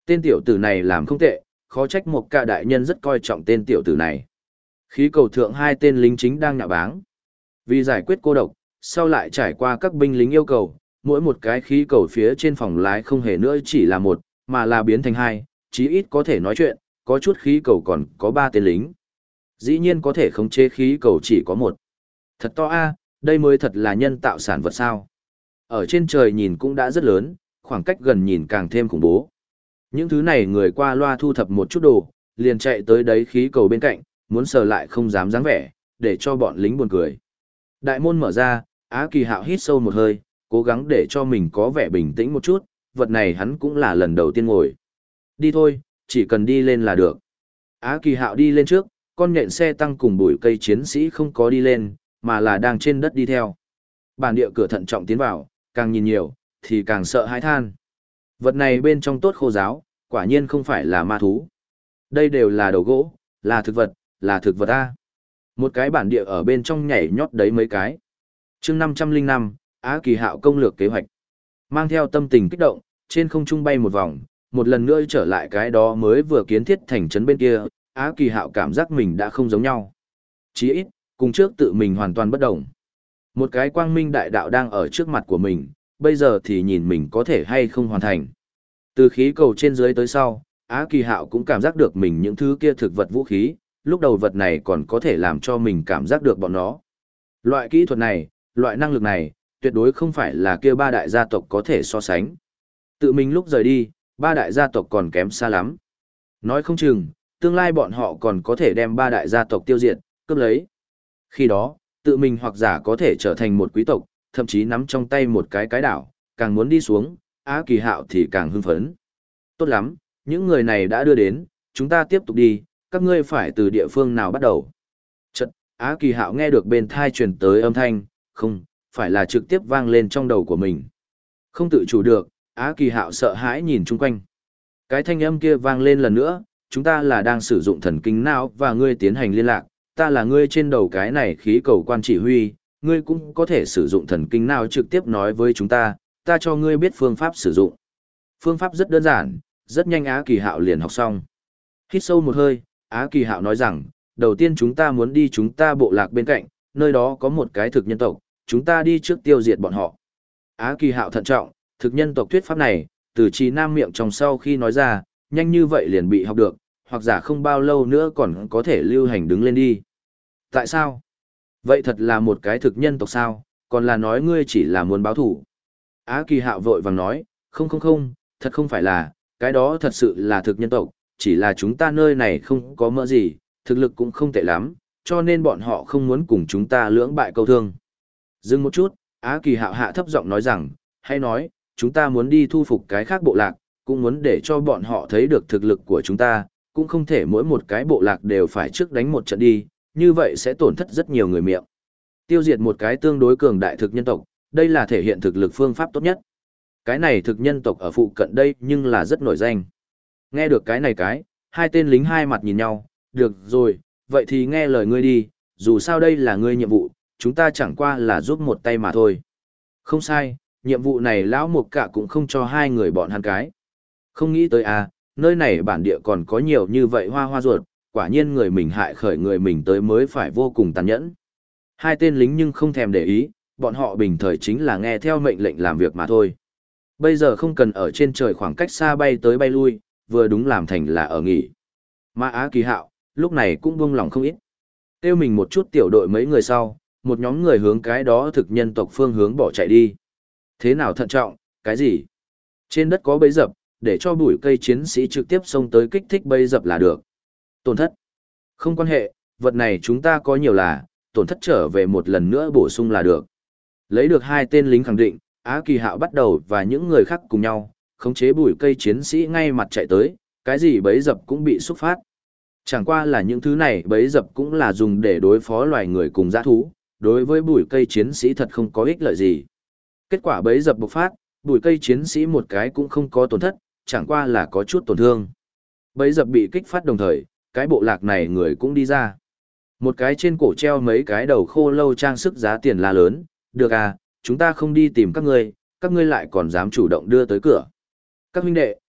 Tên tiểu tử này làm không tệ, khó trách một cả đại nhân rất coi trọng tên tiểu tử này. Khí cầu thượng hai tên lính chính đang nhạ báng. Vì giải quyết cô độc, sau lại trải qua các binh lính yêu cầu, mỗi một cái khí cầu phía trên phòng lái không hề nữa chỉ là một, mà là biến thành hai, chí ít có thể nói chuyện, có chút khí cầu còn có ba tên lính. Dĩ nhiên có thể khống chế khí cầu chỉ có một. Thật to a, đây mới thật là nhân tạo sản vật sao. Ở trên trời nhìn cũng đã rất lớn, khoảng cách gần nhìn càng thêm khủng bố. Những thứ này người qua loa thu thập một chút đồ, liền chạy tới đấy khí cầu bên cạnh, muốn sờ lại không dám dáng vẻ, để cho bọn lính buồn cười. Đại môn mở ra, Á Kỳ Hạo hít sâu một hơi, cố gắng để cho mình có vẻ bình tĩnh một chút, vật này hắn cũng là lần đầu tiên ngồi. Đi thôi, chỉ cần đi lên là được. Á Kỳ Hạo đi lên trước, con nhện xe tăng cùng bụi cây chiến sĩ không có đi lên, mà là đang trên đất đi theo. Bản địa cửa thận trọng tiến vào, càng nhìn nhiều, thì càng sợ hãi than. Vật này bên trong tốt khô giáo, quả nhiên không phải là ma thú. Đây đều là đầu gỗ, là thực vật A. Một cái bản địa ở bên trong nhảy nhót đấy mấy cái. chương 505, Á Kỳ Hạo công lược kế hoạch. Mang theo tâm tình kích động, trên không trung bay một vòng, một lần nữa trở lại cái đó mới vừa kiến thiết thành trấn bên kia, Á Kỳ Hạo cảm giác mình đã không giống nhau. Chí ít, cùng trước tự mình hoàn toàn bất động. Một cái quang minh đại đạo đang ở trước mặt của mình, bây giờ thì nhìn mình có thể hay không hoàn thành. Từ khí cầu trên dưới tới sau, Á Kỳ Hạo cũng cảm giác được mình những thứ kia thực vật vũ khí, lúc đầu vật này còn có thể làm cho mình cảm giác được bọn nó. Loại kỹ thuật này, loại năng lực này, tuyệt đối không phải là kia ba đại gia tộc có thể so sánh. Tự mình lúc rời đi, ba đại gia tộc còn kém xa lắm. Nói không chừng, tương lai bọn họ còn có thể đem ba đại gia tộc tiêu diệt, cướp lấy. Khi đó, tự mình hoặc giả có thể trở thành một quý tộc, thậm chí nắm trong tay một cái đảo, càng muốn đi xuống, Á Kỳ Hạo thì càng hưng phấn. Tốt lắm, những người này đã đưa đến, chúng ta tiếp tục đi, các ngươi phải từ địa phương nào bắt đầu. Chật, Á Kỳ Hạo nghe được bên thai truyền tới âm thanh, không, phải là trực tiếp vang lên trong đầu của mình. Không tự chủ được, Á Kỳ Hạo sợ hãi nhìn chung quanh. Cái thanh âm kia vang lên lần nữa, chúng ta là đang sử dụng thần kinh não và ngươi tiến hành liên lạc, ta là ngươi trên đầu cái này khí cầu quan chỉ huy, ngươi cũng có thể sử dụng thần kinh não trực tiếp nói với chúng ta, ta cho ngươi biết phương pháp sử dụng. Phương pháp rất đơn giản, rất nhanh Á Kỳ Hạo liền học xong. Hít sâu một hơi, Á Kỳ Hạo nói rằng, đầu tiên chúng ta muốn đi chúng ta bộ lạc bên cạnh, nơi đó có một cái thực nhân tộc, chúng ta đi trước tiêu diệt bọn họ. Á Kỳ Hạo thận trọng, thực nhân tộc thuyết pháp này, từ Trì Nam miệng trong sau khi nói ra, nhanh như vậy liền bị học được, hoặc giả không bao lâu nữa còn có thể lưu hành đứng lên đi. Tại sao? Vậy thật là một cái thực nhân tộc sao, còn là nói ngươi chỉ là muốn báo thủ. Á Kỳ Hạo vội vàng nói, không, thật không phải là, cái đó thật sự là thực nhân tộc, chỉ là chúng ta nơi này không có mỡ gì, thực lực cũng không tệ lắm, cho nên bọn họ không muốn cùng chúng ta lưỡng bại câu thương. Dừng một chút, Á Kỳ Hạo hạ thấp giọng nói rằng, hay nói, chúng ta muốn đi thu phục cái khác bộ lạc, cũng muốn để cho bọn họ thấy được thực lực của chúng ta, cũng không thể mỗi một cái bộ lạc đều phải trước đánh một trận đi, như vậy sẽ tổn thất rất nhiều người miệng. Tiêu diệt một cái tương đối cường đại thực nhân tộc, đây là thể hiện thực lực phương pháp tốt nhất. Cái này thực nhân tộc ở phụ cận đây nhưng là rất nổi danh. Nghe được cái này hai tên lính hai mặt nhìn nhau, được rồi, vậy thì nghe lời ngươi đi, dù sao đây là ngươi nhiệm vụ, chúng ta chẳng qua là giúp một tay mà thôi. Không sai, nhiệm vụ này lão mục cả cũng không cho hai người bọn hắn cái. Không nghĩ tới nơi này bản địa còn có nhiều như vậy hoa ruột, quả nhiên người mình hại khởi người mình tới mới phải vô cùng tàn nhẫn. Hai tên lính nhưng không thèm để ý, bọn họ bình thời chính là nghe theo mệnh lệnh làm việc mà thôi. Bây giờ không cần ở trên trời khoảng cách xa bay tới bay lui, vừa đúng làm thành là ở nghỉ. Mà Á Kỳ Hạo, lúc này cũng buông lòng không ít. Tiêu mình một chút tiểu đội mấy người sau, một nhóm người hướng cái đó thực nhân tộc phương hướng bỏ chạy đi. Thế nào thận trọng, cái gì? Trên đất có bẫy dập, để cho bụi cây chiến sĩ trực tiếp xông tới kích thích bẫy dập là được. Tổn thất. Không quan hệ, vật này chúng ta có nhiều là, tổn thất trở về một lần nữa bổ sung là được. Lấy được hai tên lính khẳng định, Á Kỳ Hạo bắt đầu và những người khác cùng nhau, khống chế bụi cây chiến sĩ ngay mặt chạy tới, cái gì bẫy dập cũng bị xúc phát. Chẳng qua là những thứ này bẫy dập cũng là dùng để đối phó loài người cùng dã thú, đối với bụi cây chiến sĩ thật không có ích lợi gì. Kết quả bẫy dập bộc phát, bụi cây chiến sĩ một cái cũng không có tổn thất, chẳng qua là có chút tổn thương. Bẫy dập bị kích phát đồng thời, cái bộ lạc này người cũng đi ra. Một cái trên cổ treo mấy cái đầu khô lâu trang sức giá tiền là lớn, được chúng ta không đi tìm các ngươi lại còn dám chủ động đưa tới cửa. Các huynh đệ,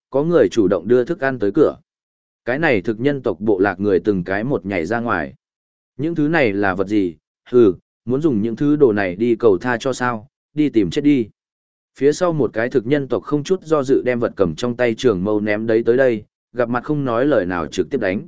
có người chủ động đưa thức ăn tới cửa. Cái này thực nhân tộc bộ lạc người từng cái một nhảy ra ngoài. Những thứ này là vật gì? Hừ, muốn dùng những thứ đồ này đi cầu tha cho sao, đi tìm chết đi. Phía sau một cái thực nhân tộc không chút do dự đem vật cầm trong tay trường mâu ném đấy tới đây, gặp mặt không nói lời nào trực tiếp đánh.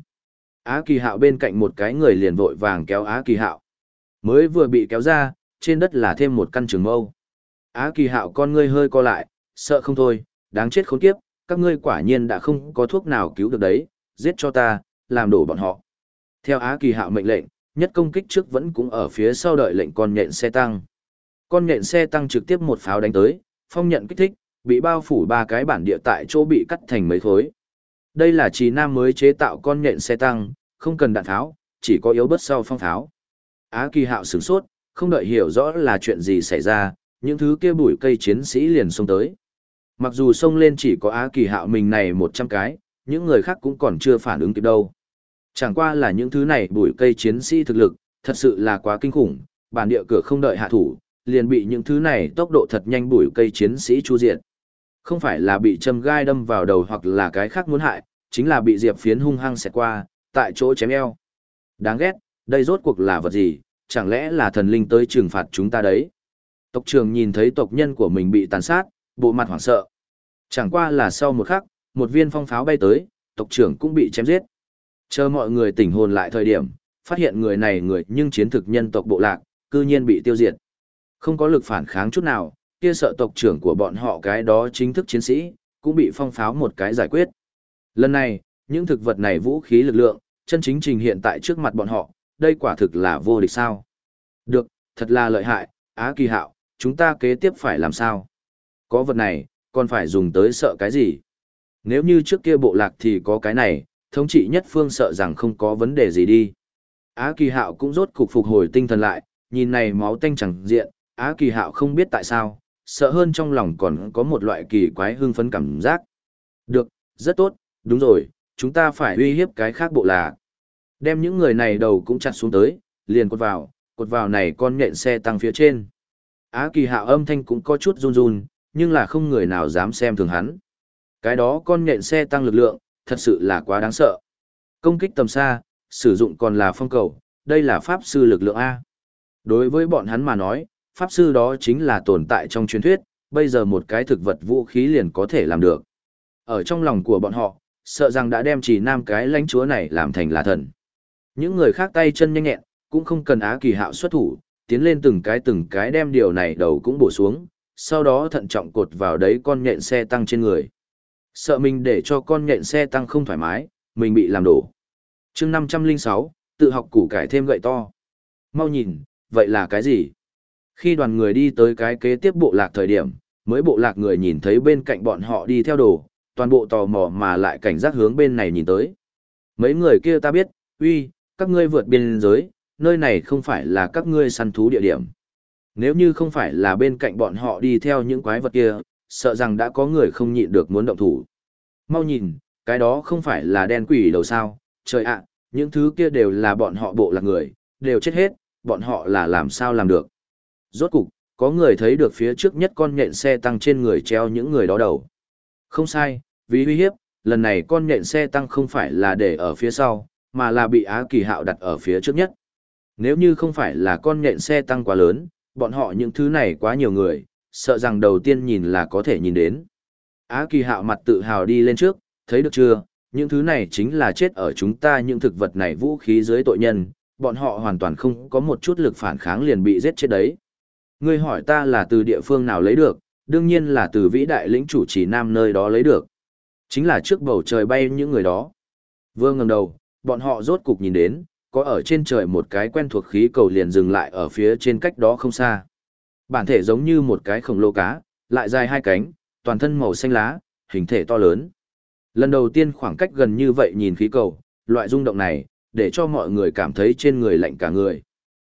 Á Kỳ Hạo bên cạnh một cái người liền vội vàng kéo Á Kỳ Hạo. Mới vừa bị kéo ra, trên đất là thêm một căn trường mâu. Á Kỳ Hạo con ngươi hơi co lại, sợ không thôi, đáng chết khốn kiếp, các ngươi quả nhiên đã không có thuốc nào cứu được đấy, giết cho ta, làm đổ bọn họ. Theo Á Kỳ Hạo mệnh lệnh, nhất công kích trước vẫn cũng ở phía sau đợi lệnh con nhện xe tăng. Con nhện xe tăng trực tiếp một pháo đánh tới, phong nhận kích thích, bị bao phủ ba cái bản địa tại chỗ bị cắt thành mấy khối. Đây là Trì Nam mới chế tạo con nhện xe tăng, không cần đạn tháo, chỉ có yếu bớt sau phong tháo. Á Kỳ Hạo sửng sốt, không đợi hiểu rõ là chuyện gì xảy ra, những thứ kia bụi cây chiến sĩ liền xông tới. Mặc dù xông lên chỉ có Á Kỳ Hạo mình này 100 cái, những người khác cũng còn chưa phản ứng kịp đâu. Chẳng qua là những thứ này bụi cây chiến sĩ thực lực, thật sự là quá kinh khủng, bản địa cửa không đợi hạ thủ, liền bị những thứ này tốc độ thật nhanh bụi cây chiến sĩ chu diệt. Không phải là bị châm gai đâm vào đầu hoặc là cái khác muốn hại, chính là bị diệp phiến hung hăng xẹt qua, tại chỗ chém eo. Đáng ghét, đây rốt cuộc là vật gì, chẳng lẽ là thần linh tới trừng phạt chúng ta đấy. Tộc trưởng nhìn thấy tộc nhân của mình bị tàn sát, bộ mặt hoảng sợ. Chẳng qua là sau một khắc, một viên phong pháo bay tới, tộc trưởng cũng bị chém giết. Chờ mọi người tỉnh hồn lại thời điểm, phát hiện người này nhưng chiến thực nhân tộc bộ lạc, cư nhiên bị tiêu diệt. Không có lực phản kháng chút nào, kia sợ tộc trưởng của bọn họ cái đó chính thức chiến sĩ, cũng bị phong pháo một cái giải quyết. Lần này, những thực vật này vũ khí lực lượng, chân chính trình hiện tại trước mặt bọn họ, đây quả thực là vô địch sao. Được, thật là lợi hại, Á Kỳ Hạo, chúng ta kế tiếp phải làm sao? Có vật này, còn phải dùng tới sợ cái gì? Nếu như trước kia bộ lạc thì có cái này, thống trị nhất phương sợ rằng không có vấn đề gì đi. Á Kỳ Hạo cũng rốt cục phục hồi tinh thần lại, nhìn này máu tanh chẳng diện, Á Kỳ Hạo không biết tại sao, sợ hơn trong lòng còn có một loại kỳ quái hưng phấn cảm giác. Được, rất tốt, đúng rồi, chúng ta phải uy hiếp cái khác bộ lạc. Đem những người này đầu cũng chặt xuống tới, liền cột vào này con nhện xe tăng phía trên. Á Kỳ Hạo âm thanh cũng có chút run run, nhưng là không người nào dám xem thường hắn. Cái đó con nhện xe tăng lực lượng, thật sự là quá đáng sợ. Công kích tầm xa, sử dụng còn là phong cầu, đây là pháp sư lực lượng A. Đối với bọn hắn mà nói, pháp sư đó chính là tồn tại trong truyền thuyết, bây giờ một cái thực vật vũ khí liền có thể làm được. Ở trong lòng của bọn họ, sợ rằng đã đem Trì Nam cái lãnh chúa này làm thành là thần. Những người khác tay chân nhanh nhẹn, cũng không cần Á Kỳ Hạo xuất thủ, tiến lên từng cái đem điều này đầu cũng bổ xuống, sau đó thận trọng cột vào đấy con nhện xe tăng trên người. Sợ mình để cho con nhện xe tăng không thoải mái, mình bị làm đổ. chương 506, tự học củ cải thêm gậy to. Mau nhìn, vậy là cái gì? Khi đoàn người đi tới cái kế tiếp bộ lạc thời điểm, mới bộ lạc người nhìn thấy bên cạnh bọn họ đi theo đồ, toàn bộ tò mò mà lại cảnh giác hướng bên này nhìn tới. Mấy người kia ta biết, uy, các ngươi vượt biên giới, nơi này không phải là các ngươi săn thú địa điểm. Nếu như không phải là bên cạnh bọn họ đi theo những quái vật kia, sợ rằng đã có người không nhịn được muốn động thủ. Mau nhìn, cái đó không phải là đen quỷ đầu sao, trời ạ, những thứ kia đều là bọn họ bộ lạc người, đều chết hết, bọn họ là làm sao làm được. Rốt cục, có người thấy được phía trước nhất con nhện xe tăng trên người treo những người đó đầu. Không sai, vì uy hiếp, lần này con nhện xe tăng không phải là để ở phía sau, mà là bị Á Kỳ Hạo đặt ở phía trước nhất. Nếu như không phải là con nhện xe tăng quá lớn, bọn họ những thứ này quá nhiều người, sợ rằng đầu tiên nhìn là có thể nhìn đến. Á Kỳ Hạo mặt tự hào đi lên trước, thấy được chưa, những thứ này chính là chết ở chúng ta những thực vật này vũ khí dưới tội nhân, bọn họ hoàn toàn không có một chút lực phản kháng liền bị giết chết đấy. Ngươi hỏi ta là từ địa phương nào lấy được, đương nhiên là từ vĩ đại lĩnh chủ Trì Nam nơi đó lấy được. Chính là trước bầu trời bay những người đó. Vừa ngẩng đầu, bọn họ rốt cục nhìn đến, có ở trên trời một cái quen thuộc khí cầu liền dừng lại ở phía trên cách đó không xa. Bản thể giống như một cái khổng lồ cá, lại dài hai cánh, toàn thân màu xanh lá, hình thể to lớn. Lần đầu tiên khoảng cách gần như vậy nhìn khí cầu, loại rung động này, để cho mọi người cảm thấy trên người lạnh cả người.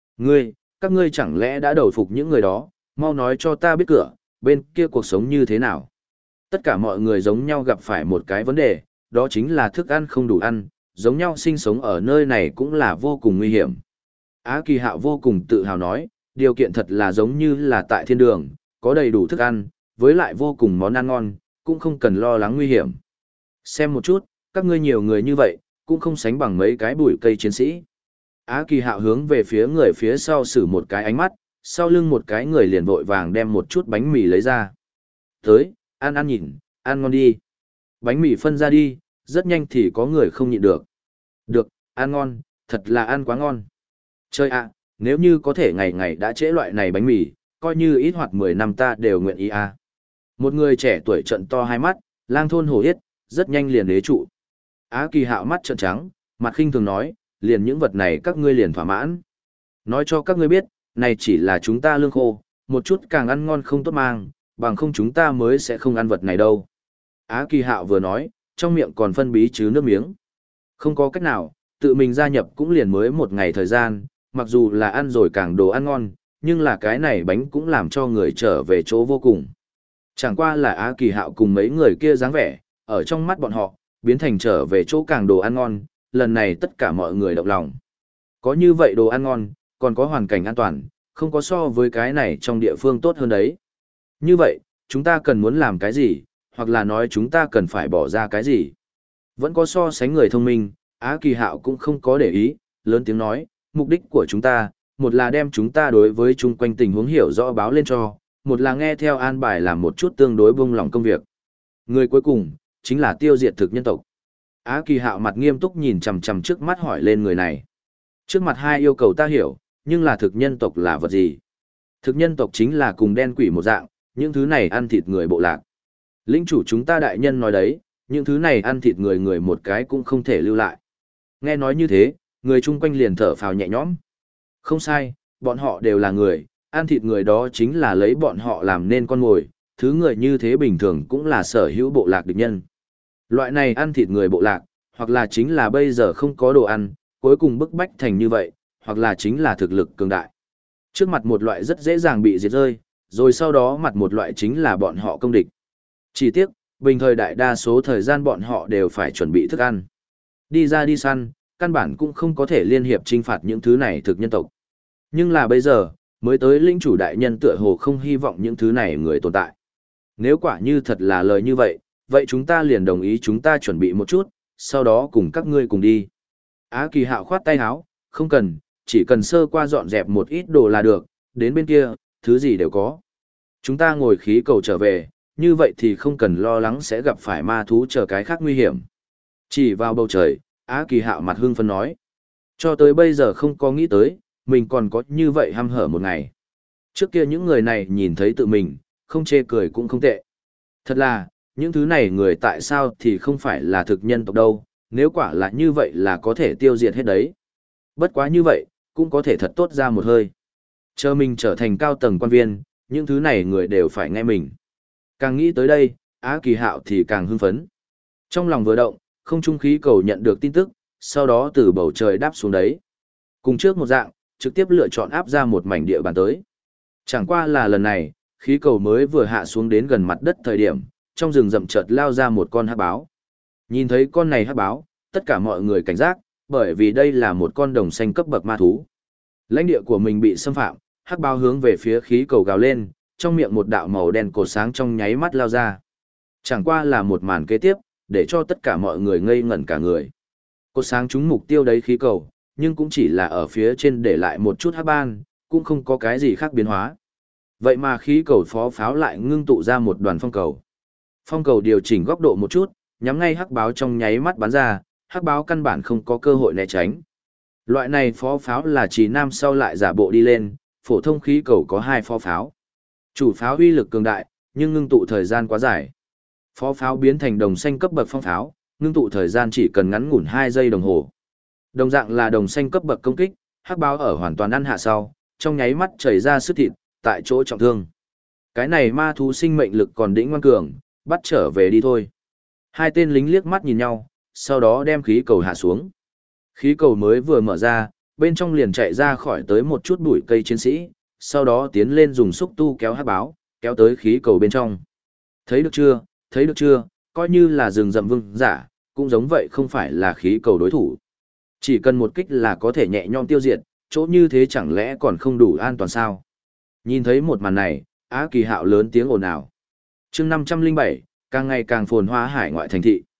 Các ngươi chẳng lẽ đã đầu phục những người đó, mau nói cho ta biết cửa, bên kia cuộc sống như thế nào. Tất cả mọi người giống nhau gặp phải một cái vấn đề, đó chính là thức ăn không đủ ăn, giống nhau sinh sống ở nơi này cũng là vô cùng nguy hiểm. Á Kỳ Hạo vô cùng tự hào nói, điều kiện thật là giống như là tại thiên đường, có đầy đủ thức ăn, với lại vô cùng món ăn ngon, cũng không cần lo lắng nguy hiểm. Xem một chút, các ngươi nhiều người như vậy, cũng không sánh bằng mấy cái bụi cây chiến sĩ. Á Kỳ Hạo hướng về phía người phía sau sử một cái ánh mắt, sau lưng một cái người liền vội vàng đem một chút bánh mì lấy ra. Tới, ăn ăn nhìn, ăn ngon đi. Bánh mì phân ra đi, rất nhanh thì có người không nhịn được. Được, ăn ngon, thật là ăn quá ngon. Chơi ạ, nếu như có thể ngày ngày đã trễ loại này bánh mì, coi như ít hoặc 10 năm ta đều nguyện ý à. Một người trẻ tuổi trận to hai mắt, lang thôn hổ yết, rất nhanh liền đế trụ. Á Kỳ Hạo mắt trợn trắng, mặt khinh thường nói, liền những vật này các ngươi liền thỏa mãn. Nói cho các ngươi biết, này chỉ là chúng ta lương khô, một chút càng ăn ngon không tốt mang, bằng không chúng ta mới sẽ không ăn vật này đâu. Á Kỳ Hạo vừa nói, trong miệng còn phân bí chứ nước miếng. Không có cách nào, tự mình gia nhập cũng liền mới một ngày thời gian, mặc dù là ăn rồi càng đồ ăn ngon, nhưng là cái này bánh cũng làm cho người trở về chỗ vô cùng. Chẳng qua là Á Kỳ Hạo cùng mấy người kia dáng vẻ, ở trong mắt bọn họ, biến thành trở về chỗ càng đồ ăn ngon, lần này tất cả mọi người động lòng. Có như vậy đồ ăn ngon, còn có hoàn cảnh an toàn, không có so với cái này trong địa phương tốt hơn đấy. Như vậy, chúng ta cần muốn làm cái gì, hoặc là nói chúng ta cần phải bỏ ra cái gì. Vẫn có so sánh người thông minh, Á Kỳ Hạo cũng không có để ý, lớn tiếng nói, mục đích của chúng ta, một là đem chúng ta đối với chung quanh tình huống hiểu rõ báo lên cho, một là nghe theo an bài làm một chút tương đối buông lỏng công việc. Người cuối cùng, chính là tiêu diệt thực nhân tộc. Á Kỳ Hạo mặt nghiêm túc nhìn chằm chằm trước mắt hỏi lên người này. Trước mặt hai yêu cầu ta hiểu, nhưng là thực nhân tộc là vật gì? Thực nhân tộc chính là cùng đen quỷ một dạng, những thứ này ăn thịt người bộ lạc. Lĩnh chủ chúng ta đại nhân nói đấy, những thứ này ăn thịt người người một cái cũng không thể lưu lại. Nghe nói như thế, người chung quanh liền thở phào nhẹ nhõm. Không sai, bọn họ đều là người, ăn thịt người đó chính là lấy bọn họ làm nên con mồi, thứ người như thế bình thường cũng là sở hữu bộ lạc địch nhân. Loại này ăn thịt người bộ lạc, hoặc là chính là bây giờ không có đồ ăn, cuối cùng bức bách thành như vậy, hoặc là chính là thực lực cường đại. Trước mặt một loại rất dễ dàng bị diệt rơi, rồi sau đó mặt một loại chính là bọn họ công địch. Chỉ tiếc, bình thời đại đa số thời gian bọn họ đều phải chuẩn bị thức ăn. Đi ra đi săn, căn bản cũng không có thể liên hiệp trinh phạt những thứ này thực nhân tộc. Nhưng là bây giờ, mới tới lĩnh chủ đại nhân tựa hồ không hy vọng những thứ này người tồn tại. Nếu quả như thật là lời như vậy, vậy chúng ta liền đồng ý chúng ta chuẩn bị một chút, sau đó cùng các ngươi cùng đi. Á Kỳ Hạo khoát tay áo, không cần, chỉ cần sơ qua dọn dẹp một ít đồ là được, đến bên kia, thứ gì đều có. Chúng ta ngồi khí cầu trở về, như vậy thì không cần lo lắng sẽ gặp phải ma thú chờ cái khác nguy hiểm. Chỉ vào bầu trời, Á Kỳ Hạo mặt hưng phấn nói. Cho tới bây giờ không có nghĩ tới, mình còn có như vậy hăm hở một ngày. Trước kia những người này nhìn thấy tự mình, không chê cười cũng không tệ. Thật là, những thứ này người tại sao thì không phải là thực nhân tộc đâu, nếu quả là như vậy là có thể tiêu diệt hết đấy. Bất quá như vậy, cũng có thể thật tốt ra một hơi. Chờ mình trở thành cao tầng quan viên, những thứ này người đều phải nghe mình. Càng nghĩ tới đây, Á Kỳ Hạo thì càng hưng phấn. Trong lòng vừa động, không trung khí cầu nhận được tin tức, sau đó từ bầu trời đáp xuống đấy. Cùng trước một dạng, trực tiếp lựa chọn áp ra một mảnh địa bàn tới. Chẳng qua là lần này, khí cầu mới vừa hạ xuống đến gần mặt đất thời điểm, trong rừng rậm chợt lao ra một con hắc báo. Nhìn thấy con này hắc báo, tất cả mọi người cảnh giác, bởi vì đây là một con đồng xanh cấp bậc ma thú. Lãnh địa của mình bị xâm phạm, hắc báo hướng về phía khí cầu gào lên, trong miệng một đạo màu đen cột sáng trong nháy mắt lao ra. Chẳng qua là một màn kế tiếp, để cho tất cả mọi người ngây ngẩn cả người. Cột sáng trúng mục tiêu đấy khí cầu, nhưng cũng chỉ là ở phía trên để lại một chút hắc ban, cũng không có cái gì khác biến hóa. Vậy mà khí cầu phó pháo lại ngưng tụ ra một đoàn phong cầu. Phong cầu điều chỉnh góc độ một chút, nhắm ngay hắc báo trong nháy mắt bắn ra, hắc báo căn bản không có cơ hội né tránh. Loại này phó pháo là chỉ nam sau lại giả bộ đi lên, phổ thông khí cầu có 2 phó pháo. Chủ pháo uy lực cường đại, nhưng ngưng tụ thời gian quá dài. Phó pháo biến thành đồng xanh cấp bậc phong pháo, ngưng tụ thời gian chỉ cần ngắn ngủn 2 giây đồng hồ. Đồng dạng là đồng xanh cấp bậc công kích, hắc báo ở hoàn toàn ăn hạ sau, trong nháy mắt chảy ra sức thịt, tại chỗ trọng thương. Cái này ma thú sinh mệnh lực còn đỉnh ngoan cường, bắt trở về đi thôi. Hai tên lính liếc mắt nhìn nhau, sau đó đem khí cầu hạ xuống. Khí cầu mới vừa mở ra, bên trong liền chạy ra khỏi tới một chút bụi cây chiến sĩ, sau đó tiến lên dùng xúc tu kéo hắc báo, kéo tới khí cầu bên trong. Thấy được chưa, thấy được chưa, coi như là rừng rậm vương giả, cũng giống vậy không phải là khí cầu đối thủ. Chỉ cần một kích là có thể nhẹ nhõm tiêu diệt, chỗ như thế chẳng lẽ còn không đủ an toàn sao? Nhìn thấy một màn này, Á Kỳ Hạo lớn tiếng ồn ào. Chương 507, càng ngày càng phồn hoa hải ngoại thành thị.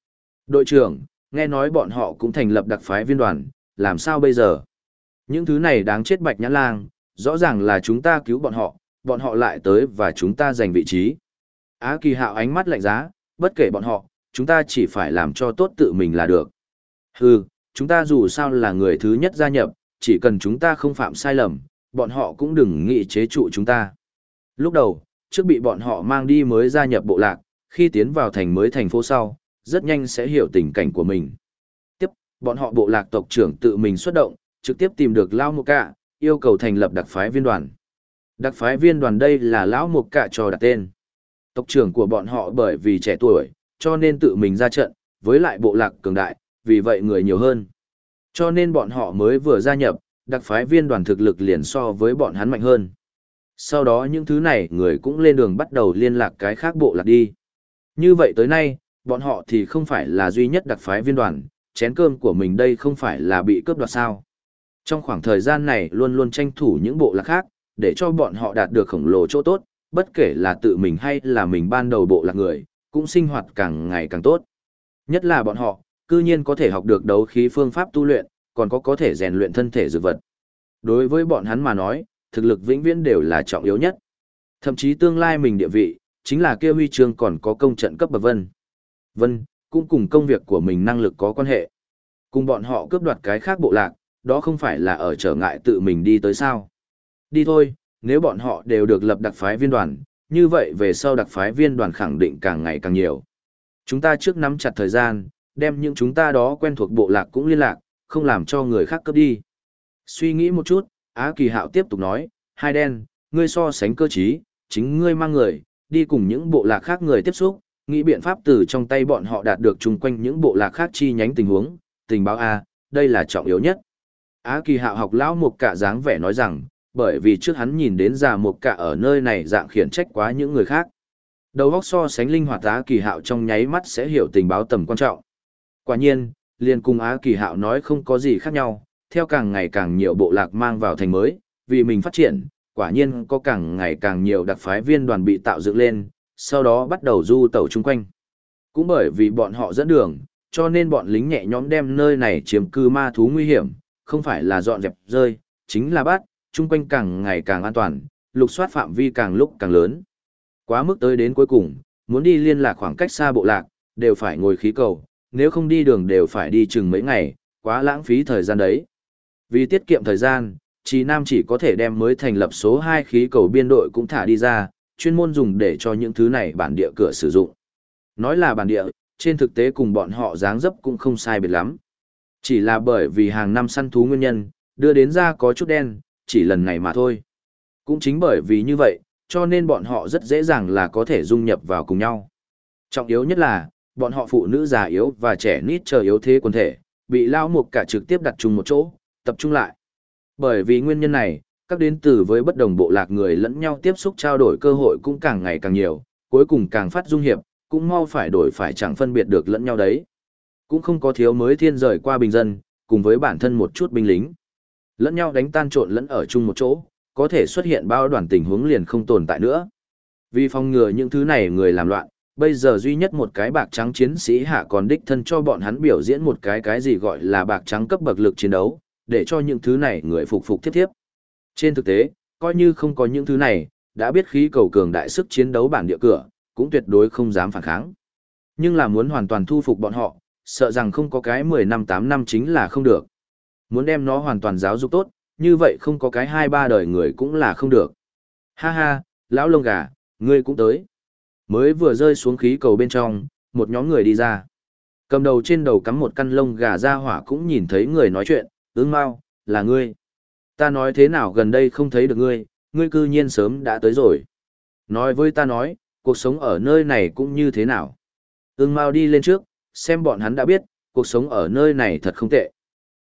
Đội trưởng, nghe nói bọn họ cũng thành lập đặc phái viên đoàn, làm sao bây giờ? Những thứ này đáng chết Bạch Nhã Lang, rõ ràng là chúng ta cứu bọn họ lại tới và chúng ta giành vị trí. Á Kỳ Hạo ánh mắt lạnh giá, bất kể bọn họ, chúng ta chỉ phải làm cho tốt tự mình là được. Hừ, chúng ta dù sao là người thứ nhất gia nhập, chỉ cần chúng ta không phạm sai lầm, bọn họ cũng đừng nghĩ chế trụ chúng ta. Lúc đầu, trước bị bọn họ mang đi mới gia nhập bộ lạc, khi tiến vào thành phố sau, rất nhanh sẽ hiểu tình cảnh của mình. Tiếp, bọn họ bộ lạc tộc trưởng tự mình xuất động, trực tiếp tìm được Lão Mục Cạ, yêu cầu thành lập đặc phái viên đoàn. Đặc phái viên đoàn đây là Lão Mục Cạ cho đặt tên. Tộc trưởng của bọn họ bởi vì trẻ tuổi, cho nên tự mình ra trận, với lại bộ lạc cường đại, vì vậy người nhiều hơn. Cho nên bọn họ mới vừa gia nhập, đặc phái viên đoàn thực lực liền so với bọn hắn mạnh hơn. Sau đó những thứ này người cũng lên đường bắt đầu liên lạc cái khác bộ lạc đi. Như vậy tới nay, bọn họ thì không phải là duy nhất đặc phái viên đoàn, chén cơm của mình đây không phải là bị cướp đoạt sao. Trong khoảng thời gian này luôn luôn tranh thủ những bộ lạc khác, để cho bọn họ đạt được khổng lồ chỗ tốt, bất kể là tự mình hay là mình ban đầu bộ lạc người, cũng sinh hoạt càng ngày càng tốt. Nhất là bọn họ, cư nhiên có thể học được đấu khí phương pháp tu luyện, còn có thể rèn luyện thân thể dược vật. Đối với bọn hắn mà nói, thực lực vĩnh viễn đều là trọng yếu nhất. Thậm chí tương lai mình địa vị, chính là kia huy chương còn có công trận cấp bậc vân. Vân, cũng cùng công việc của mình năng lực có quan hệ. Cùng bọn họ cướp đoạt cái khác bộ lạc, đó không phải là ở trở ngại tự mình đi tới sao. Đi thôi, nếu bọn họ đều được lập đặc phái viên đoàn, như vậy về sau đặc phái viên đoàn khẳng định càng ngày càng nhiều. Chúng ta trước nắm chặt thời gian, đem những chúng ta đó quen thuộc bộ lạc cũng liên lạc, không làm cho người khác cướp đi. Suy nghĩ một chút, Á Kỳ Hạo tiếp tục nói, Hai Đen, ngươi so sánh cơ trí, chính ngươi mang người, đi cùng những bộ lạc khác người tiếp xúc, nghĩ biện pháp từ trong tay bọn họ đạt được chung quanh những bộ lạc khác chi nhánh tình huống, tình báo A, đây là trọng yếu nhất. Á Kỳ Hạo học lão Mục Cạ dáng vẻ nói rằng, bởi vì trước hắn nhìn đến già Mục Cạ ở nơi này dạng khiển trách quá những người khác. Đầu óc so sánh linh hoạt Á Kỳ Hạo trong nháy mắt sẽ hiểu tình báo tầm quan trọng. Quả nhiên, liền cùng Á Kỳ Hạo nói không có gì khác nhau, theo càng ngày càng nhiều bộ lạc mang vào thành mới, vì mình phát triển, quả nhiên có càng ngày càng nhiều đặc phái viên đoàn bị tạo dựng lên, sau đó bắt đầu du tẩu chung quanh. Cũng bởi vì bọn họ dẫn đường, cho nên bọn lính nhẹ nhõm đem nơi này chiếm cư ma thú nguy hiểm, không phải là dọn dẹp rơi, chính là bắt, chung quanh càng ngày càng an toàn, lục soát phạm vi càng lúc càng lớn. Quá mức tới đến cuối cùng, muốn đi liên lạc khoảng cách xa bộ lạc, đều phải ngồi khí cầu, nếu không đi đường đều phải đi chừng mấy ngày, quá lãng phí thời gian đấy. Vì tiết kiệm thời gian, Trì Nam chỉ có thể đem mới thành lập số 2 khí cầu biên đội cũng thả đi ra, chuyên môn dùng để cho những thứ này bản địa cửa sử dụng. Nói là bản địa, trên thực tế cùng bọn họ dáng dấp cũng không sai biệt lắm. Chỉ là bởi vì hàng năm săn thú nguyên nhân, đưa đến ra có chút đen, chỉ lần này mà thôi. Cũng chính bởi vì như vậy, cho nên bọn họ rất dễ dàng là có thể dung nhập vào cùng nhau. Trọng yếu nhất là, bọn họ phụ nữ già yếu và trẻ nít chờ yếu thế quần thể, bị Lão Mục Cạ trực tiếp đặt chung một chỗ, tập trung lại. Bởi vì nguyên nhân này, các đến từ với bất đồng bộ lạc người lẫn nhau tiếp xúc trao đổi cơ hội cũng càng ngày càng nhiều, cuối cùng càng phát dung hiệp, cũng mau phải đổi phải chẳng phân biệt được lẫn nhau đấy. Cũng không có thiếu mới thiên rời qua bình dân, cùng với bản thân một chút binh lính. Lẫn nhau đánh tan trộn lẫn ở chung một chỗ, có thể xuất hiện bao đoàn tình huống liền không tồn tại nữa. Vì phòng ngừa những thứ này người làm loạn, bây giờ duy nhất một cái bạc trắng chiến sĩ hạ còn đích thân cho bọn hắn biểu diễn một cái gì gọi là bạc trắng cấp bậc lực chiến đấu, để cho những thứ này người phục phục tiếp tiếp. Trên thực tế, coi như không có những thứ này, đã biết khí cầu cường đại sức chiến đấu bản địa cửa, cũng tuyệt đối không dám phản kháng. Nhưng là muốn hoàn toàn thu phục bọn họ, sợ rằng không có cái 10 năm 8 năm chính là không được. Muốn đem nó hoàn toàn giáo dục tốt, như vậy không có cái 2-3 đời người cũng là không được. Ha ha, lão lông gà, ngươi cũng tới. Mới vừa rơi xuống khí cầu bên trong, một nhóm người đi ra. Cầm đầu trên đầu cắm một căn lông gà ra hỏa cũng nhìn thấy người nói chuyện, Ưng Mao, là ngươi. Ta nói thế nào gần đây không thấy được ngươi, ngươi cư nhiên sớm đã tới rồi. Nói với ta nói, cuộc sống ở nơi này cũng như thế nào. Ưng Mao đi lên trước, xem bọn hắn đã biết, cuộc sống ở nơi này thật không tệ.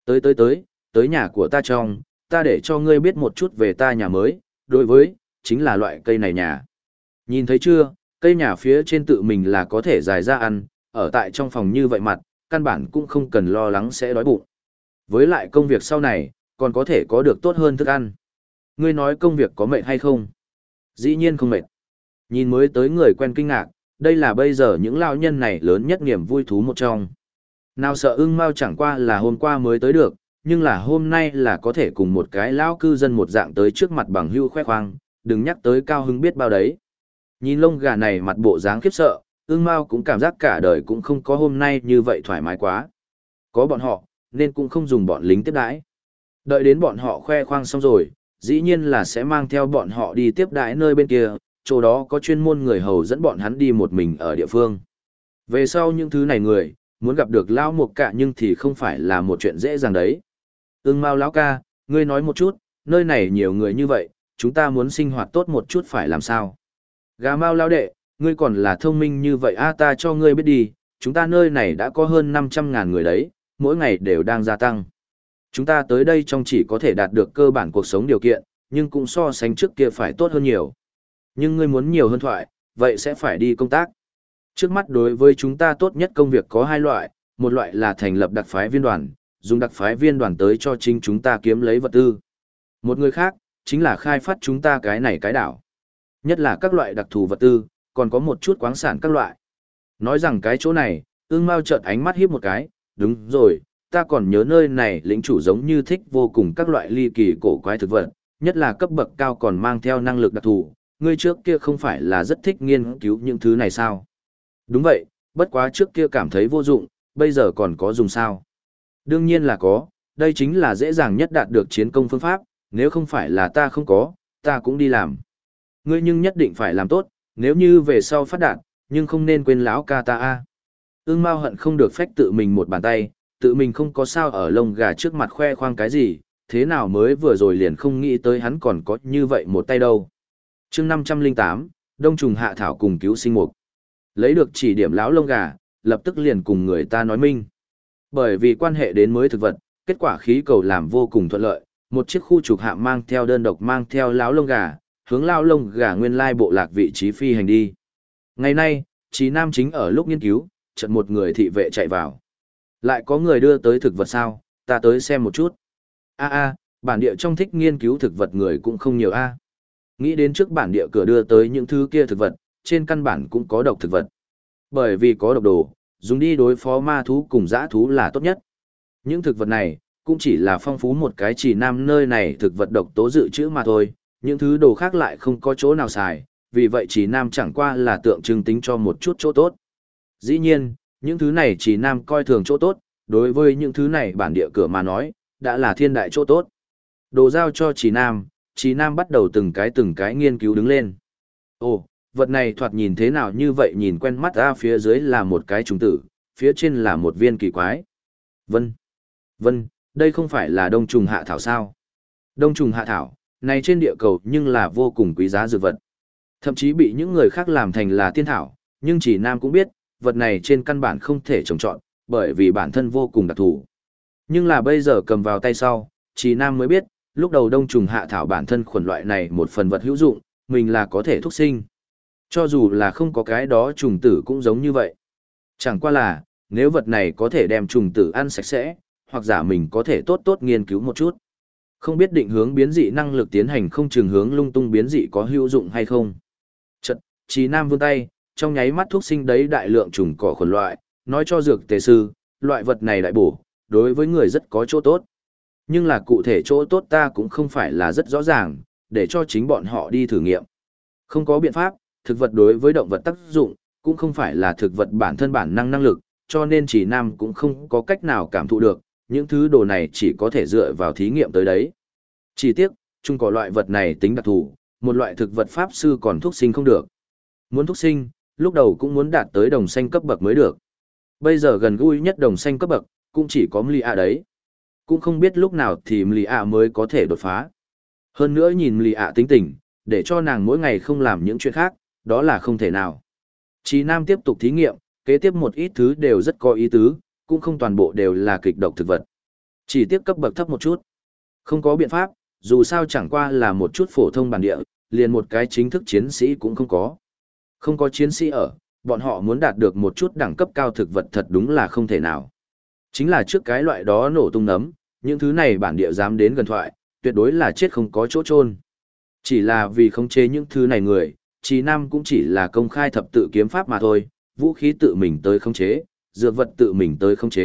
Tới nhà của ta trong, ta để cho ngươi biết một chút về ta nhà mới, đối với, chính là loại cây này nhà. Nhìn thấy chưa, cây nhà phía trên tự mình là có thể dài ra ăn, ở tại trong phòng như vậy mặt, căn bản cũng không cần lo lắng sẽ đói bụng. Với lại công việc sau này, còn có thể có được tốt hơn thức ăn. Ngươi nói công việc có mệt hay không? Dĩ nhiên không mệt. Nhìn mới tới người quen kinh ngạc, đây là bây giờ những lao nhân này lớn nhất niềm vui thú một trong. Nào sợ ưng mao chẳng qua là hôm qua mới tới được, nhưng là hôm nay là có thể cùng một cái lão cư dân một dạng tới trước mặt bằng hưu khoe khoang, đừng nhắc tới cao hứng biết bao đấy. Nhìn lông gà này mặt bộ dáng khiếp sợ, ưng mao cũng cảm giác cả đời cũng không có hôm nay như vậy thoải mái quá. Có bọn họ, nên cũng không dùng bọn lính tiếp đãi. Đợi đến bọn họ khoe khoang xong rồi, dĩ nhiên là sẽ mang theo bọn họ đi tiếp đãi nơi bên kia, chỗ đó có chuyên môn người hầu dẫn bọn hắn đi một mình ở địa phương. Về sau những thứ này người, muốn gặp được lão mục cạ nhưng thì không phải là một chuyện dễ dàng đấy. Ưng Mao lão ca, ngươi nói một chút, nơi này nhiều người như vậy, chúng ta muốn sinh hoạt tốt một chút phải làm sao? Gà Mao lão đệ, ngươi còn là thông minh như vậy ta cho ngươi biết đi, chúng ta nơi này đã có hơn 500.000 người đấy, mỗi ngày đều đang gia tăng. Chúng ta tới đây trong chỉ có thể đạt được cơ bản cuộc sống điều kiện, nhưng cũng so sánh trước kia phải tốt hơn nhiều. Nhưng ngươi muốn nhiều hơn thoại, vậy sẽ phải đi công tác. Trước mắt đối với chúng ta tốt nhất công việc có hai loại, một loại là thành lập đặc phái viên đoàn, dùng đặc phái viên đoàn tới cho chính chúng ta kiếm lấy vật tư. Một người khác, chính là khai phát chúng ta cái này cái đảo. Nhất là các loại đặc thù vật tư, còn có một chút khoáng sản các loại. Nói rằng cái chỗ này, ương mao chợt ánh mắt hiếp một cái, đúng rồi, ta còn nhớ nơi này lĩnh chủ giống như thích vô cùng các loại ly kỳ cổ quái thực vật, nhất là cấp bậc cao còn mang theo năng lực đặc thù, ngươi trước kia không phải là rất thích nghiên cứu những thứ này sao? Đúng vậy, bất quá trước kia cảm thấy vô dụng, bây giờ còn có dùng sao? Đương nhiên là có, đây chính là dễ dàng nhất đạt được chiến công phương pháp, nếu không phải là ta không có, ta cũng đi làm. Ngươi nhưng nhất định phải làm tốt, nếu như về sau phát đạt, nhưng không nên quên lão ca ta a. Ưng Mao hận không được phách tự mình một bàn tay, tự mình không có sao ở lông gà trước mặt khoe khoang cái gì, thế nào mới vừa rồi liền không nghĩ tới hắn còn có như vậy một tay đâu. Chương 508, Đông trùng hạ thảo cùng cứu sinh mục. Lấy được chỉ điểm lão lông gà, lập tức liền cùng người ta nói minh. Bởi vì quan hệ đến mới thực vật, kết quả khí cầu làm vô cùng thuận lợi, một chiếc khu trục hạm mang theo đơn độc mang theo lão lông gà, hướng lão lông gà nguyên lai bộ lạc vị trí phi hành đi. Ngày nay, Chí Nam chính ở lúc nghiên cứu, chợt một người thị vệ chạy vào. Lại có người đưa tới thực vật sao, ta tới xem một chút. Bản địa trong thích nghiên cứu thực vật người cũng không nhiều Nghĩ đến trước bản địa cửa đưa tới những thứ kia thực vật, trên căn bản cũng có độc thực vật. Bởi vì có độc đồ, dùng đi đối phó ma thú cùng dã thú là tốt nhất. Những thực vật này, cũng chỉ là phong phú một cái Chỉ Nam nơi này thực vật độc tố dự trữ mà thôi, những thứ đồ khác lại không có chỗ nào xài, vì vậy Chỉ Nam chẳng qua là tượng trưng tính cho một chút chỗ tốt. Dĩ nhiên, những thứ này Chỉ Nam coi thường chỗ tốt, đối với những thứ này bản địa cửa mà nói, đã là thiên đại chỗ tốt. Đồ giao cho Chỉ Nam bắt đầu từng cái nghiên cứu đứng lên. Ồ, vật này thoạt nhìn thế nào như vậy, nhìn quen mắt phía dưới là một cái trùng tử, phía trên là một viên kỳ quái. Vân, đây không phải là đông trùng hạ thảo sao? Đông trùng hạ thảo, này trên địa cầu nhưng là vô cùng quý giá dược vật. Thậm chí bị những người khác làm thành là tiên thảo, nhưng Chỉ Nam cũng biết, vật này trên căn bản không thể trồng trọt, bởi vì bản thân vô cùng đặc thù. Nhưng là bây giờ cầm vào tay sau, Chỉ Nam mới biết, lúc đầu đông trùng hạ thảo bản thân khuẩn loại này một phần vật hữu dụng, mình là có thể thúc sinh. Cho dù là không có cái đó trùng tử cũng giống như vậy. Chẳng qua là, nếu vật này có thể đem trùng tử ăn sạch sẽ, hoặc giả mình có thể tốt tốt nghiên cứu một chút. Không biết định hướng biến dị năng lực tiến hành không chừng hướng lung tung biến dị có hữu dụng hay không. Chật, Chí Nam vươn tay, trong nháy mắt thuốc sinh đấy đại lượng trùng cỏ khuẩn loại, nói cho dược tề sư, loại vật này đại bổ, đối với người rất có chỗ tốt. Nhưng là cụ thể chỗ tốt ta cũng không phải là rất rõ ràng, để cho chính bọn họ đi thử nghiệm. Không có biện pháp, thực vật đối với động vật tác dụng, cũng không phải là thực vật bản thân bản năng năng lực, cho nên Chỉ Nam cũng không có cách nào cảm thụ được, những thứ đồ này chỉ có thể dựa vào thí nghiệm tới đấy. Chỉ tiếc, chung có loại vật này tính đặc thù, một loại thực vật pháp sư còn thuốc sinh không được. Muốn thuốc sinh, lúc đầu cũng muốn đạt tới đồng xanh cấp bậc mới được. Bây giờ gần gũi nhất đồng xanh cấp bậc, cũng chỉ có Mlia đấy. Cũng không biết lúc nào thì Mlia mới có thể đột phá. Hơn nữa nhìn Mlia tính tình, để cho nàng mỗi ngày không làm những chuyện khác, đó là không thể nào. Chí Nam tiếp tục thí nghiệm, kế tiếp một ít thứ đều rất có ý tứ, cũng không toàn bộ đều là kịch độc thực vật. Chỉ tiếp cấp bậc thấp một chút. Không có biện pháp, dù sao chẳng qua là một chút phổ thông bản địa, liền một cái chính thức chiến sĩ cũng không có. Không có chiến sĩ ở, bọn họ muốn đạt được một chút đẳng cấp cao thực vật thật đúng là không thể nào. Chính là trước cái loại đó nổ tung nấm, những thứ này bản địa dám đến gần thoại, tuyệt đối là chết không có chỗ chôn. Chỉ là vì khống chế những thứ này người, Chí Nam cũng chỉ là công khai thập tự kiếm pháp mà thôi, vũ khí tự mình tới khống chế, dược vật tự mình tới khống chế,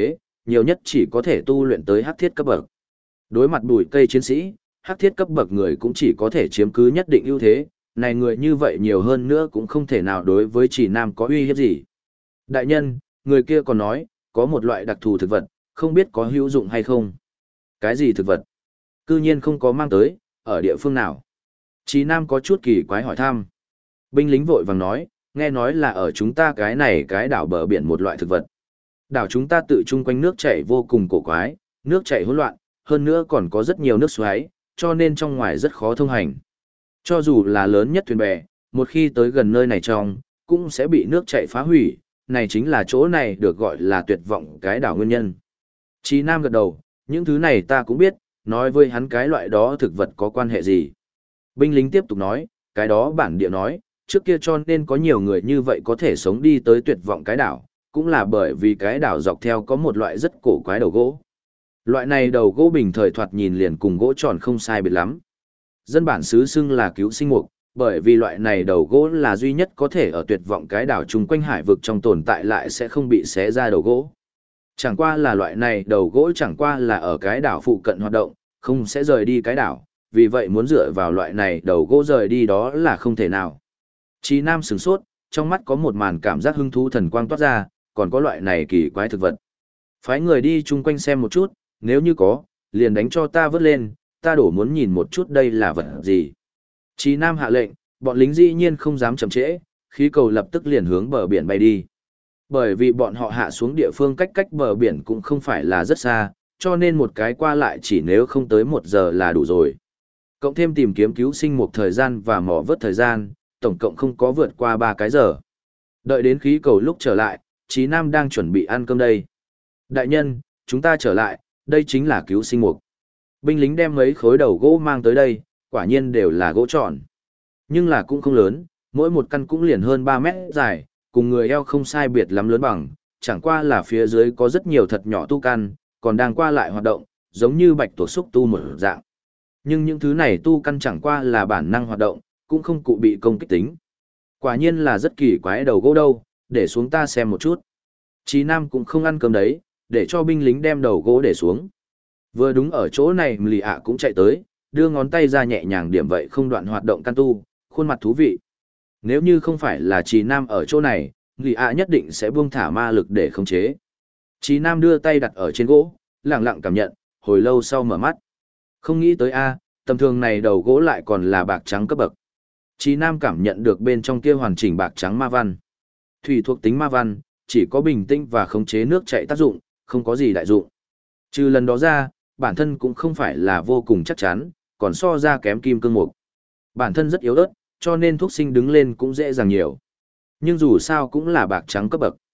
nhiều nhất chỉ có thể tu luyện tới hắc thiết cấp bậc. Đối mặt bùi cây chiến sĩ, hắc thiết cấp bậc người cũng chỉ có thể chiếm cứ nhất định ưu thế, này người như vậy nhiều hơn nữa cũng không thể nào đối với chỉ nam có uy hiếp gì. Đại nhân, người kia còn nói, có một loại đặc thù thực vật, không biết có hữu dụng hay không. Cái gì thực vật? Cư nhiên không có mang tới, ở địa phương nào? Chỉ nam có chút kỳ quái hỏi thăm. Binh lính vội vàng nói, nghe nói là ở chúng ta cái này cái đảo bờ biển một loại thực vật. Đảo chúng ta tự chung quanh nước chảy vô cùng cổ quái, nước chảy hỗn loạn, hơn nữa còn có rất nhiều nước xoáy, cho nên trong ngoài rất khó thông hành. Cho dù là lớn nhất thuyền bè, một khi tới gần nơi này trong, cũng sẽ bị nước chảy phá hủy, này chính là chỗ này được gọi là tuyệt vọng cái đảo nguyên nhân. Chí Nam gật đầu, những thứ này ta cũng biết, nói với hắn cái loại đó thực vật có quan hệ gì. Binh lính tiếp tục nói, cái đó bản địa nói, trước kia cho nên có nhiều người như vậy có thể sống đi tới tuyệt vọng cái đảo, cũng là bởi vì cái đảo dọc theo có một loại rất cổ quái đầu gỗ. Loại này đầu gỗ bình thời thoạt nhìn liền cùng gỗ tròn không sai biệt lắm. Dân bản xứ xưng là cứu sinh mục, bởi vì loại này đầu gỗ là duy nhất có thể ở tuyệt vọng cái đảo chung quanh hải vực trong tồn tại lại sẽ không bị xé ra đầu gỗ. Chẳng qua là loại này đầu gỗ chẳng qua là ở cái đảo phụ cận hoạt động, không sẽ rời đi cái đảo, vì vậy muốn dựa vào loại này đầu gỗ rời đi đó là không thể nào. Chí Nam sửng sốt, trong mắt có một màn cảm giác hứng thú thần quang toát ra, còn có loại này kỳ quái thực vật. Phái người đi chung quanh xem một chút, nếu như có, liền đánh cho ta vớt lên, ta đổ muốn nhìn một chút đây là vật gì. Chí Nam hạ lệnh, bọn lính dĩ nhiên không dám chậm trễ, khí cầu lập tức liền hướng bờ biển bay đi. Bởi vì bọn họ hạ xuống địa phương cách bờ biển cũng không phải là rất xa, cho nên một cái qua lại chỉ nếu không tới 1 giờ là đủ rồi. Cộng thêm tìm kiếm cứu sinh một thời gian và mò vớt thời gian, tổng cộng không có vượt qua 3 cái giờ. Đợi đến khí cầu lúc trở lại, Chí Nam đang chuẩn bị ăn cơm đây. Đại nhân, chúng ta trở lại, đây chính là cứu sinh mục. Binh lính đem mấy khối đầu gỗ mang tới đây, quả nhiên đều là gỗ tròn. Nhưng là cũng không lớn, mỗi một căn cũng liền hơn 3 mét dài, cùng người eo không sai biệt lắm lớn bằng, chẳng qua là phía dưới có rất nhiều thật nhỏ tu căn, còn đang qua lại hoạt động, giống như bạch tuộc xúc tu một dạng. Nhưng những thứ này tu căn chẳng qua là bản năng hoạt động, cũng không cụ bị công kích tính. Quả nhiên là rất kỳ quái đầu gỗ đâu, để xuống ta xem một chút. Chí Nam cũng không ăn cơm đấy, để cho binh lính đem đầu gỗ để xuống. Vừa đúng ở chỗ này Lì ạ cũng chạy tới, đưa ngón tay ra nhẹ nhàng điểm vậy không đoạn hoạt động căn tu, khuôn mặt thú vị. Nếu như không phải là Chí Nam ở chỗ này, Lì ạ nhất định sẽ buông thả ma lực để khống chế. Chí Nam đưa tay đặt ở trên gỗ, lặng lặng cảm nhận, hồi lâu sau mở mắt. Không nghĩ tới tầm thường này đầu gỗ lại còn là bạc trắng cấp bậc. Chí Nam cảm nhận được bên trong kia hoàn chỉnh bạc trắng ma văn. Thủy thuộc tính ma văn, chỉ có bình tĩnh và khống chế nước chảy tác dụng, không có gì đại dụng. Trừ lần đó ra, bản thân cũng không phải là vô cùng chắc chắn, còn so ra kém kim cương mục. Bản thân rất yếu ớt, cho nên thuốc sinh đứng lên cũng dễ dàng nhiều. Nhưng dù sao cũng là bạc trắng cấp bậc.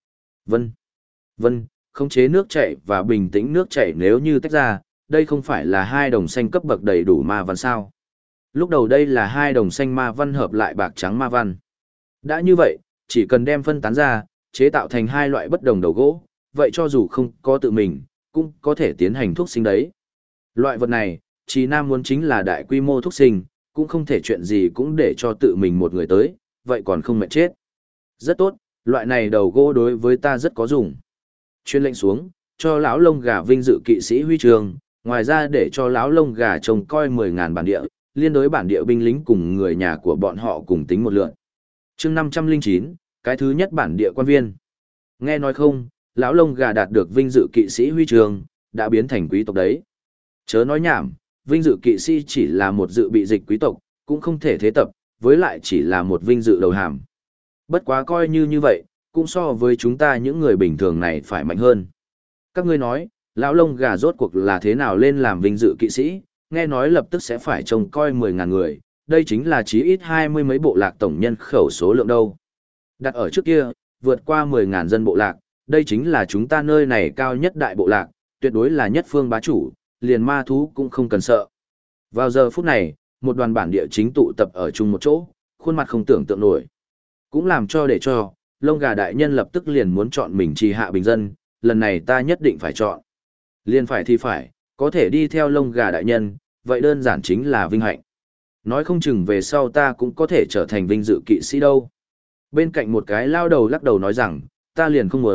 Vân, khống chế nước chảy và bình tĩnh nước chảy nếu như tách ra, đây không phải là 2 đồng xanh cấp bậc đầy đủ ma văn sao. Lúc đầu đây là 2 đồng xanh ma văn hợp lại bạc trắng ma văn. Đã như vậy, chỉ cần đem phân tán ra, chế tạo thành 2 loại bất đồng đầu gỗ, vậy cho dù không có tự mình, cũng có thể tiến hành thuốc sinh đấy. Loại vật này, Chí Nam muốn chính là đại quy mô thuốc sinh, cũng không thể chuyện gì cũng để cho tự mình một người tới, vậy còn không mệt chết. Rất tốt, loại này đầu gỗ đối với ta rất có dùng. Chuyên lệnh xuống, cho lão lông gà vinh dự kỵ sĩ huy trường, ngoài ra để cho lão lông gà trông coi 10.000 bản địa, liên đối bản địa binh lính cùng người nhà của bọn họ cùng tính một lượt. Chương 509, cái thứ nhất bản địa quan viên. Nghe nói không, lão lông gà đạt được vinh dự kỵ sĩ huy trường, đã biến thành quý tộc đấy. Chớ nói nhảm, vinh dự kỵ sĩ chỉ là một dự bị dịch quý tộc, cũng không thể thế tập, với lại chỉ là một vinh dự đầu hàm. Bất quá coi như vậy, cũng so với chúng ta những người bình thường này phải mạnh hơn. Các ngươi nói, lão lông gà rốt cuộc là thế nào lên làm vinh dự kỵ sĩ, nghe nói lập tức sẽ phải trông coi 10.000 người, đây chính là chí ít 20 mấy bộ lạc tổng nhân khẩu số lượng đâu. Đặt ở trước kia, vượt qua 10.000 dân bộ lạc, đây chính là chúng ta nơi này cao nhất đại bộ lạc, tuyệt đối là nhất phương bá chủ, liền ma thú cũng không cần sợ. Vào giờ phút này, một đoàn bản địa chính tụ tập ở chung một chỗ, khuôn mặt không tưởng tượng nổi. Cũng làm để cho, lông gà đại nhân lập tức liền muốn chọn mình trì hạ bình dân, lần này ta nhất định phải chọn. Liền phải thì phải, có thể đi theo lông gà đại nhân, vậy đơn giản chính là vinh hạnh. Nói không chừng về sau ta cũng có thể trở thành vinh dự kỵ sĩ đâu. Bên cạnh một cái lao đầu lắc đầu nói rằng, ta liền không muốn,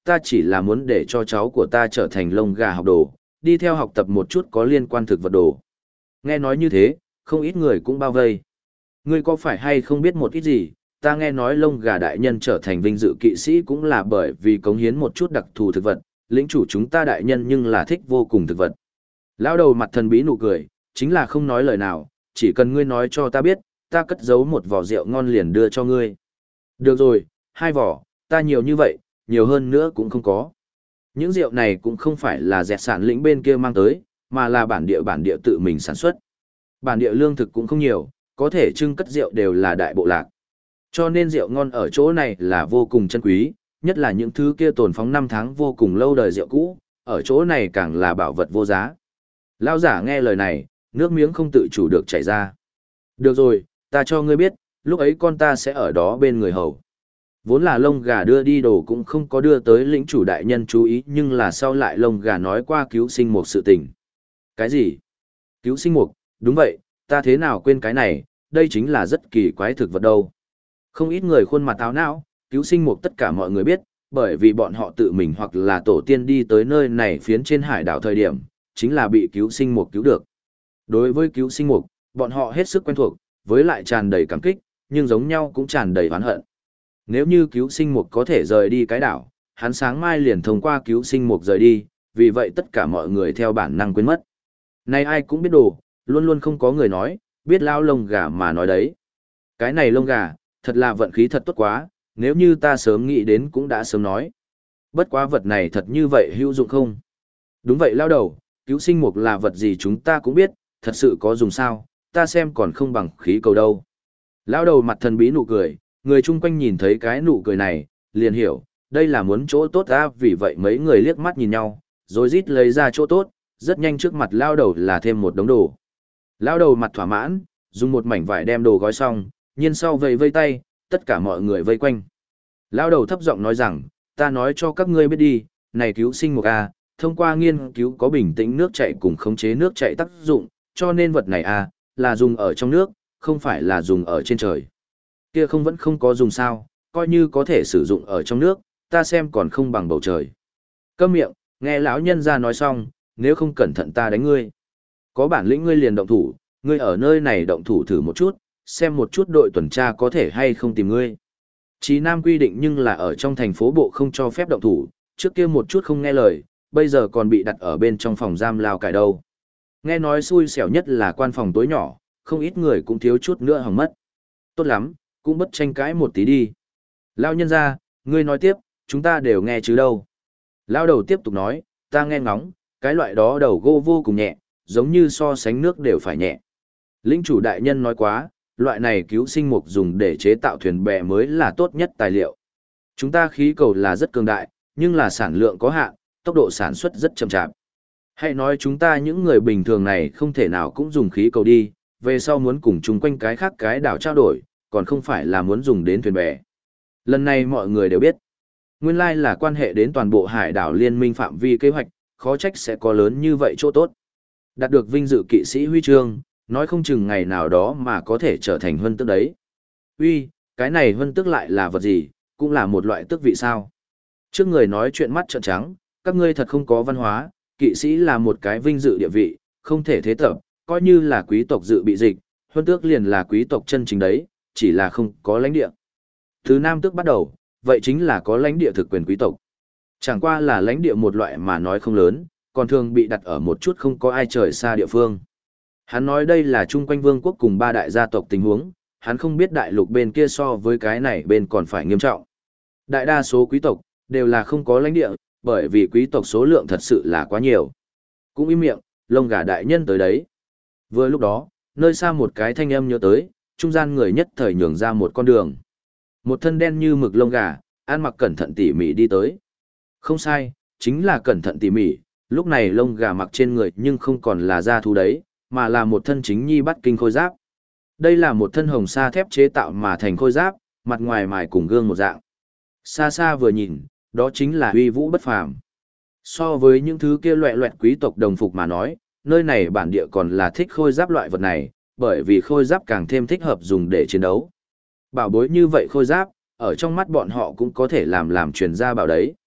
ta chỉ là muốn để cho cháu của ta trở thành lông gà học đồ, đi theo học tập một chút có liên quan thực vật đồ. Nghe nói như thế, không ít người cũng bao vây. Ngươi có phải hay không biết một ít gì, ta nghe nói lông gà đại nhân trở thành vinh dự kỵ sĩ cũng là bởi vì cống hiến một chút đặc thù thực vật, lĩnh chủ chúng ta đại nhân nhưng là thích vô cùng thực vật. Lão đầu mặt thần bí nụ cười, chính là không nói lời nào, chỉ cần ngươi nói cho ta biết, ta cất giấu một vỏ rượu ngon liền đưa cho ngươi. Được rồi, 2 vỏ, ta nhiều như vậy, nhiều hơn nữa cũng không có. Những rượu này cũng không phải là dẹt sản lĩnh bên kia mang tới, mà là bản địa tự mình sản xuất. Bản địa lương thực cũng không nhiều, có thể trưng cất rượu đều là đại bộ lạc. Cho nên rượu ngon ở chỗ này là vô cùng chân quý, nhất là những thứ kia tồn phóng 5 tháng vô cùng lâu đời rượu cũ, ở chỗ này càng là bảo vật vô giá. Lão giả nghe lời này, nước miếng không tự chủ được chảy ra. Được rồi, ta cho ngươi biết, lúc ấy con ta sẽ ở đó bên người hầu. Vốn là lông gà đưa đi đồ cũng không có đưa tới lĩnh chủ đại nhân chú ý, nhưng là sau lại lông gà nói qua cứu sinh mục sự tình. Cái gì? Cứu sinh mục, đúng vậy, ta thế nào quên cái này, đây chính là rất kỳ quái thực vật đâu. Không ít người khuôn mặt áo não, cứu sinh mục tất cả mọi người biết, bởi vì bọn họ tự mình hoặc là tổ tiên đi tới nơi này phiến trên hải đảo thời điểm, chính là bị cứu sinh mục cứu được. Đối với cứu sinh mục, bọn họ hết sức quen thuộc, với lại tràn đầy cảm kích, nhưng giống nhau cũng tràn đầy oán hận. Nếu như cứu sinh mục có thể rời đi cái đảo, hắn sáng mai liền thông qua cứu sinh mục rời đi, vì vậy tất cả mọi người theo bản năng quên mất. Này ai cũng biết đồ, luôn luôn không có người nói, biết lao lông gà mà nói đấy. Cái này lông gà, thật là vận khí thật tốt quá, nếu như ta sớm nghĩ đến cũng đã sớm nói. Bất quá vật này thật như vậy hữu dụng không? Đúng vậy lao đầu, cứu sinh mục là vật gì chúng ta cũng biết, thật sự có dùng sao, ta xem còn không bằng khí cầu đâu. Lao đầu mặt thần bí nụ cười, người chung quanh nhìn thấy cái nụ cười này, liền hiểu, đây là muốn chỗ tốt ra, vì vậy mấy người liếc mắt nhìn nhau, rồi rít lấy ra chỗ tốt, rất nhanh trước mặt lao đầu là thêm một đống đồ. Lao đầu mặt thỏa mãn, dùng một mảnh vải đem đồ gói xong, nhiên sau vây vây tay, tất cả mọi người vây quanh. Lao đầu thấp giọng nói rằng, ta nói cho các ngươi biết đi, này cứu sinh mục A, thông qua nghiên cứu có bình tĩnh nước chảy cùng khống chế nước chảy tác dụng, cho nên vật này A, là dùng ở trong nước, không phải là dùng ở trên trời. Kia không vẫn không có dùng sao, coi như có thể sử dụng ở trong nước, ta xem còn không bằng bầu trời. Câm miệng, nghe lão nhân ra nói xong, nếu không cẩn thận ta đánh ngươi. Có bản lĩnh ngươi liền động thủ, ngươi ở nơi này động thủ thử một chút, xem một chút đội tuần tra có thể hay không tìm ngươi. Chí Nam quy định nhưng là ở trong thành phố bộ không cho phép động thủ, trước kia một chút không nghe lời, bây giờ còn bị đặt ở bên trong phòng giam lao cải đâu. Nghe nói xui xẻo nhất là quan phòng tối nhỏ, không ít người cũng thiếu chút nữa hỏng mất. Tốt lắm, cũng bất tranh cãi một tí đi. Lao nhân ra, ngươi nói tiếp, chúng ta đều nghe chứ đâu. Lao đầu tiếp tục nói, ta nghe ngóng, cái loại đó đầu gỗ vô cùng nhẹ, giống như so sánh nước đều phải nhẹ. Lĩnh chủ đại nhân nói quá, loại này cứu sinh mục dùng để chế tạo thuyền bè mới là tốt nhất tài liệu. Chúng ta khí cầu là rất cường đại, nhưng là sản lượng có hạn, tốc độ sản xuất rất chậm chạp. Hãy nói chúng ta những người bình thường này không thể nào cũng dùng khí cầu đi, về sau muốn cùng chung quanh cái khác cái đảo trao đổi, còn không phải là muốn dùng đến thuyền bè. Lần này mọi người đều biết, nguyên lai là quan hệ đến toàn bộ hải đảo liên minh phạm vi kế hoạch, khó trách sẽ có lớn như vậy chỗ tốt. Đạt được vinh dự kỵ sĩ huy chương, nói không chừng ngày nào đó mà có thể trở thành huân tước đấy. Uy, cái này huân tước lại là vật gì, cũng là một loại tước vị sao. Trước người nói chuyện mắt trợn trắng, các ngươi thật không có văn hóa, kỵ sĩ là một cái vinh dự địa vị, không thể thế tập, coi như là quý tộc dự bị dịch, huân tước liền là quý tộc chân chính đấy, chỉ là không có lãnh địa. Từ nam tước bắt đầu, vậy chính là có lãnh địa thực quyền quý tộc. Chẳng qua là lãnh địa một loại mà nói không lớn, còn thường bị đặt ở một chút không có ai trời xa địa phương. Hắn nói đây là chung quanh vương quốc cùng 3 đại gia tộc tình huống, hắn không biết đại lục bên kia so với cái này bên còn phải nghiêm trọng. Đại đa số quý tộc đều là không có lãnh địa, bởi vì quý tộc số lượng thật sự là quá nhiều. Cũng im miệng, lông gà đại nhân tới đấy. Vừa lúc đó, nơi xa một cái thanh âm nhớ tới, trung gian người nhất thời nhường ra một con đường. Một thân đen như mực lông gà, ăn mặc cẩn thận tỉ mỉ đi tới. Không sai, chính là cẩn thận tỉ mỉ, lúc này lông gà mặc trên người nhưng không còn là da thú đấy, mà là một thân chính nhi bắt kinh khôi giáp. Đây là một thân hồng sa thép chế tạo mà thành khôi giáp, mặt ngoài mài cùng gương một dạng. Xa xa vừa nhìn, đó chính là uy vũ bất phàm. So với những thứ kia loẹ loẹt quý tộc đồng phục mà nói, nơi này bản địa còn là thích khôi giáp loại vật này, bởi vì khôi giáp càng thêm thích hợp dùng để chiến đấu. Bảo bối như vậy khôi giáp, ở trong mắt bọn họ cũng có thể làm truyền gia bảo đấy.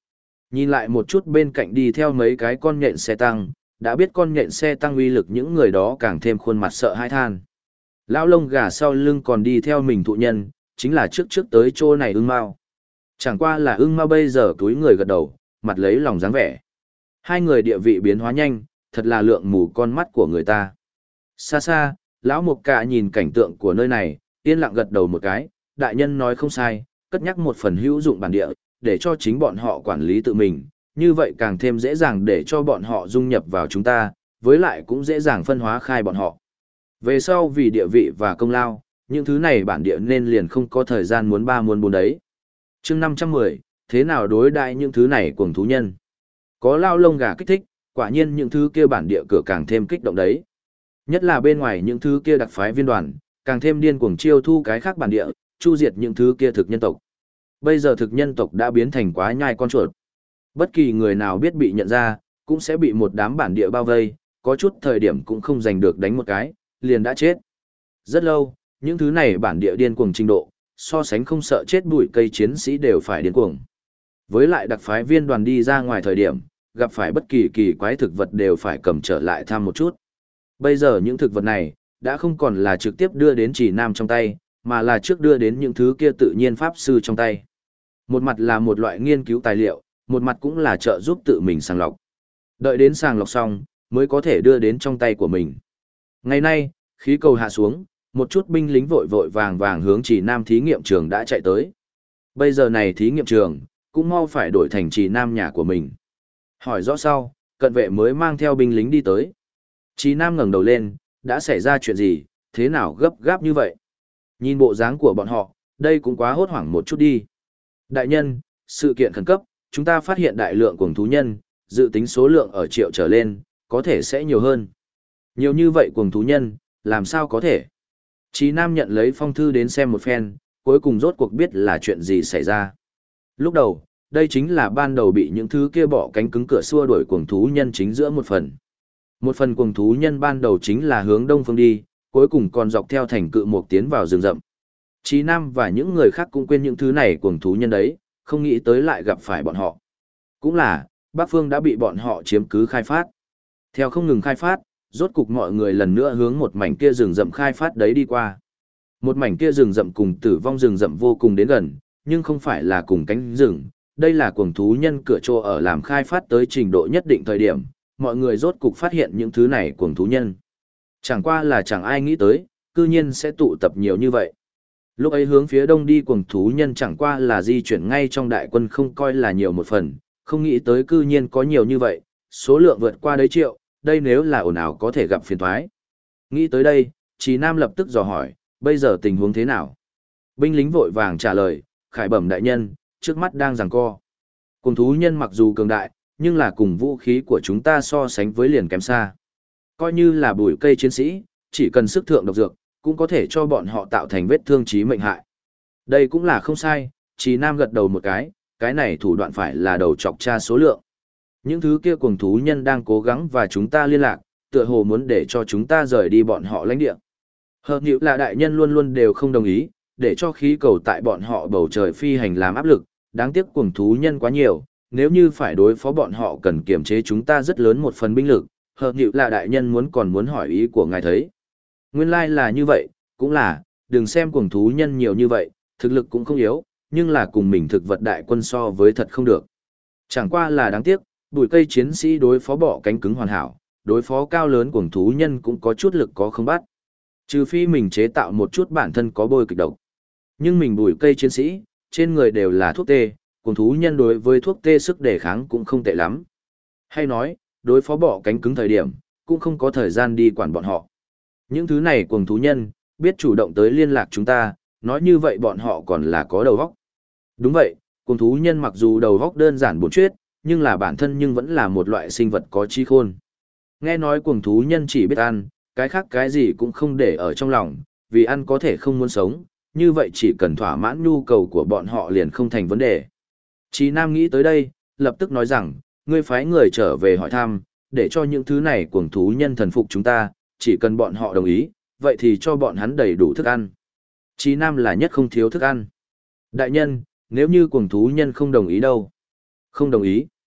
Nhìn lại một chút bên cạnh đi theo mấy cái con nhện xe tăng, đã biết con nhện xe tăng uy lực những người đó càng thêm khuôn mặt sợ hãi than. Lão lông gà sau lưng còn đi theo mình thụ nhân, chính là trước trước tới chỗ này ưng mao. Chẳng qua là ưng mao bây giờ túi người gật đầu, mặt lấy lòng dáng vẻ. Hai người địa vị biến hóa nhanh, thật là lượng mù con mắt của người ta. Xa xa, lão Mục Cạ nhìn cảnh tượng của nơi này, yên lặng gật đầu một cái, đại nhân nói không sai, cất nhắc một phần hữu dụng bản địa, để cho chính bọn họ quản lý tự mình, như vậy càng thêm dễ dàng để cho bọn họ dung nhập vào chúng ta, với lại cũng dễ dàng phân hóa khai bọn họ. Về sau vì địa vị và công lao, những thứ này bản địa nên liền không có thời gian muốn ba muốn bốn đấy. Chương 510, thế nào đối đại những thứ này cuồng thú nhân? Có lao lông gà kích thích, quả nhiên những thứ kia bản địa cửa càng thêm kích động đấy. Nhất là bên ngoài những thứ kia đặc phái viên đoàn, càng thêm điên cuồng chiêu thu cái khác bản địa, chu diệt những thứ kia thực nhân tộc. Bây giờ thực nhân tộc đã biến thành quá nhai con chuột. Bất kỳ người nào biết bị nhận ra, cũng sẽ bị một đám bản địa bao vây, có chút thời điểm cũng không giành được đánh một cái, liền đã chết. Rất lâu, những thứ này bản địa điên cuồng trình độ, so sánh không sợ chết bụi cây chiến sĩ đều phải điên cuồng. Với lại đặc phái viên đoàn đi ra ngoài thời điểm, gặp phải bất kỳ kỳ quái thực vật đều phải cầm trở lại thăm một chút. Bây giờ những thực vật này, đã không còn là trực tiếp đưa đến chỉ nam trong tay, mà là trước đưa đến những thứ kia tự nhiên pháp sư trong tay. Một mặt là một loại nghiên cứu tài liệu, một mặt cũng là trợ giúp tự mình sàng lọc. Đợi đến sàng lọc xong, mới có thể đưa đến trong tay của mình. Ngày nay, khí cầu hạ xuống, một chút binh lính vội vội vàng vàng hướng chỉ nam thí nghiệm trường đã chạy tới. Bây giờ này thí nghiệm trường, cũng mau phải đổi thành chỉ nam nhà của mình. Hỏi rõ sau, cận vệ mới mang theo binh lính đi tới. Chỉ nam ngẩng đầu lên, đã xảy ra chuyện gì, thế nào gấp gáp như vậy? Nhìn bộ dáng của bọn họ, đây cũng quá hốt hoảng một chút đi. Đại nhân, sự kiện khẩn cấp, chúng ta phát hiện đại lượng cuồng thú nhân, dự tính số lượng ở triệu trở lên, có thể sẽ nhiều hơn. Nhiều như vậy cuồng thú nhân, làm sao có thể? Chí Nam nhận lấy phong thư đến xem một phen, cuối cùng rốt cuộc biết là chuyện gì xảy ra. Lúc đầu, đây chính là ban đầu bị những thứ kia bỏ cánh cứng cửa xua đuổi cuồng thú nhân chính giữa một phần. Một phần cuồng thú nhân ban đầu chính là hướng đông phương đi, cuối cùng còn dọc theo thành cự mục tiến vào rừng rậm. Chí Nam và những người khác cũng quên những thứ này cuồng thú nhân đấy, không nghĩ tới lại gặp phải bọn họ. Cũng là, Bắc Phương đã bị bọn họ chiếm cứ khai phát. Theo không ngừng khai phát, rốt cục mọi người lần nữa hướng một mảnh kia rừng rậm khai phát đấy đi qua. Một mảnh kia rừng rậm cùng tử vong rừng rậm vô cùng đến gần, nhưng không phải là cùng cánh rừng. Đây là cuồng thú nhân cửa trô ở làm khai phát tới trình độ nhất định thời điểm, mọi người rốt cục phát hiện những thứ này cuồng thú nhân. Chẳng qua là chẳng ai nghĩ tới, cư nhiên sẽ tụ tập nhiều như vậy. Lúc ấy hướng phía đông đi cuồng thú nhân chẳng qua là di chuyển ngay trong đại quân không coi là nhiều một phần, không nghĩ tới cư nhiên có nhiều như vậy, số lượng vượt qua đấy triệu, đây nếu là ồn ào có thể gặp phiền toái. Nghĩ tới đây, Chí Nam lập tức dò hỏi, bây giờ tình huống thế nào? Binh lính vội vàng trả lời, khải bẩm đại nhân, trước mắt đang giằng co. Cuồng thú nhân mặc dù cường đại, nhưng là cùng vũ khí của chúng ta so sánh với liền kém xa. Coi như là bùi cây chiến sĩ, chỉ cần sức thượng độc dược, cũng có thể cho bọn họ tạo thành vết thương chí mệnh hại. Đây cũng là không sai, Chí Nam gật đầu một cái này thủ đoạn phải là đầu chọc tra số lượng. Những thứ kia cuồng thú nhân đang cố gắng và chúng ta liên lạc, tựa hồ muốn để cho chúng ta rời đi bọn họ lãnh địa. Hợp nhữ là đại nhân luôn luôn đều không đồng ý, để cho khí cầu tại bọn họ bầu trời phi hành làm áp lực, đáng tiếc cuồng thú nhân quá nhiều, nếu như phải đối phó bọn họ cần kiềm chế chúng ta rất lớn một phần binh lực, hợp nhữ là đại nhân còn muốn hỏi ý của ngài thấy. Nguyên lai là như vậy, cũng là, đừng xem cuồng thú nhân nhiều như vậy, thực lực cũng không yếu, nhưng là cùng mình thực vật đại quân so với thật không được. Chẳng qua là đáng tiếc, bùi cây chiến sĩ đối phó bỏ cánh cứng hoàn hảo, đối phó cao lớn cuồng thú nhân cũng có chút lực có không bắt. Trừ phi mình chế tạo một chút bản thân có bôi kịch độc. Nhưng mình bùi cây chiến sĩ, trên người đều là thuốc tê, cuồng thú nhân đối với thuốc tê sức đề kháng cũng không tệ lắm. Hay nói, đối phó bỏ cánh cứng thời điểm, cũng không có thời gian đi quản bọn họ. Những thứ này cuồng thú nhân, biết chủ động tới liên lạc chúng ta, nói như vậy bọn họ còn là có đầu óc. Đúng vậy, cuồng thú nhân mặc dù đầu óc đơn giản bột chuyết, nhưng là bản thân nhưng vẫn là một loại sinh vật có trí khôn. Nghe nói cuồng thú nhân chỉ biết ăn, cái khác cái gì cũng không để ở trong lòng, vì ăn có thể không muốn sống, như vậy chỉ cần thỏa mãn nhu cầu của bọn họ liền không thành vấn đề. Chí Nam nghĩ tới đây, lập tức nói rằng, ngươi phái người trở về hỏi thăm, để cho những thứ này cuồng thú nhân thần phục chúng ta, chỉ cần bọn họ đồng ý, vậy thì cho bọn hắn đầy đủ thức ăn. Chí Nam là nhất không thiếu thức ăn. Đại nhân, nếu như cuồng thú nhân không đồng ý đâu? Không đồng ý.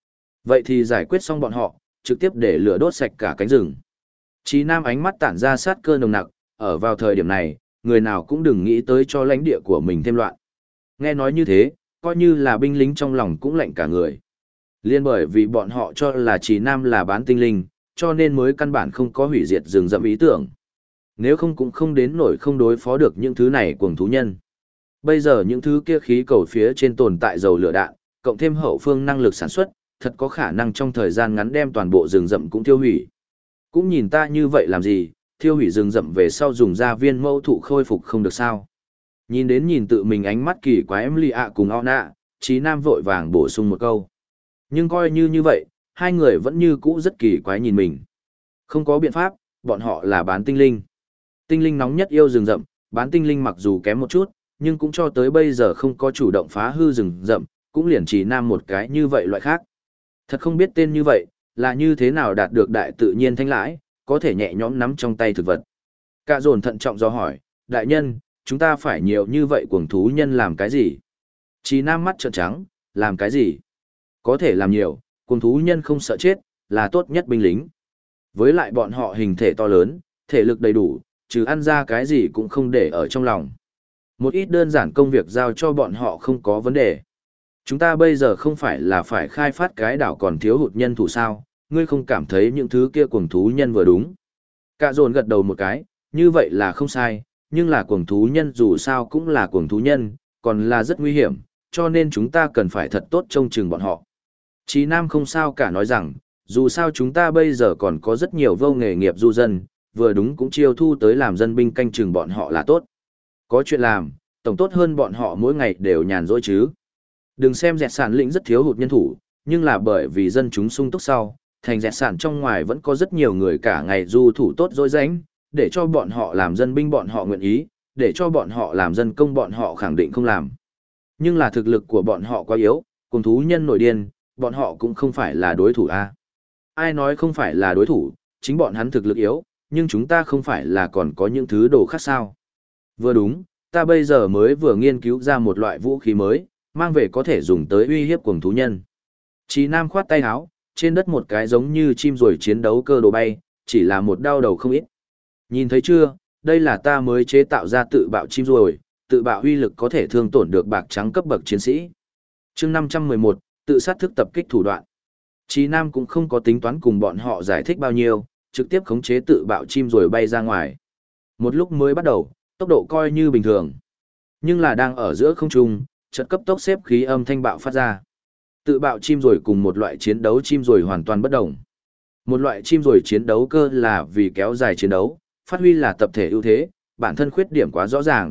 Vậy thì giải quyết xong bọn họ, trực tiếp để lửa đốt sạch cả cánh rừng. Chí Nam ánh mắt tản ra sát cơ nồng nặc, ở vào thời điểm này, người nào cũng đừng nghĩ tới cho lãnh địa của mình thêm loạn. Nghe nói như thế, coi như là binh lính trong lòng cũng lạnh cả người. Liên bởi vì bọn họ cho là Chí Nam là bán tinh linh, cho nên mới căn bản không có hủy diệt rừng rậm ý tưởng. Nếu không cũng không đến nổi không đối phó được những thứ này cuồng thú nhân. Bây giờ những thứ kia khí cầu phía trên tồn tại dầu lửa đạn, cộng thêm hậu phương năng lực sản xuất, thật có khả năng trong thời gian ngắn đem toàn bộ rừng rậm cũng tiêu hủy. Cũng nhìn ta như vậy làm gì, thiêu hủy rừng rậm về sau dùng ra viên mẫu thụ khôi phục không được sao. Nhìn đến nhìn tự mình ánh mắt kỳ quái Emily ạ cùng Ona, Chí Nam vội vàng bổ sung một câu. Nhưng coi như vậy, hai người vẫn như cũ rất kỳ quái nhìn mình. Không có biện pháp, bọn họ là bán tinh linh. Tinh linh nóng nhất yêu rừng rậm, bán tinh linh mặc dù kém một chút, nhưng cũng cho tới bây giờ không có chủ động phá hư rừng rậm, cũng liền Chí Nam một cái như vậy loại khác. Thật không biết tên như vậy, là như thế nào đạt được đại tự nhiên thanh lãi, có thể nhẹ nhõm nắm trong tay thực vật. Cả dồn thận trọng do hỏi, đại nhân, chúng ta phải nhiều như vậy cuồng thú nhân làm cái gì? Chí Nam mắt trợn trắng, làm cái gì? Có thể làm nhiều, cuồng thú nhân không sợ chết, là tốt nhất binh lính. Với lại bọn họ hình thể to lớn, thể lực đầy đủ, trừ ăn ra cái gì cũng không để ở trong lòng. Một ít đơn giản công việc giao cho bọn họ không có vấn đề. Chúng ta bây giờ không phải là phải khai phát cái đảo còn thiếu hụt nhân thủ sao, ngươi không cảm thấy những thứ kia cuồng thú nhân vừa đúng. Cả dồn gật đầu một cái, như vậy là không sai, nhưng là cuồng thú nhân dù sao cũng là cuồng thú nhân, còn là rất nguy hiểm, cho nên chúng ta cần phải thật tốt trông chừng bọn họ. Chí Nam không sao cả nói rằng, dù sao chúng ta bây giờ còn có rất nhiều vô nghề nghiệp du dân, vừa đúng cũng chiêu thu tới làm dân binh canh chừng bọn họ là tốt. Có chuyện làm, tổng tốt hơn bọn họ mỗi ngày đều nhàn rỗi chứ. Đừng xem dẹt sản lĩnh rất thiếu hụt nhân thủ, nhưng là bởi vì dân chúng sung túc sau, thành dẹt sản trong ngoài vẫn có rất nhiều người cả ngày du thủ tốt dối rãnh, để cho bọn họ làm dân binh bọn họ nguyện ý, để cho bọn họ làm dân công bọn họ khẳng định không làm. Nhưng là thực lực của bọn họ quá yếu, cùng thú nhân nổi điên, bọn họ cũng không phải là đối thủ a. Ai nói không phải là đối thủ, chính bọn hắn thực lực yếu, nhưng chúng ta không phải là còn có những thứ đồ khác sao. Vừa đúng, ta bây giờ mới vừa nghiên cứu ra một loại vũ khí mới, mang về có thể dùng tới uy hiếp cuồng thú nhân. Chí Nam khoát tay áo, trên đất một cái giống như chim ruồi chiến đấu cơ đồ bay, chỉ là một đau đầu không ít. Nhìn thấy chưa, đây là ta mới chế tạo ra tự bạo chim ruồi, tự bạo uy lực có thể thương tổn được bạc trắng cấp bậc chiến sĩ. Chương 511, tự sát thức tập kích thủ đoạn. Chí Nam cũng không có tính toán cùng bọn họ giải thích bao nhiêu, trực tiếp khống chế tự bạo chim ruồi bay ra ngoài. Một lúc mới bắt đầu, tốc độ coi như bình thường. Nhưng là đang ở giữa không trung, chợt cấp tốc xếp khí âm thanh bạo phát ra. Tự bạo chim ruồi cùng một loại chiến đấu chim ruồi hoàn toàn bất đồng. Một loại chim ruồi chiến đấu cơ là vì kéo dài chiến đấu, phát huy là tập thể ưu thế, bản thân khuyết điểm quá rõ ràng.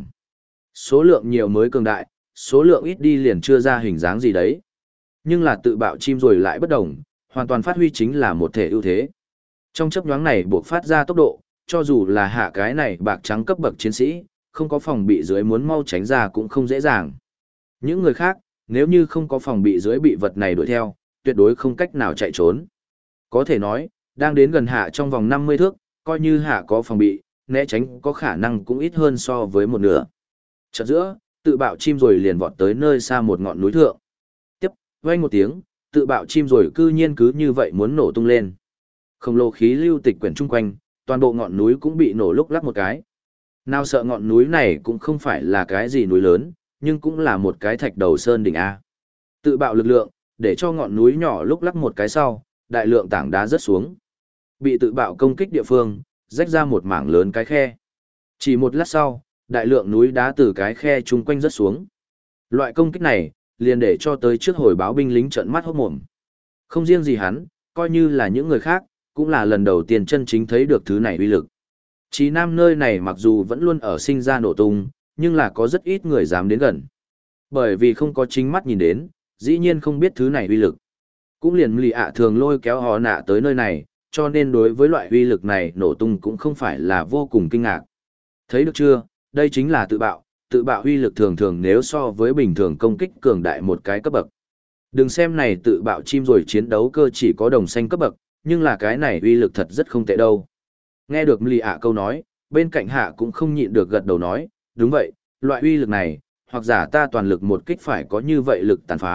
Số lượng nhiều mới cường đại, số lượng ít đi liền chưa ra hình dáng gì đấy. Nhưng là tự bạo chim ruồi lại bất đồng, hoàn toàn phát huy chính là một thể ưu thế. Trong chớp nhoáng này buộc phát ra tốc độ, cho dù là hạ cái này bạc trắng cấp bậc chiến sĩ, không có phòng bị dưới muốn mau tránh ra cũng không dễ dàng. Những người khác, nếu như không có phòng bị dưới bị vật này đuổi theo, tuyệt đối không cách nào chạy trốn. Có thể nói, đang đến gần hạ trong vòng 50 thước, coi như hạ có phòng bị, né tránh có khả năng cũng ít hơn so với một nửa. Chợt giữa, tự bạo chim rồi liền vọt tới nơi xa một ngọn núi thượng. Tiếp, vang một tiếng, tự bạo chim rồi cư nhiên cứ như vậy muốn nổ tung lên. Khổng lồ khí lưu tịch quyển chung quanh, toàn bộ ngọn núi cũng bị nổ lúc lắc một cái. Nào sợ ngọn núi này cũng không phải là cái gì núi lớn, nhưng cũng là một cái thạch đầu sơn đỉnh A. Tự bạo lực lượng, để cho ngọn núi nhỏ lúc lắc một cái sau, đại lượng tảng đá rớt xuống. Bị tự bạo công kích địa phương, rách ra một mảng lớn cái khe. Chỉ một lát sau, đại lượng núi đá từ cái khe chung quanh rớt xuống. Loại công kích này, liền để cho tới trước hồi báo binh lính trợn mắt hốt mồm. Không riêng gì hắn, coi như là những người khác, cũng là lần đầu tiên chân chính thấy được thứ này uy lực. Chí Nam nơi này mặc dù vẫn luôn ở sinh ra nổ tung, nhưng là có rất ít người dám đến gần. Bởi vì không có chính mắt nhìn đến, dĩ nhiên không biết thứ này uy lực. Cũng liền lì ạ thường lôi kéo họ nạ tới nơi này, cho nên đối với loại uy lực này nổ tung cũng không phải là vô cùng kinh ngạc. Thấy được chưa, đây chính là tự bạo uy lực thường thường nếu so với bình thường công kích cường đại một cái cấp bậc. Đừng xem này tự bạo chim rồi chiến đấu cơ chỉ có đồng xanh cấp bậc, nhưng là cái này uy lực thật rất không tệ đâu. Nghe được lì ạ câu nói, bên cạnh hạ cũng không nhịn được gật đầu nói, đúng vậy, loại uy lực này, hoặc giả ta toàn lực một kích phải có như vậy lực tàn phá,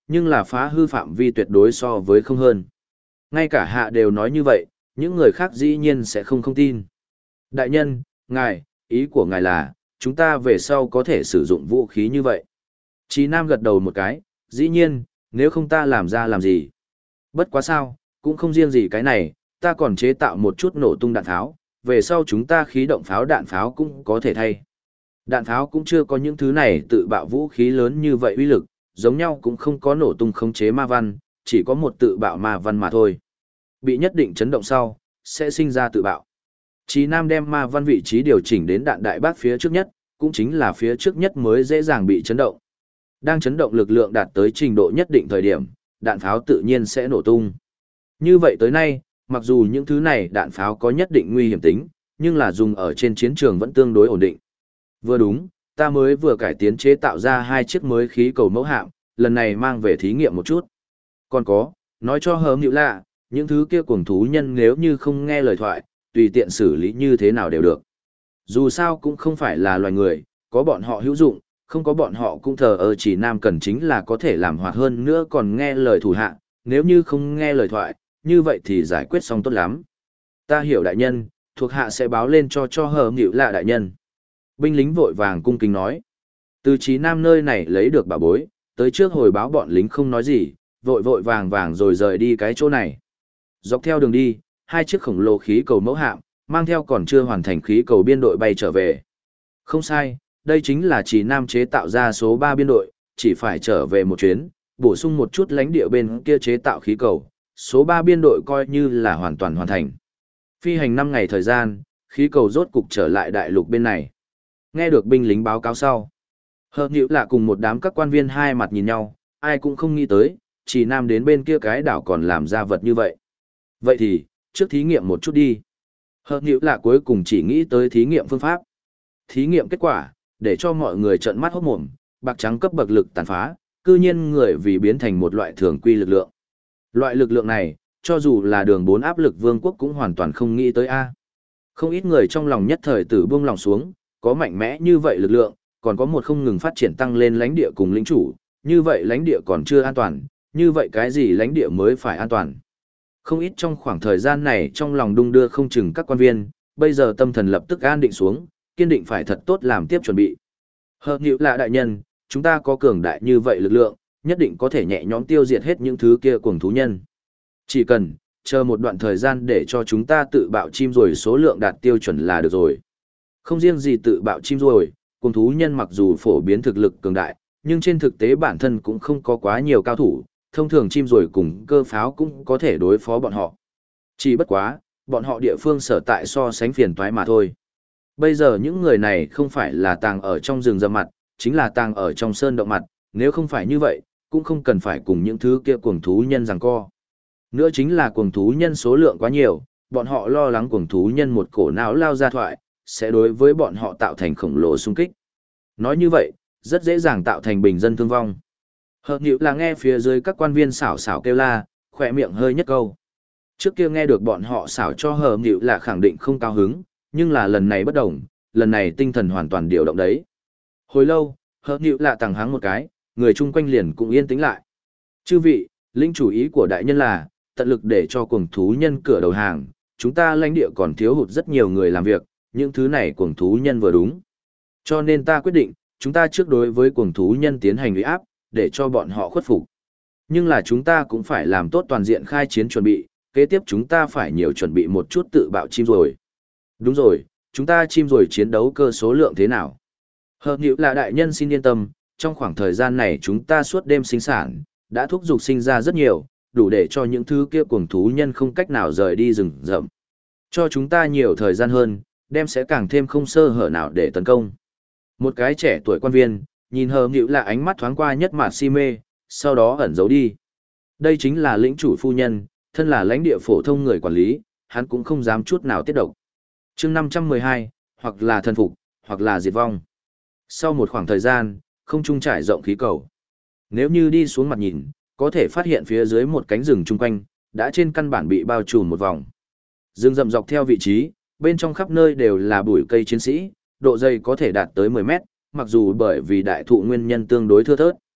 nhưng là phá hư phạm vi tuyệt đối so với không hơn. Ngay cả hạ đều nói như vậy, những người khác dĩ nhiên sẽ không tin. Đại nhân, ngài, ý của ngài là, chúng ta về sau có thể sử dụng vũ khí như vậy. Chí Nam gật đầu một cái, dĩ nhiên, nếu không ta làm ra làm gì. Bất quá sao, cũng không riêng gì cái này, ta còn chế tạo một chút nổ tung đạn pháo, về sau chúng ta khí động pháo đạn pháo cũng có thể thay. Đạn pháo cũng chưa có những thứ này tự bạo vũ khí lớn như vậy uy lực, giống nhau cũng không có nổ tung khống chế ma văn, chỉ có một tự bạo ma văn mà thôi. Bị nhất định chấn động sau, sẽ sinh ra tự bạo. Chí Nam đem ma văn vị trí điều chỉnh đến đạn đại bác phía trước nhất, cũng chính là phía trước nhất mới dễ dàng bị chấn động. Đang chấn động lực lượng đạt tới trình độ nhất định thời điểm, đạn pháo tự nhiên sẽ nổ tung. Như vậy tới nay, mặc dù những thứ này đạn pháo có nhất định nguy hiểm tính, nhưng là dùng ở trên chiến trường vẫn tương đối ổn định. Vừa đúng, ta mới vừa cải tiến chế tạo ra 2 chiếc mới khí cầu mẫu hạm, lần này mang về thí nghiệm một chút. Còn có, nói cho hớm nhịu lạ, những thứ kia cuồng thú nhân nếu như không nghe lời thoại, tùy tiện xử lý như thế nào đều được. Dù sao cũng không phải là loài người, có bọn họ hữu dụng, không có bọn họ cũng thờ ơ. Chỉ Nam cần chính là có thể làm hoạt hơn nữa còn nghe lời thủ hạ, nếu như không nghe lời thoại, như vậy thì giải quyết xong tốt lắm. Ta hiểu đại nhân, thuộc hạ sẽ báo lên cho hờ nghịu lạ đại nhân. Binh lính vội vàng cung kính nói. Từ Chí Nam nơi này lấy được bảo bối, tới trước hồi báo bọn lính không nói gì, vội vội vàng vàng rồi rời đi cái chỗ này. Dọc theo đường đi, 2 chiếc khổng lồ khí cầu mẫu hạm, mang theo còn chưa hoàn thành khí cầu biên đội bay trở về. Không sai, đây chính là Chí Nam chế tạo ra số 3 biên đội, chỉ phải trở về một chuyến, bổ sung một chút lãnh địa bên kia chế tạo khí cầu, số 3 biên đội coi như là hoàn toàn hoàn thành. Phi hành 5 ngày thời gian, khí cầu rốt cục trở lại đại lục bên này. Nghe được binh lính báo cáo sau, Hợp Nhữ Lạ cùng một đám các quan viên hai mặt nhìn nhau, ai cũng không nghĩ tới, Chí Nam đến bên kia cái đảo còn làm ra vật như vậy. Vậy thì, trước thí nghiệm một chút đi. Hợp Nhữ Lạ cuối cùng chỉ nghĩ tới thí nghiệm phương pháp. Thí nghiệm kết quả, để cho mọi người trợn mắt hốt mồm, bạc trắng cấp bậc lực tàn phá, cư nhiên người vì biến thành một loại thường quy lực lượng. Loại lực lượng này, cho dù là đường 4 áp lực vương quốc cũng hoàn toàn không nghĩ tới A. Không ít người trong lòng nhất thời tử buông lòng xuống, có mạnh mẽ như vậy lực lượng, còn có một không ngừng phát triển tăng lên lãnh địa cùng lĩnh chủ, như vậy lãnh địa còn chưa an toàn, như vậy cái gì lãnh địa mới phải an toàn. Không ít trong khoảng thời gian này trong lòng đung đưa không chừng các quan viên, bây giờ tâm thần lập tức an định xuống, kiên định phải thật tốt làm tiếp chuẩn bị. Hợp Nhữ Lạ đại nhân, chúng ta có cường đại như vậy lực lượng, nhất định có thể nhẹ nhõm tiêu diệt hết những thứ kia cuồng thú nhân. Chỉ cần, chờ một đoạn thời gian để cho chúng ta tự bạo chim rồi số lượng đạt tiêu chuẩn là được rồi. Không riêng gì tự bạo chim rồi, cuồng thú nhân mặc dù phổ biến thực lực cường đại, nhưng trên thực tế bản thân cũng không có quá nhiều cao thủ, thông thường chim rồi cùng cơ pháo cũng có thể đối phó bọn họ. Chỉ bất quá, bọn họ địa phương sở tại so sánh phiền toái mà thôi. Bây giờ những người này không phải là tàng ở trong rừng rậm mặt, chính là tàng ở trong sơn động mặt, nếu không phải như vậy, cũng không cần phải cùng những thứ kia cuồng thú nhân giằng co. Nữa chính là cuồng thú nhân số lượng quá nhiều, bọn họ lo lắng cuồng thú nhân một cổ não lao ra thoại, sẽ đối với bọn họ tạo thành khổng lồ xung kích. Nói như vậy, rất dễ dàng tạo thành bình dân thương vong. Hợp Nhữ là nghe phía dưới các quan viên xảo xảo kêu la, khỏe miệng hơi nhất câu. Trước kia nghe được bọn họ xảo cho Hợp Nhữ là khẳng định không cao hứng, nhưng là lần này bất đồng, lần này tinh thần hoàn toàn điều động đấy. Hồi lâu, Hợp Nhữ là tàng háng một cái, người chung quanh liền cũng yên tĩnh lại. Chư vị, linh chủ ý của đại nhân là, tận lực để cho cuồng thú nhân cửa đầu hàng, chúng ta lãnh địa còn thiếu hụt rất nhiều người làm việc, những thứ này cuồng thú nhân vừa đúng. Cho nên ta quyết định, chúng ta trước đối với cuồng thú nhân tiến hành uy áp, để cho bọn họ khuất phục. Nhưng là chúng ta cũng phải làm tốt toàn diện khai chiến chuẩn bị, kế tiếp chúng ta phải nhiều chuẩn bị một chút tự bạo chim rồi. Đúng rồi, chúng ta chim rồi chiến đấu cơ số lượng thế nào? Hợp Nhữ là đại nhân xin yên tâm, trong khoảng thời gian này chúng ta suốt đêm sinh sản, đã thúc giục sinh ra rất nhiều, đủ để cho những thứ kia cuồng thú nhân không cách nào rời đi rừng rậm. Cho chúng ta nhiều thời gian hơn, đem sẽ càng thêm không sơ hở nào để tấn công. Một cái trẻ tuổi quan viên, nhìn Hợp Nhữ là ánh mắt thoáng qua nhất mạt si mê, sau đó ẩn giấu đi. Đây chính là lĩnh chủ phu nhân, thân là lãnh địa phổ thông người quản lý, hắn cũng không dám chút nào tiết độc. Chương 512, hoặc là thần phục, hoặc là diệt vong. Sau một khoảng thời gian, không trung trải rộng khí cầu. Nếu như đi xuống mặt nhìn, có thể phát hiện phía dưới một cánh rừng chung quanh, đã trên căn bản bị bao trùm một vòng. Rừng rậm dọc theo vị trí, bên trong khắp nơi đều là bụi cây chiến sĩ, độ dày có thể đạt tới 10 mét, mặc dù bởi vì đại thụ nguyên nhân tương đối thưa thớt.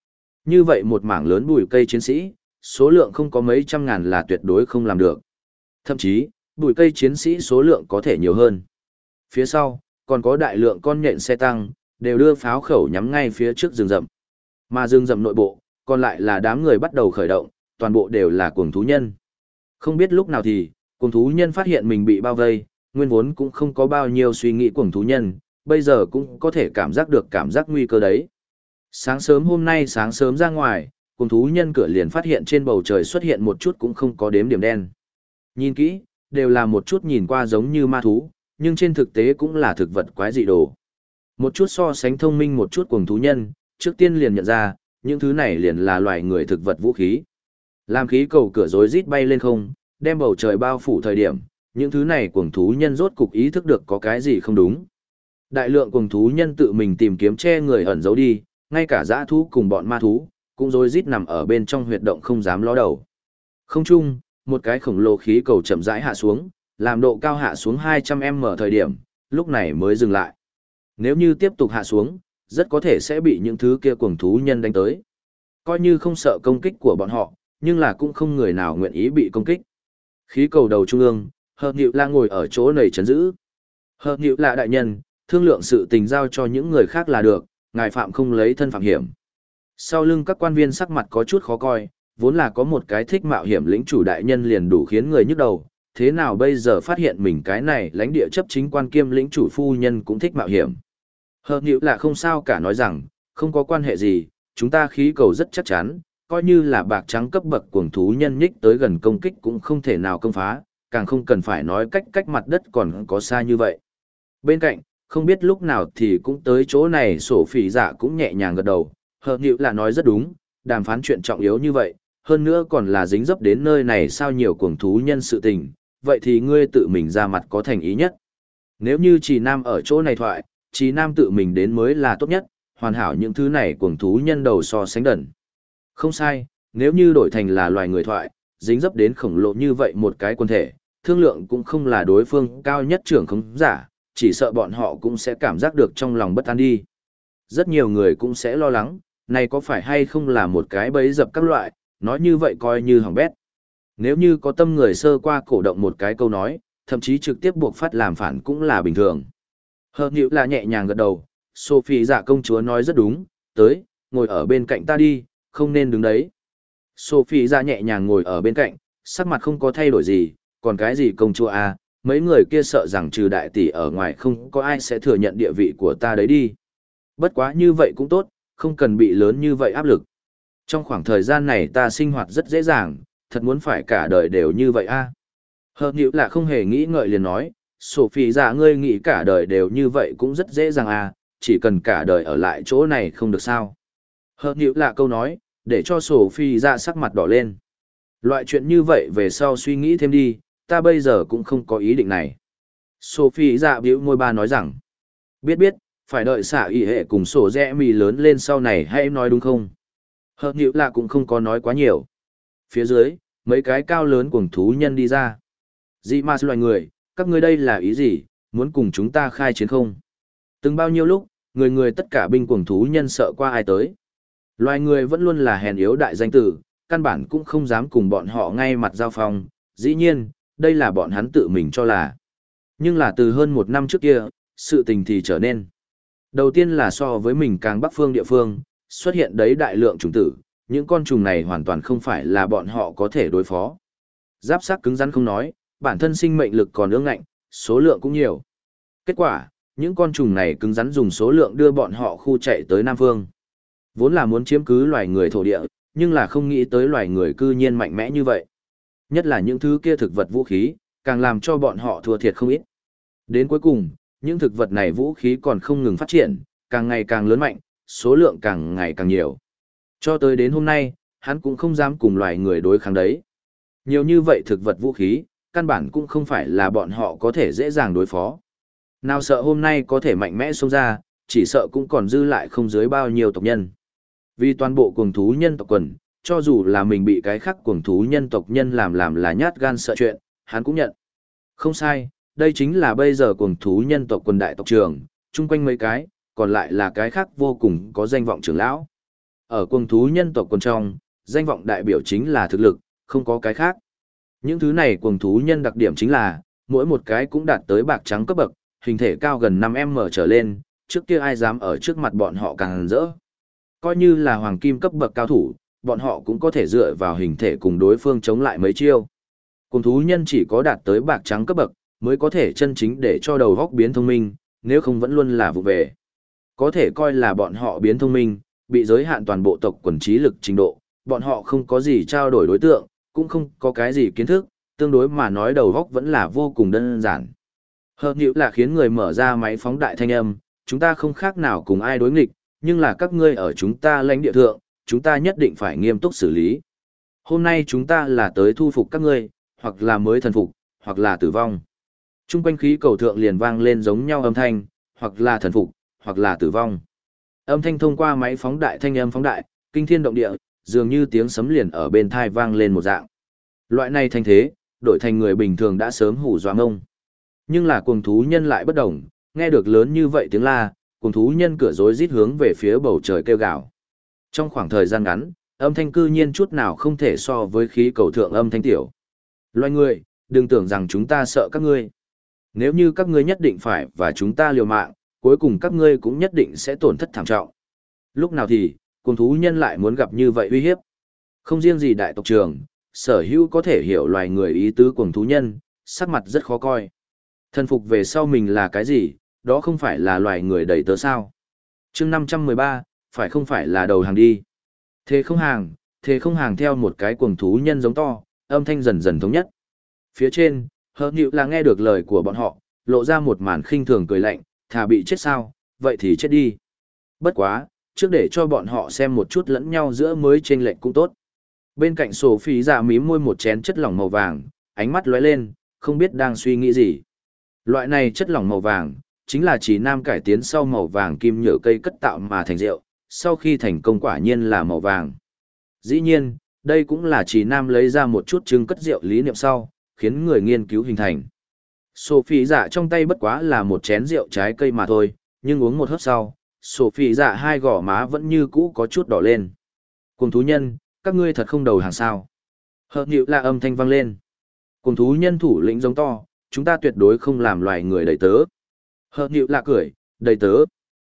Như vậy một mảng lớn bụi cây chiến sĩ, số lượng không có mấy trăm ngàn là tuyệt đối không làm được. Thậm chí, bụi cây chiến sĩ số lượng có thể nhiều hơn. Phía sau, còn có đại lượng con nhện xe tăng, đều đưa pháo khẩu nhắm ngay phía trước rừng rậm. Mà rừng rậm nội bộ, còn lại là đám người bắt đầu khởi động, toàn bộ đều là cuồng thú nhân. Không biết lúc nào thì, cuồng thú nhân phát hiện mình bị bao vây, nguyên vốn cũng không có bao nhiêu suy nghĩ cuồng thú nhân, bây giờ cũng có thể cảm giác được cảm giác nguy cơ đấy. Sáng sớm hôm nay sáng sớm ra ngoài, cuồng thú nhân cửa liền phát hiện trên bầu trời xuất hiện một chút cũng không có đếm điểm đen. Nhìn kỹ, đều là một chút nhìn qua giống như ma thú, nhưng trên thực tế cũng là thực vật quái dị đồ. Một chút so sánh thông minh một chút cuồng thú nhân, trước tiên liền nhận ra, những thứ này liền là loài người thực vật vũ khí. Làm khí cầu cửa rối rít bay lên không, đem bầu trời bao phủ thời điểm, những thứ này cuồng thú nhân rốt cục ý thức được có cái gì không đúng. Đại lượng cuồng thú nhân tự mình tìm kiếm che người ẩn giấu đi, ngay cả dã thú cùng bọn ma thú, cũng rối rít nằm ở bên trong huyệt động không dám ló đầu. Không chung, một cái khổng lồ khí cầu chậm rãi hạ xuống, làm độ cao hạ xuống 200m thời điểm, lúc này mới dừng lại. Nếu như tiếp tục hạ xuống, rất có thể sẽ bị những thứ kia cuồng thú nhân đánh tới. Coi như không sợ công kích của bọn họ, nhưng là cũng không người nào nguyện ý bị công kích. Khí cầu đầu trung ương, Hợp Nịu La ngồi ở chỗ này chấn giữ. Hợp Nịu La đại nhân, thương lượng sự tình giao cho những người khác là được, ngài phạm không lấy thân phạm hiểm. Sau lưng các quan viên sắc mặt có chút khó coi, vốn là có một cái thích mạo hiểm lĩnh chủ đại nhân liền đủ khiến người nhức đầu, thế nào bây giờ phát hiện mình cái này lãnh địa chấp chính quan kiêm lĩnh chủ phu nhân cũng thích mạo hiểm. Hợp Nịu là không sao cả nói rằng, không có quan hệ gì, chúng ta khí cầu rất chắc chắn, coi như là bạc trắng cấp bậc cuồng thú nhân nhích tới gần công kích cũng không thể nào công phá, càng không cần phải nói cách mặt đất còn có xa như vậy. Bên cạnh, không biết lúc nào thì cũng tới chỗ này sổ phỉ dạ cũng nhẹ nhàng gật đầu, Hợp Nịu là nói rất đúng, đàm phán chuyện trọng yếu như vậy, hơn nữa còn là dính dấp đến nơi này sao nhiều cuồng thú nhân sự tình, vậy thì ngươi tự mình ra mặt có thành ý nhất. Nếu như Trì Nam ở chỗ này thoại, Trì Nam tự mình đến mới là tốt nhất, hoàn hảo những thứ này cuồng thú nhân đầu so sánh đần. Không sai, nếu như đổi thành là loài người thoại, dính dấp đến khổng lồ như vậy một cái quân thể, thương lượng cũng không là đối phương cao nhất trưởng khống giả, chỉ sợ bọn họ cũng sẽ cảm giác được trong lòng bất an đi. Rất nhiều người cũng sẽ lo lắng, này có phải hay không là một cái bẫy dập các loại, nói như vậy coi như hỏng bét. Nếu như có tâm người sơ qua cổ động một cái câu nói, thậm chí trực tiếp buộc phát làm phản cũng là bình thường. Hợp Nịu là nhẹ nhàng gật đầu, Sophie dạ công chúa nói rất đúng, tới, ngồi ở bên cạnh ta đi, không nên đứng đấy. Sophie dạ nhẹ nhàng ngồi ở bên cạnh, sắc mặt không có thay đổi gì, còn cái gì công chúa à, mấy người kia sợ rằng trừ đại tỷ ở ngoài không có ai sẽ thừa nhận địa vị của ta đấy đi. Bất quá như vậy cũng tốt, không cần bị lớn như vậy áp lực. Trong khoảng thời gian này ta sinh hoạt rất dễ dàng, thật muốn phải cả đời đều như vậy a. À? Hợp Nịu là không hề nghĩ ngợi liền nói, Sophie dạ ngươi nghĩ cả đời đều như vậy cũng rất dễ dàng à, chỉ cần cả đời ở lại chỗ này không được sao. Hợp Nịu là câu nói, để cho Sophie dạ sắc mặt đỏ lên. Loại chuyện như vậy về sau suy nghĩ thêm đi, ta bây giờ cũng không có ý định này. Sophie dạ bĩu môi ba nói rằng, biết, phải đợi xạ ý hệ cùng sổ rẽ mì lớn lên sau này hay nói đúng không? Hợp Nịu là cũng không có nói quá nhiều. Phía dưới, mấy cái cao lớn cuồng thú nhân đi ra. Dị ma loài người, các ngươi đây là ý gì, muốn cùng chúng ta khai chiến không? Từng bao nhiêu lúc, người tất cả binh cuồng thú nhân sợ qua ai tới. Loài người vẫn luôn là hèn yếu đại danh tử, căn bản cũng không dám cùng bọn họ ngay mặt giao phong. Dĩ nhiên, đây là bọn hắn tự mình cho là. Nhưng là từ hơn một năm trước kia, sự tình thì trở nên. Đầu tiên là so với mình càng bắc phương địa phương, xuất hiện đấy đại lượng trùng tử, những con trùng này hoàn toàn không phải là bọn họ có thể đối phó. Giáp xác cứng rắn không nói, bản thân sinh mệnh lực còn ương ngạnh, số lượng cũng nhiều. Kết quả, những con trùng này cứng rắn dùng số lượng đưa bọn họ khu chạy tới Nam Phương. Vốn là muốn chiếm cứ loài người thổ địa, nhưng là không nghĩ tới loài người cư nhiên mạnh mẽ như vậy. Nhất là những thứ kia thực vật vũ khí, càng làm cho bọn họ thua thiệt không ít. Đến cuối cùng, những thực vật này vũ khí còn không ngừng phát triển, càng ngày càng lớn mạnh, số lượng càng ngày càng nhiều. Cho tới đến hôm nay, hắn cũng không dám cùng loài người đối kháng đấy. Nhiều như vậy thực vật vũ khí, căn bản cũng không phải là bọn họ có thể dễ dàng đối phó. Nào sợ hôm nay có thể mạnh mẽ xông ra, chỉ sợ cũng còn dư lại không dưới bao nhiêu tộc nhân. Vì toàn bộ cuồng thú nhân tộc quần, cho dù là mình bị cái khác cuồng thú nhân tộc nhân làm là nhát gan sợ chuyện, hắn cũng nhận. Không sai, đây chính là bây giờ cuồng thú nhân tộc quần đại tộc trưởng, chung quanh mấy cái, còn lại là cái khác vô cùng có danh vọng trưởng lão. Ở cuồng thú nhân tộc quần trong, danh vọng đại biểu chính là thực lực, không có cái khác. Những thứ này cuồng thú nhân đặc điểm chính là, mỗi một cái cũng đạt tới bạc trắng cấp bậc, hình thể cao gần 5m trở lên, trước kia ai dám ở trước mặt bọn họ càng rỡ. Coi như là hoàng kim cấp bậc cao thủ, bọn họ cũng có thể dựa vào hình thể cùng đối phương chống lại mấy chiêu. Cuồng thú nhân chỉ có đạt tới bạc trắng cấp bậc, mới có thể chân chính để cho đầu góc biến thông minh, nếu không vẫn luôn là vụ về. Có thể coi là bọn họ biến thông minh, bị giới hạn toàn bộ tộc quần trí lực trình độ, bọn họ không có gì trao đổi đối tượng, cũng không có cái gì kiến thức, tương đối mà nói đầu góc vẫn là vô cùng đơn giản. Hợp nhữ là khiến người mở ra máy phóng đại thanh âm, chúng ta không khác nào cùng ai đối nghịch, nhưng là các ngươi ở chúng ta lãnh địa thượng, chúng ta nhất định phải nghiêm túc xử lý. Hôm nay chúng ta là tới thu phục các ngươi, hoặc là mới thần phục, hoặc là tử vong. Trung quanh khí cầu thượng liền vang lên giống nhau âm thanh, hoặc là thần phục, hoặc là tử vong. Âm thanh thông qua máy phóng đại thanh âm phóng đại, kinh thiên động địa, dường như tiếng sấm liền ở bên thai vang lên một dạng. Loại này thanh thế, đổi thành người bình thường đã sớm hủ dọa ngông. Nhưng là cuồng thú nhân lại bất động, nghe được lớn như vậy tiếng la, cuồng thú nhân cửa rối rít hướng về phía bầu trời kêu gào. Trong khoảng thời gian ngắn, âm thanh cư nhiên chút nào không thể so với khí cầu thượng âm thanh tiểu. Loài người, đừng tưởng rằng chúng ta sợ các ngươi. Nếu như các ngươi nhất định phải và chúng ta liều mạng, cuối cùng các ngươi cũng nhất định sẽ tổn thất thảm trọng. Lúc nào thì, cuồng thú nhân lại muốn gặp như vậy uy hiếp. Không riêng gì đại tộc trưởng, sở hữu có thể hiểu loài người ý tứ cuồng thú nhân, sắc mặt rất khó coi. Thần phục về sau mình là cái gì, đó không phải là loài người đầy tớ sao. chương 513, phải không phải là đầu hàng đi. Thế không hàng theo một cái cuồng thú nhân giống to, âm thanh dần dần thống nhất. Phía trên, hợp nhịu là nghe được lời của bọn họ, lộ ra một màn khinh thường cười lạnh, thà bị chết sao, vậy thì chết đi. Bất quá, trước để cho bọn họ xem một chút lẫn nhau giữa mới chênh lệch cũng tốt. Bên cạnh sổ phí giả mím môi một chén chất lỏng màu vàng, ánh mắt lóe lên, không biết đang suy nghĩ gì. Loại này chất lỏng màu vàng, chính là chỉ nam cải tiến sau màu vàng kim nhựa cây cất tạo mà thành rượu, sau khi thành công quả nhiên là màu vàng. Dĩ nhiên, đây cũng là chỉ nam lấy ra một chút trứng cất rượu lý niệm sau, khiến người nghiên cứu hình thành. Sophie dạ trong tay bất quá là một chén rượu trái cây mà thôi, nhưng uống một hớp sau, Sophie dạ hai gò má vẫn như cũ có chút đỏ lên. Cùng thú nhân, các ngươi thật không đầu hàng sao. Hợp nhịu là âm thanh vang lên. Cùng thú nhân thủ lĩnh giống to, chúng ta tuyệt đối không làm loài người đầy tớ. Hợp nhịu là cười, đầy tớ.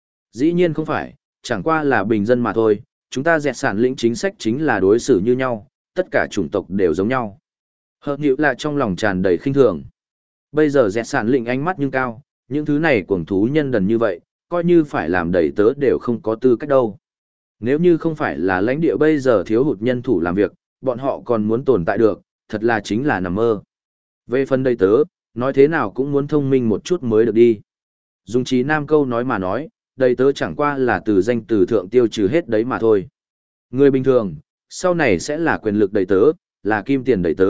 Dĩ nhiên không phải, chẳng qua là bình dân mà thôi, chúng ta dẹt sản lĩnh chính sách chính là đối xử như nhau, tất cả chủng tộc đều giống nhau. Hợp nhịu là trong lòng tràn đầy khinh thường. Bây giờ dẹt sản lĩnh ánh mắt nhưng cao, những thứ này cuồng thú nhân đần như vậy, coi như phải làm đầy tớ đều không có tư cách đâu. Nếu như không phải là lãnh địa bây giờ thiếu hụt nhân thủ làm việc, bọn họ còn muốn tồn tại được, thật là chính là nằm mơ. Về phần đầy tớ, nói thế nào cũng muốn thông minh một chút mới được đi. Dùng trí nam câu nói mà nói, đầy tớ chẳng qua là từ danh từ thượng tiêu trừ hết đấy mà thôi. Người bình thường, sau này sẽ là quyền lực đầy tớ, là kim tiền đầy tớ.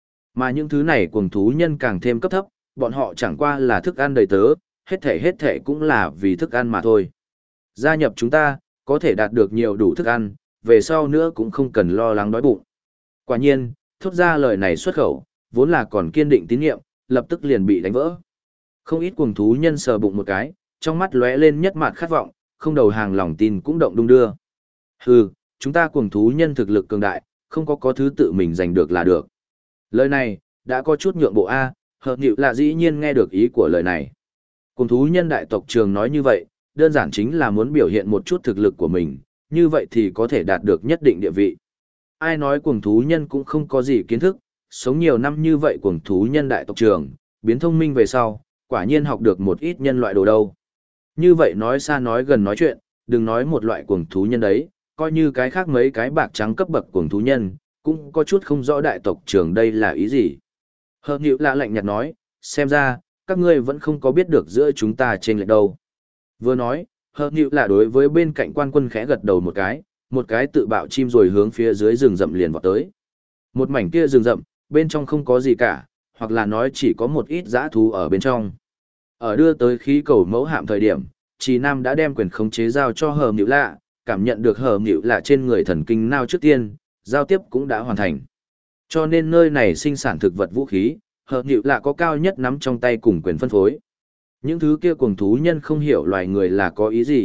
Mà những thứ này cuồng thú nhân càng thêm cấp thấp, bọn họ chẳng qua là thức ăn đầy tớ, hết thể cũng là vì thức ăn mà thôi. Gia nhập chúng ta, có thể đạt được nhiều đủ thức ăn, về sau nữa cũng không cần lo lắng đói bụng. Quả nhiên, thốt ra lời này xuất khẩu, vốn là còn kiên định tín nhiệm, lập tức liền bị đánh vỡ. Không ít cuồng thú nhân sờ bụng một cái, trong mắt lóe lên nhất mạt khát vọng, không đầu hàng lòng tin cũng động đung đưa. Hừ, chúng ta cuồng thú nhân thực lực cường đại, không có thứ tự mình giành được là được. Lời này, đã có chút nhượng bộ A, hợp nhịu là dĩ nhiên nghe được ý của lời này. Cuồng thú nhân đại tộc trường nói như vậy, đơn giản chính là muốn biểu hiện một chút thực lực của mình, như vậy thì có thể đạt được nhất định địa vị. Ai nói cuồng thú nhân cũng không có gì kiến thức, sống nhiều năm như vậy cuồng thú nhân đại tộc trường, biến thông minh về sau, quả nhiên học được một ít nhân loại đồ đâu. Như vậy nói xa nói gần nói chuyện, đừng nói một loại cuồng thú nhân đấy, coi như cái khác mấy cái bạc trắng cấp bậc cuồng thú nhân, cũng có chút không rõ đại tộc trường đây là ý gì. Hợp nhịu lạ lạnh nhạt nói, xem ra, các ngươi vẫn không có biết được giữa chúng ta trên lệch đâu. Vừa nói, hợp nhịu lạ đối với bên cạnh quan quân khẽ gật đầu một cái tự bạo chim rồi hướng phía dưới rừng rậm liền vọt tới. Một mảnh kia rừng rậm, bên trong không có gì cả, hoặc là nói chỉ có một ít dã thú ở bên trong. Ở đưa tới khí cầu mẫu hạm thời điểm, Trì Nam đã đem quyền khống chế giao cho Hờ Nhịu Lạ, cảm nhận được Hờ Nhịu Lạ trên người thần kinh nao trước tiên, giao tiếp cũng đã hoàn thành. Cho nên nơi này sinh sản thực vật vũ khí, Hờ Nhịu Lạ có cao nhất nắm trong tay cùng quyền phân phối. Những thứ kia cuồng thú nhân không hiểu loài người là có ý gì,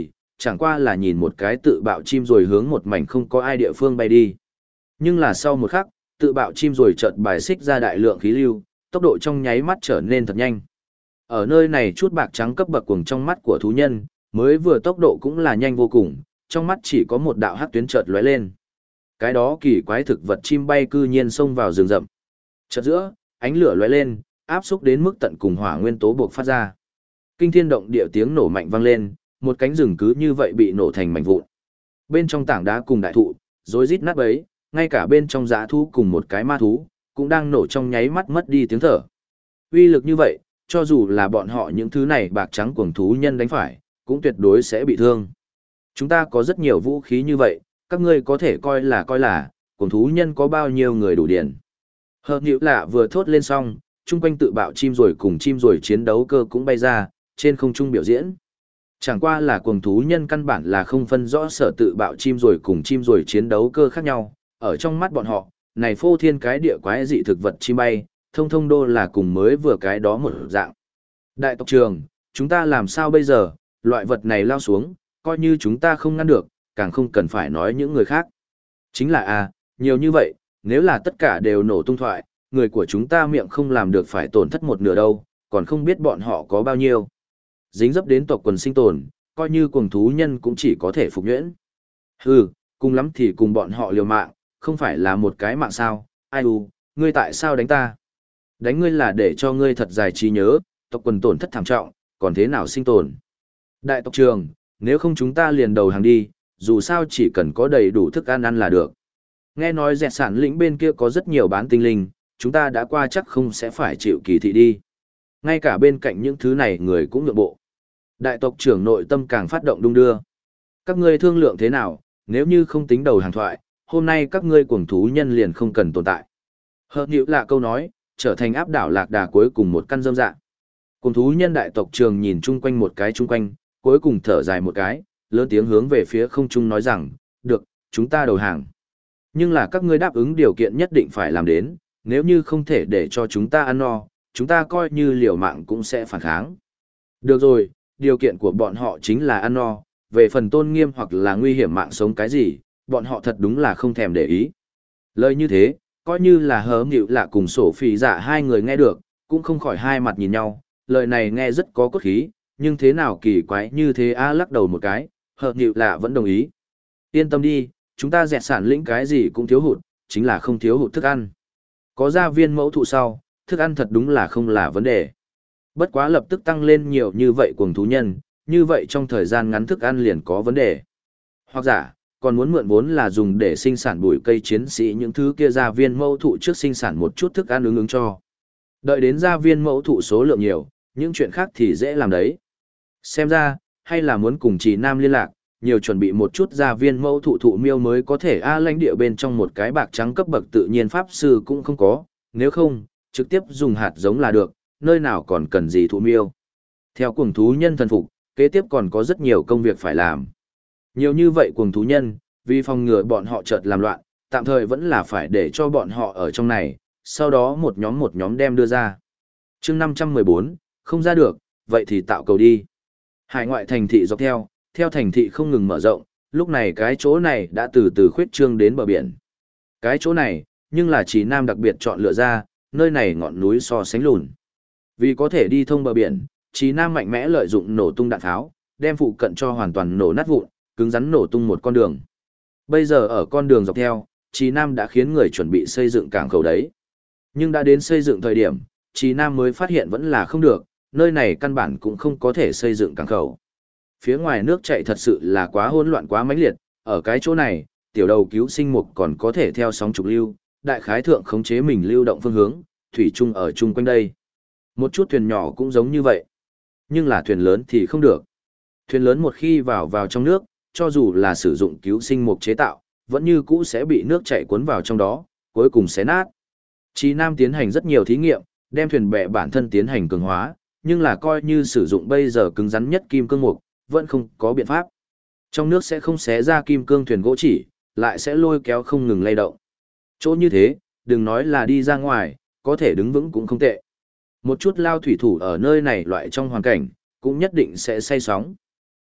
chẳng qua là nhìn một cái tự bạo chim rồi hướng một mảnh không có ai địa phương bay đi. Nhưng là sau một khắc, tự bạo chim rồi chợt bài xích ra đại lượng khí lưu, tốc độ trong nháy mắt trở nên thật nhanh. Ở nơi này chút bạc trắng cấp bậc cuồng trong mắt của thú nhân, mới vừa tốc độ cũng là nhanh vô cùng, trong mắt chỉ có một đạo hắc tuyến chợt lóe lên. Cái đó kỳ quái thực vật chim bay cư nhiên xông vào rừng rậm. Chợt giữa, ánh lửa lóe lên, áp xúc đến mức tận cùng hỏa nguyên tố buộc phát ra. Kinh thiên động địa tiếng nổ mạnh vang lên, một cánh rừng cứ như vậy bị nổ thành mảnh vụn. Bên trong tảng đá cùng đại thụ, rối rít nát bấy, ngay cả bên trong dã thú cùng một cái ma thú, cũng đang nổ trong nháy mắt mất đi tiếng thở. Uy lực như vậy, cho dù là bọn họ những thứ này bạc trắng cuồng thú nhân đánh phải, cũng tuyệt đối sẽ bị thương. Chúng ta có rất nhiều vũ khí như vậy, các ngươi có thể coi là, cuồng thú nhân có bao nhiêu người đủ điển. Hợp nhữ lạ vừa thốt lên xong, chung quanh tự bạo chim rồi cùng chim rồi chiến đấu cơ cũng bay ra, trên không trung biểu diễn. Chẳng qua là cuồng thú nhân căn bản là không phân rõ sở tự bạo chim rồi cùng chim rồi chiến đấu cơ khác nhau, ở trong mắt bọn họ, này phô thiên cái địa quái dị thực vật chim bay, thông thông đô là cùng mới vừa cái đó một dạng. Đại tộc trưởng, chúng ta làm sao bây giờ, loại vật này lao xuống, coi như chúng ta không ngăn được, càng không cần phải nói những người khác. Chính là nhiều như vậy, nếu là tất cả đều nổ tung thoại, người của chúng ta miệng không làm được phải tổn thất một nửa đâu, còn không biết bọn họ có bao nhiêu. Dính dấp đến tộc quần sinh tồn, coi như cuồng thú nhân cũng chỉ có thể phục nhuyễn. Hừ, cùng lắm thì cùng bọn họ liều mạng, không phải là một cái mạng sao, ngươi tại sao đánh ta? Đánh ngươi là để cho ngươi thật dài trí nhớ, tộc quần tổn thất thảm trọng, còn thế nào sinh tồn? Đại tộc trưởng, nếu không chúng ta liền đầu hàng đi, dù sao chỉ cần có đầy đủ thức ăn ăn là được. Nghe nói dẹt sản lĩnh bên kia có rất nhiều bán tinh linh, chúng ta đã qua chắc không sẽ phải chịu kỳ thị đi. Ngay cả bên cạnh những thứ này người cũng nhượng bộ. Đại tộc trưởng nội tâm càng phát động đung đưa. Các ngươi thương lượng thế nào, nếu như không tính đầu hàng thoại, hôm nay các ngươi cuồng thú nhân liền không cần tồn tại. Hợp nhữ là câu nói, trở thành áp đảo lạc đà cuối cùng một căn dâm dạ. Cuồng thú nhân đại tộc trưởng nhìn chung quanh một cái chung quanh, cuối cùng thở dài một cái, lớn tiếng hướng về phía không trung nói rằng, được, chúng ta đầu hàng. Nhưng là các ngươi đáp ứng điều kiện nhất định phải làm đến, nếu như không thể để cho chúng ta ăn no, chúng ta coi như liều mạng cũng sẽ phản kháng. Được rồi, điều kiện của bọn họ chính là ăn no, về phần tôn nghiêm hoặc là nguy hiểm mạng sống cái gì, bọn họ thật đúng là không thèm để ý. Lời như thế, coi như là hớm nhịu lạ cùng sổ phì dạ hai người nghe được, cũng không khỏi hai mặt nhìn nhau, lời này nghe rất có cốt khí, nhưng thế nào kỳ quái như thế lắc đầu một cái, hợp nhịu lạ vẫn đồng ý. Yên tâm đi, chúng ta dẹt sản lĩnh cái gì cũng thiếu hụt, chính là không thiếu hụt thức ăn. Có gia viên mẫu thụ sau, thức ăn thật đúng là không là vấn đề. Bất quá lập tức tăng lên nhiều như vậy cuồng thú nhân, như vậy trong thời gian ngắn thức ăn liền có vấn đề. Hoặc giả, còn muốn mượn vốn là dùng để sinh sản bụi cây chiến sĩ những thứ kia gia viên mẫu thụ trước sinh sản một chút thức ăn ứng cho. Đợi đến gia viên mẫu thụ số lượng nhiều, những chuyện khác thì dễ làm đấy. Xem ra, hay là muốn cùng Trì Nam liên lạc, nhiều chuẩn bị một chút gia viên mẫu thụ thụ miêu mới có thể lãnh địa bên trong một cái bạc trắng cấp bậc tự nhiên pháp sư cũng không có, nếu không, trực tiếp dùng hạt giống là được, nơi nào còn cần gì thụ miêu. Theo cuồng thú nhân thần phục, kế tiếp còn có rất nhiều công việc phải làm. Nhiều như vậy cuồng thú nhân, vì phòng ngừa bọn họ chợt làm loạn, tạm thời vẫn là phải để cho bọn họ ở trong này, sau đó một nhóm đem đưa ra. chương 514, không ra được, vậy thì tạo cầu đi. Hải ngoại thành thị dọc theo thành thị không ngừng mở rộng, lúc này cái chỗ này đã từ từ khuyết trương đến bờ biển. Cái chỗ này, nhưng là Trì Nam đặc biệt chọn lựa ra, nơi này ngọn núi so sánh lùn. Vì có thể đi thông bờ biển, Trì Nam mạnh mẽ lợi dụng nổ tung đạn tháo, đem phụ cận cho hoàn toàn nổ nát vụn, cứng rắn nổ tung một con đường. Bây giờ ở con đường dọc theo, Trì Nam đã khiến người chuẩn bị xây dựng cảng khẩu đấy. Nhưng đã đến xây dựng thời điểm, Trì Nam mới phát hiện vẫn là không được, nơi này căn bản cũng không có thể xây dựng cảng khẩu. Phía ngoài nước chảy thật sự là quá hỗn loạn quá mãnh liệt, ở cái chỗ này, tiểu đầu cứu sinh mục còn có thể theo sóng trục lưu, đại khái thượng khống chế mình lưu động phương hướng, thủy chung ở chung quanh đây. Một chút thuyền nhỏ cũng giống như vậy, nhưng là thuyền lớn thì không được. Thuyền lớn một khi vào trong nước, cho dù là sử dụng cứu sinh mục chế tạo, vẫn như cũ sẽ bị nước chảy cuốn vào trong đó, cuối cùng xé nát. Trì Nam tiến hành rất nhiều thí nghiệm, đem thuyền bè bản thân tiến hành cường hóa, nhưng là coi như sử dụng bây giờ cứng rắn nhất kim cương mục, vẫn không có biện pháp. Trong nước sẽ không xé ra kim cương thuyền gỗ chỉ, lại sẽ lôi kéo không ngừng lay động. Chỗ như thế, đừng nói là đi ra ngoài, có thể đứng vững cũng không tệ. Một chút lao thủy thủ ở nơi này loại trong hoàn cảnh, cũng nhất định sẽ say sóng.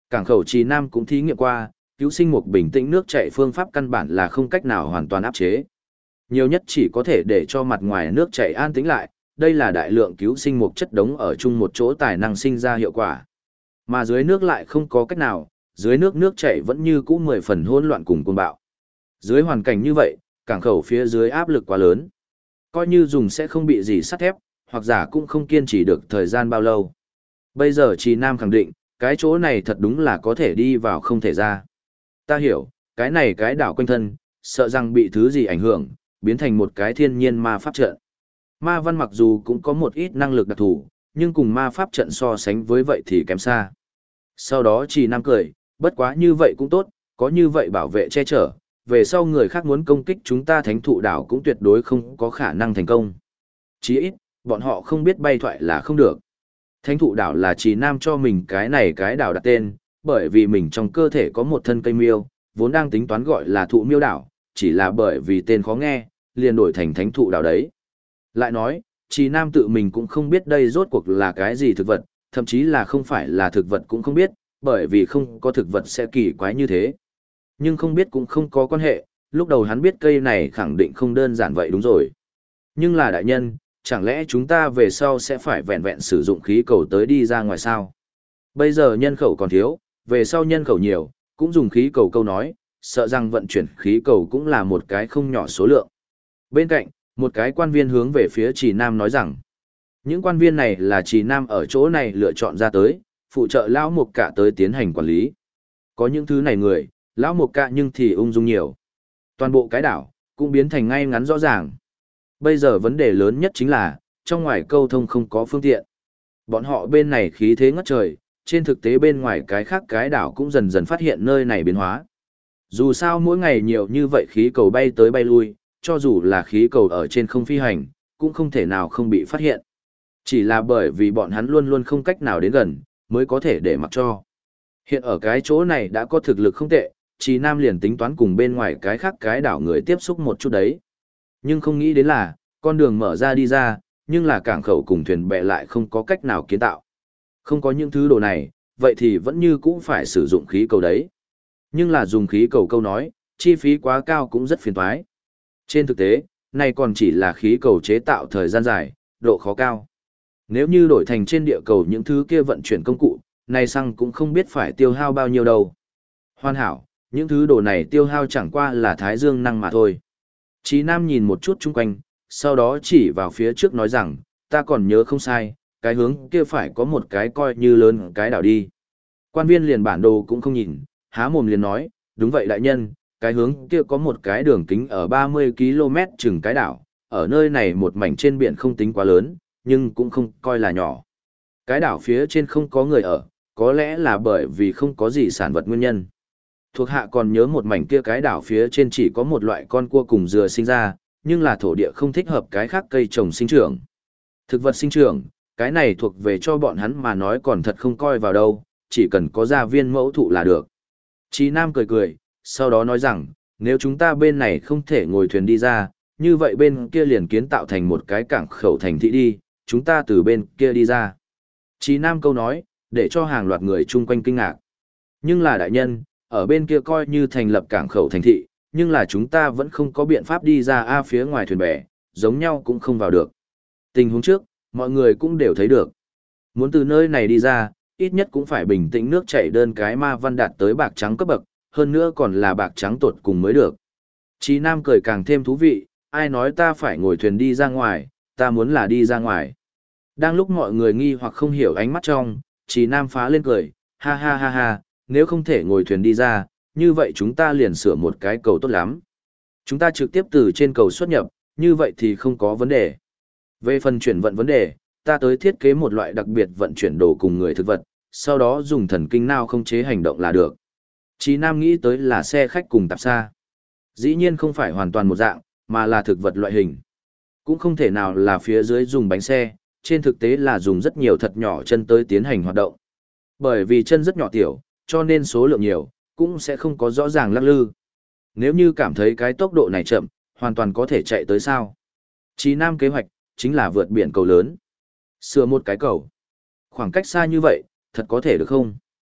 Cảng khẩu Trì Nam cũng thí nghiệm qua, cứu sinh mục bình tĩnh nước chảy phương pháp căn bản là không cách nào hoàn toàn áp chế. Nhiều nhất chỉ có thể để cho mặt ngoài nước chảy an tĩnh lại, đây là đại lượng cứu sinh mục chất đống ở chung một chỗ tài năng sinh ra hiệu quả. Mà dưới nước lại không có cách nào, dưới nước nước chảy vẫn như cũ 10 phần hỗn loạn cùng cuồng bạo. Dưới hoàn cảnh như vậy, cảng khẩu phía dưới áp lực quá lớn. Coi như dùng sẽ không bị gì sắt thép, hoặc giả cũng không kiên trì được thời gian bao lâu. Bây giờ Trì Nam khẳng định, cái chỗ này thật đúng là có thể đi vào không thể ra. Ta hiểu, cái này cái đảo quanh thân, sợ rằng bị thứ gì ảnh hưởng, biến thành một cái thiên nhiên ma pháp trận. Ma văn mặc dù cũng có một ít năng lực đặc thù, nhưng cùng ma pháp trận so sánh với vậy thì kém xa. Sau đó Trì Nam cười, bất quá như vậy cũng tốt, có như vậy bảo vệ che chở, về sau người khác muốn công kích chúng ta thánh thụ đảo cũng tuyệt đối không có khả năng thành công. Chí ít, bọn họ không biết bay thoại là không được. Thánh thụ đảo là Trì Nam cho mình cái này cái đảo đặt tên, bởi vì mình trong cơ thể có một thân cây miêu, vốn đang tính toán gọi là thụ miêu đảo, chỉ là bởi vì tên khó nghe, liền đổi thành thánh thụ đảo đấy. Lại nói, Trì Nam tự mình cũng không biết đây rốt cuộc là cái gì thực vật, thậm chí là không phải là thực vật cũng không biết, bởi vì không có thực vật sẽ kỳ quái như thế. Nhưng không biết cũng không có quan hệ, lúc đầu hắn biết cây này khẳng định không đơn giản vậy đúng rồi. Nhưng là đại nhân, chẳng lẽ chúng ta về sau sẽ phải vẹn vẹn sử dụng khí cầu tới đi ra ngoài sao? Bây giờ nhân khẩu còn thiếu, về sau nhân khẩu nhiều, cũng dùng khí cầu câu nói, sợ rằng vận chuyển khí cầu cũng là một cái không nhỏ số lượng. Bên cạnh, một cái quan viên hướng về phía Trì Nam nói rằng, những quan viên này là Trì Nam ở chỗ này lựa chọn ra tới, phụ trợ Lão Mục Cạ tới tiến hành quản lý. Có những thứ này người, Lão Mục Cạ nhưng thì ung dung nhiều. Toàn bộ cái đảo, cũng biến thành ngay ngắn rõ ràng. Bây giờ vấn đề lớn nhất chính là, trong ngoài câu thông không có phương tiện. Bọn họ bên này khí thế ngất trời, trên thực tế bên ngoài cái khác cái đảo cũng dần dần phát hiện nơi này biến hóa. Dù sao mỗi ngày nhiều như vậy khí cầu bay tới bay lui, cho dù là khí cầu ở trên không phi hành, cũng không thể nào không bị phát hiện. Chỉ là bởi vì bọn hắn luôn luôn không cách nào đến gần, mới có thể để mặc cho. Hiện ở cái chỗ này đã có thực lực không tệ, Trì Nam liền tính toán cùng bên ngoài cái khác cái đảo người tiếp xúc một chút đấy. Nhưng không nghĩ đến là, con đường mở ra đi ra, nhưng là cảng khẩu cùng thuyền bè lại không có cách nào kiến tạo. Không có những thứ đồ này, vậy thì vẫn như cũng phải sử dụng khí cầu đấy. Nhưng là dùng khí cầu câu nói, chi phí quá cao cũng rất phiền toái. Trên thực tế, này còn chỉ là khí cầu chế tạo thời gian dài, độ khó cao. Nếu như đổi thành trên địa cầu những thứ kia vận chuyển công cụ, này xăng cũng không biết phải tiêu hao bao nhiêu đâu. Hoàn hảo, những thứ đồ này tiêu hao chẳng qua là thái dương năng mà thôi. Chí Nam nhìn một chút chung quanh, sau đó chỉ vào phía trước nói rằng, ta còn nhớ không sai, cái hướng kia phải có một cái coi như lớn cái đảo đi. Quan viên liền bản đồ cũng không nhìn, há mồm liền nói, đúng vậy đại nhân, cái hướng kia có một cái đường kính ở 30 km chừng cái đảo, ở nơi này một mảnh trên biển không tính quá lớn, nhưng cũng không coi là nhỏ. Cái đảo phía trên không có người ở, có lẽ là bởi vì không có gì sản vật nguyên nhân. Thuộc hạ còn nhớ một mảnh kia cái đảo phía trên chỉ có một loại con cua cùng dừa sinh ra, nhưng là thổ địa không thích hợp cái khác cây trồng sinh trưởng. Thực vật sinh trưởng, cái này thuộc về cho bọn hắn mà nói còn thật không coi vào đâu, chỉ cần có gia viên mẫu thụ là được. Chí Nam cười cười, sau đó nói rằng, nếu chúng ta bên này không thể ngồi thuyền đi ra, như vậy bên kia liền kiến tạo thành một cái cảng khẩu thành thị đi, chúng ta từ bên kia đi ra. Chí Nam câu nói, để cho hàng loạt người chung quanh kinh ngạc. Nhưng là đại nhân, ở bên kia coi như thành lập cảng khẩu thành thị, nhưng là chúng ta vẫn không có biện pháp đi ra phía ngoài thuyền bè, giống nhau cũng không vào được. Tình huống trước, mọi người cũng đều thấy được. Muốn từ nơi này đi ra, ít nhất cũng phải bình tĩnh nước chảy đơn cái ma văn đạt tới bạc trắng cấp bậc, hơn nữa còn là bạc trắng tột cùng mới được. Chí Nam cười càng thêm thú vị, ai nói ta phải ngồi thuyền đi ra ngoài, ta muốn là đi ra ngoài. Đang lúc mọi người nghi hoặc không hiểu ánh mắt trong, Chí Nam phá lên cười, ha ha ha ha, nếu không thể ngồi thuyền đi ra, như vậy chúng ta liền sửa một cái cầu tốt lắm. Chúng ta trực tiếp từ trên cầu xuất nhập, như vậy thì không có vấn đề. Về phần chuyển vận vấn đề, ta tới thiết kế một loại đặc biệt vận chuyển đồ cùng người thực vật, sau đó dùng thần kinh nào không chế hành động là được. Chí Nam nghĩ tới là xe khách cùng tạp xa. Dĩ nhiên không phải hoàn toàn một dạng, mà là thực vật loại hình. Cũng không thể nào là phía dưới dùng bánh xe, trên thực tế là dùng rất nhiều thật nhỏ chân tới tiến hành hoạt động. Bởi vì chân rất nhỏ tiểu, cho nên số lượng nhiều, cũng sẽ không có rõ ràng lắc lư. Nếu như cảm thấy cái tốc độ này chậm, hoàn toàn có thể chạy tới sao. Chí Nam kế hoạch, chính là vượt biển cầu lớn. Sửa một cái cầu. Khoảng cách xa như vậy, thật có thể được không?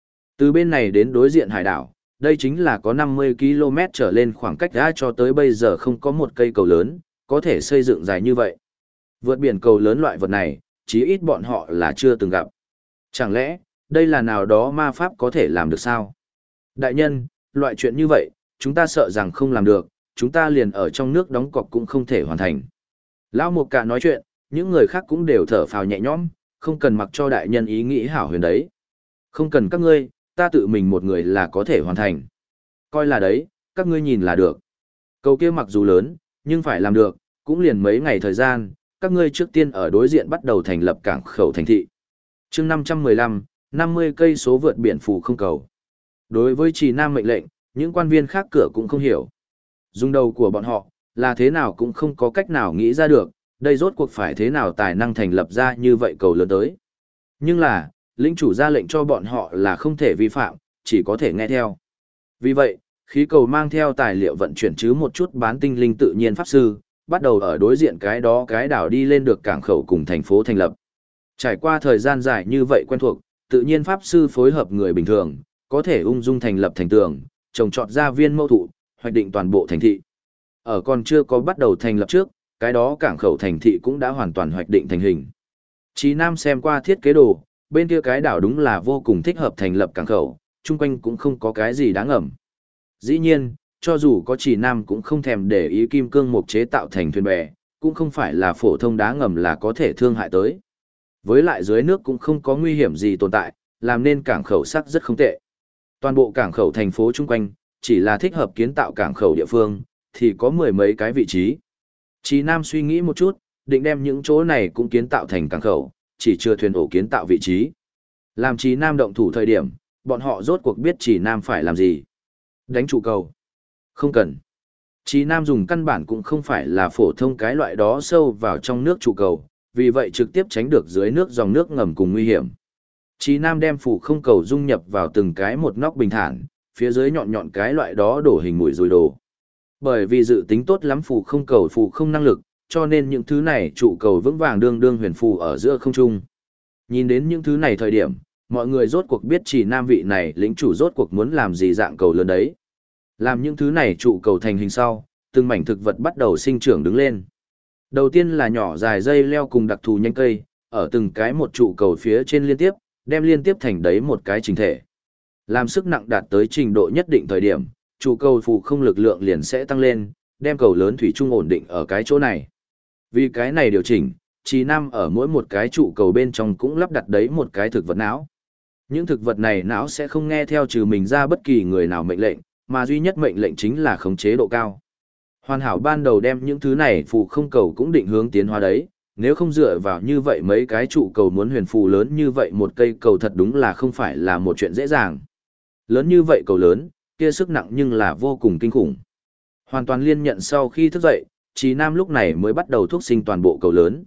Từ bên này đến đối diện hải đảo, đây chính là có 50 km trở lên khoảng cách đã cho tới bây giờ không có một cây cầu lớn, có thể xây dựng dài như vậy. Vượt biển cầu lớn loại vật này, chí ít bọn họ là chưa từng gặp. Chẳng lẽ, đây là nào đó ma pháp có thể làm được sao? Đại nhân, loại chuyện như vậy, chúng ta sợ rằng không làm được, chúng ta liền ở trong nước đóng cọc cũng không thể hoàn thành. Lão Mục Cả nói chuyện, những người khác cũng đều thở phào nhẹ nhõm, không cần mặc cho đại nhân ý nghĩ hảo huyền đấy. Không cần các ngươi, ta tự mình một người là có thể hoàn thành. Coi là đấy, các ngươi nhìn là được. Cầu kia mặc dù lớn, nhưng phải làm được, cũng liền mấy ngày thời gian, các ngươi trước tiên ở đối diện bắt đầu thành lập cảng khẩu thành thị. Chương 515, 50 cây số vượt biển phù không cầu. Đối với Trì Nam mệnh lệnh, những quan viên khác cửa cũng không hiểu. Dùng đầu của bọn họ, là thế nào cũng không có cách nào nghĩ ra được, đây rốt cuộc phải thế nào tài năng thành lập ra như vậy cầu lớn tới. Nhưng là, lĩnh chủ ra lệnh cho bọn họ là không thể vi phạm, chỉ có thể nghe theo. Vì vậy, khí cầu mang theo tài liệu vận chuyển chứ một chút bán tinh linh tự nhiên pháp sư, bắt đầu ở đối diện cái đó cái đảo đi lên được cảng khẩu cùng thành phố thành lập. Trải qua thời gian dài như vậy quen thuộc, tự nhiên pháp sư phối hợp người bình thường, có thể ung dung thành lập thành tường, trồng trọt ra viên mâu thụ, hoạch định toàn bộ thành thị. Ở còn chưa có bắt đầu thành lập trước, cái đó cảng khẩu thành thị cũng đã hoàn toàn hoạch định thành hình. Chí Nam xem qua thiết kế đồ, bên kia cái đảo đúng là vô cùng thích hợp thành lập cảng khẩu, chung quanh cũng không có cái gì đáng ngẩm. Dĩ nhiên, cho dù có Chí Nam cũng không thèm để ý kim cương mục chế tạo thành thuyền bè, cũng không phải là phổ thông đá ngầm là có thể thương hại tới. Với lại dưới nước cũng không có nguy hiểm gì tồn tại, làm nên cảng khẩu sắc rất không tệ. Toàn bộ cảng khẩu thành phố chung quanh, chỉ là thích hợp kiến tạo cảng khẩu địa phương, thì có mười mấy cái vị trí. Chí Nam suy nghĩ một chút, định đem những chỗ này cũng kiến tạo thành cảng khẩu, chỉ chưa thuyền ổ kiến tạo vị trí. Làm Chí Nam động thủ thời điểm, bọn họ rốt cuộc biết Chí Nam phải làm gì. Đánh trụ cầu. Không cần. Chí Nam dùng căn bản cũng không phải là phổ thông cái loại đó sâu vào trong nước trụ cầu, vì vậy trực tiếp tránh được dưới nước dòng nước ngầm cùng nguy hiểm. Chí Nam đem phủ không cầu dung nhập vào từng cái một nóc bình thản, phía dưới nhọn nhọn cái loại đó đổ hình mũi rồi đồ. Bởi vì dự tính tốt lắm phủ không cầu phủ không năng lực, cho nên những thứ này trụ cầu vững vàng đương đương huyền phù ở giữa không trung. Nhìn đến những thứ này thời điểm, mọi người rốt cuộc biết Chỉ Nam vị này lĩnh chủ rốt cuộc muốn làm gì dạng cầu lớn đấy. Làm những thứ này trụ cầu thành hình sau, từng mảnh thực vật bắt đầu sinh trưởng đứng lên. Đầu tiên là nhỏ dài dây leo cùng đặc thù nhánh cây, ở từng cái một trụ cầu phía trên liên tiếp, đem liên tiếp thành đấy một cái trình thể. Làm sức nặng đạt tới trình độ nhất định thời điểm, trụ cầu phù không lực lượng liền sẽ tăng lên, đem cầu lớn thủy chung ổn định ở cái chỗ này. Vì cái này điều chỉnh, Chí Nam ở mỗi một cái trụ cầu bên trong cũng lắp đặt đấy một cái thực vật não. Những thực vật này não sẽ không nghe theo trừ mình ra bất kỳ người nào mệnh lệnh, mà duy nhất mệnh lệnh chính là khống chế độ cao. Hoàn hảo ban đầu đem những thứ này phù không cầu cũng định hướng tiến hóa đấy, nếu không dựa vào như vậy mấy cái trụ cầu muốn huyền phù lớn như vậy một cây cầu thật đúng là không phải là một chuyện dễ dàng. Lớn như vậy cầu lớn, kia sức nặng nhưng là vô cùng kinh khủng. Hoàn toàn liên nhận sau khi thức dậy, Chí Nam lúc này mới bắt đầu thúc sinh toàn bộ cầu lớn.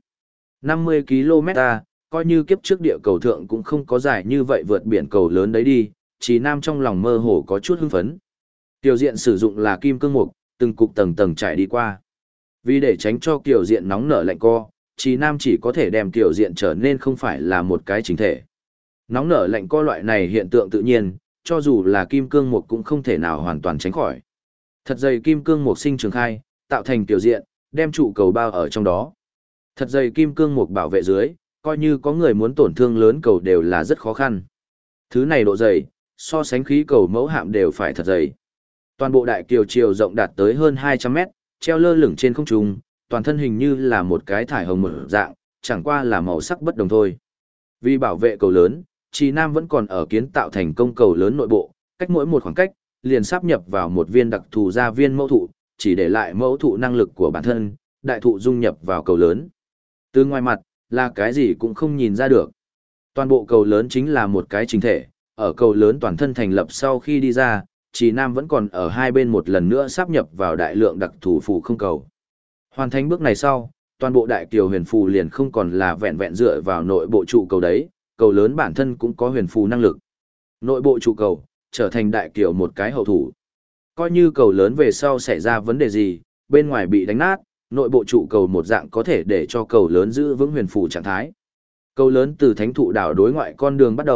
50 km, coi như kiếp trước địa cầu thượng cũng không có dài như vậy vượt biển cầu lớn đấy đi, Chí Nam trong lòng mơ hồ có chút hưng phấn. Tiểu diện sử dụng là kim cương mục, từng cục tầng tầng trải đi qua. Vì để tránh cho kiểu diện nóng nở lạnh co, Chí Nam chỉ có thể đem kiểu diện trở nên không phải là một cái chính thể. Nóng nở lạnh co loại này hiện tượng tự nhiên, cho dù là kim cương mục cũng không thể nào hoàn toàn tránh khỏi. Thật dày kim cương mục sinh trường khai, tạo thành kiểu diện, đem trụ cầu bao ở trong đó. Thật dày kim cương mục bảo vệ dưới, coi như có người muốn tổn thương lớn cầu đều là rất khó khăn. Thứ này độ dày, so sánh khí cầu mẫu hạm đều phải thật dày. Toàn bộ đại kiều chiều rộng đạt tới hơn 200 mét, treo lơ lửng trên không trung, toàn thân hình như là một cái thải hồng mở dạng, chẳng qua là màu sắc bất đồng thôi. Vì bảo vệ cầu lớn, Chí Nam vẫn còn ở kiến tạo thành công cầu lớn nội bộ, cách mỗi một khoảng cách, liền sáp nhập vào một viên đặc thù gia viên mẫu thụ, chỉ để lại mẫu thụ năng lực của bản thân, đại thụ dung nhập vào cầu lớn. Từ ngoài mặt, là cái gì cũng không nhìn ra được. Toàn bộ cầu lớn chính là một cái chính thể, ở cầu lớn toàn thân thành lập sau khi đi ra, Chí Nam vẫn còn ở hai bên một lần nữa sáp nhập vào đại lượng đặc thù phù không cầu. Hoàn thành bước này sau, toàn bộ đại kiều huyền phù liền không còn là vẹn vẹn dựa vào nội bộ trụ cầu đấy, cầu lớn bản thân cũng có huyền phù năng lực. Nội bộ trụ cầu, trở thành đại kiều một cái hậu thủ. Coi như cầu lớn về sau xảy ra vấn đề gì, bên ngoài bị đánh nát, nội bộ trụ cầu một dạng có thể để cho cầu lớn giữ vững huyền phù trạng thái. Cầu lớn từ thánh thụ đảo đối ngoại con đường bắt đầu,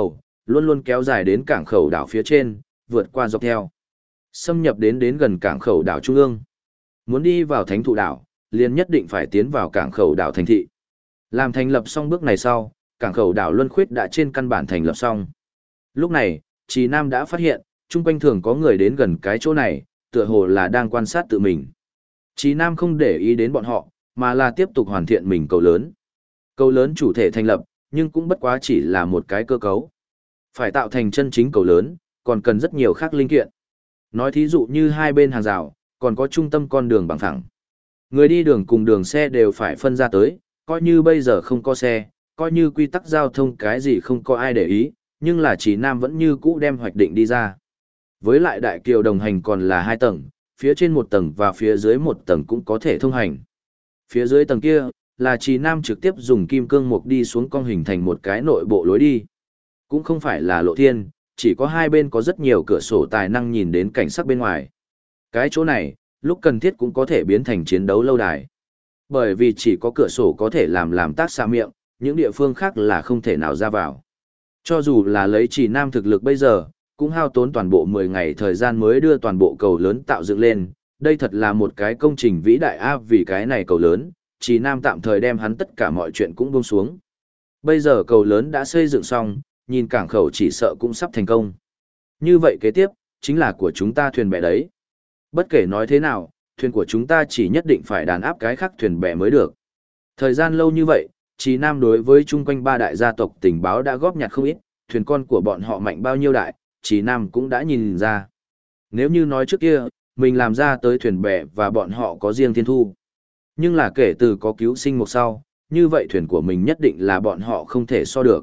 luôn luôn kéo dài đến cảng khẩu đảo phía trên, vượt qua dọc theo. Xâm nhập đến gần cảng khẩu đảo trung ương. Muốn đi vào thánh thụ đảo, liền nhất định phải tiến vào cảng khẩu đảo thành thị. Làm thành lập xong bước này sau, cảng khẩu đảo Luân Khuyết đã trên căn bản thành lập xong. Lúc này, Trì Nam đã phát hiện, chung quanh thường có người đến gần cái chỗ này, tựa hồ là đang quan sát tự mình. Trì Nam không để ý đến bọn họ, mà là tiếp tục hoàn thiện mình cầu lớn. Cầu lớn chủ thể thành lập, nhưng cũng bất quá chỉ là một cái cơ cấu. Phải tạo thành chân chính cầu lớn, còn cần rất nhiều khác linh kiện. Nói thí dụ như hai bên hàng rào, còn có trung tâm con đường bằng phẳng. Người đi đường cùng đường xe đều phải phân ra tới, coi như bây giờ không có xe, coi như quy tắc giao thông cái gì không có ai để ý, nhưng là Trì Nam vẫn như cũ đem hoạch định đi ra. Với lại đại kiều đồng hành còn là 2 tầng, phía trên 1 tầng và phía dưới 1 tầng cũng có thể thông hành. Phía dưới tầng kia, là Trì Nam trực tiếp dùng kim cương mục đi xuống cong hình thành một cái nội bộ lối đi. Cũng không phải là lộ thiên, chỉ có hai bên có rất nhiều cửa sổ tài năng nhìn đến cảnh sắc bên ngoài. Cái chỗ này, lúc cần thiết cũng có thể biến thành chiến đấu lâu đài. Bởi vì chỉ có cửa sổ có thể làm tác xa miệng, những địa phương khác là không thể nào ra vào. Cho dù là lấy Trì Nam thực lực bây giờ, cũng hao tốn toàn bộ 10 ngày thời gian mới đưa toàn bộ cầu lớn tạo dựng lên. Đây thật là một cái công trình vĩ đại áp vì cái này cầu lớn, Trì Nam tạm thời đem hắn tất cả mọi chuyện cũng buông xuống. Bây giờ cầu lớn đã xây dựng xong, nhìn cảng khẩu chỉ sợ cũng sắp thành công. Như vậy kế tiếp, chính là của chúng ta thuyền bè đấy. Bất kể nói thế nào, thuyền của chúng ta chỉ nhất định phải đàn áp cái khác thuyền bè mới được. Thời gian lâu như vậy, Trì Nam đối với chung quanh 3 đại gia tộc tình báo đã góp nhặt không ít, thuyền con của bọn họ mạnh bao nhiêu đại, Trì Nam cũng đã nhìn ra. Nếu như nói trước kia, mình làm ra tới thuyền bè và bọn họ có riêng thiên thu. Nhưng là kể từ có cứu sinh một sau, như vậy thuyền của mình nhất định là bọn họ không thể so được.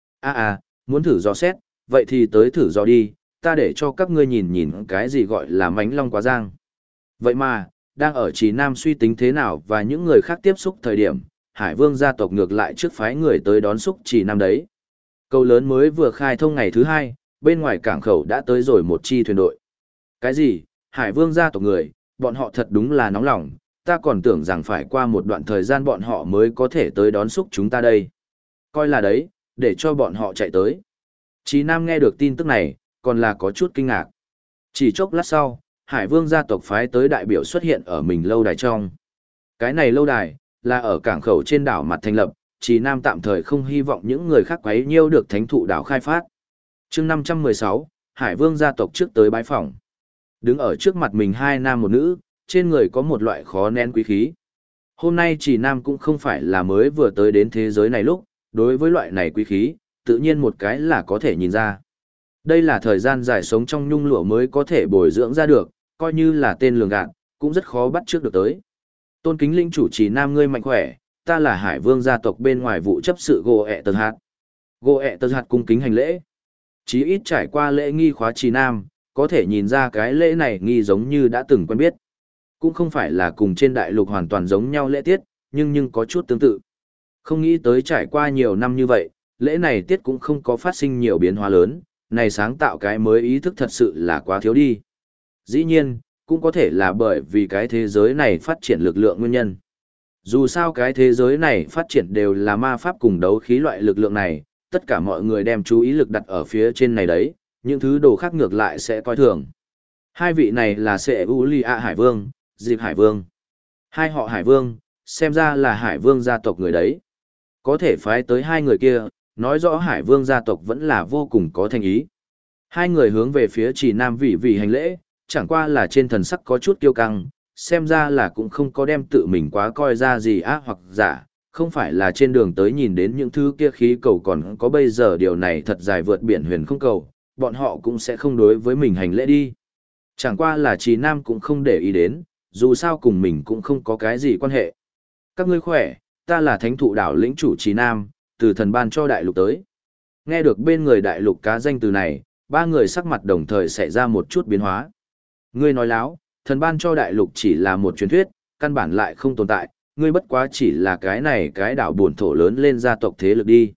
Muốn thử dò xét, vậy thì tới thử dò đi, ta để cho các ngươi nhìn nhìn cái gì gọi là mánh long quá giang. Vậy mà, đang ở Trì Nam suy tính thế nào và những người khác tiếp xúc thời điểm, Hải Vương gia tộc ngược lại trước phái người tới đón xúc Trì Nam đấy. Cầu lớn mới vừa khai thông ngày thứ 2, bên ngoài cảng khẩu đã tới rồi một chi thuyền đội. Cái gì? Hải Vương gia tộc người, bọn họ thật đúng là nóng lòng, ta còn tưởng rằng phải qua một đoạn thời gian bọn họ mới có thể tới đón xúc chúng ta đây. Coi là đấy, để cho bọn họ chạy tới. Trì Nam nghe được tin tức này, còn là có chút kinh ngạc. Chỉ chốc lát sau, Hải Vương gia tộc phái tới đại biểu xuất hiện ở mình lâu đài trong. Cái này lâu đài, là ở cảng khẩu trên đảo mặt thành lập, Trì Nam tạm thời không hy vọng những người khác quấy nhiêu được thánh thụ đảo khai phát. chương 516, Hải Vương gia tộc trước tới bái phỏng. Đứng ở trước mặt mình 2 nam một nữ, trên người có một loại khó nén quý khí. Hôm nay Trì Nam cũng không phải là mới vừa tới đến thế giới này lúc, đối với loại này quý khí, tự nhiên một cái là có thể nhìn ra. Đây là thời gian dài sống trong nhung lụa mới có thể bồi dưỡng ra được, coi như là tên lường gạt, cũng rất khó bắt trước được tới. Tôn kính linh chủ Trì Nam ngươi mạnh khỏe, ta là Hải Vương gia tộc bên ngoài vụ chấp sự Gỗ ẹ tờ hạt. Gỗ ẹ tờ hạt cung kính hành lễ. Chí ít trải qua lễ nghi khóa Trì Nam, có thể nhìn ra cái lễ này nghi giống như đã từng quen biết. Cũng không phải là cùng trên đại lục hoàn toàn giống nhau lễ tiết, nhưng có chút tương tự. Không nghĩ tới trải qua nhiều năm như vậy, lễ này tiết cũng không có phát sinh nhiều biến hóa lớn, này sáng tạo cái mới ý thức thật sự là quá thiếu đi. Dĩ nhiên, cũng có thể là bởi vì cái thế giới này phát triển lực lượng nguyên nhân. Dù sao cái thế giới này phát triển đều là ma pháp cùng đấu khí loại lực lượng này, tất cả mọi người đem chú ý lực đặt ở phía trên này đấy, những thứ đồ khác ngược lại sẽ coi thường. Hai vị này là Seulia Hải Vương, Dịp Hải Vương. Hai họ Hải Vương, xem ra là Hải Vương gia tộc người đấy. Có thể phái tới hai người kia, nói rõ Hải Vương gia tộc vẫn là vô cùng có thành ý. Hai người hướng về phía Trì Nam vì hành lễ, chẳng qua là trên thần sắc có chút kiêu căng, xem ra là cũng không có đem tự mình quá coi ra gì ác hoặc giả, không phải là trên đường tới nhìn đến những thứ kia khí cầu còn có bây giờ điều này thật dài vượt biển huyền không cầu, bọn họ cũng sẽ không đối với mình hành lễ đi. Chẳng qua là Trì Nam cũng không để ý đến, dù sao cùng mình cũng không có cái gì quan hệ. Các ngươi khỏe, ta là thánh thụ đảo lĩnh chủ Trì Nam, từ thần ban cho đại lục tới. Nghe được bên người đại lục cá danh từ này, ba người sắc mặt đồng thời xảy ra một chút biến hóa. Ngươi nói láo, thần ban cho đại lục chỉ là một truyền thuyết, căn bản lại không tồn tại, ngươi bất quá chỉ là cái này cái đảo buồn thổ lớn lên gia tộc thế lực đi.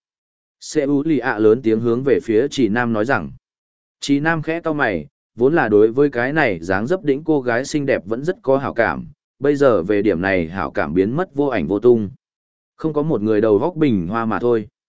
Seulia lớn tiếng hướng về phía Trì Nam nói rằng. Trì Nam khẽ cau mày, vốn là đối với cái này dáng dấp đĩnh cô gái xinh đẹp vẫn rất có hảo cảm, bây giờ về điểm này hảo cảm biến mất vô ảnh vô tung. Không có một người đầu góc bình hoa mà thôi.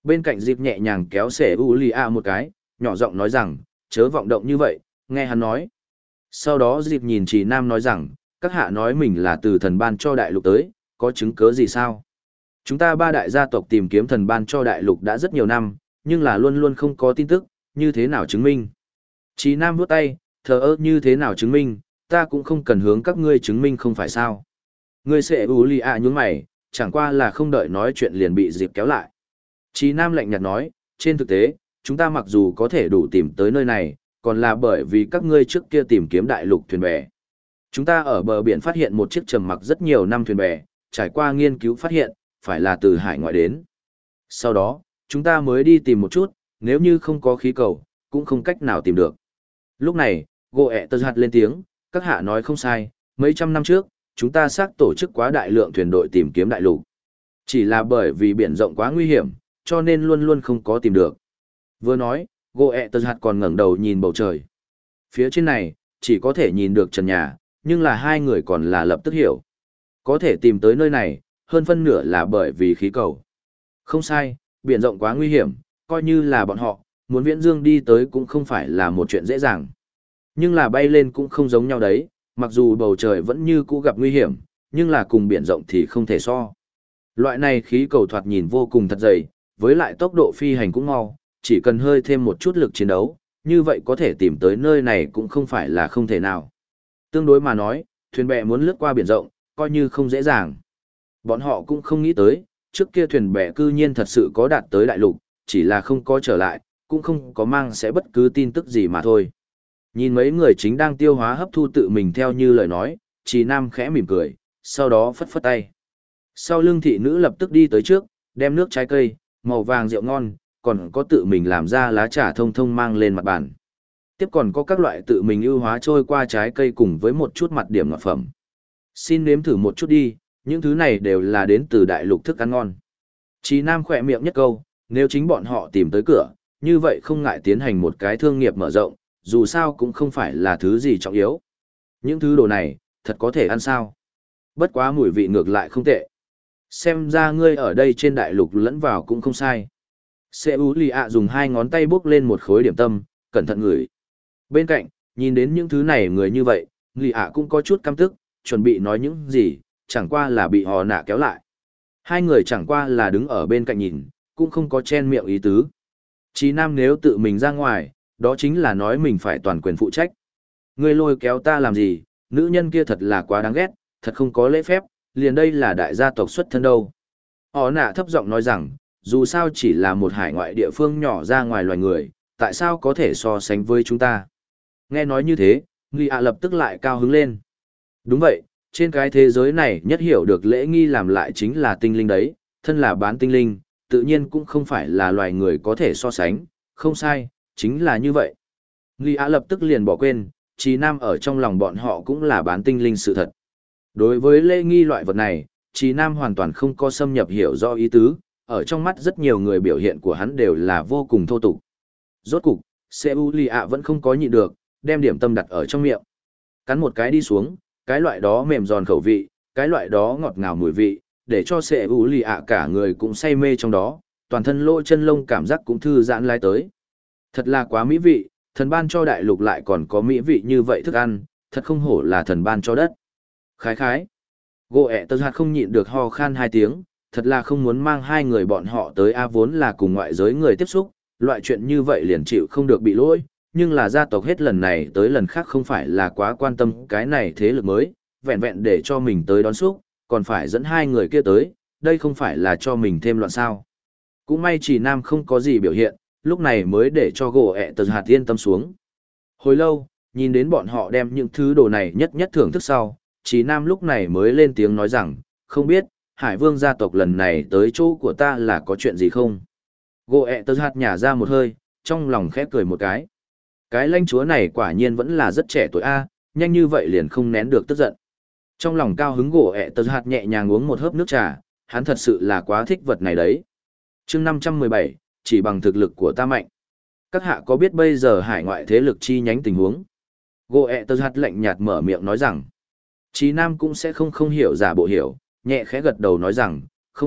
Bên cạnh dịp nhẹ nhàng kéo xẻ u lì a một cái, nhỏ giọng nói rằng, chớ vọng động như vậy, nghe hắn nói. Sau đó dịp nhìn Trì Nam nói rằng, các hạ nói mình là từ thần ban cho đại lục tới, có chứng cớ gì sao? Chúng ta ba đại gia tộc tìm kiếm thần ban cho đại lục đã rất nhiều năm, nhưng là luôn luôn không có tin tức, như thế nào chứng minh? Trì Nam vuốt tay, thờ ơ như thế nào chứng minh, ta cũng không cần hướng các ngươi chứng minh không phải sao. Ngươi sẽ ủ lì ạ nhún mày, chẳng qua là không đợi nói chuyện liền bị dịp kéo lại. Trì Nam lạnh nhạt nói, trên thực tế, chúng ta mặc dù có thể đủ tìm tới nơi này, còn là bởi vì các ngươi trước kia tìm kiếm đại lục thuyền bè. Chúng ta ở bờ biển phát hiện một chiếc trầm mặc rất nhiều năm thuyền bè, trải qua nghiên cứu phát hiện, phải là từ hải ngoại đến. Sau đó, chúng ta mới đi tìm một chút, nếu như không có khí cầu, cũng không cách nào tìm được. Lúc này, gỗ ẹ tơ hạt lên tiếng, các hạ nói không sai, mấy trăm năm trước, chúng ta xác tổ chức quá đại lượng thuyền đội tìm kiếm đại lục. Chỉ là bởi vì biển rộng quá nguy hiểm, cho nên luôn luôn không có tìm được. Vừa nói, gỗ ẹ tơ hạt còn ngẩng đầu nhìn bầu trời. Phía trên này, chỉ có thể nhìn được trần nhà, nhưng là hai người còn là lập tức hiểu. Có thể tìm tới nơi này, hơn phân nửa là bởi vì khí cầu. Không sai, biển rộng quá nguy hiểm, coi như là bọn họ, muốn viễn dương đi tới cũng không phải là một chuyện dễ dàng. Nhưng là bay lên cũng không giống nhau đấy, mặc dù bầu trời vẫn như cũ gặp nguy hiểm, nhưng là cùng biển rộng thì không thể so. Loại này khí cầu thoạt nhìn vô cùng thật dày, với lại tốc độ phi hành cũng mau, chỉ cần hơi thêm một chút lực chiến đấu, như vậy có thể tìm tới nơi này cũng không phải là không thể nào. Tương đối mà nói, thuyền bè muốn lướt qua biển rộng, coi như không dễ dàng. Bọn họ cũng không nghĩ tới, trước kia thuyền bè cư nhiên thật sự có đạt tới đại lục, chỉ là không có trở lại, cũng không có mang sẽ bất cứ tin tức gì mà thôi. Nhìn mấy người chính đang tiêu hóa hấp thu tự mình theo như lời nói, Trì Nam khẽ mỉm cười, sau đó phất phất tay. Sau lưng thị nữ lập tức đi tới trước, đem nước trái cây, màu vàng rượu ngon, còn có tự mình làm ra lá trà thông thông mang lên mặt bàn. Tiếp còn có các loại tự mình ưu hóa trôi qua trái cây cùng với một chút mặt điểm ngọt phẩm. Xin nếm thử một chút đi, những thứ này đều là đến từ đại lục thức ăn ngon. Trì Nam khỏe miệng nhất câu, nếu chính bọn họ tìm tới cửa, như vậy không ngại tiến hành một cái thương nghiệp mở rộng, dù sao cũng không phải là thứ gì trọng yếu. Những thứ đồ này, thật có thể ăn sao? Bất quá mùi vị ngược lại không tệ. Xem ra ngươi ở đây trên đại lục lẫn vào cũng không sai. Seu Lì ạ dùng hai ngón tay bốc lên một khối điểm tâm, cẩn thận ngửi. Bên cạnh, nhìn đến những thứ này người như vậy, Lì ạ cũng có chút căm tức, chuẩn bị nói những gì, chẳng qua là bị họ nạ kéo lại. Hai người chẳng qua là đứng ở bên cạnh nhìn, cũng không có chen miệng ý tứ. Chí Nam nếu tự mình ra ngoài, đó chính là nói mình phải toàn quyền phụ trách. Ngươi lôi kéo ta làm gì, nữ nhân kia thật là quá đáng ghét, thật không có lễ phép, liền đây là đại gia tộc xuất thân đâu. Họ nạ thấp giọng nói rằng, dù sao chỉ là một hải ngoại địa phương nhỏ ra ngoài loài người, tại sao có thể so sánh với chúng ta. Nghe nói như thế, Nghi ạ lập tức lại cao hứng lên. Đúng vậy, trên cái thế giới này nhất hiểu được lễ nghi làm lại chính là tinh linh đấy, thân là bán tinh linh, tự nhiên cũng không phải là loài người có thể so sánh, không sai, chính là như vậy. Nghi ạ lập tức liền bỏ quên, Chí Nam ở trong lòng bọn họ cũng là bán tinh linh sự thật. Đối với lễ nghi loại vật này, Chí Nam hoàn toàn không có xâm nhập hiểu rõ ý tứ, ở trong mắt rất nhiều người biểu hiện của hắn đều là vô cùng thô tục. Rốt cục, Seu Lì ạ vẫn không có nhịn được, đem điểm tâm đặt ở trong miệng. Cắn một cái đi xuống, cái loại đó mềm giòn khẩu vị, cái loại đó ngọt ngào mùi vị, để cho Seu Lì ạ cả người cũng say mê trong đó, toàn thân lỗ chân lông cảm giác cũng thư giãn lai tới. Thật là quá mỹ vị, thần ban cho đại lục lại còn có mỹ vị như vậy thức ăn, thật không hổ là thần ban cho đất. Khái khái. Gỗ ẹ tơ hạt không nhịn được ho khan hai tiếng, thật là không muốn mang hai người bọn họ tới A vốn là cùng ngoại giới người tiếp xúc, loại chuyện như vậy liền chịu không được bị lỗi, nhưng là gia tộc hết lần này tới lần khác không phải là quá quan tâm cái này thế lực mới, vẹn vẹn để cho mình tới đón xúc, còn phải dẫn hai người kia tới, đây không phải là cho mình thêm loạn sao. Cũng may chỉ Nam không có gì biểu hiện, lúc này mới để cho gỗ ẹ tơ hạt yên tâm xuống. Hồi lâu, nhìn đến bọn họ đem những thứ đồ này nhất nhất thưởng thức sau, chỉ Nam lúc này mới lên tiếng nói rằng, không biết, Hải Vương gia tộc lần này tới chỗ của ta là có chuyện gì không? Gỗ ẹ tơ hạt nhả ra một hơi, trong lòng khẽ cười một cái. Cái lãnh chúa này quả nhiên vẫn là rất trẻ tuổi A, nhanh như vậy liền không nén được tức giận. Trong lòng cao hứng gỗ ẹ tơ hạt nhẹ nhàng uống một hớp nước trà, hắn thật sự là quá thích vật này đấy. Chương 517, chỉ bằng thực lực của ta mạnh. Các hạ có biết bây giờ hải ngoại thế lực chi nhánh tình huống? Gỗ ẹ tơ hạt lạnh nhạt mở miệng nói rằng, Chí Nam cũng sẽ không hiểu giả bộ hiểu, nhẹ khẽ gật đầu nói rằng, không biết,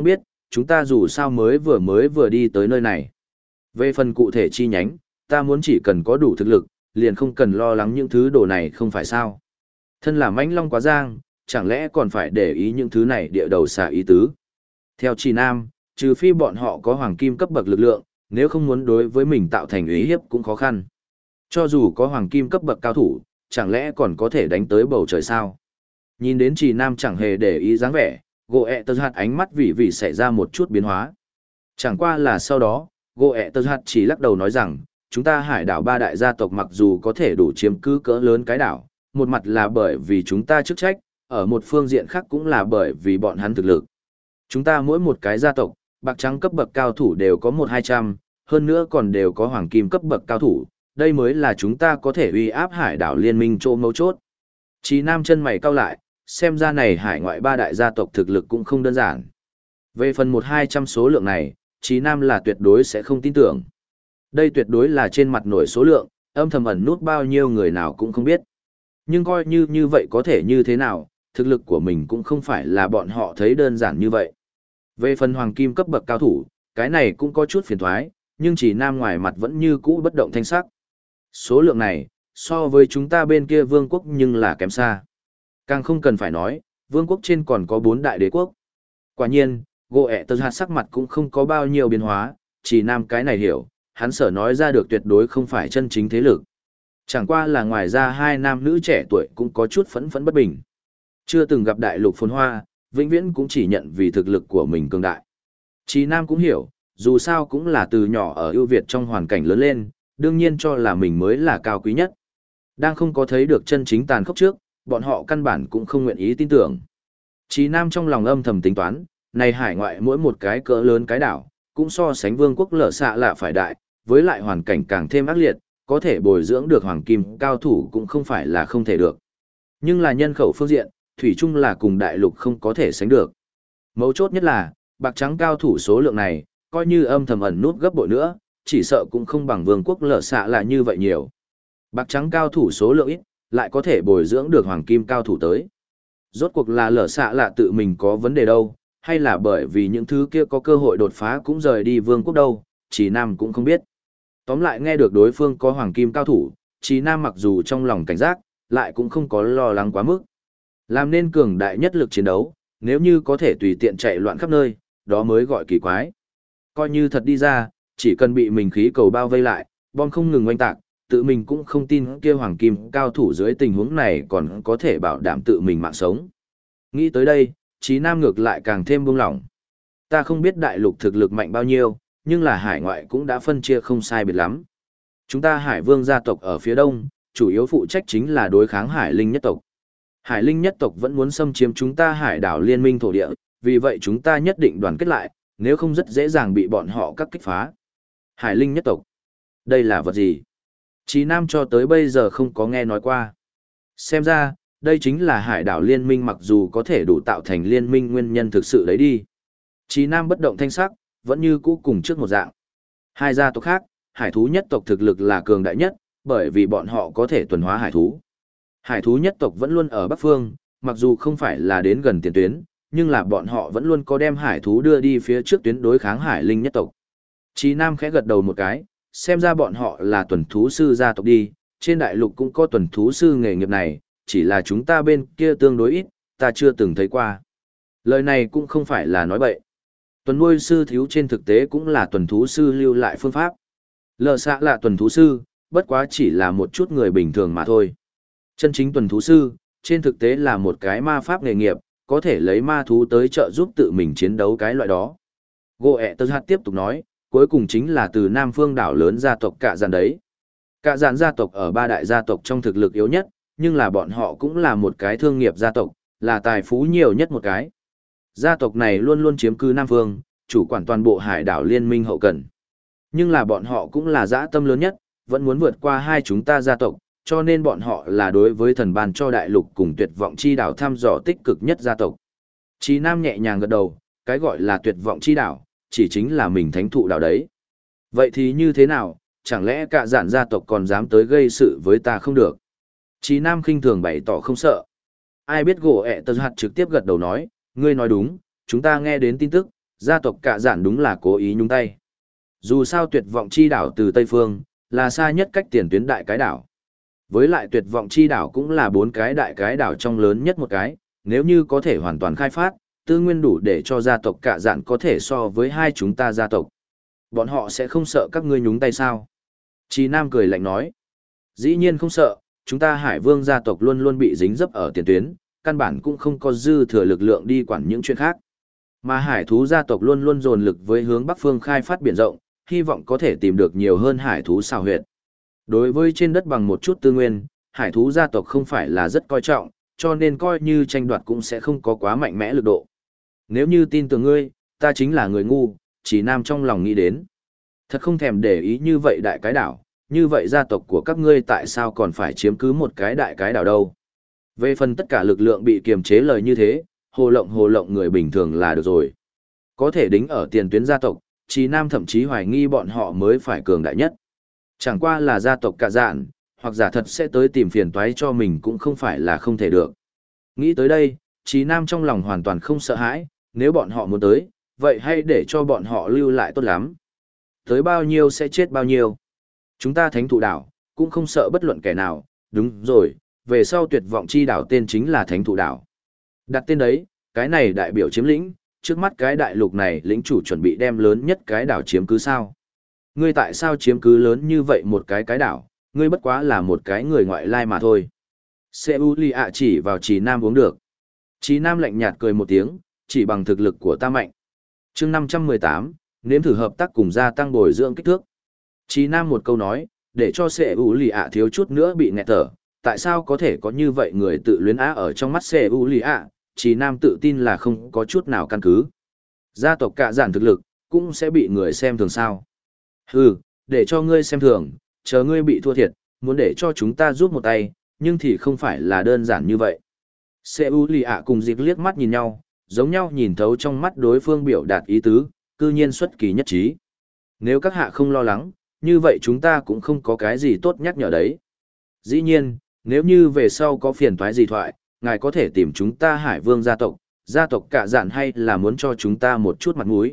chúng ta dù sao mới vừa đi tới nơi này. Về phần cụ thể chi nhánh, ta muốn chỉ cần có đủ thực lực, liền không cần lo lắng những thứ đồ này không phải sao. Thân là mãnh long quá giang, chẳng lẽ còn phải để ý những thứ này địa đầu xả ý tứ. Theo Trì Nam, trừ phi bọn họ có hoàng kim cấp bậc lực lượng, nếu không muốn đối với mình tạo thành uy hiếp cũng khó khăn. Cho dù có hoàng kim cấp bậc cao thủ, chẳng lẽ còn có thể đánh tới bầu trời sao? Nhìn đến Trì Nam chẳng hề để ý dáng vẻ, Gỗ Tơ Hạt ánh mắt vì xảy ra một chút biến hóa. Chẳng qua là sau đó, Gỗ Tơ Hạt chỉ lắc đầu nói rằng, chúng ta hải đảo ba đại gia tộc mặc dù có thể đủ chiếm cứ cỡ lớn cái đảo, một mặt là bởi vì chúng ta chức trách, ở một phương diện khác cũng là bởi vì bọn hắn thực lực. Chúng ta mỗi một cái gia tộc, bạc trắng cấp bậc cao thủ đều có 1-200, hơn nữa còn đều có hoàng kim cấp bậc cao thủ, đây mới là chúng ta có thể uy áp hải đảo liên minh chỗ mấu chốt. Chí Nam chân mày cau lại, xem ra này hải ngoại ba đại gia tộc thực lực cũng không đơn giản. Về phần 1-200 số lượng này, Chí Nam là tuyệt đối sẽ không tin tưởng. Đây tuyệt đối là trên mặt nổi số lượng, âm thầm ẩn nút bao nhiêu người nào cũng không biết. Nhưng coi như vậy có thể như thế nào, thực lực của mình cũng không phải là bọn họ thấy đơn giản như vậy. Về phần hoàng kim cấp bậc cao thủ, cái này cũng có chút phiền thoái, nhưng chỉ Nam ngoài mặt vẫn như cũ bất động thanh sắc. Số lượng này, so với chúng ta bên kia vương quốc nhưng là kém xa. Càng không cần phải nói, vương quốc trên còn có 4 đại đế quốc. Quả nhiên, Gỗ Tơ Hạt sắc mặt cũng không có bao nhiêu biến hóa, chỉ Nam cái này hiểu, hắn sở nói ra được tuyệt đối không phải chân chính thế lực. Chẳng qua là ngoài ra hai nam nữ trẻ tuổi cũng có chút phẫn phẫn bất bình. Chưa từng gặp đại lục phồn hoa, vĩnh viễn cũng chỉ nhận vì thực lực của mình cường đại. Chí Nam cũng hiểu, dù sao cũng là từ nhỏ ở ưu việt trong hoàn cảnh lớn lên, đương nhiên cho là mình mới là cao quý nhất. Đang không có thấy được chân chính tàn khốc trước, bọn họ căn bản cũng không nguyện ý tin tưởng. Chí Nam trong lòng âm thầm tính toán, này hải ngoại mỗi một cái cỡ lớn cái đảo, cũng so sánh vương quốc lở xạ là phải đại, với lại hoàn cảnh càng thêm ác liệt, có thể bồi dưỡng được hoàng kim cao thủ cũng không phải là không thể được. Nhưng là nhân khẩu phương diện, thủy chung là cùng đại lục không có thể sánh được. Mấu chốt nhất là, bạc trắng cao thủ số lượng này, coi như âm thầm ẩn nút gấp bội nữa, chỉ sợ cũng không bằng vương quốc lở xạ là như vậy nhiều. Bạc trắng cao thủ số lượng ít, lại có thể bồi dưỡng được hoàng kim cao thủ tới. Rốt cuộc là lở xạ là tự mình có vấn đề đâu, hay là bởi vì những thứ kia có cơ hội đột phá cũng rời đi vương quốc đâu, Chí Nam cũng không biết. Tóm lại nghe được đối phương có hoàng kim cao thủ, Chí Nam mặc dù trong lòng cảnh giác, lại cũng không có lo lắng quá mức. Làm nên cường đại nhất lực chiến đấu, nếu như có thể tùy tiện chạy loạn khắp nơi, đó mới gọi kỳ quái. Coi như thật đi ra, chỉ cần bị mình khí cầu bao vây lại, bom không ngừng oanh tạc, tự mình cũng không tin kia hoàng kim cao thủ dưới tình huống này còn có thể bảo đảm tự mình mạng sống. Nghĩ tới đây, Chí Nam ngược lại càng thêm buông lỏng. Ta không biết đại lục thực lực mạnh bao nhiêu, nhưng là hải ngoại cũng đã phân chia không sai biệt lắm. Chúng ta Hải Vương gia tộc ở phía đông, chủ yếu phụ trách chính là đối kháng Hải Linh nhất tộc. Hải Linh nhất tộc vẫn muốn xâm chiếm chúng ta hải đảo liên minh thổ địa, vì vậy chúng ta nhất định đoàn kết lại, nếu không rất dễ dàng bị bọn họ các kích phá. Hải Linh nhất tộc. Đây là vật gì? Chí Nam cho tới bây giờ không có nghe nói qua. Xem ra, đây chính là hải đảo liên minh mặc dù có thể đủ tạo thành liên minh nguyên nhân thực sự đấy đi. Chí Nam bất động thanh sắc, vẫn như cũ cùng trước một dạng. Hai gia tộc khác, hải thú nhất tộc thực lực là cường đại nhất, bởi vì bọn họ có thể tuần hóa hải thú. Hải thú nhất tộc vẫn luôn ở Bắc Phương, mặc dù không phải là đến gần tiền tuyến, nhưng là bọn họ vẫn luôn có đem hải thú đưa đi phía trước tuyến đối kháng Hải Linh nhất tộc. Chí Nam khẽ gật đầu một cái, xem ra bọn họ là tuần thú sư gia tộc đi, trên đại lục cũng có tuần thú sư nghề nghiệp này, chỉ là chúng ta bên kia tương đối ít, ta chưa từng thấy qua. Lời này cũng không phải là nói bậy. Tuần nuôi sư thiếu trên thực tế cũng là tuần thú sư lưu lại phương pháp. Lờ xạ là tuần thú sư, bất quá chỉ là một chút người bình thường mà thôi. Chân chính tuần thú sư, trên thực tế là một cái ma pháp nghề nghiệp, có thể lấy ma thú tới trợ giúp tự mình chiến đấu cái loại đó. Gỗ Tơ Hạt tiếp tục nói, cuối cùng chính là từ Nam Phương đảo lớn gia tộc Cạ Dạn đấy. Cạ Dạn gia tộc ở ba đại gia tộc trong thực lực yếu nhất, nhưng là bọn họ cũng là một cái thương nghiệp gia tộc, là tài phú nhiều nhất một cái. Gia tộc này luôn luôn chiếm cư Nam Phương, chủ quản toàn bộ hải đảo liên minh hậu cần. Nhưng là bọn họ cũng là dã tâm lớn nhất, vẫn muốn vượt qua hai chúng ta gia tộc, cho nên bọn họ là đối với thần ban cho đại lục cùng tuyệt vọng chi đảo thăm dò tích cực nhất gia tộc. Chí Nam nhẹ nhàng gật đầu, cái gọi là tuyệt vọng chi đảo, chỉ chính là mình thánh thụ đảo đấy. Vậy thì như thế nào, chẳng lẽ Cạ Dạn gia tộc còn dám tới gây sự với ta không được? Chí Nam khinh thường bày tỏ không sợ. Ai biết Gỗ Tơ Hạt trực tiếp gật đầu nói, ngươi nói đúng, chúng ta nghe đến tin tức, Gia tộc Cạ Dạn đúng là cố ý nhúng tay. Dù sao tuyệt vọng chi đảo từ Tây Phương, là xa nhất cách tiền tuyến đại cái đảo. Với lại tuyệt vọng chi đảo cũng là 4 cái đại cái đảo trong lớn nhất một cái, nếu như có thể hoàn toàn khai phát, tư nguyên đủ để cho gia tộc Cạ Dạn có thể so với hai chúng ta gia tộc. Bọn họ sẽ không sợ các ngươi nhúng tay sao? Chí Nam cười lạnh nói. Dĩ nhiên không sợ, chúng ta Hải Vương gia tộc luôn luôn bị dính dấp ở tiền tuyến, căn bản cũng không có dư thừa lực lượng đi quản những chuyện khác. Mà hải thú gia tộc luôn luôn dồn lực với hướng bắc phương khai phát biển rộng, hy vọng có thể tìm được nhiều hơn hải thú xào huyệt. Đối với trên đất bằng một chút tư nguyên, hải thú gia tộc không phải là rất coi trọng, cho nên coi như tranh đoạt cũng sẽ không có quá mạnh mẽ lực độ. Nếu như tin tưởng ngươi, ta chính là người ngu, Chỉ Nam trong lòng nghĩ đến. Thật không thèm để ý như vậy đại cái đảo, như vậy gia tộc của các ngươi tại sao còn phải chiếm cứ một cái đại cái đảo đâu. Về phần tất cả lực lượng bị kiềm chế lời như thế, hồ lộng người bình thường là được rồi. Có thể đính ở tiền tuyến gia tộc, Chí Nam thậm chí hoài nghi bọn họ mới phải cường đại nhất. Chẳng qua là gia tộc Cạ Dạn, hoặc giả thật sẽ tới tìm phiền toái cho mình cũng không phải là không thể được. Nghĩ tới đây, Chí Nam trong lòng hoàn toàn không sợ hãi, nếu bọn họ muốn tới, vậy hay để cho bọn họ lưu lại tốt lắm. Tới bao nhiêu sẽ chết bao nhiêu. Chúng ta Thánh Thụ Đảo, cũng không sợ bất luận kẻ nào, đúng rồi, về sau tuyệt vọng chi đảo tên chính là Thánh Thụ Đảo. Đặt tên đấy, cái này đại biểu chiếm lĩnh, trước mắt cái đại lục này lĩnh chủ chuẩn bị đem lớn nhất cái đảo chiếm cứ sao. Ngươi tại sao chiếm cứ lớn như vậy một cái đảo, ngươi bất quá là một cái người ngoại lai mà thôi. Seuli ạ chỉ vào Chí Nam uống được. Chí Nam lạnh nhạt cười một tiếng, chỉ bằng thực lực của ta mạnh. chương 518, nếm thử hợp tác cùng gia tăng bồi dưỡng kích thước. Chí Nam một câu nói, để cho Seuli ạ thiếu chút nữa bị nghẹt thở. Tại sao có thể có như vậy người tự luyến á ở trong mắt Seuli ạ, Chí Nam tự tin là không có chút nào căn cứ. Gia tộc Cạ Dạn thực lực, cũng sẽ bị người xem thường sao. Hừ, để cho ngươi xem thường, chờ ngươi bị thua thiệt, muốn để cho chúng ta giúp một tay, nhưng thì không phải là đơn giản như vậy. Seuli ạ cùng Dịch liếc mắt nhìn nhau, giống nhau nhìn thấu trong mắt đối phương biểu đạt ý tứ, cư nhiên xuất kỳ nhất trí. Nếu các hạ không lo lắng, như vậy chúng ta cũng không có cái gì tốt nhắc nhở đấy. Dĩ nhiên, nếu như về sau có phiền toái gì thoại, ngài có thể tìm chúng ta Hải Vương gia tộc Cạ Dạn hay là muốn cho chúng ta một chút mặt mũi.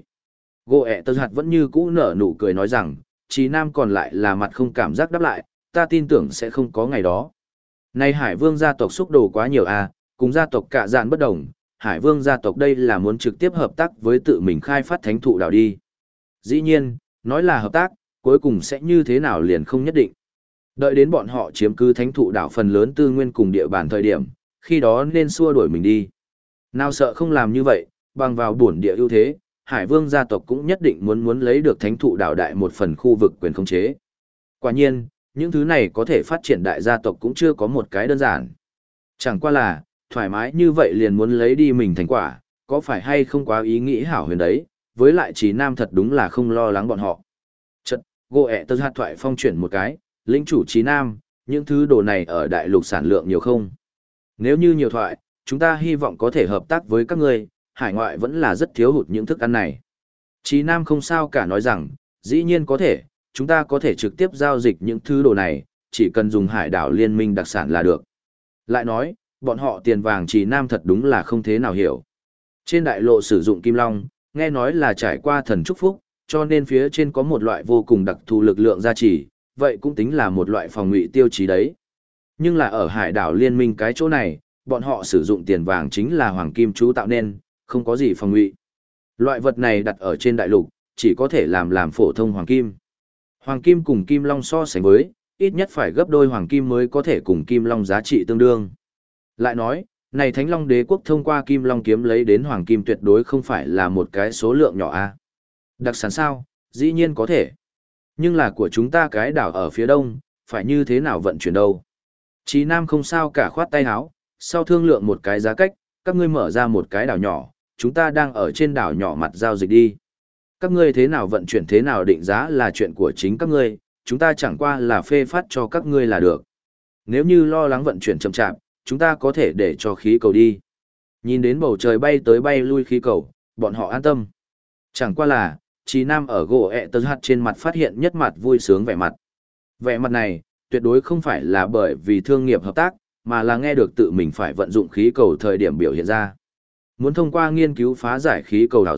Gỗ tơ hạt vẫn như cũ nở nụ cười nói rằng, Chí Nam còn lại là mặt không cảm giác đáp lại, ta tin tưởng sẽ không có ngày đó. Nay Hải Vương gia tộc xúc đồ quá nhiều à, cùng gia tộc Cạ Dạn bất đồng, Hải Vương gia tộc đây là muốn trực tiếp hợp tác với tự mình khai phát Thánh Thụ Đảo đi. Dĩ nhiên, nói là hợp tác, cuối cùng sẽ như thế nào liền không nhất định. Đợi đến bọn họ chiếm cứ Thánh Thụ Đảo phần lớn tư nguyên cùng địa bàn thời điểm, khi đó nên xua đuổi mình đi. Nào sợ không làm như vậy, bằng vào bổn địa ưu thế, Hải Vương gia tộc cũng nhất định muốn lấy được Thánh Thụ Đảo đại một phần khu vực quyền khống chế. Quả nhiên, những thứ này có thể phát triển đại gia tộc cũng chưa có một cái đơn giản. Chẳng qua là, thoải mái như vậy liền muốn lấy đi mình thành quả, có phải hay không quá ý nghĩ hảo huyền đấy, với lại Chí Nam thật đúng là không lo lắng bọn họ. Chật, gỗ tơ hạt thoại phong chuyển một cái, lĩnh chủ Chí Nam, những thứ đồ này ở đại lục sản lượng nhiều không? Nếu như nhiều thoại, chúng ta hy vọng có thể hợp tác với các ngươi, hải ngoại vẫn là rất thiếu hụt những thức ăn này. Chí Nam không sao cả nói rằng, dĩ nhiên có thể, chúng ta có thể trực tiếp giao dịch những thứ đồ này, chỉ cần dùng hải đảo liên minh đặc sản là được. Lại nói, bọn họ tiền vàng Chí Nam thật đúng là không thế nào hiểu. Trên đại lộ sử dụng kim long, nghe nói là trải qua thần chúc phúc, cho nên phía trên có một loại vô cùng đặc thù lực lượng gia trì, vậy cũng tính là một loại phòng ngụy tiêu chí đấy. Nhưng là ở hải đảo liên minh cái chỗ này, bọn họ sử dụng tiền vàng chính là hoàng kim chú tạo nên, không có gì phòng ngụy. Loại vật này đặt ở trên đại lục, chỉ có thể làm phổ thông hoàng kim. Hoàng kim cùng kim long so sánh với, ít nhất phải gấp đôi hoàng kim mới có thể cùng kim long giá trị tương đương. Lại nói, này Thánh Long Đế quốc thông qua kim long kiếm lấy đến hoàng kim tuyệt đối không phải là một cái số lượng nhỏ a. Đặc sản sao? Dĩ nhiên có thể. Nhưng là của chúng ta cái đảo ở phía đông, phải như thế nào vận chuyển đâu? Chí Nam không sao cả khoát tay áo, sau thương lượng một cái giá cách, các ngươi mở ra một cái đảo nhỏ, chúng ta đang ở trên đảo nhỏ mặt giao dịch đi. Các ngươi thế nào vận chuyển thế nào định giá là chuyện của chính các ngươi, chúng ta chẳng qua là phê phát cho các ngươi là được. Nếu như lo lắng vận chuyển chậm chạp, chúng ta có thể để cho khí cầu đi. Nhìn đến bầu trời bay tới bay lui khí cầu, bọn họ an tâm. Chẳng qua là, Chí Nam ở gỗ tơ hạt trên mặt phát hiện nhất mặt vui sướng vẻ mặt. Vẻ mặt này, tuyệt đối không phải là bởi vì thương nghiệp hợp tác, mà là nghe được tự mình phải vận dụng khí cầu thời điểm biểu hiện ra. Muốn thông qua nghiên cứu phá giải khí cầu đảo diệu,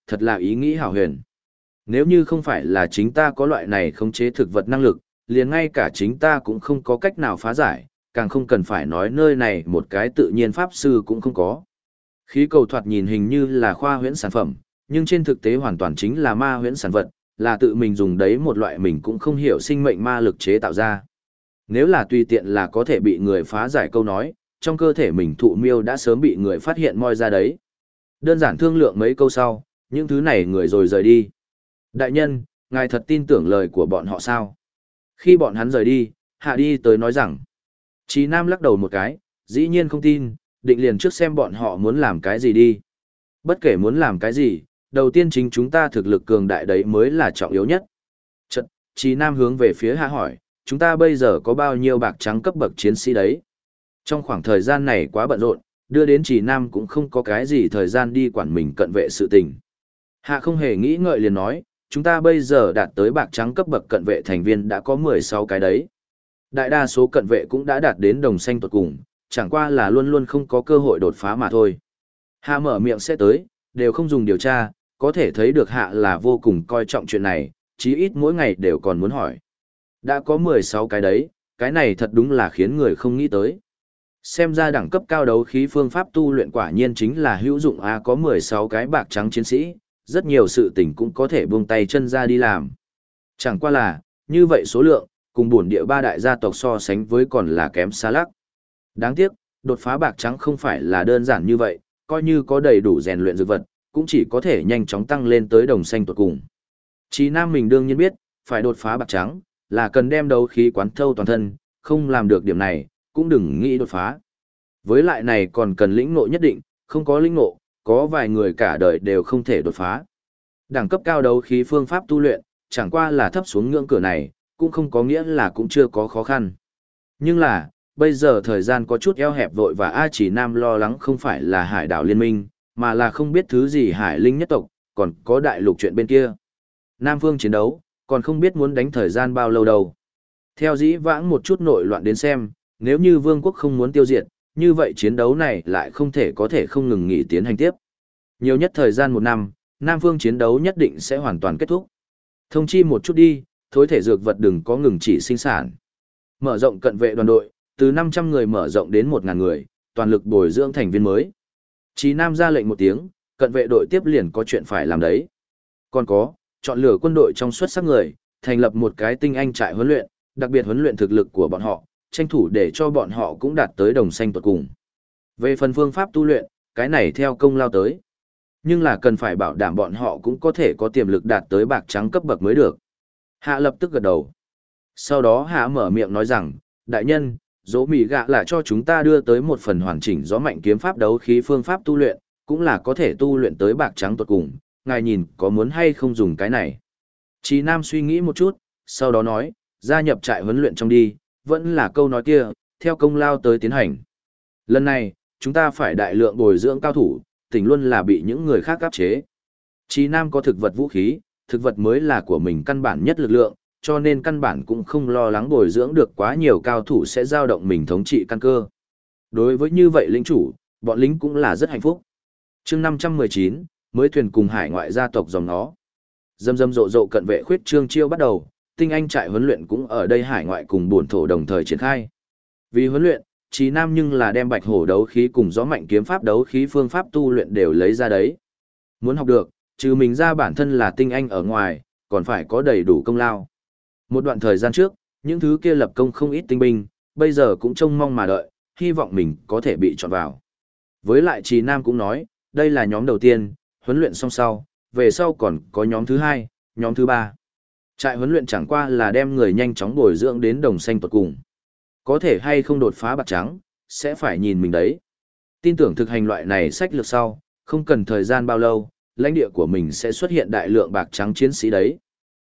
thật là ý nghĩ hảo huyền. Nếu như không phải là chính ta có loại này khống chế thực vật năng lực, liền ngay cả chính ta cũng không có cách nào phá giải, càng không cần phải nói nơi này một cái tự nhiên pháp sư cũng không có. Khí cầu thoạt nhìn hình như là khoa huyễn sản phẩm, nhưng trên thực tế hoàn toàn chính là ma huyễn sản vật, là tự mình dùng đấy một loại mình cũng không hiểu sinh mệnh ma lực chế tạo ra. Nếu là tùy tiện là có thể bị người phá giải câu nói, trong cơ thể mình thụ miêu đã sớm bị người phát hiện moi ra đấy. Đơn giản thương lượng mấy câu sau, những thứ này người rồi rời đi. Đại nhân, ngài thật tin tưởng lời của bọn họ sao? Khi bọn hắn rời đi, Hạ đi tới nói rằng, Chí Nam lắc đầu một cái, dĩ nhiên không tin, định liền trước xem bọn họ muốn làm cái gì đi. Bất kể muốn làm cái gì, đầu tiên chính chúng ta thực lực cường đại đấy mới là trọng yếu nhất. Chật, Chí Nam hướng về phía Hạ hỏi, chúng ta bây giờ có bao nhiêu bạc trắng cấp bậc chiến sĩ đấy? Trong khoảng thời gian này quá bận rộn, đưa đến Chí Nam cũng không có cái gì thời gian đi quản mình cận vệ sự tình. Hạ không hề nghĩ ngợi liền nói, chúng ta bây giờ đạt tới bạc trắng cấp bậc cận vệ thành viên đã có 16 cái đấy. Đại đa số cận vệ cũng đã đạt đến đồng xanh tuột cùng, chẳng qua là luôn luôn không có cơ hội đột phá mà thôi. Hạ mở miệng sẽ tới, đều không dùng điều tra, có thể thấy được Hạ là vô cùng coi trọng chuyện này, chí ít mỗi ngày đều còn muốn hỏi. Đã có 16 cái đấy, cái này thật đúng là khiến người không nghĩ tới. Xem ra đẳng cấp cao đấu khí phương pháp tu luyện quả nhiên chính là hữu dụng có 16 cái bạc trắng chiến sĩ, rất nhiều sự tình cũng có thể buông tay chân ra đi làm. Chẳng qua là, như vậy số lượng, cùng bổn địa ba đại gia tộc so sánh với còn là kém xa lắc. Đáng tiếc, đột phá bạc trắng không phải là đơn giản như vậy, coi như có đầy đủ rèn luyện dược vật, cũng chỉ có thể nhanh chóng tăng lên tới đồng xanh tuột cùng. Chí Nam mình đương nhiên biết, phải đột phá bạc trắng, là cần đem đấu khí quán thâu toàn thân, không làm được điểm này, cũng đừng nghĩ đột phá. Với lại này còn cần lĩnh ngộ nhất định, không có lĩnh ngộ, có vài người cả đời đều không thể đột phá. Đẳng cấp cao đấu khí phương pháp tu luyện, chẳng qua là thấp xuống ngưỡng cửa này, cũng không có nghĩa là cũng chưa có khó khăn. Nhưng là, bây giờ thời gian có chút eo hẹp vội và Chỉ Nam lo lắng không phải là hải đảo liên minh, mà là không biết thứ gì hải linh nhất tộc, còn có đại lục chuyện bên kia. Nam phương chiến đấu, còn không biết muốn đánh thời gian bao lâu đâu. Theo dĩ vãng một chút nội loạn đến xem, nếu như vương quốc không muốn tiêu diệt, như vậy chiến đấu này lại không thể không ngừng nghỉ tiến hành tiếp. Nhiều nhất thời gian 1 năm, Nam phương chiến đấu nhất định sẽ hoàn toàn kết thúc. Thông chi một chút đi, thối thể dược vật đừng có ngừng chỉ sinh sản. Mở rộng cận vệ đoàn đội, từ 500 người mở rộng đến 1.000 người, toàn lực bồi dưỡng thành viên mới. Chí Nam ra lệnh một tiếng, cận vệ đội tiếp liền có chuyện phải làm đấy. Còn có, chọn lựa quân đội trong xuất sắc người, thành lập một cái tinh anh trại huấn luyện, đặc biệt huấn luyện thực lực của bọn họ, tranh thủ để cho bọn họ cũng đạt tới đồng xanh tuột cùng. Về phần phương pháp tu luyện, cái này theo công lao tới. Nhưng là cần phải bảo đảm bọn họ cũng có thể có tiềm lực đạt tới bạc trắng cấp bậc mới được. Hạ lập tức gật đầu. Sau đó Hạ mở miệng nói rằng, đại nhân, dỗ mì gạ là cho chúng ta đưa tới một phần hoàn chỉnh gió mạnh kiếm pháp đấu khí phương pháp tu luyện, cũng là có thể tu luyện tới bạc trắng tuột cùng, ngài nhìn có muốn hay không dùng cái này. Chí Nam suy nghĩ một chút, sau đó nói, gia nhập trại huấn luyện trong đi, vẫn là câu nói kia, theo công lao tới tiến hành. Lần này, chúng ta phải đại lượng bồi dưỡng cao thủ, tỉnh luôn là bị những người khác áp chế. Chí Nam có thực vật vũ khí, thực vật mới là của mình căn bản nhất lực lượng, cho nên căn bản cũng không lo lắng bồi dưỡng được quá nhiều cao thủ sẽ giao động mình thống trị căn cơ. Đối với như vậy lính chủ, bọn lính cũng là rất hạnh phúc. Chương 519, mới thuyền cùng hải ngoại gia tộc dòng nó. Dâm dâm rộ rộ cận vệ khuyết trương chiêu bắt đầu, tinh anh trại huấn luyện cũng ở đây hải ngoại cùng bổn thổ đồng thời triển khai. Vì huấn luyện, Chí Nam nhưng là đem bạch hổ đấu khí cùng gió mạnh kiếm pháp đấu khí phương pháp tu luyện đều lấy ra đấy. Muốn học được, trừ mình ra bản thân là tinh anh ở ngoài, còn phải có đầy đủ công lao. Một đoạn thời gian trước, những thứ kia lập công không ít tinh binh, bây giờ cũng trông mong mà đợi, hy vọng mình có thể bị chọn vào. Với lại Chí Nam cũng nói, đây là nhóm đầu tiên, huấn luyện xong sau, về sau còn có nhóm thứ 2, nhóm thứ 3. Trại huấn luyện chẳng qua là đem người nhanh chóng bồi dưỡng đến đồng xanh tuột cùng. Có thể hay không đột phá bạc trắng, sẽ phải nhìn mình đấy. Tin tưởng thực hành loại này sách lược sau, không cần thời gian bao lâu, lãnh địa của mình sẽ xuất hiện đại lượng bạc trắng chiến sĩ đấy.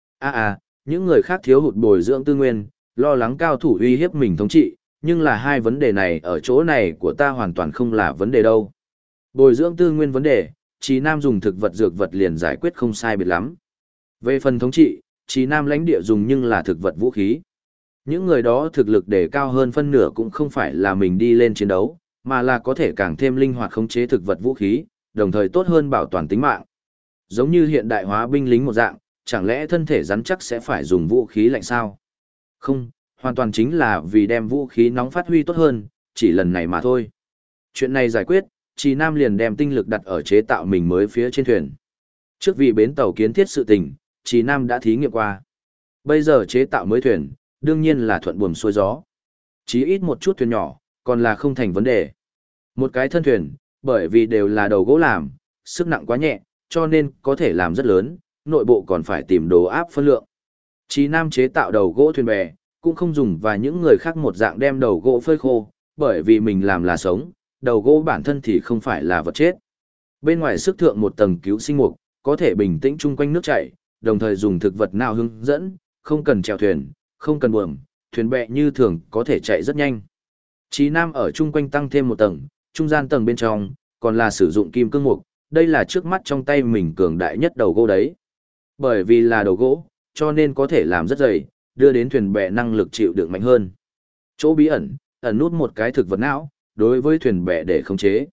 Những người khác thiếu hụt bồi dưỡng tư nguyên, lo lắng cao thủ uy hiếp mình thống trị, nhưng là hai vấn đề này ở chỗ này của ta hoàn toàn không là vấn đề đâu. Bồi dưỡng tư nguyên vấn đề, Chí Nam dùng thực vật dược vật liền giải quyết không sai biệt lắm. Về phần thống trị, Chí Nam lãnh địa dùng nhưng là thực vật vũ khí. Những người đó thực lực để cao hơn phân nửa cũng không phải là mình đi lên chiến đấu, mà là có thể càng thêm linh hoạt khống chế thực vật vũ khí, đồng thời tốt hơn bảo toàn tính mạng. Giống như hiện đại hóa binh lính một dạng, chẳng lẽ thân thể rắn chắc sẽ phải dùng vũ khí lạnh sao? Không, hoàn toàn chính là vì đem vũ khí nóng phát huy tốt hơn, chỉ lần này mà thôi. Chuyện này giải quyết, Trì Nam liền đem tinh lực đặt ở chế tạo mình mới phía trên thuyền. Trước vì bến tàu kiến thiết sự tình, Trì Nam đã thí nghiệm qua. Bây giờ chế tạo mới thuyền, đương nhiên là thuận buồm xuôi gió. Chí ít một chút thuyền nhỏ, còn là không thành vấn đề. Một cái thân thuyền, bởi vì đều là đầu gỗ làm, sức nặng quá nhẹ, cho nên có thể làm rất lớn, nội bộ còn phải tìm đồ áp phân lượng. Chí Nam chế tạo đầu gỗ thuyền bè, cũng không dùng và những người khác một dạng đem đầu gỗ phơi khô, bởi vì mình làm là sống, đầu gỗ bản thân thì không phải là vật chết. Bên ngoài sức thượng một tầng cứu sinh mục, có thể bình tĩnh chung quanh nước chảy, đồng thời dùng thực vật nào hướng dẫn, không cần chèo thuyền, không cần buồm, thuyền bè như thường có thể chạy rất nhanh. Chí Nam ở chung quanh tăng thêm một tầng, trung gian tầng bên trong, còn là sử dụng kim cương mục, đây là trước mắt trong tay mình cường đại nhất đầu gỗ đấy. Bởi vì là đầu gỗ, cho nên có thể làm rất dày, đưa đến thuyền bè năng lực chịu đựng mạnh hơn. Chỗ bí ẩn, ẩn nút một cái thực vật não, đối với thuyền bè để khống chế.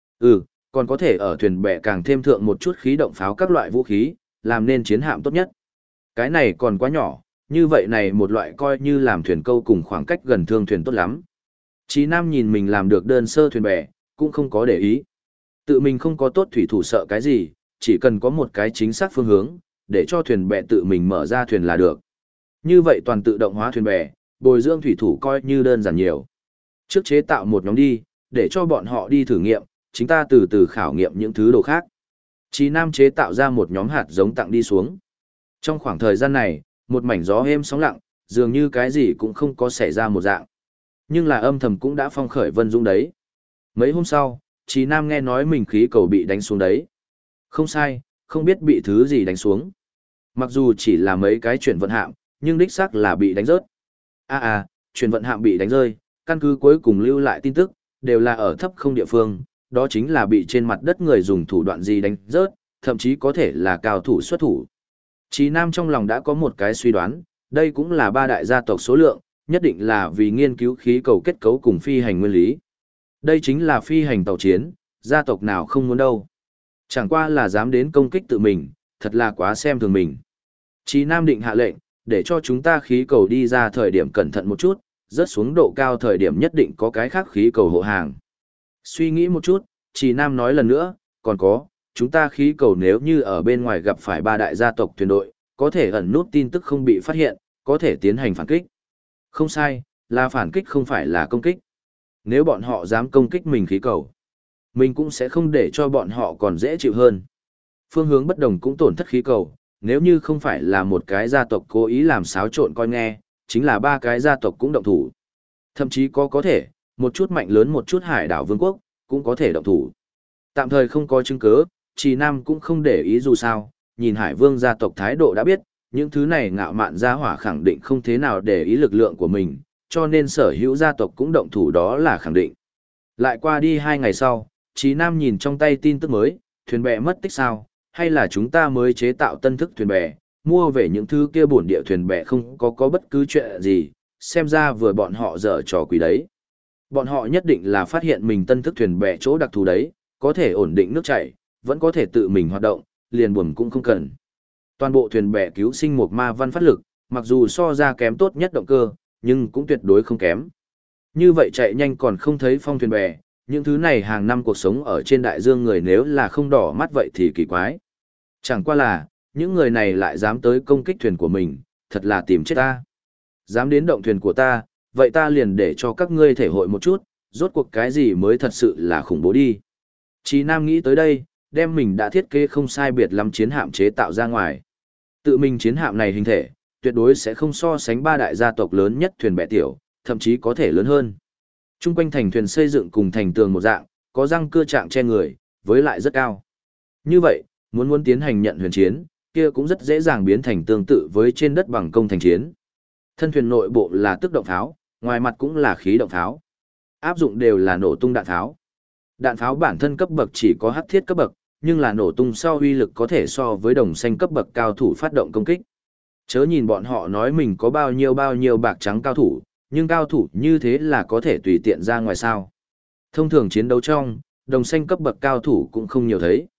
Còn có thể ở thuyền bè càng thêm thượng một chút khí động pháo các loại vũ khí, làm nên chiến hạm tốt nhất. Cái này còn quá nhỏ, như vậy này một loại coi như làm thuyền câu cùng khoảng cách gần thương thuyền tốt lắm. Chí Nam nhìn mình làm được đơn sơ thuyền bè, cũng không có để ý. Tự mình không có tốt thủy thủ sợ cái gì, chỉ cần có một cái chính xác phương hướng, để cho thuyền bè tự mình mở ra thuyền là được. Như vậy toàn tự động hóa thuyền bè, bồi dưỡng thủy thủ coi như đơn giản nhiều. Trước chế tạo một nhóm đi, để cho bọn họ đi thử nghiệm, chúng ta từ từ khảo nghiệm những thứ đồ khác. Chí Nam chế tạo ra một nhóm hạt giống tặng đi xuống. Trong khoảng thời gian này, một mảnh gió êm sóng lặng, dường như cái gì cũng không có xảy ra một dạng. Nhưng là âm thầm cũng đã phong khởi vân dũng đấy. Mấy hôm sau, Chí Nam nghe nói mình khí cầu bị đánh xuống đấy. Không sai, không biết bị thứ gì đánh xuống. Mặc dù chỉ là mấy cái chuyển vận hạm, nhưng đích xác là bị đánh rớt. Chuyển vận hạm bị đánh rơi, căn cứ cuối cùng lưu lại tin tức, đều là ở thấp không địa phương, đó chính là bị trên mặt đất người dùng thủ đoạn gì đánh rớt, thậm chí có thể là cao thủ xuất thủ. Chí Nam trong lòng đã có một cái suy đoán, đây cũng là ba đại gia tộc số lượng, nhất định là vì nghiên cứu khí cầu kết cấu cùng phi hành nguyên lý. Đây chính là phi hành tàu chiến, gia tộc nào không muốn đâu. Chẳng qua là dám đến công kích tự mình, thật là quá xem thường mình. Chí Nam định hạ lệnh, để cho chúng ta khí cầu đi ra thời điểm cẩn thận một chút, rớt xuống độ cao thời điểm nhất định có cái khác khí cầu hộ hàng. Suy nghĩ một chút, Chí Nam nói lần nữa, còn có, chúng ta khí cầu nếu như ở bên ngoài gặp phải ba đại gia tộc thuyền đội, có thể ẩn nút tin tức không bị phát hiện, có thể tiến hành phản kích. Không sai, là phản kích không phải là công kích. Nếu bọn họ dám công kích mình khí cầu, mình cũng sẽ không để cho bọn họ còn dễ chịu hơn. Phương hướng bất đồng cũng tổn thất khí cầu, nếu như không phải là một cái gia tộc cố ý làm xáo trộn coi nghe, chính là ba cái gia tộc cũng động thủ. Thậm chí có thể, một chút mạnh lớn một chút hải đảo vương quốc, cũng có thể động thủ. Tạm thời không có chứng cứ, Trì Nam cũng không để ý dù sao, nhìn hải vương gia tộc thái độ đã biết, những thứ này ngạo mạn gia hỏa khẳng định không thế nào để ý lực lượng của mình, cho nên sở hữu gia tộc cũng động thủ đó là khẳng định. Lại qua đi 2 ngày sau, Trì Nam nhìn trong tay tin tức mới, thuyền bè mất tích sao, hay là chúng ta mới chế tạo tân thức thuyền bè, mua về những thứ kia bổn địa thuyền bè không có bất cứ chuyện gì, xem ra vừa bọn họ dở trò quỷ đấy. Bọn họ nhất định là phát hiện mình tân thức thuyền bè chỗ đặc thù đấy, có thể ổn định nước chảy, vẫn có thể tự mình hoạt động, liền buồm cũng không cần. Toàn bộ thuyền bè cứu sinh một ma văn phát lực, mặc dù so ra kém tốt nhất động cơ, nhưng cũng tuyệt đối không kém. Như vậy chạy nhanh còn không thấy phong thuyền bè, những thứ này hàng năm cuộc sống ở trên đại dương người nếu là không đỏ mắt vậy thì kỳ quái. Chẳng qua là, những người này lại dám tới công kích thuyền của mình, thật là tìm chết ta. Dám đến động thuyền của ta, vậy ta liền để cho các ngươi thể hội một chút, rốt cuộc cái gì mới thật sự là khủng bố đi. Chí Nam nghĩ tới đây, đem mình đã thiết kế không sai biệt lắm chiến hạm chế tạo ra ngoài. Tự mình chiến hạm này hình thể, tuyệt đối sẽ không so sánh ba đại gia tộc lớn nhất thuyền bè tiểu, thậm chí có thể lớn hơn. Trung quanh thành thuyền xây dựng cùng thành tường một dạng, có răng cưa trạng che người, với lại rất cao. Như vậy, muốn tiến hành nhận huyền chiến, kia cũng rất dễ dàng biến thành tương tự với trên đất bằng công thành chiến. Thân thuyền nội bộ là tức động pháo, ngoài mặt cũng là khí động pháo. Áp dụng đều là nổ tung đạn pháo. Đạn pháo bản thân cấp bậc chỉ có hắc thiết cấp bậc, nhưng là nổ tung sau uy lực có thể so với đồng xanh cấp bậc cao thủ phát động công kích. Chớ nhìn bọn họ nói mình có bao nhiêu bạc trắng cao thủ, nhưng cao thủ như thế là có thể tùy tiện ra ngoài sao. Thông thường chiến đấu trong, đồng xanh cấp bậc cao thủ cũng không nhiều thấy.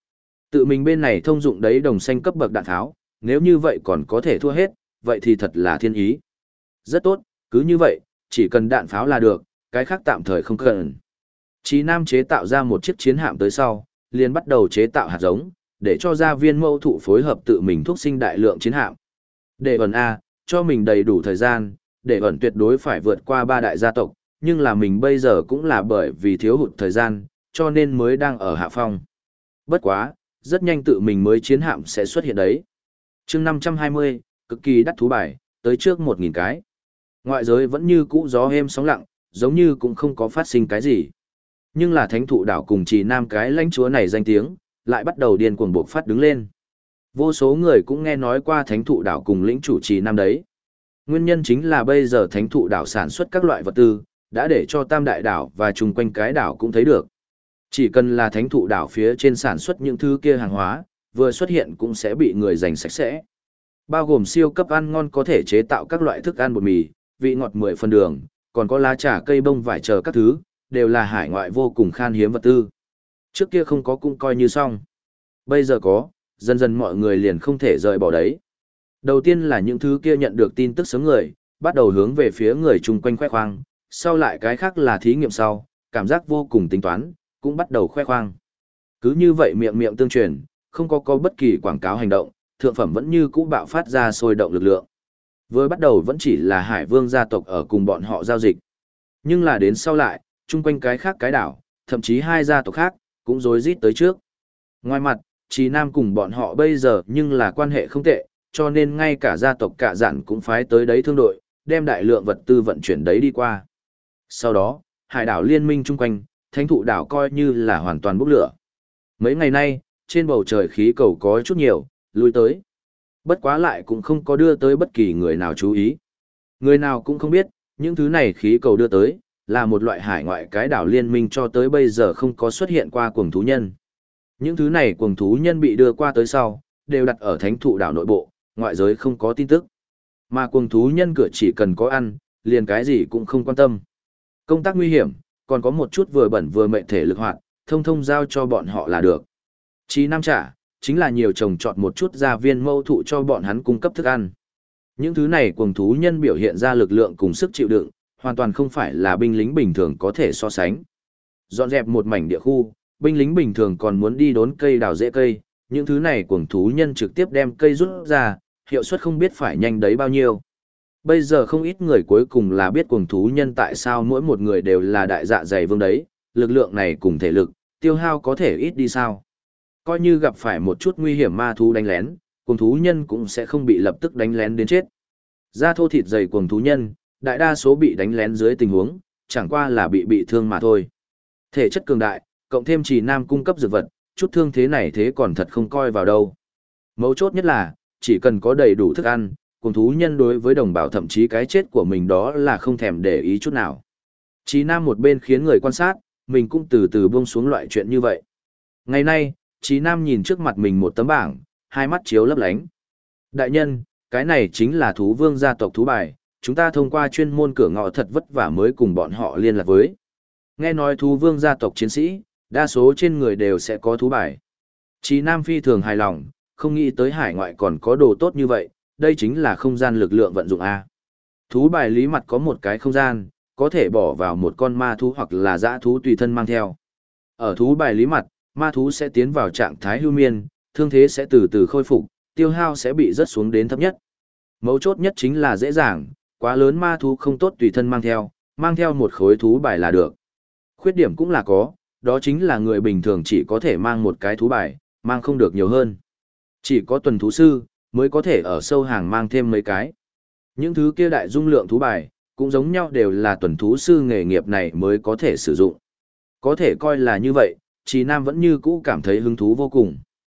Tự mình bên này thông dụng đấy đồng xanh cấp bậc đạn tháo, nếu như vậy còn có thể thua hết, vậy thì thật là thiên ý. Rất tốt, cứ như vậy, chỉ cần đạn pháo là được, cái khác tạm thời không cần. Chí Nam chế tạo ra một chiếc chiến hạm tới sau, liền bắt đầu chế tạo hạt giống, để cho gia viên mẫu thụ phối hợp tự mình thúc sinh đại lượng chiến hạm. Để ẩn A, cho mình đầy đủ thời gian, để ẩn tuyệt đối phải vượt qua 3 đại gia tộc, nhưng là mình bây giờ cũng là bởi vì thiếu hụt thời gian, cho nên mới đang ở hạ phong. Bất quá, rất nhanh tự mình mới chiến hạm sẽ xuất hiện đấy. chương 520, cực kỳ đắt thú bài, tới trước 1.000 cái. Ngoại giới vẫn như cũ gió êm sóng lặng, giống như cũng không có phát sinh cái gì. Nhưng là thánh thụ đảo cùng Trì Nam cái lãnh chúa này danh tiếng, lại bắt đầu điên cuồng buộc phát đứng lên. Vô số người cũng nghe nói qua thánh thụ đảo cùng lĩnh chủ Trì Nam đấy. Nguyên nhân chính là bây giờ thánh thụ đảo sản xuất các loại vật tư, đã để cho tam đại đảo và chung quanh cái đảo cũng thấy được. Chỉ cần là thánh thụ đảo phía trên sản xuất những thứ kia hàng hóa, vừa xuất hiện cũng sẽ bị người giành sạch sẽ. Bao gồm siêu cấp ăn ngon có thể chế tạo các loại thức ăn bột mì, vị ngọt 10 phần đường, còn có lá trà cây bông vải chờ các thứ, đều là hải ngoại vô cùng khan hiếm vật tư. Trước kia không có cũng coi như xong. Bây giờ có, dần dần mọi người liền không thể rời bỏ đấy. Đầu tiên là những thứ kia nhận được tin tức sớm người, bắt đầu hướng về phía người chung quanh khoe khoang, sau lại cái khác là thí nghiệm sau, cảm giác vô cùng tính toán, cũng bắt đầu khoe khoang. Cứ như vậy miệng miệng tương truyền, không có bất kỳ quảng cáo hành động, thượng phẩm vẫn như cũ bạo phát ra sôi động lực lượng. Vừa bắt đầu vẫn chỉ là Hải Vương gia tộc ở cùng bọn họ giao dịch. Nhưng là đến sau lại, chung quanh cái khác cái đảo, thậm chí 2 gia tộc khác, cũng rối rít tới trước. Ngoài mặt, Trì Nam cùng bọn họ bây giờ nhưng là quan hệ không tệ, cho nên ngay cả gia tộc cả dặn cũng phái tới đấy thương đội, đem đại lượng vật tư vận chuyển đấy đi qua. Sau đó, hải đảo liên minh chung quanh, thánh thụ đảo coi như là hoàn toàn bốc lửa. Mấy ngày nay, trên bầu trời khí cầu có chút nhiều, lui tới. Bất quá lại cũng không có đưa tới bất kỳ người nào chú ý. Người nào cũng không biết, những thứ này khí cầu đưa tới, là một loại hải ngoại cái đảo liên minh cho tới bây giờ không có xuất hiện qua cuồng thú nhân. Những thứ này cuồng thú nhân bị đưa qua tới sau, đều đặt ở thánh thụ đảo nội bộ, ngoại giới không có tin tức. Mà cuồng thú nhân cửa chỉ cần có ăn, liền cái gì cũng không quan tâm. Công tác nguy hiểm, còn có một chút vừa bẩn vừa mệnh thể lực hoạt, thông thông giao cho bọn họ là được. Chí Nam trả, chính là nhiều trồng trọt một chút gia viên mâu thụ cho bọn hắn cung cấp thức ăn. Những thứ này cuồng thú nhân biểu hiện ra lực lượng cùng sức chịu đựng, hoàn toàn không phải là binh lính bình thường có thể so sánh. Dọn dẹp một mảnh địa khu, binh lính bình thường còn muốn đi đốn cây đào rễ cây, những thứ này cuồng thú nhân trực tiếp đem cây rút ra, hiệu suất không biết phải nhanh đấy bao nhiêu. Bây giờ không ít người cuối cùng là biết cuồng thú nhân tại sao mỗi một người đều là đại dạ dày vương đấy, lực lượng này cùng thể lực, tiêu hao có thể ít đi sao. Coi như gặp phải một chút nguy hiểm ma thú đánh lén, cuồng thú nhân cũng sẽ không bị lập tức đánh lén đến chết. Da thô thịt dày cuồng thú nhân, đại đa số bị đánh lén dưới tình huống, chẳng qua là bị thương mà thôi. Thể chất cường đại, cộng thêm Trì Nam cung cấp dược vật, chút thương thế này thế còn thật không coi vào đâu. Mấu chốt nhất là, chỉ cần có đầy đủ thức ăn, cuồng thú nhân đối với đồng bào thậm chí cái chết của mình đó là không thèm để ý chút nào. Trì Nam một bên khiến người quan sát, mình cũng từ từ buông xuống loại chuyện như vậy. Ngày nay, Trì Nam nhìn trước mặt mình một tấm bảng, hai mắt chiếu lấp lánh. Đại nhân, cái này chính là thú vương gia tộc thú bài, chúng ta thông qua chuyên môn cửa ngõ thật vất vả mới cùng bọn họ liên lạc với. Nghe nói thú vương gia tộc chiến sĩ, đa số trên người đều sẽ có thú bài. Trì Nam phi thường hài lòng, không nghĩ tới hải ngoại còn có đồ tốt như vậy, đây chính là không gian lực lượng vận dụng A. Thú bài lý mặt có một cái không gian, có thể bỏ vào một con ma thú hoặc là dã thú tùy thân mang theo. Ở thú bài lý mặt, ma thú sẽ tiến vào trạng thái hưu miên, thương thế sẽ từ từ khôi phục, tiêu hao sẽ bị rớt xuống đến thấp nhất. Mấu chốt nhất chính là dễ dàng, quá lớn ma thú không tốt tùy thân mang theo một khối thú bài là được. Khuyết điểm cũng là có, đó chính là người bình thường chỉ có thể mang một cái thú bài, mang không được nhiều hơn. Chỉ có tuần thú sư, mới có thể ở sâu hàng mang thêm mấy cái. Những thứ kia đại dung lượng thú bài, cũng giống nhau đều là tuần thú sư nghề nghiệp này mới có thể sử dụng. Có thể coi là như vậy, Trì Nam vẫn như cũ cảm thấy hứng thú vô cùng.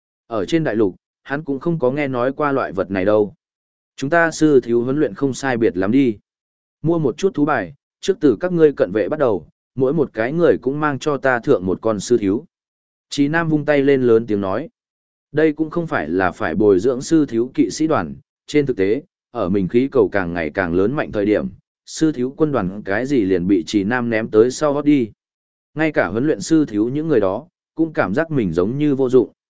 Ở trên đại lục, hắn cũng không có nghe nói qua loại vật này đâu. Chúng ta sư thiếu huấn luyện không sai biệt lắm đi. Mua một chút thú bài, trước từ các ngươi cận vệ bắt đầu, mỗi một cái người cũng mang cho ta thượng một con sư thiếu. Trì Nam vung tay lên lớn tiếng nói. Đây cũng không phải là phải bồi dưỡng sư thiếu kỵ sĩ đoàn, trên thực tế, ở mình khí cầu càng ngày càng lớn mạnh thời điểm, sư thiếu quân đoàn cái gì liền bị Trì Nam ném tới sau hót đi. Ngay cả huấn luyện sư thiếu những người đó, cũng cảm giác mình giống như vô dụng.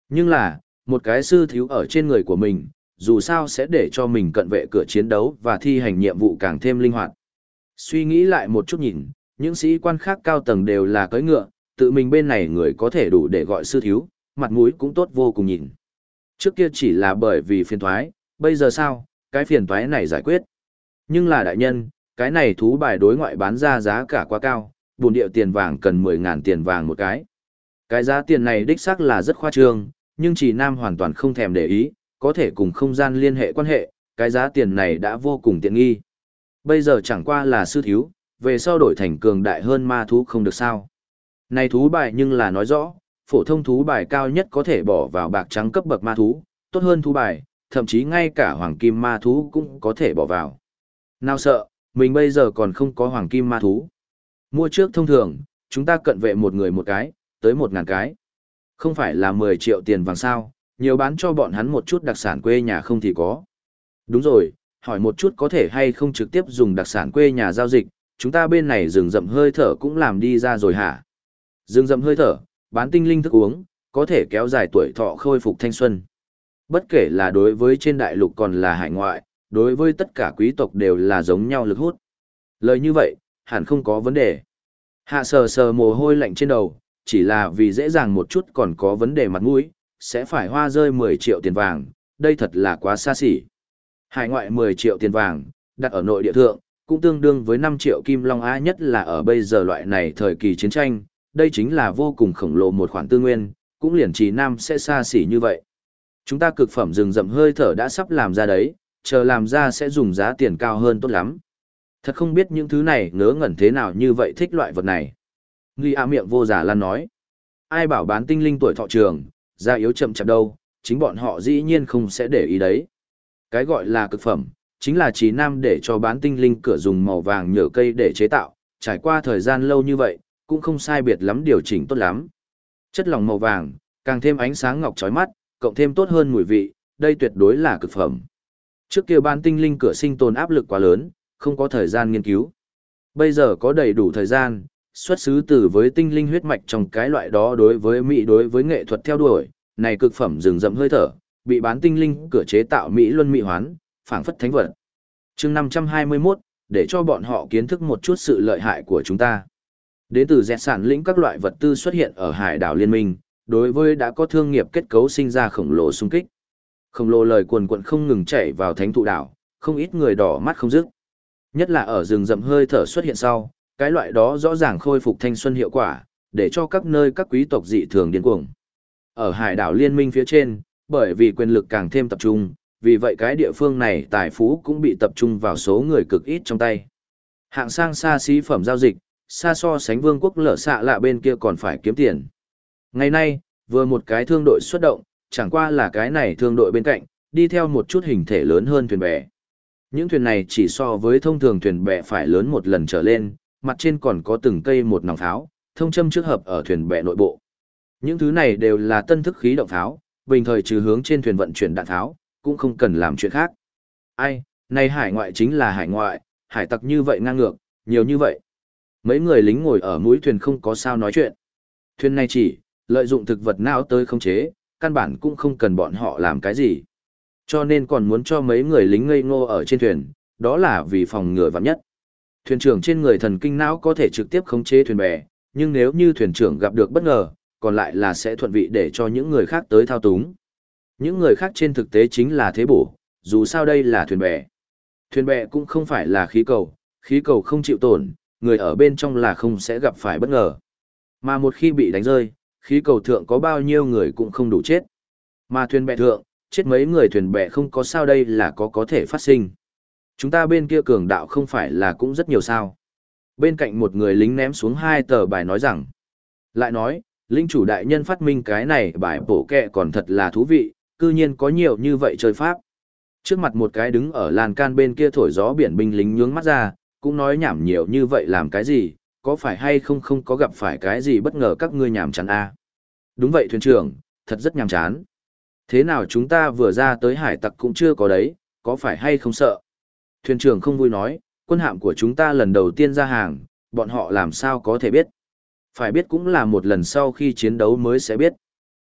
Nhưng là, một cái sư thiếu ở trên người của mình, dù sao sẽ để cho mình cận vệ cửa chiến đấu và thi hành nhiệm vụ càng thêm linh hoạt. Suy nghĩ lại một chút nhìn, những sĩ quan khác cao tầng đều là cưỡi ngựa, tự mình bên này người có thể đủ để gọi sư thiếu, mặt mũi cũng tốt vô cùng nhìn. Trước kia chỉ là bởi vì phiền toái, bây giờ sao, cái phiền toái này giải quyết. Nhưng là đại nhân, cái này thú bài đối ngoại bán ra giá cả quá cao, bổn địa tiền vàng cần 10.000 tiền vàng một cái. Cái giá tiền này đích xác là rất khoa trương, nhưng chỉ Nam hoàn toàn không thèm để ý, có thể cùng không gian liên hệ quan hệ, cái giá tiền này đã vô cùng tiện nghi. Bây giờ chẳng qua là sư thiếu, về sau đổi thành cường đại hơn ma thú không được sao. Này thú bài nhưng là nói rõ, phổ thông thú bài cao nhất có thể bỏ vào bạc trắng cấp bậc ma thú, tốt hơn thú bài, thậm chí ngay cả hoàng kim ma thú cũng có thể bỏ vào. Nào sợ, mình bây giờ còn không có hoàng kim ma thú. Mua trước thông thường, chúng ta cận vệ một người một cái, tới 1.000 cái. Không phải là 10 triệu tiền vàng sao, nhiều bán cho bọn hắn một chút đặc sản quê nhà không thì có. Đúng rồi, hỏi một chút có thể hay không trực tiếp dùng đặc sản quê nhà giao dịch, chúng ta bên này rừng rậm hơi thở cũng làm đi ra rồi hả? Rừng rậm hơi thở, bán tinh linh thức uống, có thể kéo dài tuổi thọ khôi phục thanh xuân. Bất kể là đối với trên đại lục còn là hải ngoại, đối với tất cả quý tộc đều là giống nhau lực hút. Lời như vậy, hẳn không có vấn đề. Hạ sờ sờ mồ hôi lạnh trên đầu, chỉ là vì dễ dàng một chút còn có vấn đề mặt mũi, sẽ phải hoa rơi 10 triệu tiền vàng, đây thật là quá xa xỉ. Hải ngoại 10 triệu tiền vàng, đặt ở nội địa thượng, cũng tương đương với 5 triệu kim long á, nhất là ở bây giờ loại này thời kỳ chiến tranh, đây chính là vô cùng khổng lồ một khoản tư nguyên, cũng liền chỉ Nam sẽ xa xỉ như vậy. Chúng ta cực phẩm rừng rậm hơi thở đã sắp làm ra đấy, chờ làm ra sẽ dùng giá tiền cao hơn tốt lắm. Thật không biết những thứ này ngớ ngẩn thế nào như vậy thích loại vật này. Nghi A miệng vô giả lan nói. Ai bảo bán tinh linh tuổi thọ trường, da yếu chậm chạp đâu, chính bọn họ dĩ nhiên không sẽ để ý đấy. Cái gọi là cực phẩm, chính là chỉ Nam để cho bán tinh linh cửa dùng màu vàng nhựa cây để chế tạo, trải qua thời gian lâu như vậy, cũng không sai biệt lắm điều chỉnh tốt lắm. Chất lỏng màu vàng, càng thêm ánh sáng ngọc chói mắt, cộng thêm tốt hơn mùi vị, đây tuyệt đối là cực phẩm. Trước kia bán tinh linh cửa sinh tồn áp lực quá lớn, không có thời gian nghiên cứu. Bây giờ có đầy đủ thời gian, xuất xứ từ với tinh linh huyết mạch trong cái loại đó đối với Mỹ đối với nghệ thuật theo đuổi, này cực phẩm rừng rậm hơi thở, bị bán tinh linh cửa chế tạo Mỹ luân mỹ hoán, phảng phất thánh vật. Chương 521, để cho bọn họ kiến thức một chút sự lợi hại của chúng ta. Đến từ dẹt sản lĩnh các loại vật tư xuất hiện ở hải đảo liên minh, đối với đã có thương nghiệp kết cấu sinh ra khổng lồ xung kích. Khổng lồ lời cuồn cuộn không ngừng chảy vào thánh thụ đảo, không ít người đỏ mắt không dứt. Nhất là ở rừng rậm hơi thở xuất hiện sau, cái loại đó rõ ràng khôi phục thanh xuân hiệu quả, để cho các nơi các quý tộc dị thường điên cuồng. Ở hải đảo liên minh phía trên, bởi vì quyền lực càng thêm tập trung, vì vậy cái địa phương này tài phú cũng bị tập trung vào số người cực ít trong tay. Hạng sang xa xí phẩm giao dịch, xa so sánh vương quốc lở xạ lạ bên kia còn phải kiếm tiền. Ngày nay, vừa một cái thương đội xuất động, chẳng qua là cái này thương đội bên cạnh, đi theo một chút hình thể lớn hơn thuyền bè. Những thuyền này chỉ so với thông thường thuyền bè phải lớn một lần trở lên, mặt trên còn có từng cây một nòng pháo, thông châm trước hợp ở thuyền bè nội bộ. Những thứ này đều là tân thức khí động pháo, bình thời trừ hướng trên thuyền vận chuyển đạn tháo, cũng không cần làm chuyện khác. Ai, này hải ngoại chính là hải ngoại, hải tặc như vậy ngang ngược, nhiều như vậy. Mấy người lính ngồi ở mũi thuyền không có sao nói chuyện. Thuyền này chỉ, lợi dụng thực vật não tới khống chế, căn bản cũng không cần bọn họ làm cái gì. Cho nên còn muốn cho mấy người lính ngây ngô ở trên thuyền, đó là vì phòng ngừa vạn nhất. Thuyền trưởng trên người thần kinh não có thể trực tiếp khống chế thuyền bè, nhưng nếu như thuyền trưởng gặp được bất ngờ, còn lại là sẽ thuận vị để cho những người khác tới thao túng. Những người khác trên thực tế chính là thế bổ, dù sao đây là thuyền bè. Thuyền bè cũng không phải là khí cầu không chịu tổn, người ở bên trong là không sẽ gặp phải bất ngờ. Mà một khi bị đánh rơi, khí cầu thượng có bao nhiêu người cũng không đủ chết. Mà thuyền bè thượng, chết mấy người thuyền bè không có sao đây là có thể phát sinh. Chúng ta bên kia cường đạo không phải là cũng rất nhiều sao. Bên cạnh một người lính ném xuống 2 tờ bài nói rằng. Lại nói, lính chủ đại nhân phát minh cái này bài bổ kẹ còn thật là thú vị, cư nhiên có nhiều như vậy chơi pháp. Trước mặt một cái đứng ở lan can bên kia thổi gió biển binh lính nhướng mắt ra, cũng nói nhảm nhiều như vậy làm cái gì, có phải hay không không có gặp phải cái gì bất ngờ các ngươi nhảm chán à? Đúng vậy thuyền trưởng, thật rất nhàm chán. Thế nào chúng ta vừa ra tới hải tặc cũng chưa có đấy, có phải hay không sợ? Thuyền trưởng không vui nói, quân hạm của chúng ta lần đầu tiên ra hàng, bọn họ làm sao có thể biết? Phải biết cũng là một lần sau khi chiến đấu mới sẽ biết.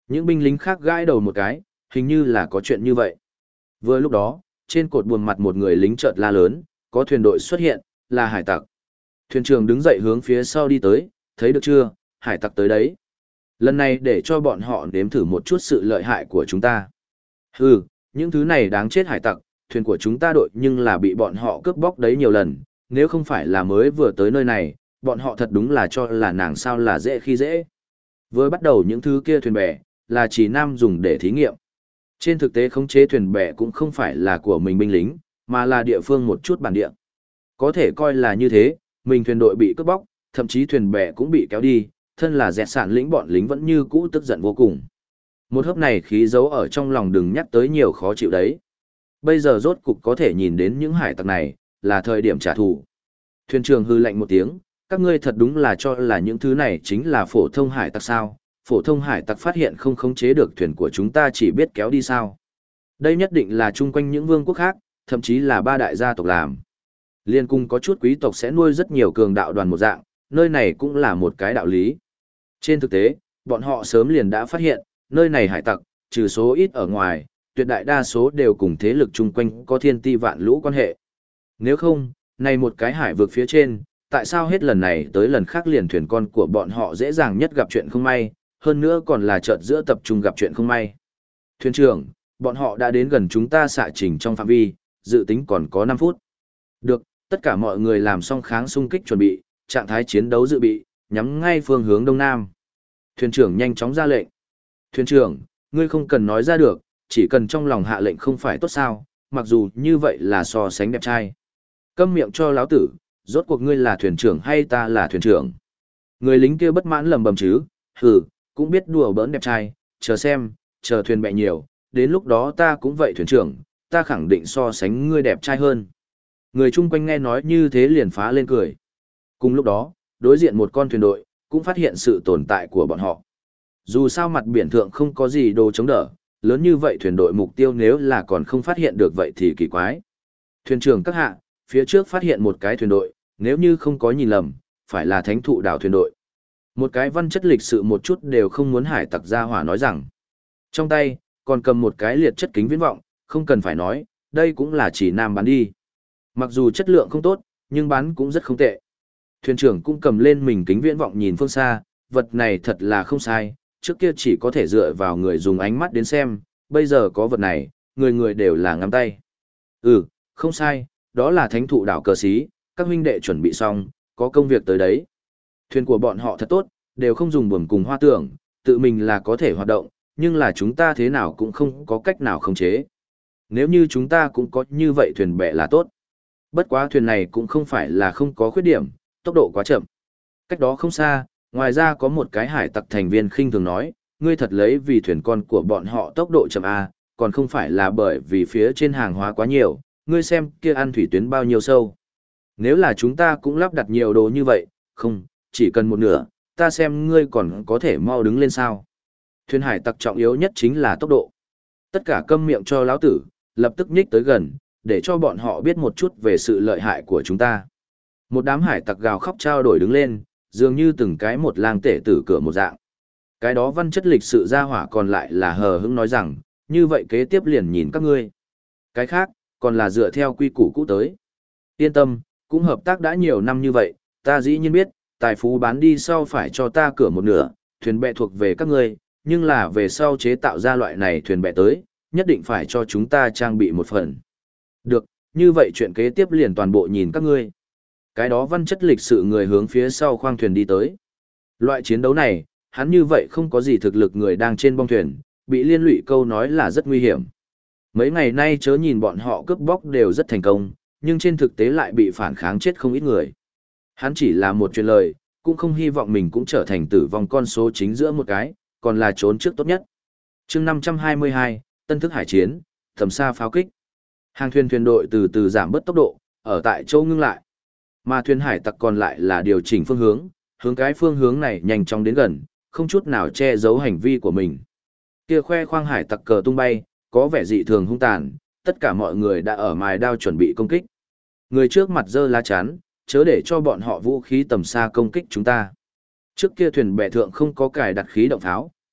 Những binh lính khác gãi đầu một cái, hình như là có chuyện như vậy. Vừa lúc đó, trên cột buồm mặt một người lính chợt la lớn, có thuyền đội xuất hiện, là hải tặc. Thuyền trưởng đứng dậy hướng phía sau đi tới, thấy được chưa, hải tặc tới đấy. Lần này để cho bọn họ nếm thử một chút sự lợi hại của chúng ta. Hừ, những thứ này đáng chết hải tặc, thuyền của chúng ta đội nhưng là bị bọn họ cướp bóc đấy nhiều lần, nếu không phải là mới vừa tới nơi này, bọn họ thật đúng là cho là nàng sao là dễ khi dễ. Vừa bắt đầu những thứ kia thuyền bè, là chỉ nam dùng để thí nghiệm. Trên thực tế khống chế thuyền bè cũng không phải là của mình binh lính, mà là địa phương một chút bản địa. Có thể coi là như thế, mình thuyền đội bị cướp bóc, thậm chí thuyền bè cũng bị kéo đi, thân là dẹt sản lĩnh bọn lính vẫn như cũ tức giận vô cùng. Một hớp này khí giấu ở trong lòng đừng nhắc tới nhiều khó chịu đấy. Bây giờ rốt cục có thể nhìn đến những hải tặc này, là thời điểm trả thù. Thuyền trưởng hư lạnh một tiếng, các ngươi thật đúng là cho là những thứ này chính là phổ thông hải tặc sao, phổ thông hải tặc phát hiện không khống chế được thuyền của chúng ta chỉ biết kéo đi sao. Đây nhất định là chung quanh những vương quốc khác, thậm chí là ba đại gia tộc làm. Liên cung có chút quý tộc sẽ nuôi rất nhiều cường đạo đoàn một dạng, nơi này cũng là một cái đạo lý. Trên thực tế, bọn họ sớm liền đã phát hiện, nơi này hải tặc, trừ số ít ở ngoài, tuyệt đại đa số đều cùng thế lực chung quanh có thiên ti vạn lũ quan hệ. Nếu không, này một cái hải vực phía trên, tại sao hết lần này tới lần khác liền thuyền con của bọn họ dễ dàng nhất gặp chuyện không may, hơn nữa còn là chợt giữa tập trung gặp chuyện không may. Thuyền trưởng, bọn họ đã đến gần chúng ta xạ trình trong phạm vi, dự tính còn có 5 phút. Được, tất cả mọi người làm xong kháng xung kích chuẩn bị, trạng thái chiến đấu dự bị, nhắm ngay phương hướng đông nam. Thuyền trưởng nhanh chóng ra lệnh. Thuyền trưởng, ngươi không cần nói ra được, chỉ cần trong lòng hạ lệnh không phải tốt sao, mặc dù như vậy là so sánh đẹp trai. Câm miệng cho láo tử, rốt cuộc ngươi là thuyền trưởng hay ta là thuyền trưởng. Người lính kia bất mãn lầm bầm chứ, hừ, cũng biết đùa bỡn đẹp trai, chờ xem, chờ thuyền bè nhiều, đến lúc đó ta cũng vậy thuyền trưởng, ta khẳng định so sánh ngươi đẹp trai hơn. Người chung quanh nghe nói như thế liền phá lên cười. Cùng lúc đó, đối diện một con thuyền đội, cũng phát hiện sự tồn tại của bọn họ. Dù sao mặt biển thượng không có gì đồ chống đỡ, lớn như vậy thuyền đội mục tiêu nếu là còn không phát hiện được vậy thì kỳ quái. Thuyền trưởng các hạ, phía trước phát hiện một cái thuyền đội, nếu như không có nhìn lầm, phải là thánh thụ đảo thuyền đội. Một cái văn chất lịch sự một chút đều không muốn hải tặc gia hỏa nói rằng. Trong tay, còn cầm một cái liệt chất kính viễn vọng, không cần phải nói, đây cũng là chỉ nam bán đi. Mặc dù chất lượng không tốt, nhưng bán cũng rất không tệ. Thuyền trưởng cũng cầm lên mình kính viễn vọng nhìn phương xa, vật này thật là không sai, trước kia chỉ có thể dựa vào người dùng ánh mắt đến xem, bây giờ có vật này, người người đều là ngắm tay. Ừ, không sai, đó là thánh thụ đảo cờ xí, các huynh đệ chuẩn bị xong, có công việc tới đấy. Thuyền của bọn họ thật tốt, đều không dùng buồm cùng hoa tưởng, tự mình là có thể hoạt động, nhưng là chúng ta thế nào cũng không có cách nào khống chế. Nếu như chúng ta cũng có như vậy thuyền bè là tốt. Bất quá thuyền này cũng không phải là không có khuyết điểm, tốc độ quá chậm. Cách đó không xa, ngoài ra có một cái hải tặc thành viên khinh thường nói, ngươi thật lấy vì thuyền con của bọn họ tốc độ chậm A, còn không phải là bởi vì phía trên hàng hóa quá nhiều, ngươi xem kia ăn thủy tuyến bao nhiêu sâu. Nếu là chúng ta cũng lắp đặt nhiều đồ như vậy, không, chỉ cần một nửa, ta xem ngươi còn có thể mau đứng lên sao. Thuyền hải tặc trọng yếu nhất chính là tốc độ. Tất cả câm miệng cho lão tử, lập tức nhích tới gần, để cho bọn họ biết một chút về sự lợi hại của chúng ta. Một đám hải tặc gào khóc trao đổi đứng lên, dường như từng cái một lang tể tử cửa một dạng. Cái đó văn chất lịch sự gia hỏa còn lại là hờ hững nói rằng, như vậy kế tiếp liền nhìn các ngươi. Cái khác, còn là dựa theo quy củ cũ tới. Yên tâm, cũng hợp tác đã nhiều năm như vậy, ta dĩ nhiên biết, tài phú bán đi sau phải cho ta cửa một nửa, thuyền bè thuộc về các ngươi, nhưng là về sau chế tạo ra loại này thuyền bè tới, nhất định phải cho chúng ta trang bị một phần. Được, như vậy chuyện kế tiếp liền toàn bộ nhìn các ngươi. Cái đó văn chất lịch sự người hướng phía sau khoang thuyền đi tới. Loại chiến đấu này, hắn như vậy không có gì thực lực người đang trên bong thuyền, bị liên lụy câu nói là rất nguy hiểm. Mấy ngày nay chớ nhìn bọn họ cướp bóc đều rất thành công, nhưng trên thực tế lại bị phản kháng chết không ít người. Hắn chỉ là một chuyện lời, cũng không hy vọng mình cũng trở thành tử vong con số chính giữa một cái, còn là trốn trước tốt nhất. chương 522, Tân thức hải chiến, tầm xa pháo kích. Hàng thuyền đội từ từ giảm bớt tốc độ, ở tại châu ngưng lại. Mà thuyền hải tặc còn lại là điều chỉnh phương hướng cái phương hướng này nhanh chóng đến gần, không chút nào che giấu hành vi của mình. Kia khoe khoang hải tặc cờ tung bay, có vẻ dị thường hung tàn, tất cả mọi người đã ở mài đao chuẩn bị công kích. Người trước mặt giơ lá chắn, chớ để cho bọn họ vũ khí tầm xa công kích chúng ta. Trước kia thuyền bè thượng không có cài đặt khí động pháo,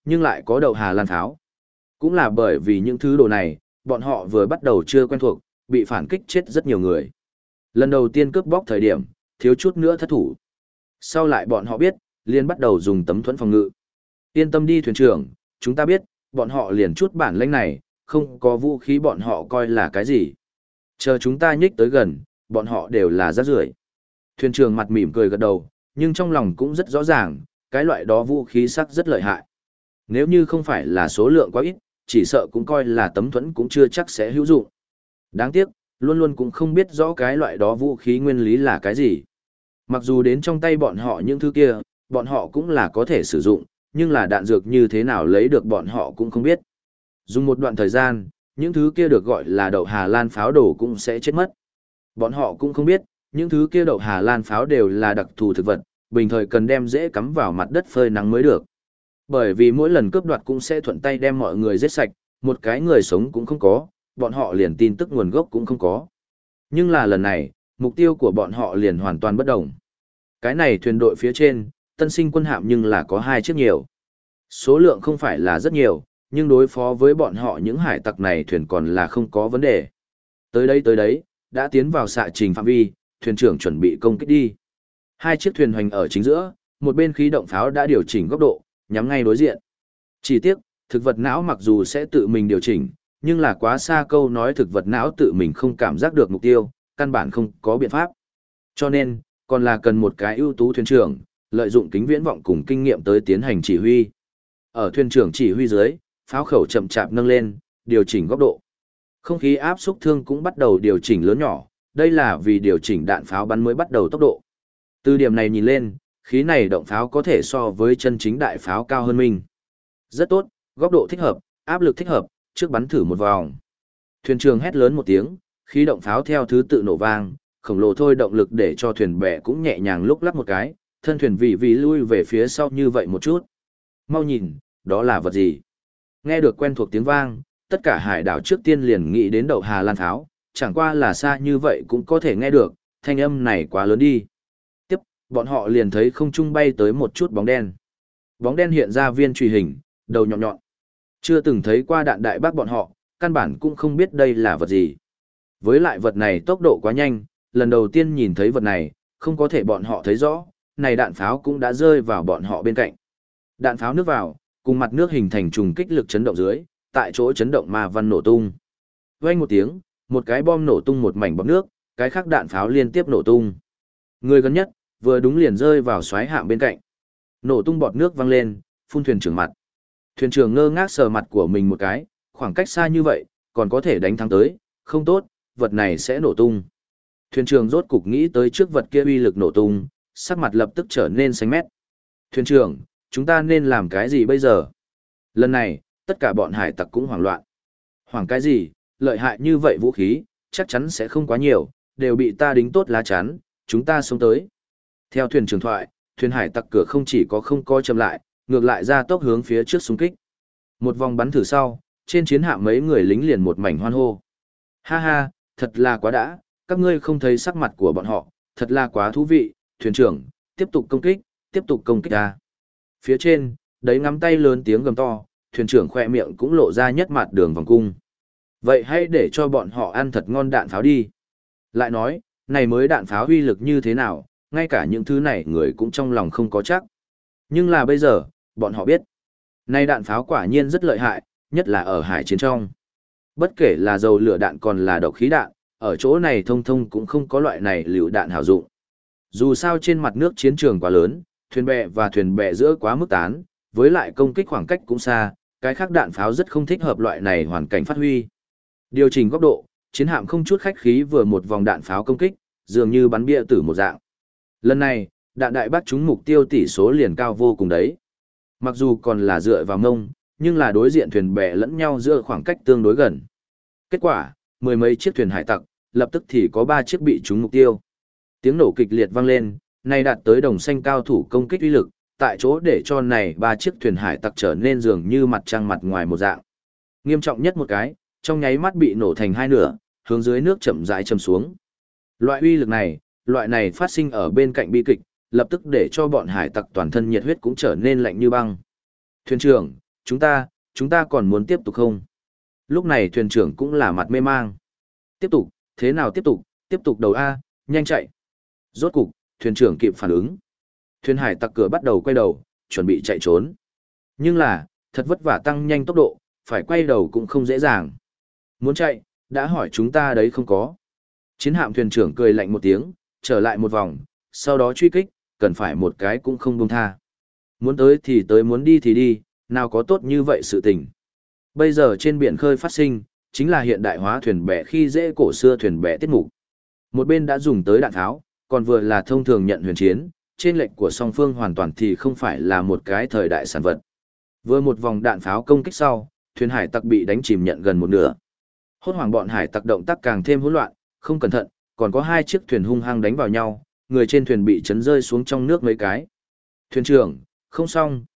nhưng lại có đậu Hà Lan pháo. Cũng là bởi vì những thứ đồ này, bọn họ vừa bắt đầu chưa quen thuộc, bị phản kích chết rất nhiều người. Lần đầu tiên cướp bóc thời điểm, thiếu chút nữa thất thủ. Sau lại bọn họ biết, liền bắt đầu dùng tấm thuẫn phòng ngự. Yên tâm đi thuyền trưởng, chúng ta biết, bọn họ liền chút bản lĩnh này, không có vũ khí bọn họ coi là cái gì. Chờ chúng ta nhích tới gần, bọn họ đều là rác rưởi. Thuyền trưởng mặt mỉm cười gật đầu, nhưng trong lòng cũng rất rõ ràng, cái loại đó vũ khí sắc rất lợi hại. Nếu như không phải là số lượng quá ít, chỉ sợ cũng coi là tấm thuẫn cũng chưa chắc sẽ hữu dụng. Đáng tiếc, luôn luôn cũng không biết rõ cái loại đó vũ khí nguyên lý là cái gì. Mặc dù đến trong tay bọn họ những thứ kia, bọn họ cũng là có thể sử dụng, nhưng là đạn dược như thế nào lấy được bọn họ cũng không biết. Dùng một đoạn thời gian, những thứ kia được gọi là đậu Hà Lan pháo đổ cũng sẽ chết mất. Bọn họ cũng không biết, những thứ kia đậu Hà Lan pháo đều là đặc thù thực vật, bình thời cần đem dễ cắm vào mặt đất phơi nắng mới được. Bởi vì mỗi lần cướp đoạt cũng sẽ thuận tay đem mọi người giết sạch, một cái người sống cũng không có, bọn họ liền tin tức nguồn gốc cũng không có. Nhưng là lần này, mục tiêu của bọn họ liền hoàn toàn bất đồng. Cái này thuyền đội phía trên, tân sinh quân hạm nhưng là có 2 chiếc nhiều. Số lượng không phải là rất nhiều, nhưng đối phó với bọn họ những hải tặc này thuyền còn là không có vấn đề. Tới đấy, đã tiến vào xạ trình phạm vi, thuyền trưởng chuẩn bị công kích đi. 2 chiếc thuyền hoành ở chính giữa, một bên khí động pháo đã điều chỉnh góc độ, nhắm ngay đối diện. Chỉ tiếc, thực vật não mặc dù sẽ tự mình điều chỉnh, nhưng là quá xa câu nói thực vật não tự mình không cảm giác được mục tiêu, căn bản không có biện pháp. Cho nên, còn là cần một cái ưu tú thuyền trưởng, lợi dụng kính viễn vọng cùng kinh nghiệm tới tiến hành chỉ huy. Ở thuyền trưởng chỉ huy dưới, pháo khẩu chậm chạp nâng lên, điều chỉnh góc độ. Không khí áp xúc thương cũng bắt đầu điều chỉnh lớn nhỏ, đây là vì điều chỉnh đạn pháo bắn mới bắt đầu tốc độ. Từ điểm này nhìn lên, khí này động pháo có thể so với chân chính đại pháo cao hơn mình. Rất tốt, góc độ thích hợp, áp lực thích hợp, trước bắn thử một vòng. Thuyền trưởng hét lớn một tiếng, khí động pháo theo thứ tự nổ vang, khổng lồ thôi động lực để cho thuyền bè cũng nhẹ nhàng lúc lắc một cái, thân thuyền vì lui về phía sau như vậy một chút. Mau nhìn, đó là vật gì? Nghe được quen thuộc tiếng vang, tất cả hải đảo trước tiên liền nghĩ đến đậu Hà Lan pháo, chẳng qua là xa như vậy cũng có thể nghe được, thanh âm này quá lớn đi. Tiếp, bọn họ liền thấy không trung bay tới một chút bóng đen. Bóng đen hiện ra viên truy hình, đầu nhọn nhọn. Chưa từng thấy qua đạn đại bác bọn họ, căn bản cũng không biết đây là vật gì. Với lại vật này tốc độ quá nhanh, lần đầu tiên nhìn thấy vật này, không có thể bọn họ thấy rõ, này đạn pháo cũng đã rơi vào bọn họ bên cạnh. Đạn pháo nước vào, cùng mặt nước hình thành trùng kích lực chấn động dưới, tại chỗ chấn động ma văn nổ tung. Vang một tiếng, một cái bom nổ tung một mảnh bọt nước, cái khác đạn pháo liên tiếp nổ tung. Người gần nhất, vừa đúng liền rơi vào xoáy hạm bên cạnh. Nổ tung bọt nước văng lên, phun thuyền trưởng mặt. Thuyền trưởng ngơ ngác sờ mặt của mình một cái, khoảng cách xa như vậy, còn có thể đánh thắng tới, không tốt, vật này sẽ nổ tung. Thuyền trưởng rốt cục nghĩ tới trước vật kia uy lực nổ tung, sắc mặt lập tức trở nên xanh mét. Thuyền trưởng, chúng ta nên làm cái gì bây giờ? Lần này, tất cả bọn hải tặc cũng hoảng loạn. Hoảng cái gì, lợi hại như vậy vũ khí, chắc chắn sẽ không quá nhiều, đều bị ta đính tốt lá chắn, chúng ta xuống tới. Theo thuyền trưởng thoại, thuyền hải tặc cửa không chỉ có không coi chậm lại, ngược lại ra tốc hướng phía trước xung kích. Một vòng bắn thử sau, trên chiến hạm mấy người lính liền một mảnh hoan hô. Ha ha, thật là quá đã, các ngươi không thấy sắc mặt của bọn họ, thật là quá thú vị, thuyền trưởng, tiếp tục công kích ta. Phía trên, đấy ngắm tay lớn tiếng gầm to, thuyền trưởng khoe miệng cũng lộ ra nhất mặt đường vòng cung. Vậy hãy để cho bọn họ ăn thật ngon đạn pháo đi. Lại nói, này mới đạn pháo uy lực như thế nào, ngay cả những thứ này người cũng trong lòng không có chắc. Nhưng là bây giờ, bọn họ biết. Này đạn pháo quả nhiên rất lợi hại, nhất là ở hải chiến trong. Bất kể là dầu lửa đạn còn là độc khí đạn, ở chỗ này thông thông cũng không có loại này lựu đạn hảo dụng. Dù sao trên mặt nước chiến trường quá lớn, thuyền bè và thuyền bè giữa quá mức tán, với lại công kích khoảng cách cũng xa, cái khác đạn pháo rất không thích hợp loại này hoàn cảnh phát huy. Điều chỉnh góc độ, chiến hạm không chút khách khí vừa một vòng đạn pháo công kích, dường như bắn bia tử một dạng. Lần này, đạn đại bác trúng mục tiêu tỷ số liền cao vô cùng đấy. Mặc dù còn là dựa vào mông, nhưng là đối diện thuyền bè lẫn nhau giữa khoảng cách tương đối gần. Kết quả, mười mấy chiếc thuyền hải tặc, lập tức thì có 3 chiếc bị trúng mục tiêu. Tiếng nổ kịch liệt vang lên, này đạt tới đồng xanh cao thủ công kích uy lực, tại chỗ để cho này 3 chiếc thuyền hải tặc trở nên dường như mặt trăng mặt ngoài một dạng. Nghiêm trọng nhất một cái, trong nháy mắt bị nổ thành 2 nửa, hướng dưới nước chậm rãi chầm xuống. Loại uy lực này, loại này phát sinh ở bên cạnh bi kịch, lập tức để cho bọn hải tặc toàn thân nhiệt huyết cũng trở nên lạnh như băng. Thuyền trưởng, chúng ta còn muốn tiếp tục không? Lúc này thuyền trưởng cũng là mặt mê mang. Tiếp tục, thế nào tiếp tục đầu A, nhanh chạy. Rốt cục, thuyền trưởng kịp phản ứng. Thuyền hải tặc cửa bắt đầu quay đầu, chuẩn bị chạy trốn. Nhưng là, thật vất vả tăng nhanh tốc độ, phải quay đầu cũng không dễ dàng. Muốn chạy, đã hỏi chúng ta đấy không có. Chiến hạm thuyền trưởng cười lạnh một tiếng, trở lại một vòng, sau đó truy kích, cần phải một cái cũng không buông tha. Muốn tới thì tới, muốn đi thì đi, nào có tốt như vậy sự tình. Bây giờ trên biển khơi phát sinh, chính là hiện đại hóa thuyền bè khi dễ cổ xưa thuyền bè tiết mục. Một bên đã dùng tới đạn tháo, còn vừa là thông thường nhận huyền chiến, trên lệnh của song phương hoàn toàn thì không phải là một cái thời đại sản vật. Vừa một vòng đạn pháo công kích sau, thuyền hải tặc bị đánh chìm nhận gần một nửa. Hốt hoảng bọn hải tặc động tác càng thêm hỗn loạn, không cẩn thận, còn có hai chiếc thuyền hung hăng đánh vào nhau, người trên thuyền bị chấn rơi xuống trong nước mấy cái. Thuyền trưởng, không xong,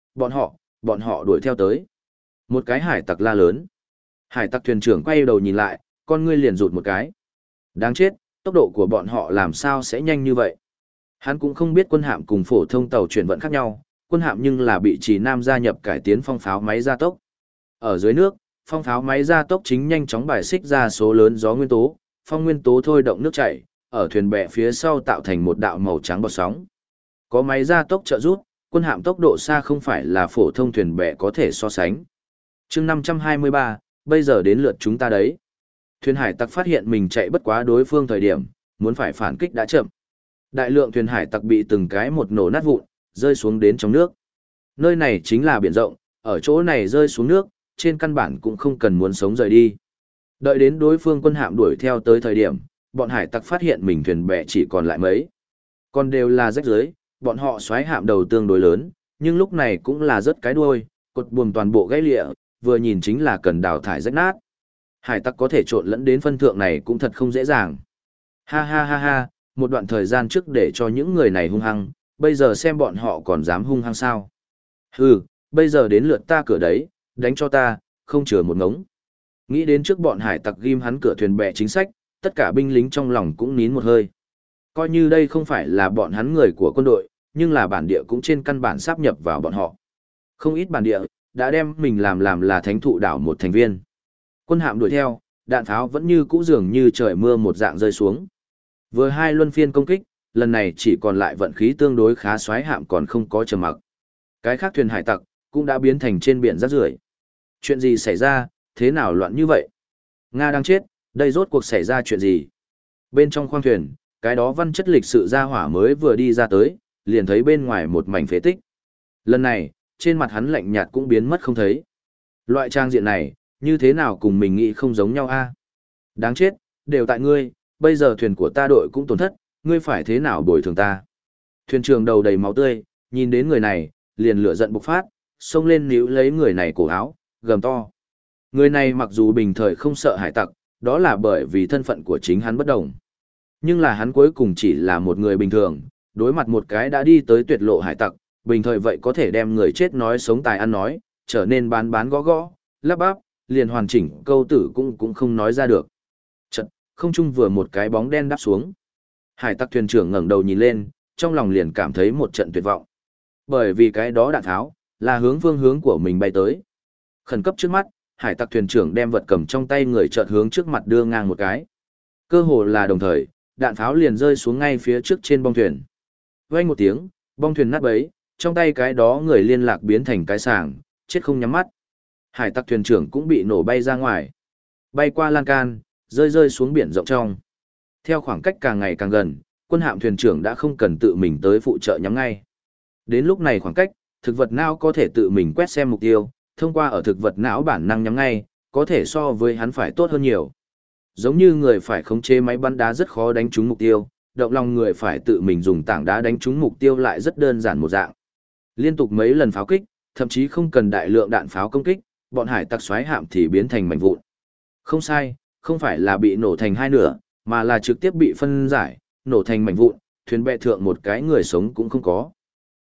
bọn họ đuổi theo tới. Một cái hải tặc la lớn. Hải tặc thuyền trưởng quay đầu nhìn lại, con ngươi liền rụt một cái. Đáng chết, tốc độ của bọn họ làm sao sẽ nhanh như vậy? Hắn cũng không biết quân hạm cùng phổ thông tàu chuyển vận khác nhau, quân hạm nhưng là bị Trì Nam gia nhập cải tiến phong pháo máy gia tốc. Ở dưới nước, phong pháo máy gia tốc chính nhanh chóng bài xích ra số lớn gió nguyên tố, phong nguyên tố thôi động nước chảy, ở thuyền bè phía sau tạo thành một đạo màu trắng bọt sóng. Có máy gia tốc trợ giúp, quân hạm tốc độ xa không phải là phổ thông thuyền bè có thể so sánh. Chương 523, bây giờ đến lượt chúng ta đấy. Thuyền hải tặc phát hiện mình chạy bất quá đối phương thời điểm, muốn phải phản kích đã chậm. Đại lượng thuyền hải tặc bị từng cái một nổ nát vụn, rơi xuống đến trong nước. Nơi này chính là biển rộng, ở chỗ này rơi xuống nước, trên căn bản cũng không cần muốn sống rời đi. Đợi đến đối phương quân hạm đuổi theo tới thời điểm, bọn hải tặc phát hiện mình thuyền bè chỉ còn lại mấy. Còn đều là rách rưới, bọn họ xoáy hạm đầu tương đối lớn, nhưng lúc này cũng là rất cái đuôi, cột buồm toàn bộ gãy lịa, vừa nhìn chính là cần đào thải rách nát. Hải tặc có thể trộn lẫn đến phân thượng này cũng thật không dễ dàng. Ha ha ha ha, một đoạn thời gian trước để cho những người này hung hăng, bây giờ xem bọn họ còn dám hung hăng sao. Hừ, bây giờ đến lượt ta cửa đấy, đánh cho ta, không chừa một ngống. Nghĩ đến trước bọn hải tặc ghim hắn cửa thuyền bè chính sách, tất cả binh lính trong lòng cũng nín một hơi. Coi như đây không phải là bọn hắn người của quân đội, nhưng là bản địa cũng trên căn bản sáp nhập vào bọn họ. Không ít bản địa, đã đem mình làm là thánh thụ đảo một thành viên. Quân hạm đuổi theo, đạn tháo vẫn như cũ dường như trời mưa một dạng rơi xuống. Vừa hai luân phiên công kích, lần này chỉ còn lại vận khí tương đối khá xoáy hạm còn không có trầm mặc. Cái khác thuyền hải tặc, cũng đã biến thành trên biển rác rưởi. Chuyện gì xảy ra, thế nào loạn như vậy? Nga đang chết, đây rốt cuộc xảy ra chuyện gì? Bên trong khoang thuyền, cái đó văn chất lịch sự gia hỏa mới vừa đi ra tới, liền thấy bên ngoài một mảnh phế tích. Lần này, trên mặt hắn lạnh nhạt cũng biến mất không thấy. Loại trang diện này, như thế nào cùng mình nghĩ không giống nhau a? Đáng chết, đều tại ngươi, bây giờ thuyền của ta đội cũng tổn thất, ngươi phải thế nào bồi thường ta? Thuyền trưởng đầu đầy máu tươi, nhìn đến người này, liền lửa giận bộc phát, xông lên níu lấy người này cổ áo, gầm to. Người này mặc dù bình thời không sợ hải tặc, đó là bởi vì thân phận của chính hắn bất đồng. Nhưng là hắn cuối cùng chỉ là một người bình thường, đối mặt một cái đã đi tới tuyệt lộ hải tặc, bình thời vậy có thể đem người chết nói sống tài ăn nói, trở nên bán gõ gõ, lắp bắp, liền hoàn chỉnh câu tử cũng không nói ra được. Chật, không trung vừa một cái bóng đen đáp xuống. Hải tặc thuyền trưởng ngẩng đầu nhìn lên, trong lòng liền cảm thấy một trận tuyệt vọng. Bởi vì cái đó đạn tháo, là hướng phương hướng của mình bay tới. Khẩn cấp trước mắt, hải tặc thuyền trưởng đem vật cầm trong tay người chợt hướng trước mặt đưa ngang một cái. Cơ hồ là đồng thời, đạn pháo liền rơi xuống ngay phía trước trên bong thuyền. Vang một tiếng, bong thuyền nát bấy, trong tay cái đó người liên lạc biến thành cái sàng, chết không nhắm mắt. Hải tặc thuyền trưởng cũng bị nổ bay ra ngoài. Bay qua lan can, rơi xuống biển rộng trong. Theo khoảng cách càng ngày càng gần, quân hạm thuyền trưởng đã không cần tự mình tới phụ trợ nhắm ngay. Đến lúc này khoảng cách, thực vật não có thể tự mình quét xem mục tiêu, thông qua ở thực vật não bản năng nhắm ngay, có thể so với hắn phải tốt hơn nhiều. Giống như người phải khống chế máy bắn đá rất khó đánh trúng mục tiêu, động lòng người phải tự mình dùng tảng đá đánh trúng mục tiêu lại rất đơn giản một dạng. Liên tục mấy lần pháo kích, thậm chí không cần đại lượng đạn pháo công kích, bọn hải tặc xoáy hạm thì biến thành mảnh vụn. Không sai, không phải là bị nổ thành hai nửa, mà là trực tiếp bị phân giải, nổ thành mảnh vụn, thuyền bè thượng một cái người sống cũng không có.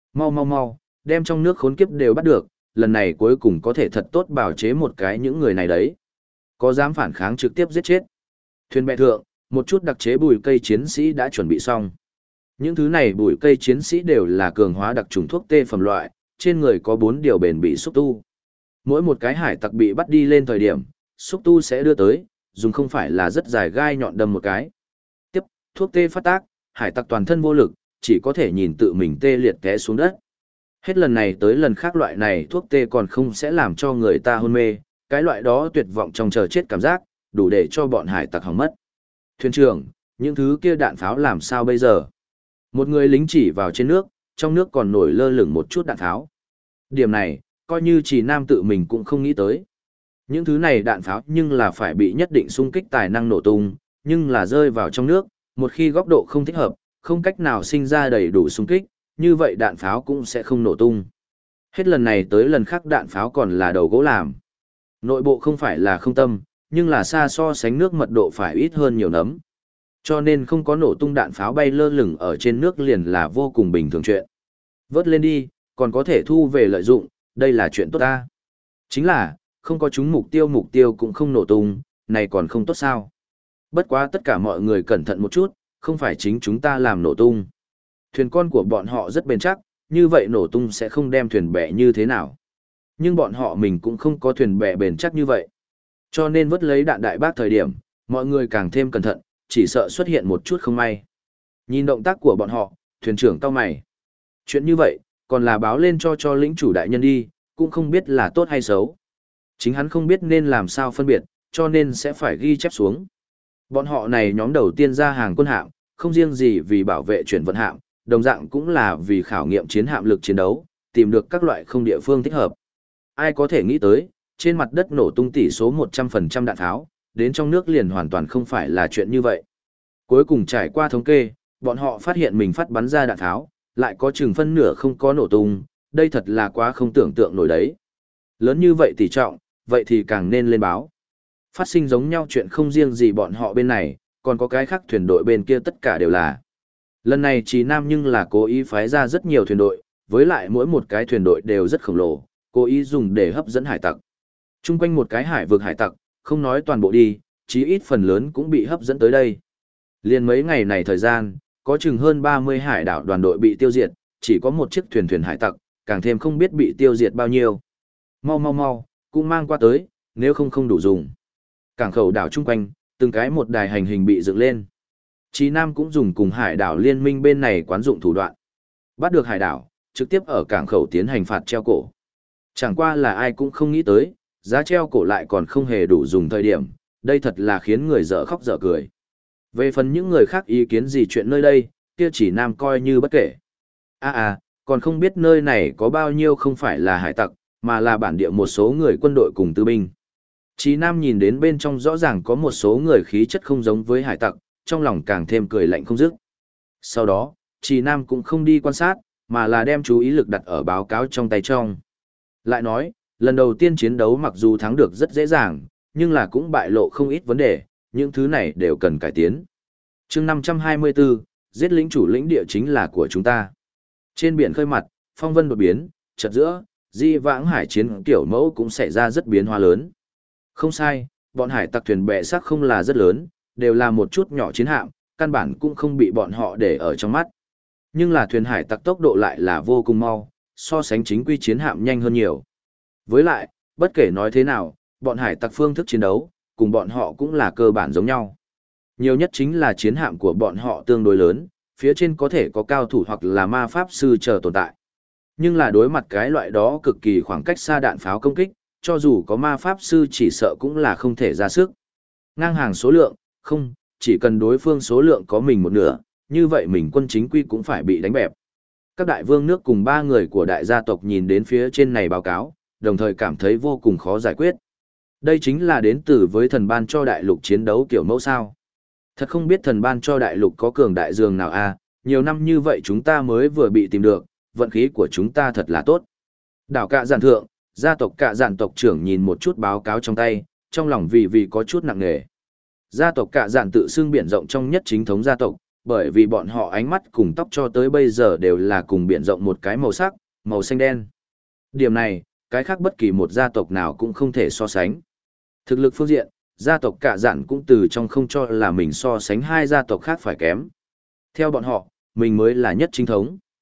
Mau, đem trong nước khốn kiếp đều bắt được, lần này cuối cùng có thể thật tốt bảo chế một cái những người này đấy. Có dám phản kháng trực tiếp giết chết. Thuyền bè thượng, một chút đặc chế bùi cây chiến sĩ đã chuẩn bị xong. Những thứ này bùi cây chiến sĩ đều là cường hóa đặc trùng thuốc tê phẩm loại, trên người có 4 điều bền bị xúc tu. Mỗi một cái hải tặc bị bắt đi lên thời điểm, xúc tu sẽ đưa tới, dùng không phải là rất dài gai nhọn đâm một cái. Tiếp, thuốc tê phát tác, hải tặc toàn thân vô lực, chỉ có thể nhìn tự mình tê liệt té xuống đất. Hết lần này tới lần khác loại này thuốc tê còn không sẽ làm cho người ta hôn mê, cái loại đó tuyệt vọng trong chờ chết cảm giác, đủ để cho bọn hải tặc hỏng mất. Thuyền trưởng, những thứ kia đạn pháo làm sao bây giờ? Một người lính chỉ vào trên nước, trong nước còn nổi lơ lửng một chút đạn pháo. Điểm này, coi như chỉ nam tự mình cũng không nghĩ tới. Những thứ này đạn pháo nhưng là phải bị nhất định xung kích tài năng nổ tung, nhưng là rơi vào trong nước, một khi góc độ không thích hợp, không cách nào sinh ra đầy đủ xung kích, như vậy đạn pháo cũng sẽ không nổ tung. Hết lần này tới lần khác đạn pháo còn là đầu gỗ làm. Nội bộ không phải là không tâm, nhưng là xa so sánh nước mật độ phải ít hơn nhiều nấm. Cho nên không có nổ tung đạn pháo bay lơ lửng ở trên nước liền là vô cùng bình thường chuyện. Vớt lên đi, còn có thể thu về lợi dụng, đây là chuyện tốt ta. Chính là, không có chúng mục tiêu cũng không nổ tung, này còn không tốt sao. Bất quá tất cả mọi người cẩn thận một chút, không phải chính chúng ta làm nổ tung. Thuyền con của bọn họ rất bền chắc, như vậy nổ tung sẽ không đem thuyền bè như thế nào. Nhưng bọn họ mình cũng không có thuyền bè bền chắc như vậy. Cho nên vớt lấy đạn đại bác thời điểm, mọi người càng thêm cẩn thận, chỉ sợ xuất hiện một chút không may. Nhìn động tác của bọn họ, thuyền trưởng cau mày. Chuyện như vậy, còn là báo lên cho lĩnh chủ đại nhân đi, cũng không biết là tốt hay xấu. Chính hắn không biết nên làm sao phân biệt, cho nên sẽ phải ghi chép xuống. Bọn họ này nhóm đầu tiên ra hàng quân hạm, không riêng gì vì bảo vệ chuyển vận hạm, đồng dạng cũng là vì khảo nghiệm chiến hạm lực chiến đấu, tìm được các loại không địa phương thích hợp. Ai có thể nghĩ tới, trên mặt đất nổ tung tỷ số 100% đạn tháo, đến trong nước liền hoàn toàn không phải là chuyện như vậy. Cuối cùng trải qua thống kê, bọn họ phát hiện mình phát bắn ra đạn tháo, lại có chừng phân nửa không có nổ tung, đây thật là quá không tưởng tượng nổi đấy. Lớn như vậy tỷ trọng, vậy thì càng nên lên báo. Phát sinh giống nhau chuyện không riêng gì bọn họ bên này, còn có cái khác thuyền đội bên kia tất cả đều là. Lần này Chí Nam nhưng là cố ý phái ra rất nhiều thuyền đội, với lại mỗi một cái thuyền đội đều rất khổng lồ, cố ý dùng để hấp dẫn hải tặc. Trung quanh một cái hải vực hải tặc, không nói toàn bộ đi, chí ít phần lớn cũng bị hấp dẫn tới đây. Liên mấy ngày này thời gian, có chừng hơn 30 hải đảo đoàn đội bị tiêu diệt, chỉ có một chiếc thuyền hải tặc, càng thêm không biết bị tiêu diệt bao nhiêu. Mau, cũng mang qua tới, nếu không đủ dùng. Cảng khẩu đảo chung quanh, từng cái một đài hành hình bị dựng lên. Chí Nam cũng dùng cùng hải đảo liên minh bên này quán dụng thủ đoạn. Bắt được hải đảo, trực tiếp ở cảng khẩu tiến hành phạt treo cổ. Chẳng qua là ai cũng không nghĩ tới, giá treo cổ lại còn không hề đủ dùng thời điểm, đây thật là khiến người dở khóc dở cười. Về phần những người khác ý kiến gì chuyện nơi đây, kia Chí Nam coi như bất kể. Còn không biết nơi này có bao nhiêu không phải là hải tặc, mà là bản địa một số người quân đội cùng tư binh. Chí Nam nhìn đến bên trong rõ ràng có một số người khí chất không giống với hải tặc, trong lòng càng thêm cười lạnh không dứt. Sau đó, Chí Nam cũng không đi quan sát, mà là đem chú ý lực đặt ở báo cáo trong tay trong. Lại nói, lần đầu tiên chiến đấu mặc dù thắng được rất dễ dàng, nhưng là cũng bại lộ không ít vấn đề, những thứ này đều cần cải tiến. Chương 524, giết lĩnh chủ lĩnh địa chính là của chúng ta. Trên biển khơi mặt, phong vân đột biến, chợt giữa, di vãng hải chiến kiểu mẫu cũng xảy ra rất biến hóa lớn. Không sai, bọn hải tặc thuyền bè sắc không là rất lớn, đều là một chút nhỏ chiến hạm, căn bản cũng không bị bọn họ để ở trong mắt. Nhưng là thuyền hải tặc tốc độ lại là vô cùng mau, so sánh chính quy chiến hạm nhanh hơn nhiều. Với lại, bất kể nói thế nào, bọn hải tặc phương thức chiến đấu, cùng bọn họ cũng là cơ bản giống nhau. Nhiều nhất chính là chiến hạm của bọn họ tương đối lớn, phía trên có thể có cao thủ hoặc là ma pháp sư chờ tồn tại. Nhưng là đối mặt cái loại đó cực kỳ khoảng cách xa đạn pháo công kích, cho dù có ma pháp sư chỉ sợ cũng là không thể ra sức. Ngang hàng số lượng, không, chỉ cần đối phương số lượng có mình một nửa, như vậy mình quân chính quy cũng phải bị đánh bẹp. Các đại vương nước cùng 3 người của đại gia tộc nhìn đến phía trên này báo cáo, đồng thời cảm thấy vô cùng khó giải quyết. Đây chính là đến từ với thần ban cho đại lục chiến đấu kiểu mẫu sao. Thật không biết thần ban cho đại lục có cường đại dường nào nhiều năm như vậy chúng ta mới vừa bị tìm được, vận khí của chúng ta thật là tốt. Đảo Cạ Dạn thượng, gia tộc Cạ Dạn tộc trưởng nhìn một chút báo cáo trong tay, trong lòng vì có chút nặng nề. Gia tộc Cạ Dạn tự xưng biển rộng trong nhất chính thống gia tộc, bởi vì bọn họ ánh mắt cùng tóc cho tới bây giờ đều là cùng biển rộng một cái màu sắc, màu xanh đen. Điểm này, cái khác bất kỳ một gia tộc nào cũng không thể so sánh. Thực lực phương diện, gia tộc Cạ Dạn cũng từ trong không cho là mình so sánh hai gia tộc khác phải kém. Theo bọn họ, mình mới là nhất chính thống.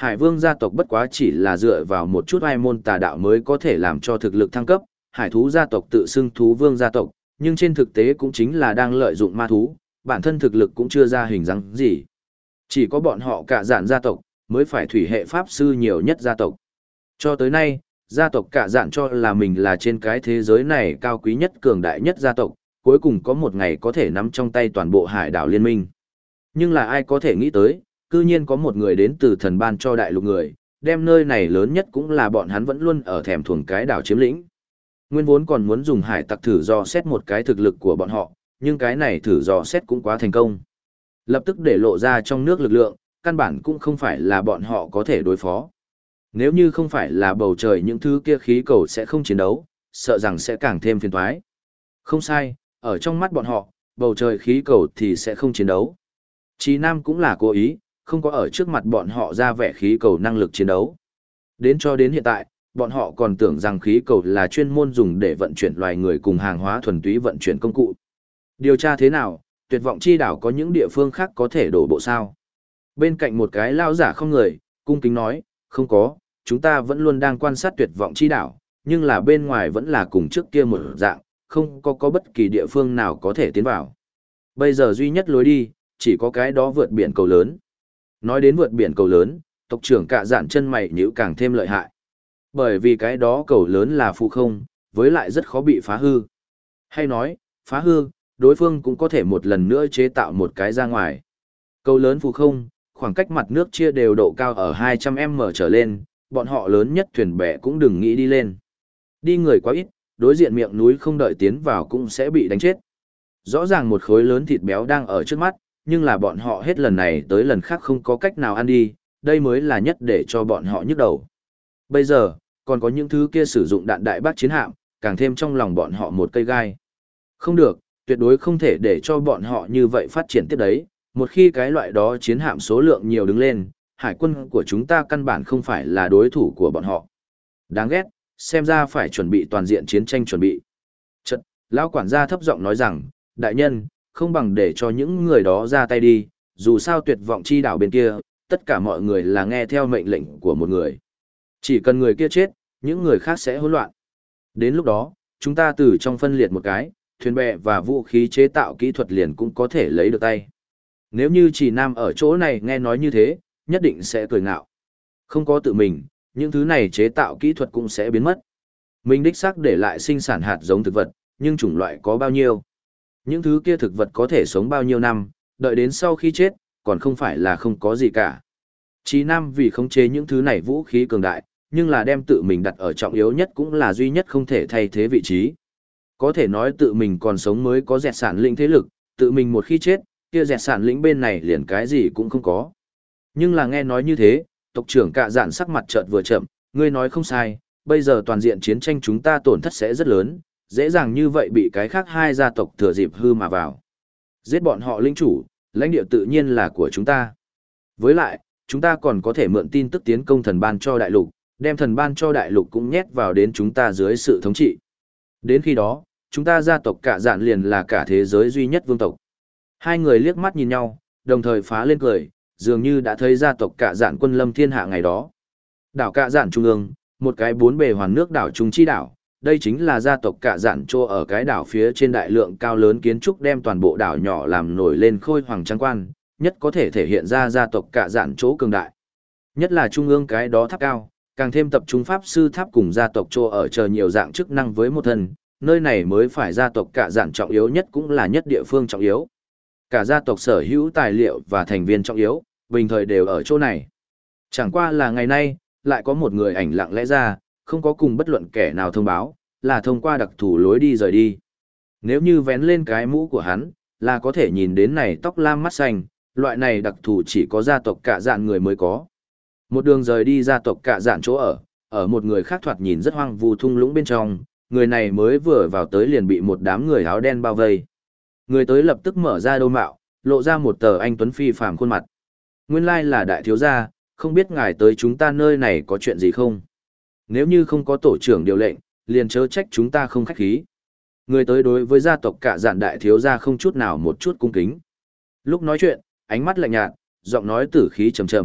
Hải Vương gia tộc bất quá chỉ là dựa vào một chút ai môn tà đạo mới có thể làm cho thực lực thăng cấp, hải thú gia tộc tự xưng thú vương gia tộc, nhưng trên thực tế cũng chính là đang lợi dụng ma thú, bản thân thực lực cũng chưa ra hình dáng gì. Chỉ có bọn họ cả dạn gia tộc, mới phải thủy hệ pháp sư nhiều nhất gia tộc. Cho tới nay, gia tộc cả dạn cho là mình là trên cái thế giới này cao quý nhất cường đại nhất gia tộc, cuối cùng có một ngày có thể nắm trong tay toàn bộ hải đảo liên minh. Nhưng là ai có thể nghĩ tới, cư nhiên có một người đến từ thần ban cho đại lục người, đem nơi này lớn nhất cũng là bọn hắn vẫn luôn ở thèm thuồng cái đảo chiếm lĩnh. Nguyên vốn còn muốn dùng hải tặc thử dò xét một cái thực lực của bọn họ, nhưng cái này thử dò xét cũng quá thành công. Lập tức để lộ ra trong nước lực lượng, căn bản cũng không phải là bọn họ có thể đối phó. Nếu như không phải là bầu trời những thứ kia khí cầu sẽ không chiến đấu, sợ rằng sẽ càng thêm phiền toái. Không sai, ở trong mắt bọn họ, bầu trời khí cầu thì sẽ không chiến đấu. Chí Nam cũng là cố ý, không có ở trước mặt bọn họ ra vẻ khí cầu năng lực chiến đấu. Đến cho đến hiện tại, bọn họ còn tưởng rằng khí cầu là chuyên môn dùng để vận chuyển loài người cùng hàng hóa thuần túy vận chuyển công cụ. Điều tra thế nào, tuyệt vọng chi đảo có những địa phương khác có thể đổ bộ sao? Bên cạnh một cái lao giả không người, cung kính nói, không có, chúng ta vẫn luôn đang quan sát tuyệt vọng chi đảo, nhưng là bên ngoài vẫn là cùng trước kia một dạng, không có bất kỳ địa phương nào có thể tiến vào. Bây giờ duy nhất lối đi, chỉ có cái đó vượt biển cầu lớn. Nói đến vượt biển cầu lớn, tộc trưởng cả dạn chân mày nhíu càng thêm lợi hại. Bởi vì cái đó cầu lớn là phụ không, với lại rất khó bị phá hư. Hay nói, phá hư, đối phương cũng có thể một lần nữa chế tạo một cái ra ngoài. Cầu lớn phụ không, khoảng cách mặt nước chia đều độ cao ở 200m trở lên, bọn họ lớn nhất thuyền bè cũng đừng nghĩ đi lên. Đi người quá ít, đối diện miệng núi không đợi tiến vào cũng sẽ bị đánh chết. Rõ ràng một khối lớn thịt béo đang ở trước mắt, nhưng là bọn họ hết lần này tới lần khác không có cách nào ăn đi, đây mới là nhất để cho bọn họ nhức đầu. Bây giờ, còn có những thứ kia sử dụng đạn đại bác chiến hạm, càng thêm trong lòng bọn họ một cây gai. Không được, tuyệt đối không thể để cho bọn họ như vậy phát triển tiếp đấy, một khi cái loại đó chiến hạm số lượng nhiều đứng lên, hải quân của chúng ta căn bản không phải là đối thủ của bọn họ. Đáng ghét, xem ra phải chuẩn bị toàn diện chiến tranh chuẩn bị. Chật, lão quản gia thấp giọng nói rằng, đại nhân, không bằng để cho những người đó ra tay đi, dù sao tuyệt vọng chi đảo bên kia, tất cả mọi người là nghe theo mệnh lệnh của một người. Chỉ cần người kia chết, những người khác sẽ hỗn loạn. Đến lúc đó, chúng ta từ trong phân liệt một cái, thuyền bè và vũ khí chế tạo kỹ thuật liền cũng có thể lấy được tay. Nếu như chỉ Nam ở chỗ này nghe nói như thế, nhất định sẽ cười ngạo. Không có tự mình, những thứ này chế tạo kỹ thuật cũng sẽ biến mất. Mình đích xác để lại sinh sản hạt giống thực vật, nhưng chủng loại có bao nhiêu? Những thứ kia thực vật có thể sống bao nhiêu năm, đợi đến sau khi chết, còn không phải là không có gì cả. Chí Nam vì khống chế những thứ này vũ khí cường đại, nhưng là đem tự mình đặt ở trọng yếu nhất cũng là duy nhất không thể thay thế vị trí. Có thể nói tự mình còn sống mới có dẹt sản lĩnh thế lực, tự mình một khi chết, kia dẹt sản lĩnh bên này liền cái gì cũng không có. Nhưng là nghe nói như thế, tộc trưởng cạ dạn sắc mặt chợt vừa chậm, ngươi nói không sai, bây giờ toàn diện chiến tranh chúng ta tổn thất sẽ rất lớn, dễ dàng như vậy bị cái khác hai gia tộc thừa dịp hư mà vào. Giết bọn họ linh chủ, lãnh địa tự nhiên là của chúng ta. Với lại, chúng ta còn có thể mượn tin tức tiến công thần ban cho đại lục, đem thần ban cho đại lục cũng nhét vào đến chúng ta dưới sự thống trị. Đến khi đó, chúng ta gia tộc cạ dạn liền là cả thế giới duy nhất vương tộc. Hai người liếc mắt nhìn nhau, đồng thời phá lên cười, dường như đã thấy gia tộc cạ dạn quân lâm thiên hạ ngày đó. Đảo cạ dạn trung ương, một cái bốn bề hoàn nước đảo trung chi đảo, đây chính là gia tộc cạ dạn trô ở cái đảo phía trên đại lượng cao lớn kiến trúc đem toàn bộ đảo nhỏ làm nổi lên khôi hoàng trang quan, nhất có thể thể hiện ra gia tộc cạ dạn chỗ cường đại. Nhất là trung ương cái đó tháp cao, càng thêm tập trung pháp sư tháp cùng gia tộc trô ở chờ nhiều dạng chức năng với một thân, nơi này mới phải gia tộc cạ dạn trọng yếu nhất cũng là nhất địa phương trọng yếu. Cả gia tộc sở hữu tài liệu và thành viên trọng yếu, bình thời đều ở chỗ này. Chẳng qua là ngày nay, lại có một người ảnh lặng lẽ ra, không có cùng bất luận kẻ nào thông báo, là thông qua đặc thù lối đi rời đi. Nếu như vén lên cái mũ của hắn, là có thể nhìn đến này tóc lam mắt xanh, loại này đặc thù chỉ có gia tộc cạ dạn người mới có. Một đường rời đi gia tộc cạ dạn chỗ ở một người khác thoạt nhìn rất hoang vu thung lũng bên trong, người này mới vừa vào tới liền bị một đám người áo đen bao vây. Người tới lập tức mở ra đôi mạo, lộ ra một tờ anh tuấn phi phàm khuôn mặt. Nguyên lai là đại thiếu gia, không biết ngài tới chúng ta nơi này có chuyện gì không? Nếu như không có tổ trưởng điều lệnh, liền chớ trách chúng ta không khách khí. Người tới đối với gia tộc cạ dạn đại thiếu gia không chút nào một chút cung kính. Lúc nói chuyện, ánh mắt lạnh nhạt, giọng nói tử khí trầm trầm,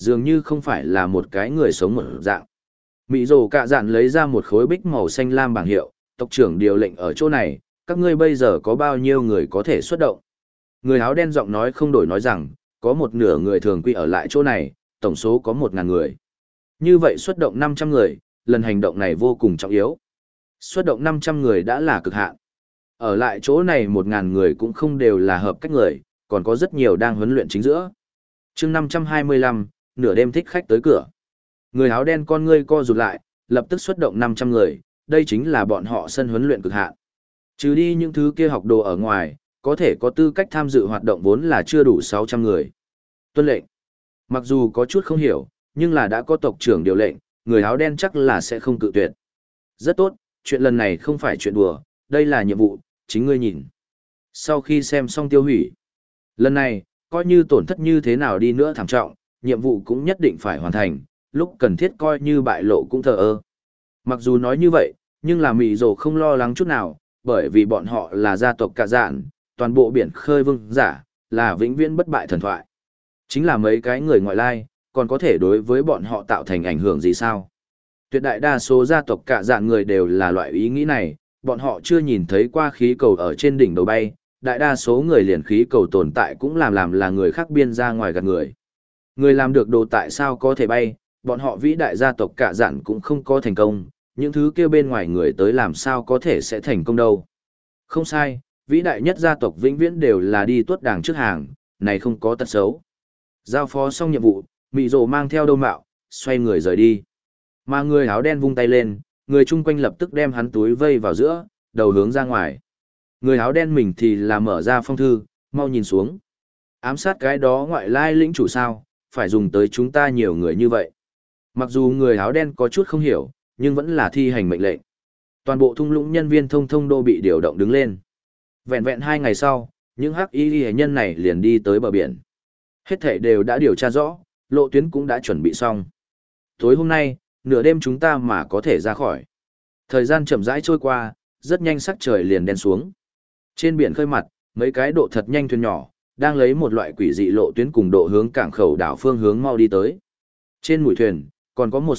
dường như không phải là một cái người sống một dạng. Mị rồ cạ dạn lấy ra một khối bích màu xanh lam bảng hiệu, tộc trưởng điều lệnh ở chỗ này, các ngươi bây giờ có bao nhiêu người có thể xuất động. Người áo đen giọng nói không đổi nói rằng, có một nửa người thường quy ở lại chỗ này, tổng số có 1.000 người. Như vậy xuất động 500 người, lần hành động này vô cùng trọng yếu. Xuất động 500 người đã là cực hạn. Ở lại chỗ này 1.000 người cũng không đều là hợp cách người, còn có rất nhiều đang huấn luyện chính giữa. chương 525, nửa đêm thích khách tới cửa. Người áo đen con ngươi co rụt lại, lập tức xuất động 500 người, đây chính là bọn họ sân huấn luyện cực hạn. Trừ đi những thứ kia học đồ ở ngoài, có thể có tư cách tham dự hoạt động vốn là chưa đủ 600 người. Tuân lệnh. Mặc dù có chút không hiểu, nhưng là đã có tộc trưởng điều lệnh, người áo đen chắc là sẽ không cự tuyệt. Rất tốt, chuyện lần này không phải chuyện đùa, đây là nhiệm vụ, chính ngươi nhìn. Sau khi xem xong tiêu hủy, lần này, coi như tổn thất như thế nào đi nữa thảm trọng, nhiệm vụ cũng nhất định phải hoàn thành, lúc cần thiết coi như bại lộ cũng thờ ơ. Mặc dù nói như vậy, nhưng là Mị Dồ không lo lắng chút nào, bởi vì bọn họ là gia tộc Cả Dạn, toàn bộ biển khơi vương giả, là vĩnh viễn bất bại thần thoại. Chính là mấy cái người ngoại lai, còn có thể đối với bọn họ tạo thành ảnh hưởng gì sao? Tuyệt đại đa số gia tộc Cả Dạn người đều là loại ý nghĩ này, bọn họ chưa nhìn thấy qua khí cầu ở trên đỉnh đầu bay, đại đa số người liền khí cầu tồn tại cũng làm là người khác biên ra ngoài gạt người. Người làm được đồ tại sao có thể bay, bọn họ vĩ đại gia tộc Cả Dạn cũng không có thành công, những thứ kia bên ngoài người tới làm sao có thể sẽ thành công đâu. Không sai, vĩ đại nhất gia tộc vĩnh viễn đều là đi tuốt đàng trước hàng, này không có tật xấu. Giao phó xong nhiệm vụ, Mị Dồ mang theo Đâu Mạo, xoay người rời đi. Mà người áo đen vung tay lên, người chung quanh lập tức đem hắn túi vây vào giữa, đầu hướng ra ngoài. Người áo đen mình thì là mở ra phong thư, mau nhìn xuống. Ám sát cái đó ngoại lai lĩnh chủ sao, phải dùng tới chúng ta nhiều người như vậy. Mặc dù người áo đen có chút không hiểu, nhưng vẫn là thi hành mệnh lệnh. Toàn bộ thung lũng nhân viên thông thông đô bị điều động đứng lên. Vẹn vẹn 2 ngày sau, những hắc y hệ nhân này liền đi tới bờ biển. Hết thảy đều đã điều tra rõ, lộ tuyến cũng đã chuẩn bị xong. Tối hôm nay, nửa đêm chúng ta mà có thể ra khỏi. Thời gian chậm rãi trôi qua, rất nhanh sắc trời liền đen xuống. Trên biển khơi mặt, mấy cái độ thật nhanh thuyền nhỏ, đang lấy một loại quỷ dị lộ tuyến cùng độ hướng cảng khẩu đảo phương hướng mau đi tới. Trên mũi thuyền, còn có một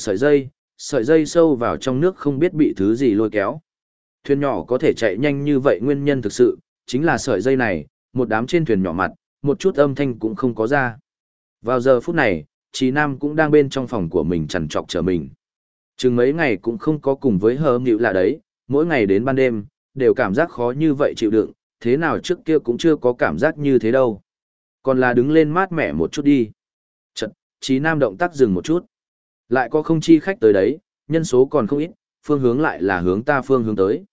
sợi dây sâu vào trong nước không biết bị thứ gì lôi kéo. Thuyền nhỏ có thể chạy nhanh như vậy nguyên nhân thực sự, chính là sợi dây này, một đám trên thuyền nhỏ mặt, một chút âm thanh cũng không có ra. Vào giờ phút này, Trí Nam cũng đang bên trong phòng của mình trằn trọc chờ mình. Chừng mấy ngày cũng không có cùng với hờ nghịu lạ đấy, mỗi ngày đến ban đêm, đều cảm giác khó như vậy chịu đựng, thế nào trước kia cũng chưa có cảm giác như thế đâu. Còn là đứng lên mát mẻ một chút đi. Chật, Trí Nam động tác dừng một chút. Lại có không chi khách tới đấy, nhân số còn không ít, phương hướng lại là hướng ta phương hướng tới.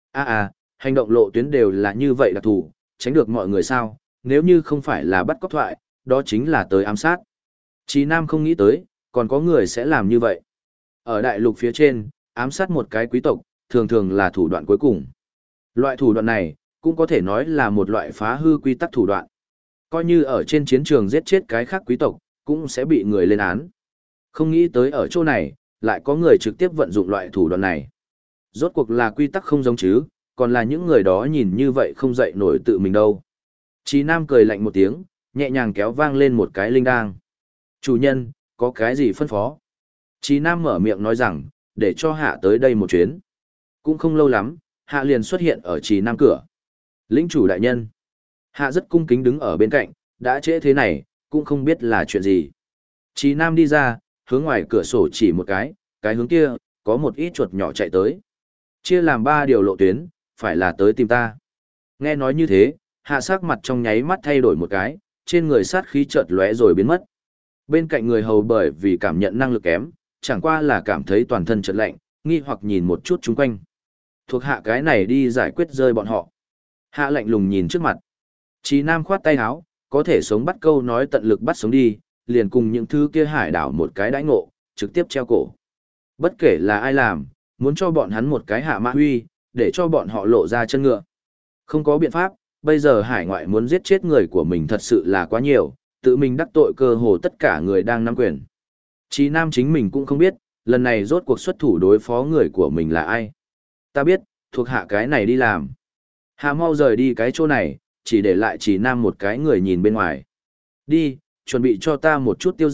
Hành động lộ tuyến đều là như vậy đặc thù, tránh được mọi người sao, nếu như không phải là bắt cóc thoại, đó chính là tới ám sát. Trí Nam không nghĩ tới, còn có người sẽ làm như vậy. Ở đại lục phía trên, ám sát một cái quý tộc, thường thường là thủ đoạn cuối cùng. Loại thủ đoạn này, cũng có thể nói là một loại phá hư quy tắc thủ đoạn. Coi như ở trên chiến trường giết chết cái khác quý tộc, cũng sẽ bị người lên án. Không nghĩ tới ở chỗ này, lại có người trực tiếp vận dụng loại thủ đoạn này. Rốt cuộc là quy tắc không giống chứ, còn là những người đó nhìn như vậy không dậy nổi tự mình đâu. Trí Nam cười lạnh một tiếng, nhẹ nhàng kéo vang lên một cái linh đang. Chủ nhân, có cái gì phân phó? Trí Nam mở miệng nói rằng, để cho Hạ tới đây một chuyến. Cũng không lâu lắm, Hạ liền xuất hiện ở Trí Nam cửa. Lĩnh chủ đại nhân. Hạ rất cung kính đứng ở bên cạnh, đã trễ thế này, cũng không biết là chuyện gì. Trí Nam đi ra, hướng ngoài cửa sổ chỉ một cái hướng kia, có một ít chuột nhỏ chạy tới. Chia làm 3 điều lộ tuyến, phải là tới tìm ta. Nghe nói như thế, Hạ sắc mặt trong nháy mắt thay đổi một cái, trên người sát khí chợt lóe rồi biến mất. Bên cạnh người hầu bởi vì cảm nhận năng lực kém, chẳng qua là cảm thấy toàn thân chợt lạnh, nghi hoặc nhìn một chút chung quanh. Thuộc Hạ cái này đi giải quyết rơi bọn họ. Hạ lạnh lùng nhìn trước mặt. Trí Nam khoát tay áo, có thể sống bắt câu nói tận lực bắt sống đi, liền cùng những thứ kia hải đảo một cái đãi ngộ, trực tiếp treo cổ. Bất kể là ai làm, muốn cho bọn hắn một cái hạ mã huy, để cho bọn họ lộ ra chân ngựa. Không có biện pháp, bây giờ hải ngoại muốn giết chết người của mình thật sự là quá nhiều, tự mình đắc tội cơ hồ tất cả người đang nắm quyền. Chí Nam chính mình cũng không biết, lần này rốt cuộc xuất thủ đối phó người của mình là ai. Ta biết, thuộc hạ cái này đi làm. Hạ mau rời đi cái chỗ này, chỉ để lại Chí Nam một cái người nhìn bên ngoài. Đi, chuẩn bị cho ta một chút tiêu dạ,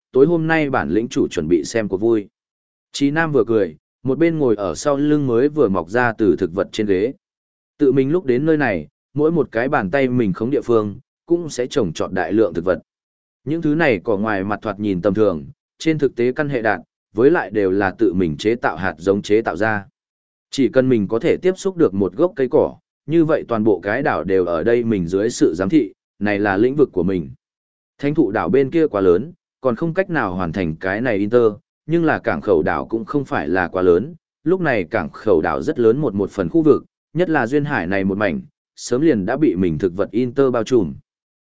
tối hôm nay bản lĩnh chủ chuẩn bị xem cuộc vui. Chí Nam vừa cười, một bên ngồi ở sau lưng mới vừa mọc ra từ thực vật trên ghế. Tự mình lúc đến nơi này, mỗi một cái bàn tay mình khống địa phương, cũng sẽ trồng trọt đại lượng thực vật. Những thứ này có ngoài mặt thoạt nhìn tầm thường, trên thực tế căn hệ đạt, với lại đều là tự mình chế tạo hạt giống chế tạo ra. Chỉ cần mình có thể tiếp xúc được một gốc cây cỏ, như vậy toàn bộ cái đảo đều ở đây mình dưới sự giám thị, này là lĩnh vực của mình. Thánh thụ đảo bên kia quá lớn, còn không cách nào hoàn thành cái này Inter, nhưng là cảng khẩu đảo cũng không phải là quá lớn, lúc này cảng khẩu đảo rất lớn một phần khu vực, nhất là duyên hải này một mảnh, sớm liền đã bị mình thực vật Inter bao trùm.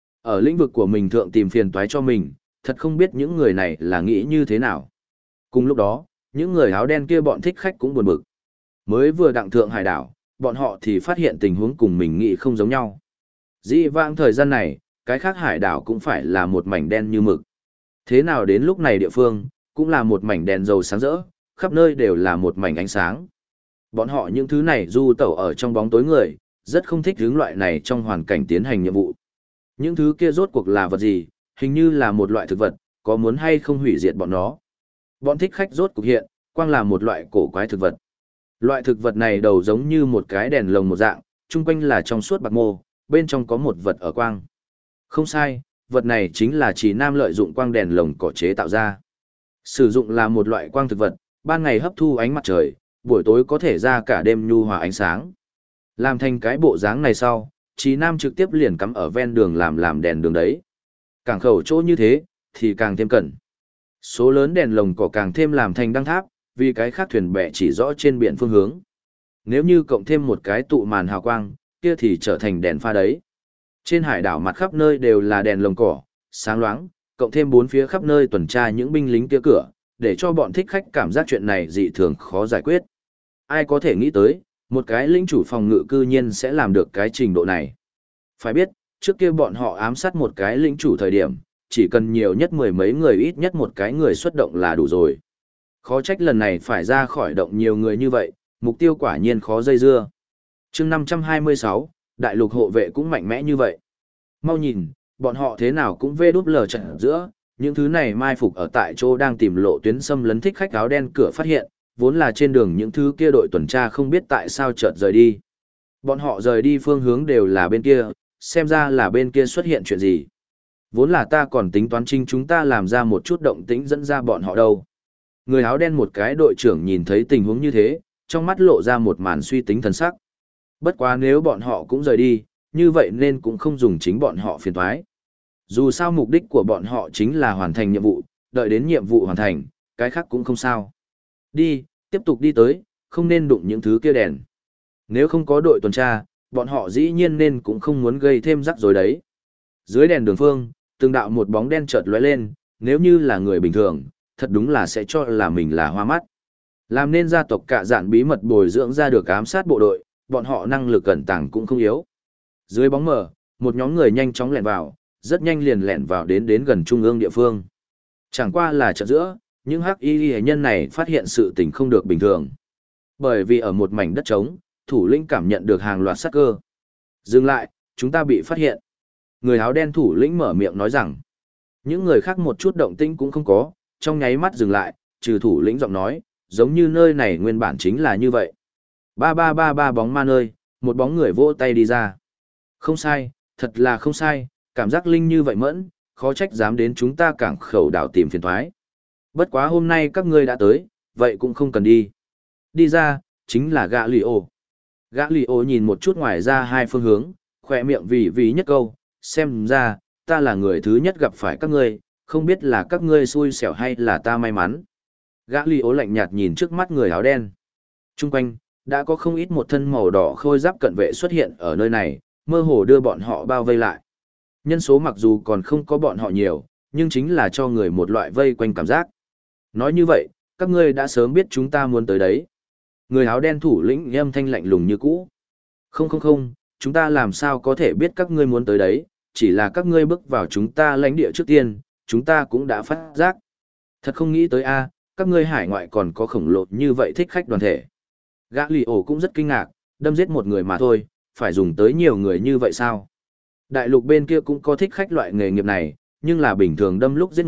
Ở lĩnh vực của mình thượng tìm phiền toái cho mình, thật không biết những người này là nghĩ như thế nào. Cùng lúc đó, những người áo đen kia bọn thích khách cũng buồn bực. Mới vừa đặng thượng hải đảo, bọn họ thì phát hiện tình huống cùng mình nghĩ không giống nhau. Dĩ vãng thời gian này, cái khác hải đảo cũng phải là một mảnh đen như mực. Thế nào đến lúc này địa phương, cũng là một mảnh đèn dầu sáng rỡ, khắp nơi đều là một mảnh ánh sáng. Bọn họ những thứ này du tẩu ở trong bóng tối người, rất không thích hướng loại này trong hoàn cảnh tiến hành nhiệm vụ. Những thứ kia rốt cuộc là vật gì, hình như là một loại thực vật, có muốn hay không hủy diệt bọn nó. Bọn thích khách rốt cuộc hiện, quang là một loại cổ quái thực vật. Loại thực vật này đầu giống như một cái đèn lồng một dạng, chung quanh là trong suốt bạc mô, bên trong có một vật ở quang. Không sai, vật này chính là Chỉ Nam lợi dụng quang đèn lồng cỏ chế tạo ra. Sử dụng là một loại quang thực vật, ban ngày hấp thu ánh mặt trời, buổi tối có thể ra cả đêm nhu hòa ánh sáng. Làm thành cái bộ dáng này sau, Chí Nam trực tiếp liền cắm ở ven đường làm đèn đường đấy. Càng khẩu chỗ như thế, thì càng thêm cẩn. Số lớn đèn lồng cỏ càng thêm làm thành đăng tháp, vì cái khác thuyền bè chỉ rõ trên biển phương hướng. Nếu như cộng thêm một cái tụ màn hào quang, kia thì trở thành đèn pha đấy. Trên hải đảo mặt khắp nơi đều là đèn lồng cỏ, sáng loáng, cộng thêm bốn phía khắp nơi tuần tra những binh lính kia cửa, để cho bọn thích khách cảm giác chuyện này dị thường khó giải quyết. Ai có thể nghĩ tới, một cái lĩnh chủ phòng ngự cư nhiên sẽ làm được cái trình độ này. Phải biết, trước kia bọn họ ám sát một cái lĩnh chủ thời điểm, chỉ cần nhiều nhất mười mấy người ít nhất một cái người xuất động là đủ rồi. Khó trách lần này phải ra khỏi động nhiều người như vậy, mục tiêu quả nhiên khó dây dưa. chương 526, đại lục hộ vệ cũng mạnh mẽ như vậy. Mau nhìn, bọn họ thế nào cũng vê đúp lờ trận giữa, những thứ này mai phục ở tại chỗ đang tìm lộ tuyến xâm lấn thích khách áo đen cửa phát hiện, vốn là trên đường những thứ kia đội tuần tra không biết tại sao chợt rời đi. Bọn họ rời đi phương hướng đều là bên kia, xem ra là bên kia xuất hiện chuyện gì. Vốn là ta còn tính toán trinh chúng ta làm ra một chút động tĩnh dẫn ra bọn họ đâu. Người áo đen một cái đội trưởng nhìn thấy tình huống như thế, trong mắt lộ ra một màn suy tính thần sắc. Bất quá nếu bọn họ cũng rời đi, như vậy nên cũng không dùng chính bọn họ phiền toái. Dù sao mục đích của bọn họ chính là hoàn thành nhiệm vụ, đợi đến nhiệm vụ hoàn thành, cái khác cũng không sao. Đi, tiếp tục đi tới, không nên đụng những thứ kia đèn. Nếu không có đội tuần tra, bọn họ dĩ nhiên nên cũng không muốn gây thêm rắc rối đấy. Dưới đèn đường phương, từng đạo một bóng đen chợt lóe lên, nếu như là người bình thường, thật đúng là sẽ cho là mình là hoa mắt. Làm nên gia tộc Cạ Dạn bí mật bồi dưỡng ra được ám sát bộ đội, bọn họ năng lực cẩn tàng cũng không yếu. Dưới bóng mờ, một nhóm người nhanh chóng lẻn vào, rất nhanh liền lẻn vào đến gần trung ương địa phương. Chẳng qua là chợ giữa, những hắc y nhân này phát hiện sự tình không được bình thường. Bởi vì ở một mảnh đất trống, thủ lĩnh cảm nhận được hàng loạt sát cơ. Dừng lại, chúng ta bị phát hiện. Người áo đen thủ lĩnh mở miệng nói rằng, những người khác một chút động tĩnh cũng không có, trong nháy mắt dừng lại, trừ thủ lĩnh giọng nói, giống như nơi này nguyên bản chính là như vậy. Ba bóng ma nơi, một bóng người vỗ tay đi ra. Không sai, thật là không sai, cảm giác linh như vậy mẫn, khó trách dám đến chúng ta cảng khẩu đảo tìm phiền toái. Bất quá hôm nay các ngươi đã tới, vậy cũng không cần đi. Đi ra, chính là gã lì ô. Gã lì ô nhìn một chút ngoài ra hai phương hướng, khỏe miệng vì nhất câu, xem ra, ta là người thứ nhất gặp phải các ngươi, không biết là các ngươi xui xẻo hay là ta may mắn. Gã lì ô lạnh nhạt nhìn trước mắt người áo đen. Trung quanh, đã có không ít một thân màu đỏ khôi giáp cận vệ xuất hiện ở nơi này, mơ hồ đưa bọn họ bao vây lại. Nhân số mặc dù còn không có bọn họ nhiều, nhưng chính là cho người một loại vây quanh cảm giác. Nói như vậy, các ngươi đã sớm biết chúng ta muốn tới đấy. Người áo đen thủ lĩnh âm thanh lạnh lùng như cũ. Không, chúng ta làm sao có thể biết các ngươi muốn tới đấy, chỉ là các ngươi bước vào chúng ta lãnh địa trước tiên, chúng ta cũng đã phát giác. Thật không nghĩ tới a, các ngươi hải ngoại còn có khổng lồ như vậy thích khách đoàn thể. Gã lì ổ cũng rất kinh ngạc, đâm giết một người mà thôi, phải dùng tới nhiều người như vậy sao? Đại lục bên kia cũng có thích khách loại nghề nghiệp này, nhưng là bình thường đâm lúc giết người,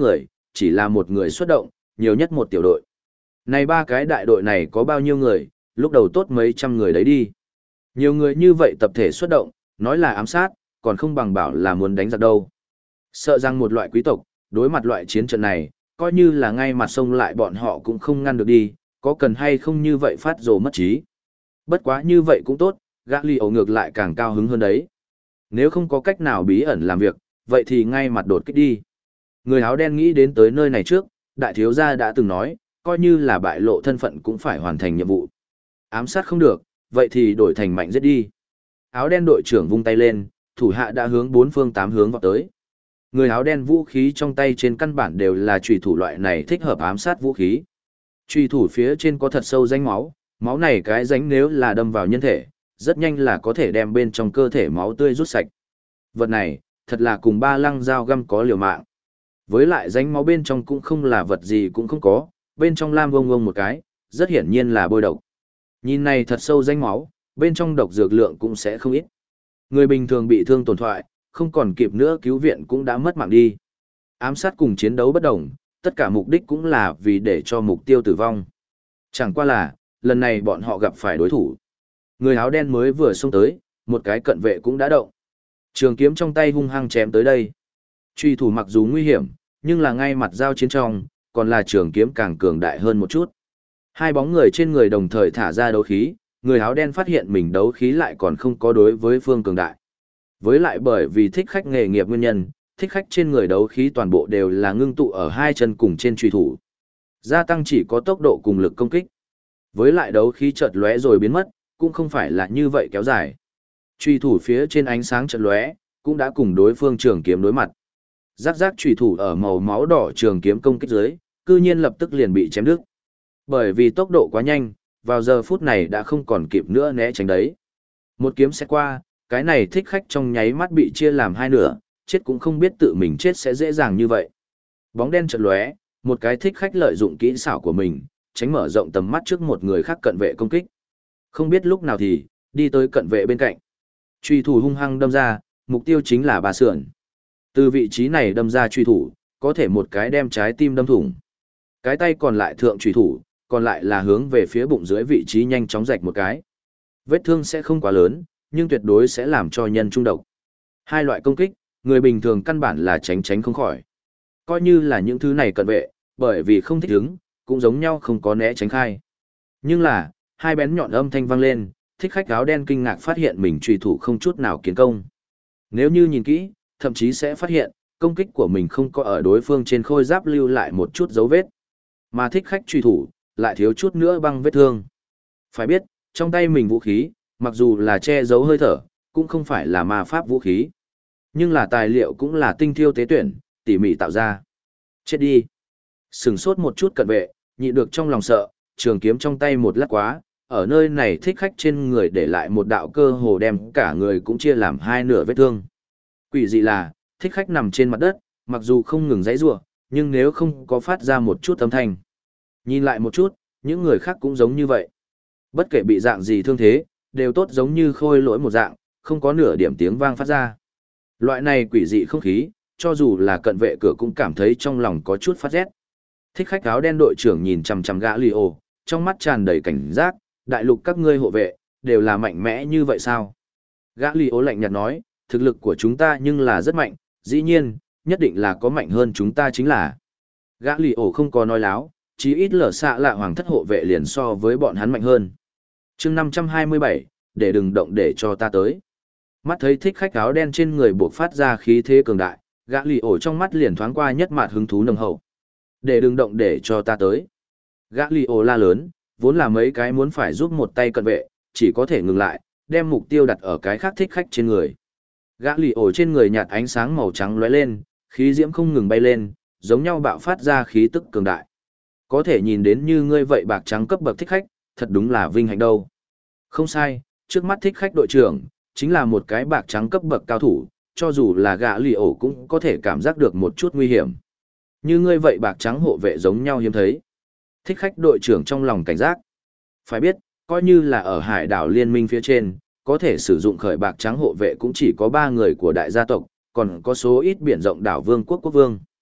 chỉ là một người xuất động, nhiều nhất một tiểu đội. Này ba cái đại đội này có bao nhiêu người, lúc đầu tốt mấy trăm người đấy đi. Nhiều người như vậy tập thể xuất động, nói là ám sát, còn không bằng bảo là muốn đánh giặc đâu. Sợ rằng một loại quý tộc, đối mặt loại chiến trận này, coi như là ngay mặt sông lại bọn họ cũng không ngăn được đi, có cần hay không như vậy phát rồ mất trí. Bất quá như vậy cũng tốt, gã lì ổ ngược lại càng cao hứng hơn đấy. Nếu không có cách nào bí ẩn làm việc, vậy thì ngay mặt đột kích đi. Người áo đen nghĩ đến tới nơi này trước, đại thiếu gia đã từng nói, coi như là bại lộ thân phận cũng phải hoàn thành nhiệm vụ. Ám sát không được, vậy thì đổi thành mạnh giết đi. Áo đen đội trưởng vung tay lên, thủ hạ đã hướng bốn phương tám hướng vào tới. Người áo đen vũ khí trong tay trên căn bản đều là chùy thủ loại này thích hợp ám sát vũ khí. Chùy thủ phía trên có thật sâu rãnh máu, máu này cái rãnh nếu là đâm vào nhân thể, rất nhanh là có thể đem bên trong cơ thể máu tươi rút sạch. Vật này, thật là cùng ba lăng dao găm có liều mạng. Với lại rãnh máu bên trong cũng không là vật gì cũng không có, bên trong lam vông vông một cái, rất hiển nhiên là bôi độc. Nhìn này thật sâu rãnh máu, bên trong độc dược lượng cũng sẽ không ít. Người bình thường bị thương tổn thoại, không còn kịp nữa cứu viện cũng đã mất mạng đi. Ám sát cùng chiến đấu bất đồng, tất cả mục đích cũng là vì để cho mục tiêu tử vong. Chẳng qua là, lần này bọn họ gặp phải đối thủ. Người áo đen mới vừa xông tới, một cái cận vệ cũng đã động. Trường kiếm trong tay hung hăng chém tới đây. Truy thủ mặc dù nguy hiểm, nhưng là ngay mặt giao chiến trong, còn là trường kiếm càng cường đại hơn một chút. Hai bóng người trên người đồng thời thả ra đấu khí, người áo đen phát hiện mình đấu khí lại còn không có đối với phương cường đại. Với lại bởi vì thích khách nghề nghiệp nguyên nhân, thích khách trên người đấu khí toàn bộ đều là ngưng tụ ở hai chân cùng trên truy thủ. Gia tăng chỉ có tốc độ cùng lực công kích. Với lại đấu khí chợt lóe rồi biến mất, cũng không phải là như vậy kéo dài. Truy thủ phía trên ánh sáng chợt lóe, cũng đã cùng đối phương trường kiếm đối mặt. Rắc rắc truy thủ ở màu máu đỏ trường kiếm công kích dưới, cư nhiên lập tức liền bị chém đứt. Bởi vì tốc độ quá nhanh, vào giờ phút này đã không còn kịp nữa né tránh đấy. Một kiếm sẽ qua, cái này thích khách trong nháy mắt bị chia làm hai nửa, chết cũng không biết tự mình chết sẽ dễ dàng như vậy. Bóng đen chợt lóe, một cái thích khách lợi dụng kỹ xảo của mình, tránh mở rộng tầm mắt trước một người khác cận vệ công kích. Không biết lúc nào thì, đi tới cận vệ bên cạnh. Truy thủ hung hăng đâm ra, mục tiêu chính là bà sườn. Từ vị trí này đâm ra truy thủ, có thể một cái đem trái tim đâm thủng. Cái tay còn lại thượng truy thủ, còn lại là hướng về phía bụng dưới vị trí nhanh chóng rạch một cái. Vết thương sẽ không quá lớn, nhưng tuyệt đối sẽ làm cho nhân trung độc. Hai loại công kích, người bình thường căn bản là tránh không khỏi. Coi như là những thứ này cận vệ, bởi vì không thích ứng, cũng giống nhau không có né tránh khai. Nhưng là, hai bén nhọn âm thanh vang lên, thích khách áo đen kinh ngạc phát hiện mình truy thủ không chút nào kiến công. Nếu như nhìn kỹ, thậm chí sẽ phát hiện, công kích của mình không có ở đối phương trên khôi giáp lưu lại một chút dấu vết. Mà thích khách truy thủ, lại thiếu chút nữa băng vết thương. Phải biết, trong tay mình vũ khí, mặc dù là che giấu hơi thở, cũng không phải là ma pháp vũ khí. Nhưng là tài liệu cũng là tinh thiêu tế tuyển, tỉ mỉ tạo ra. Chết đi. Sừng sốt một chút cận vệ, nhịn được trong lòng sợ, trường kiếm trong tay một lát quá, ở nơi này thích khách trên người để lại một đạo cơ hồ đem cả người cũng chia làm hai nửa vết thương. Quỷ dị là, thích khách nằm trên mặt đất, mặc dù không ngừng giãy giụa, nhưng nếu không có phát ra một chút âm thanh. Nhìn lại một chút, những người khác cũng giống như vậy. Bất kể bị dạng gì thương thế, đều tốt giống như khôi lỗi một dạng, không có nửa điểm tiếng vang phát ra. Loại này quỷ dị không khí, cho dù là cận vệ cửa cũng cảm thấy trong lòng có chút phát rét. Thích khách áo đen đội trưởng nhìn chằm chằm gã Lì Ổ, trong mắt tràn đầy cảnh giác, đại lục các ngươi hộ vệ, đều là mạnh mẽ như vậy sao? Gã Lì Ổ lạnh nhạt nói, thực lực của chúng ta nhưng là rất mạnh, dĩ nhiên, nhất định là có mạnh hơn chúng ta chính là. Gã Lì Ổ không có nói láo, chí ít lở xạ lạ hoàng thất hộ vệ liền so với bọn hắn mạnh hơn. chương 527, để đừng động để cho ta tới. Mắt thấy thích khách áo đen trên người buộc phát ra khí thế cường đại, gã Lì Ổ trong mắt liền thoáng qua nhất mạt hứng thú nồng hậu. Để đừng động để cho ta tới. Gã Lì Ổ la lớn, vốn là mấy cái muốn phải giúp một tay cận vệ, chỉ có thể ngừng lại, đem mục tiêu đặt ở cái khác thích khách trên người. Gã Lì Ổ trên người nhạt ánh sáng màu trắng lóe lên, khí diễm không ngừng bay lên, giống nhau bạo phát ra khí tức cường đại. Có thể nhìn đến như ngươi vậy bạc trắng cấp bậc thích khách, thật đúng là vinh hạnh đâu. Không sai, trước mắt thích khách đội trưởng, chính là một cái bạc trắng cấp bậc cao thủ, cho dù là gã Lì Ổ cũng có thể cảm giác được một chút nguy hiểm. Như ngươi vậy bạc trắng hộ vệ giống nhau hiếm thấy. Thích khách đội trưởng trong lòng cảnh giác. Phải biết, coi như là ở hải đảo liên minh phía trên, có thể sử dụng khởi bạc trắng hộ vệ cũng chỉ có 3 người của đại gia tộc, còn có số ít biển rộng đảo vương quốc quốc vương.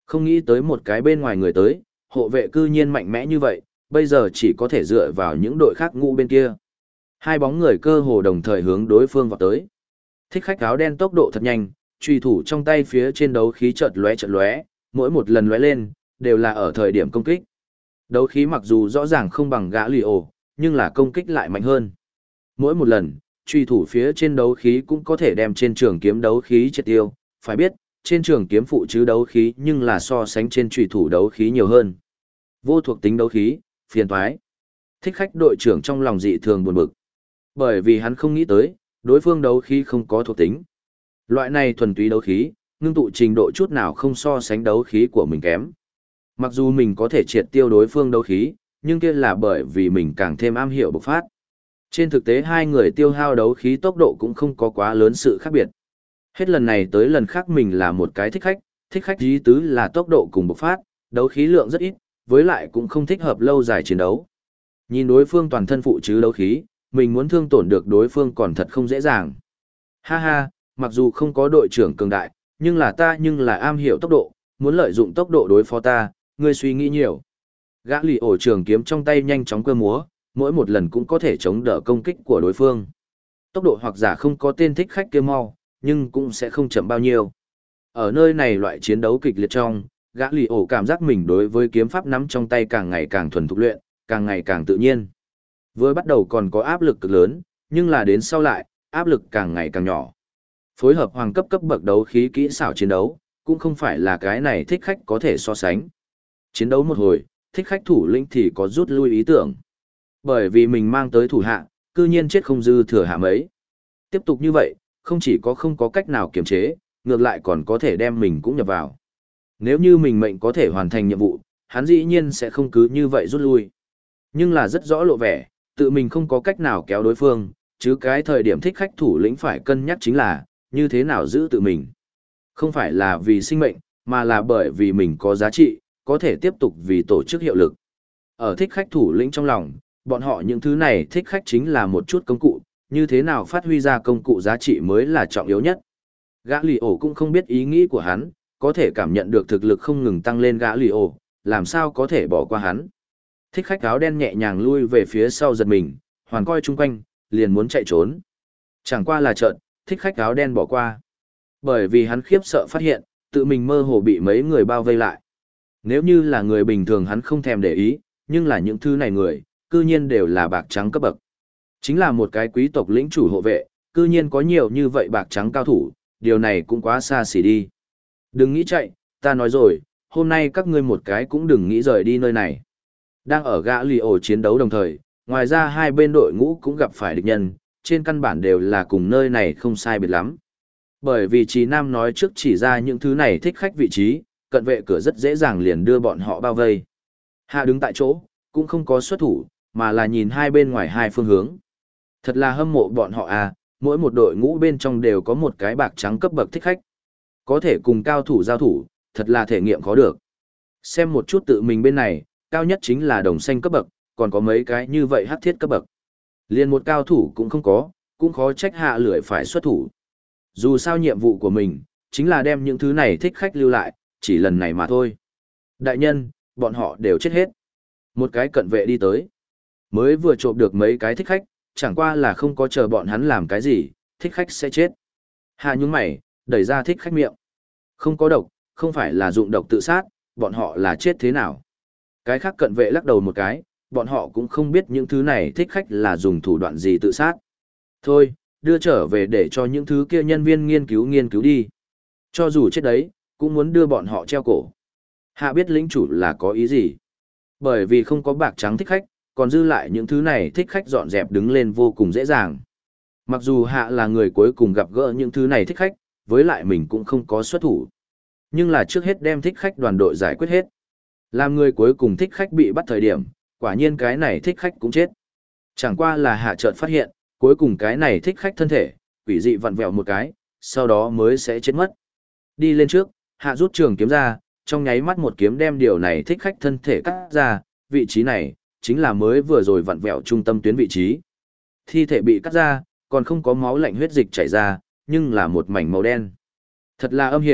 Không nghĩ tới một cái bên ngoài người tới, hộ vệ cư nhiên mạnh mẽ như vậy, bây giờ chỉ có thể dựa vào những đội khác ngũ bên kia. Hai bóng người cơ hồ đồng thời hướng đối phương vào tới. Thích khách áo đen tốc độ thật nhanh, chùy thủ trong tay phía trên đấu khí chợt lóe, mỗi một lần lóe lên, đều là ở thời điểm công kích. Đấu khí mặc dù rõ ràng không bằng gã lì ổ, nhưng là công kích lại mạnh hơn. Mỗi một lần, chùy thủ phía trên đấu khí cũng có thể đem trên trường kiếm đấu khí triệt tiêu, phải biết, trên trường kiếm phụ chứ đấu khí nhưng là so sánh trên chùy thủ đấu khí nhiều hơn. Vô thuộc tính đấu khí, phiền toái. Thích khách đội trưởng trong lòng dị thường buồn bực. Bởi vì hắn không nghĩ tới, đối phương đấu khí không có thuộc tính. Loại này thuần túy đấu khí, ngưng tụ trình độ chút nào không so sánh đấu khí của mình kém. Mặc dù mình có thể triệt tiêu đối phương đấu khí, nhưng kia là bởi vì mình càng thêm am hiểu bộc phát. Trên thực tế hai người tiêu hao đấu khí tốc độ cũng không có quá lớn sự khác biệt. Hết lần này tới lần khác mình là một cái thích khách ý tứ là tốc độ cùng bộc phát, đấu khí lượng rất ít, với lại cũng không thích hợp lâu dài chiến đấu. Nhìn đối phương toàn thân phụ chứ đấu khí, mình muốn thương tổn được đối phương còn thật không dễ dàng. Ha ha, mặc dù không có đội trưởng cường đại, nhưng là am hiểu tốc độ, muốn lợi dụng tốc độ đối phó ta, ngươi suy nghĩ nhiều. Gã lì ổ trường kiếm trong tay nhanh chóng cơ múa, mỗi một lần cũng có thể chống đỡ công kích của đối phương. Tốc độ hoặc giả không có tên thích khách kia mau, nhưng cũng sẽ không chậm bao nhiêu. Ở nơi này loại chiến đấu kịch liệt trong, gã lì ổ cảm giác mình đối với kiếm pháp nắm trong tay càng ngày càng thuần thục luyện, càng ngày càng tự nhiên. Vừa bắt đầu còn có áp lực cực lớn, nhưng là đến sau lại, áp lực càng ngày càng nhỏ. Phối hợp hoàng cấp cấp bậc đấu khí kỹ xảo chiến đấu, cũng không phải là cái này thích khách có thể so sánh. Chiến đấu một hồi, thích khách thủ lĩnh thì có rút lui ý tưởng. Bởi vì mình mang tới thủ hạ, cư nhiên chết không dư thừa hạ mấy. Tiếp tục như vậy, không chỉ có không có cách nào kiềm chế, ngược lại còn có thể đem mình cũng nhập vào. Nếu như mình mệnh có thể hoàn thành nhiệm vụ, hắn dĩ nhiên sẽ không cứ như vậy rút lui. Nhưng là rất rõ lộ vẻ, tự mình không có cách nào kéo đối phương, chứ cái thời điểm thích khách thủ lĩnh phải cân nhắc chính là, như thế nào giữ tự mình. Không phải là vì sinh mệnh, mà là bởi vì mình có giá trị, có thể tiếp tục vì tổ chức hiệu lực. Ở thích khách thủ lĩnh trong lòng, bọn họ những thứ này thích khách chính là một chút công cụ, như thế nào phát huy ra công cụ giá trị mới là trọng yếu nhất. Gã lì ổ cũng không biết ý nghĩ của hắn, có thể cảm nhận được thực lực không ngừng tăng lên gã lì ổ, làm sao có thể bỏ qua hắn. Thích khách áo đen nhẹ nhàng lui về phía sau giật mình, hoàn coi chung quanh, liền muốn chạy trốn. Chẳng qua là chợt, thích khách áo đen bỏ qua. Bởi vì hắn khiếp sợ phát hiện, tự mình mơ hồ bị mấy người bao vây lại. Nếu như là người bình thường hắn không thèm để ý, nhưng là những thứ này người, cư nhiên đều là bạc trắng cấp bậc. Chính là một cái quý tộc lĩnh chủ hộ vệ, cư nhiên có nhiều như vậy bạc trắng cao thủ, điều này cũng quá xa xỉ đi. Đừng nghĩ chạy, ta nói rồi, hôm nay các ngươi một cái cũng đừng nghĩ rời đi nơi này. Đang ở gã lì ổ chiến đấu đồng thời, ngoài ra hai bên đội ngũ cũng gặp phải địch nhân, trên căn bản đều là cùng nơi này không sai biệt lắm. Bởi vì Trí Nam nói trước chỉ ra những thứ này thích khách vị trí, cận vệ cửa rất dễ dàng liền đưa bọn họ bao vây. Hạ đứng tại chỗ, cũng không có xuất thủ, mà là nhìn hai bên ngoài hai phương hướng. Thật là hâm mộ bọn họ à, mỗi một đội ngũ bên trong đều có một cái bạc trắng cấp bậc thích khách. Có thể cùng cao thủ giao thủ, thật là thể nghiệm khó được. Xem một chút tự mình bên này, cao nhất chính là đồng xanh cấp bậc, còn có mấy cái như vậy hắc thiết cấp bậc. Liền một cao thủ cũng không có, cũng khó trách Hạ lười phải xuất thủ. Dù sao nhiệm vụ của mình, chính là đem những thứ này thích khách lưu lại, chỉ lần này mà thôi. Đại nhân, bọn họ đều chết hết. Một cái cận vệ đi tới. Mới vừa trộm được mấy cái thích khách, chẳng qua là không có chờ bọn hắn làm cái gì, thích khách sẽ chết. Hạ nhúng mày, đẩy ra thích khách miệng. Không có độc, không phải là dụng độc tự sát, bọn họ là chết thế nào. Cái khác cận vệ lắc đầu một cái, bọn họ cũng không biết những thứ này thích khách là dùng thủ đoạn gì tự sát. Thôi, đưa trở về để cho những thứ kia nhân viên nghiên cứu đi. Cho dù chết đấy, cũng muốn đưa bọn họ treo cổ. Hạ biết lĩnh chủ là có ý gì. Bởi vì không có bạc trắng thích khách, còn dư lại những thứ này thích khách dọn dẹp đứng lên vô cùng dễ dàng. Mặc dù Hạ là người cuối cùng gặp gỡ những thứ này thích khách, với lại mình cũng không có xuất thủ. Nhưng là trước hết đem thích khách đoàn đội giải quyết hết. Làm người cuối cùng thích khách bị bắt thời điểm, quả nhiên cái này thích khách cũng chết. Chẳng qua là Hạ chợt phát hiện, cuối cùng cái này thích khách thân thể, quỷ dị vặn vẹo một cái, sau đó mới sẽ chết mất. Đi lên trước, Hạ rút trường kiếm ra, trong nháy mắt một kiếm đem điều này thích khách thân thể cắt ra, vị trí này, chính là mới vừa rồi vặn vẹo trung tâm tuyến vị trí. Thi thể bị cắt ra, còn không có máu lạnh huyết dịch chảy ra, nhưng là một mảnh màu đen. Thật là âm hiểm,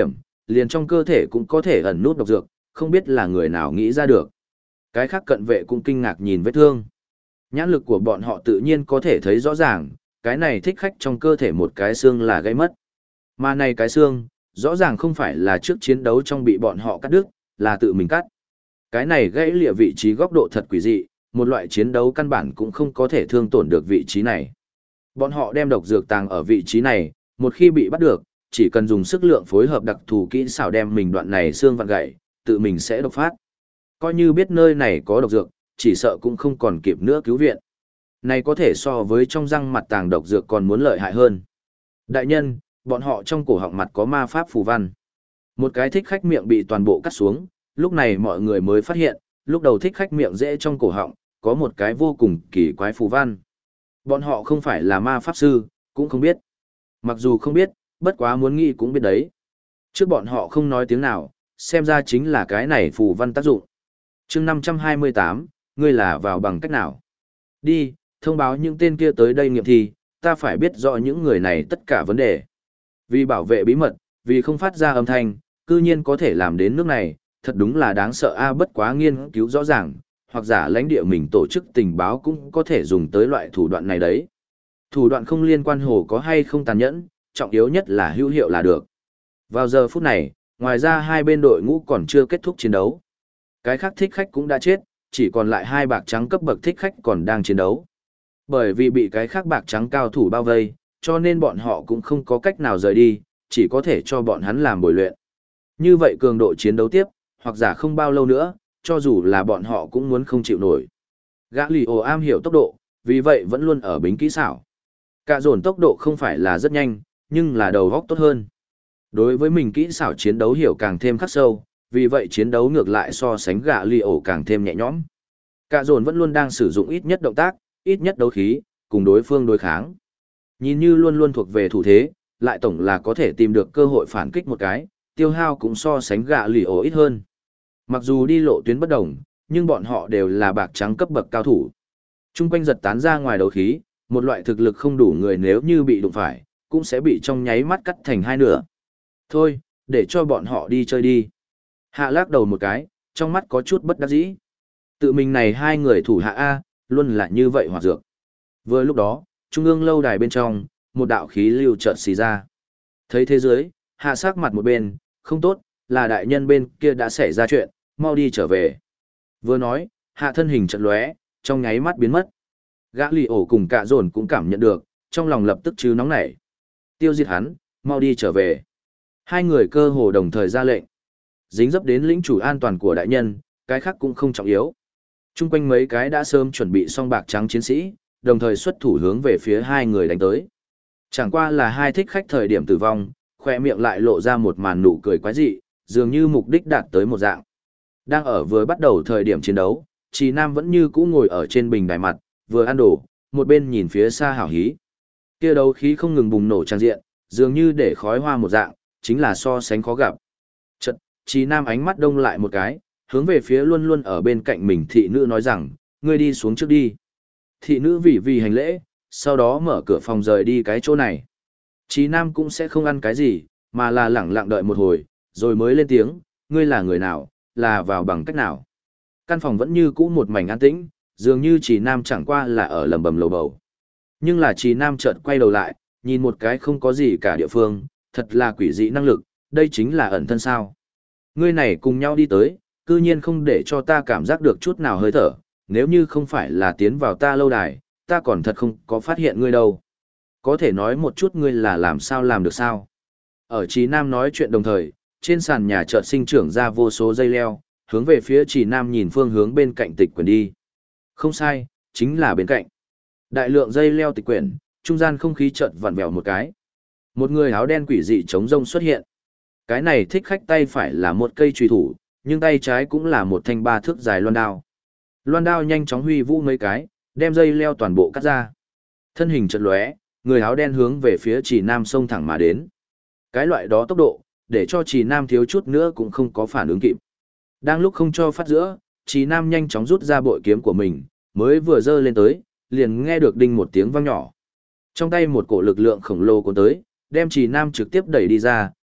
liền trong cơ thể cũng có thể ẩn nút độc dược, không biết là người nào nghĩ ra được. Cái khác cận vệ cũng kinh ngạc nhìn vết thương. Nhãn lực của bọn họ tự nhiên có thể thấy rõ ràng, cái này thích khách trong cơ thể một cái xương là gãy mất. Mà này cái xương, rõ ràng không phải là trước chiến đấu trong bị bọn họ cắt đứt, là tự mình cắt. Cái này gãy lịa vị trí góc độ thật quỷ dị, một loại chiến đấu căn bản cũng không có thể thương tổn được vị trí này. Bọn họ đem độc dược tàng ở vị trí này, một khi bị bắt được, chỉ cần dùng sức lượng phối hợp đặc thù kỹ xảo đem mình đoạn này xương vặn gãy, tự mình sẽ độc phát. Coi như biết nơi này có độc dược, chỉ sợ cũng không còn kịp nữa cứu viện. Này có thể so với trong răng mặt tàng độc dược còn muốn lợi hại hơn. Đại nhân, bọn họ trong cổ họng mặt có ma pháp phù văn. Một cái thích khách miệng bị toàn bộ cắt xuống, lúc này mọi người mới phát hiện, lúc đầu thích khách miệng dễ trong cổ họng, có một cái vô cùng kỳ quái phù văn. Bọn họ không phải là ma pháp sư, cũng không biết. Mặc dù không biết, bất quá muốn nghĩ cũng biết đấy. Trước bọn họ không nói tiếng nào, xem ra chính là cái này phù văn tác dụng. chương 528, ngươi là vào bằng cách nào? Đi, thông báo những tên kia tới đây nghiệm thi, ta phải biết rõ những người này tất cả vấn đề. Vì bảo vệ bí mật, vì không phát ra âm thanh, cư nhiên có thể làm đến nước này, thật đúng là đáng sợ a. Bất quá nghiên cứu rõ ràng, hoặc giả lãnh địa mình tổ chức tình báo cũng có thể dùng tới loại thủ đoạn này đấy. Thủ đoạn không liên quan hồ có hay không tàn nhẫn, trọng yếu nhất là hữu hiệu là được. Vào giờ phút này, ngoài ra hai bên đội ngũ còn chưa kết thúc chiến đấu. Cái khác thích khách cũng đã chết, chỉ còn lại hai bạc trắng cấp bậc thích khách còn đang chiến đấu. Bởi vì bị cái khác bạc trắng cao thủ bao vây, cho nên bọn họ cũng không có cách nào rời đi, chỉ có thể cho bọn hắn làm bồi luyện. Như vậy cường độ chiến đấu tiếp, hoặc giả không bao lâu nữa, cho dù là bọn họ cũng muốn không chịu nổi. Gã lì ồ am hiểu tốc độ, vì vậy vẫn luôn ở bính kỹ xảo. Cả dồn tốc độ không phải là rất nhanh, nhưng là đầu góc tốt hơn. Đối với mình kỹ xảo chiến đấu hiểu càng thêm khắc sâu, vì vậy chiến đấu ngược lại so sánh gã lì ồ càng thêm nhẹ nhõm. Cả dồn vẫn luôn đang sử dụng ít nhất động tác, ít nhất đấu khí, cùng đối phương đối kháng. Nhìn như luôn luôn thuộc về thủ thế, lại tổng là có thể tìm được cơ hội phản kích một cái, tiêu hao cũng so sánh gã lì ồ ít hơn. Mặc dù đi lộ tuyến bất đồng, nhưng bọn họ đều là bạc trắng cấp bậc cao thủ. Trung quanh giật tán ra ngoài đấu khí, một loại thực lực không đủ người nếu như bị đụng phải, cũng sẽ bị trong nháy mắt cắt thành hai nửa. Thôi, để cho bọn họ đi chơi đi. Hạ lắc đầu một cái, trong mắt có chút bất đắc dĩ. Tự mình này hai người thủ hạ A, luôn là như vậy hoạt dược. Vừa lúc đó, trung ương lâu đài bên trong, một đạo khí lưu chợt xì ra. Thấy thế giới, hạ sắc mặt một bên, không tốt, là đại nhân bên kia đã xảy ra chuyện, mau đi trở về. Vừa nói, hạ thân hình chợt lóe, trong nháy mắt biến mất. Gã lì ổ cùng cả dồn cũng cảm nhận được, trong lòng lập tức chứ nóng nảy. Tiêu diệt hắn, mau đi trở về. Hai người cơ hồ đồng thời ra lệnh. Dính dấp đến lĩnh chủ an toàn của đại nhân, cái khác cũng không trọng yếu. Trung quanh mấy cái đã sớm chuẩn bị xong bạc trắng chiến sĩ, đồng thời xuất thủ hướng về phía hai người đánh tới. Chẳng qua là hai thích khách thời điểm tử vong, khoe miệng lại lộ ra một màn nụ cười quái dị, dường như mục đích đạt tới một dạng. Đang ở vừa bắt đầu thời điểm chiến đấu, Trì Nam vẫn như cũ ngồi ở trên bình đài mặt, vừa ăn đồ, một bên nhìn phía xa hảo hí. Kia đấu khí không ngừng bùng nổ trang diện, dường như để khói hoa một dạng, chính là so sánh khó gặp. Chợt, Trì Nam ánh mắt đông lại một cái, hướng về phía luôn luôn ở bên cạnh mình thị nữ nói rằng, ngươi đi xuống trước đi. Thị nữ vì hành lễ, sau đó mở cửa phòng rời đi cái chỗ này. Trì Nam cũng sẽ không ăn cái gì, mà là lẳng lặng đợi một hồi, rồi mới lên tiếng, ngươi là người nào, là vào bằng cách nào. Căn phòng vẫn như cũ một mảnh an tĩnh, dường như Trì Nam chẳng qua là ở lầm bầm lầu bầu. Nhưng là Trì Nam chợt quay đầu lại, nhìn một cái không có gì cả địa phương, thật là quỷ dị năng lực, đây chính là ẩn thân sao. Ngươi này cùng nhau đi tới, cư nhiên không để cho ta cảm giác được chút nào hơi thở, nếu như không phải là tiến vào ta lâu đài, ta còn thật không có phát hiện ngươi đâu. Có thể nói một chút ngươi là làm sao làm được sao? Ở Trì Nam nói chuyện đồng thời, trên sàn nhà chợt sinh trưởng ra vô số dây leo, hướng về phía Trì Nam nhìn phương hướng bên cạnh tịch quyển đi. Không sai, chính là bên cạnh. Đại lượng dây leo tịch quyển, trung gian không khí chợt vặn vẹo một cái. Một người áo đen quỷ dị chống rông xuất hiện. Cái này thích khách tay phải là một cây chùy thủ, nhưng tay trái cũng là một thanh 3 thước dài loan đao. Loan đao nhanh chóng huy vũ mấy cái, đem dây leo toàn bộ cắt ra. Thân hình chợt lóe, người áo đen hướng về phía Trì Nam xông thẳng mà đến. Cái loại đó tốc độ, để cho Trì Nam thiếu chút nữa cũng không có phản ứng kịp. Đang lúc không cho phát giữa, Trì Nam nhanh chóng rút ra bội kiếm của mình, mới vừa giơ lên tới, liền nghe được đinh một tiếng vang nhỏ. Trong tay một cổ lực lượng khổng lồ cuốn tới, đem Trì Nam trực tiếp đẩy đi ra,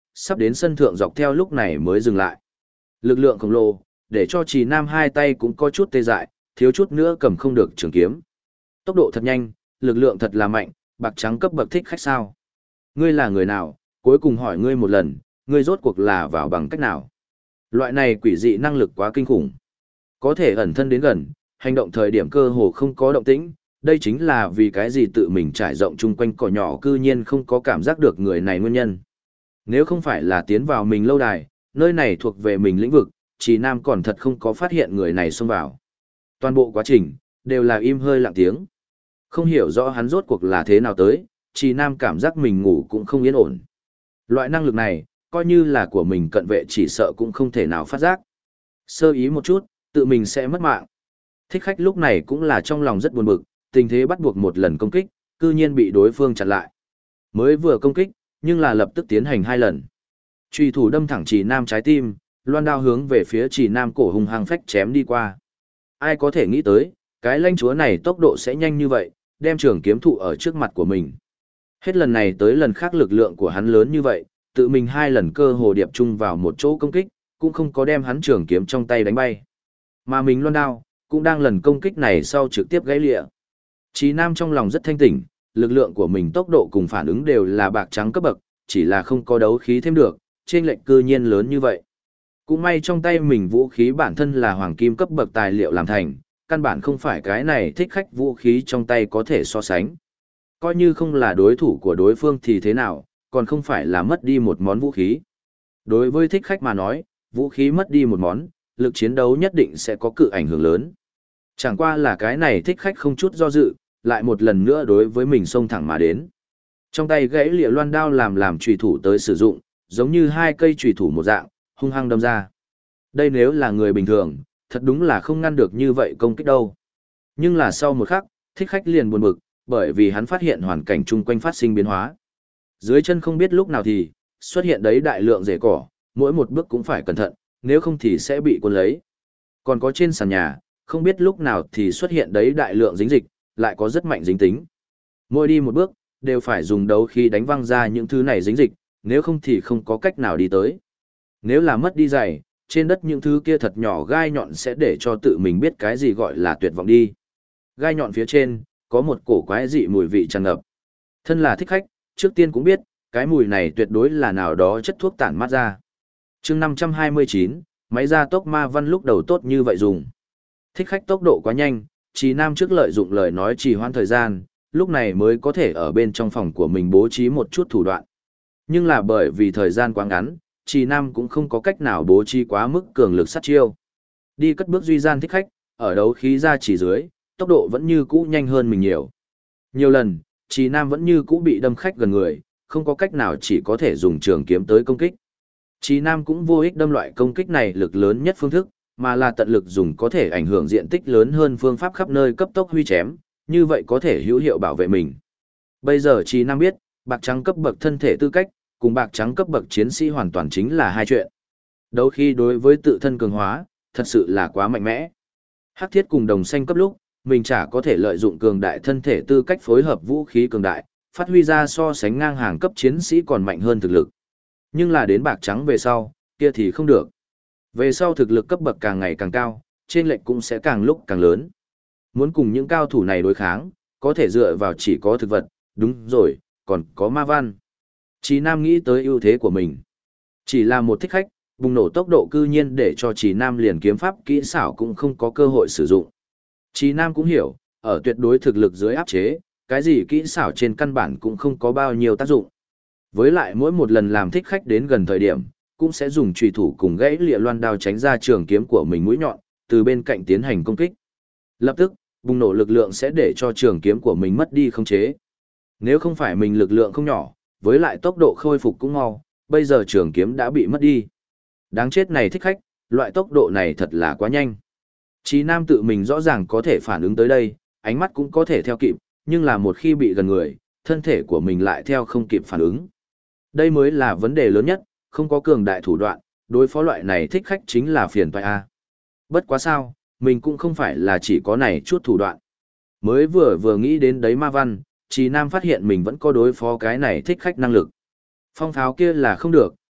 sắp đến sân thượng dọc theo lúc này mới dừng lại. Lực lượng khổng lồ, để cho Trì Nam hai tay cũng có chút tê dại, thiếu chút nữa cầm không được trường kiếm. Tốc độ thật nhanh, lực lượng thật là mạnh, bạc trắng cấp bậc thích khách sao. Ngươi là người nào, cuối cùng hỏi ngươi một lần, ngươi rốt cuộc là vào bằng cách nào. Loại này quỷ dị năng lực quá kinh khủng. Có thể ẩn thân đến gần, hành động thời điểm cơ hồ không có động tĩnh, đây chính là vì cái gì tự mình trải rộng chung quanh cỏ nhỏ cư nhiên không có cảm giác được người này nguyên nhân. Nếu không phải là tiến vào mình lâu đài, nơi này thuộc về mình lĩnh vực, Trì Nam còn thật không có phát hiện người này xông vào. Toàn bộ quá trình, đều là im hơi lặng tiếng. Không hiểu rõ hắn rốt cuộc là thế nào tới, Trì Nam cảm giác mình ngủ cũng không yên ổn. Loại năng lực này, coi như là của mình cận vệ chỉ sợ cũng không thể nào phát giác. Sơ ý một chút, tự mình sẽ mất mạng. Thích khách lúc này cũng là trong lòng rất buồn bực, tình thế bắt buộc một lần công kích, cư nhiên bị đối phương chặn lại. Mới vừa công kích, nhưng là lập tức tiến hành 2 lần. Chùy thủ đâm thẳng Trì Nam trái tim, loan đao hướng về phía Trì Nam cổ hung hăng phách chém đi qua. Ai có thể nghĩ tới, cái lãnh chúa này tốc độ sẽ nhanh như vậy, đem trường kiếm thụ ở trước mặt của mình. Hết lần này tới lần khác lực lượng của hắn lớn như vậy, tự mình 2 lần cơ hồ điệp chung vào một chỗ công kích, cũng không có đem hắn trường kiếm trong tay đánh bay. Mà mình loan đao, cũng đang lần công kích này sau trực tiếp gãy lịa. Trì Nam trong lòng rất thanh tỉnh, lực lượng của mình tốc độ cùng phản ứng đều là bạc trắng cấp bậc, chỉ là không có đấu khí thêm được, chênh lệch cư nhiên lớn như vậy. Cũng may trong tay mình vũ khí bản thân là hoàng kim cấp bậc tài liệu làm thành, căn bản không phải cái này thích khách vũ khí trong tay có thể so sánh. Coi như không là đối thủ của đối phương thì thế nào, còn không phải là mất đi một món vũ khí. Đối với thích khách mà nói, vũ khí mất đi một món, lực chiến đấu nhất định sẽ có cự ảnh hưởng lớn. Chẳng qua là cái này thích khách không chút do dự, lại một lần nữa đối với mình xông thẳng mà đến. Trong tay gãy lịa loan đao làm chùy thủ tới sử dụng, giống như 2 cây chùy thủ một dạng, hung hăng đâm ra. Đây nếu là người bình thường, thật đúng là không ngăn được như vậy công kích đâu. Nhưng là sau một khắc, thích khách liền buồn bực, bởi vì hắn phát hiện hoàn cảnh chung quanh phát sinh biến hóa. Dưới chân không biết lúc nào thì xuất hiện đấy đại lượng rễ cỏ, mỗi một bước cũng phải cẩn thận, nếu không thì sẽ bị cuốn lấy. Còn có trên sàn nhà, không biết lúc nào thì xuất hiện đấy đại lượng dính dịch, lại có rất mạnh dính tính. Mỗi đi một bước, đều phải dùng đấu khí đánh văng ra những thứ này dính dịch, nếu không thì không có cách nào đi tới. Nếu là mất đi giày, trên đất những thứ kia thật nhỏ gai nhọn sẽ để cho tự mình biết cái gì gọi là tuyệt vọng đi. Gai nhọn phía trên, có một cổ quái dị mùi vị tràn ngập. Thân là thích khách, trước tiên cũng biết, cái mùi này tuyệt đối là nào đó chất thuốc tản mát ra. chương 529, máy gia tốc ma văn lúc đầu tốt như vậy dùng. Thích khách tốc độ quá nhanh, Trì Nam trước lợi dụng lời nói trì hoãn thời gian, lúc này mới có thể ở bên trong phòng của mình bố trí một chút thủ đoạn. Nhưng là bởi vì thời gian quá ngắn, Trì Nam cũng không có cách nào bố trí quá mức cường lực sát chiêu. Đi cất bước duy gian thích khách, ở đấu khí ra chỉ dưới, tốc độ vẫn như cũ nhanh hơn mình nhiều. Nhiều lần, Trì Nam vẫn như cũ bị đâm khách gần người, không có cách nào chỉ có thể dùng trường kiếm tới công kích. Trì Nam cũng vô ích đâm loại công kích này lực lớn nhất phương thức, mà là tận lực dùng có thể ảnh hưởng diện tích lớn hơn phương pháp khắp nơi cấp tốc huy chém, như vậy có thể hữu hiệu bảo vệ mình. Bây giờ Trì Nam biết, bạc trắng cấp bậc thân thể tư cách, cùng bạc trắng cấp bậc chiến sĩ hoàn toàn chính là hai chuyện. Đấu khi đối với tự thân cường hóa, thật sự là quá mạnh mẽ. Hắc thiết cùng đồng xanh cấp lúc, mình chả có thể lợi dụng cường đại thân thể tư cách phối hợp vũ khí cường đại, phát huy ra so sánh ngang hàng cấp chiến sĩ còn mạnh hơn thực lực. Nhưng là đến bạc trắng về sau, kia thì không được. Về sau thực lực cấp bậc càng ngày càng cao, trên lệch cũng sẽ càng lúc càng lớn. Muốn cùng những cao thủ này đối kháng, có thể dựa vào chỉ có thực vật, đúng rồi, còn có ma văn. Trì Nam nghĩ tới ưu thế của mình. Chỉ là một thích khách, bùng nổ tốc độ cư nhiên để cho Trì Nam liền kiếm pháp kỹ xảo cũng không có cơ hội sử dụng. Trì Nam cũng hiểu, ở tuyệt đối thực lực dưới áp chế, cái gì kỹ xảo trên căn bản cũng không có bao nhiêu tác dụng. Với lại mỗi một lần làm thích khách đến gần thời điểm, cũng sẽ dùng chùy thủ cùng gãy lịa loan đao tránh ra trường kiếm của mình mũi nhọn, từ bên cạnh tiến hành công kích. Lập tức, bùng nổ lực lượng sẽ để cho trường kiếm của mình mất đi khống chế. Nếu không phải mình lực lượng không nhỏ, với lại tốc độ khôi phục cũng mau, bây giờ trường kiếm đã bị mất đi. Đáng chết này thích khách, loại tốc độ này thật là quá nhanh. Chí Nam tự mình rõ ràng có thể phản ứng tới đây, ánh mắt cũng có thể theo kịp, nhưng là một khi bị gần người, thân thể của mình lại theo không kịp phản ứng. Đây mới là vấn đề lớn nhất, không có cường đại thủ đoạn, đối phó loại này thích khách chính là phiền toái a. Bất quá sao, mình cũng không phải là chỉ có này chút thủ đoạn. Mới vừa nghĩ đến đấy ma văn, Chí Nam phát hiện mình vẫn có đối phó cái này thích khách năng lực. Phong pháo kia là không được,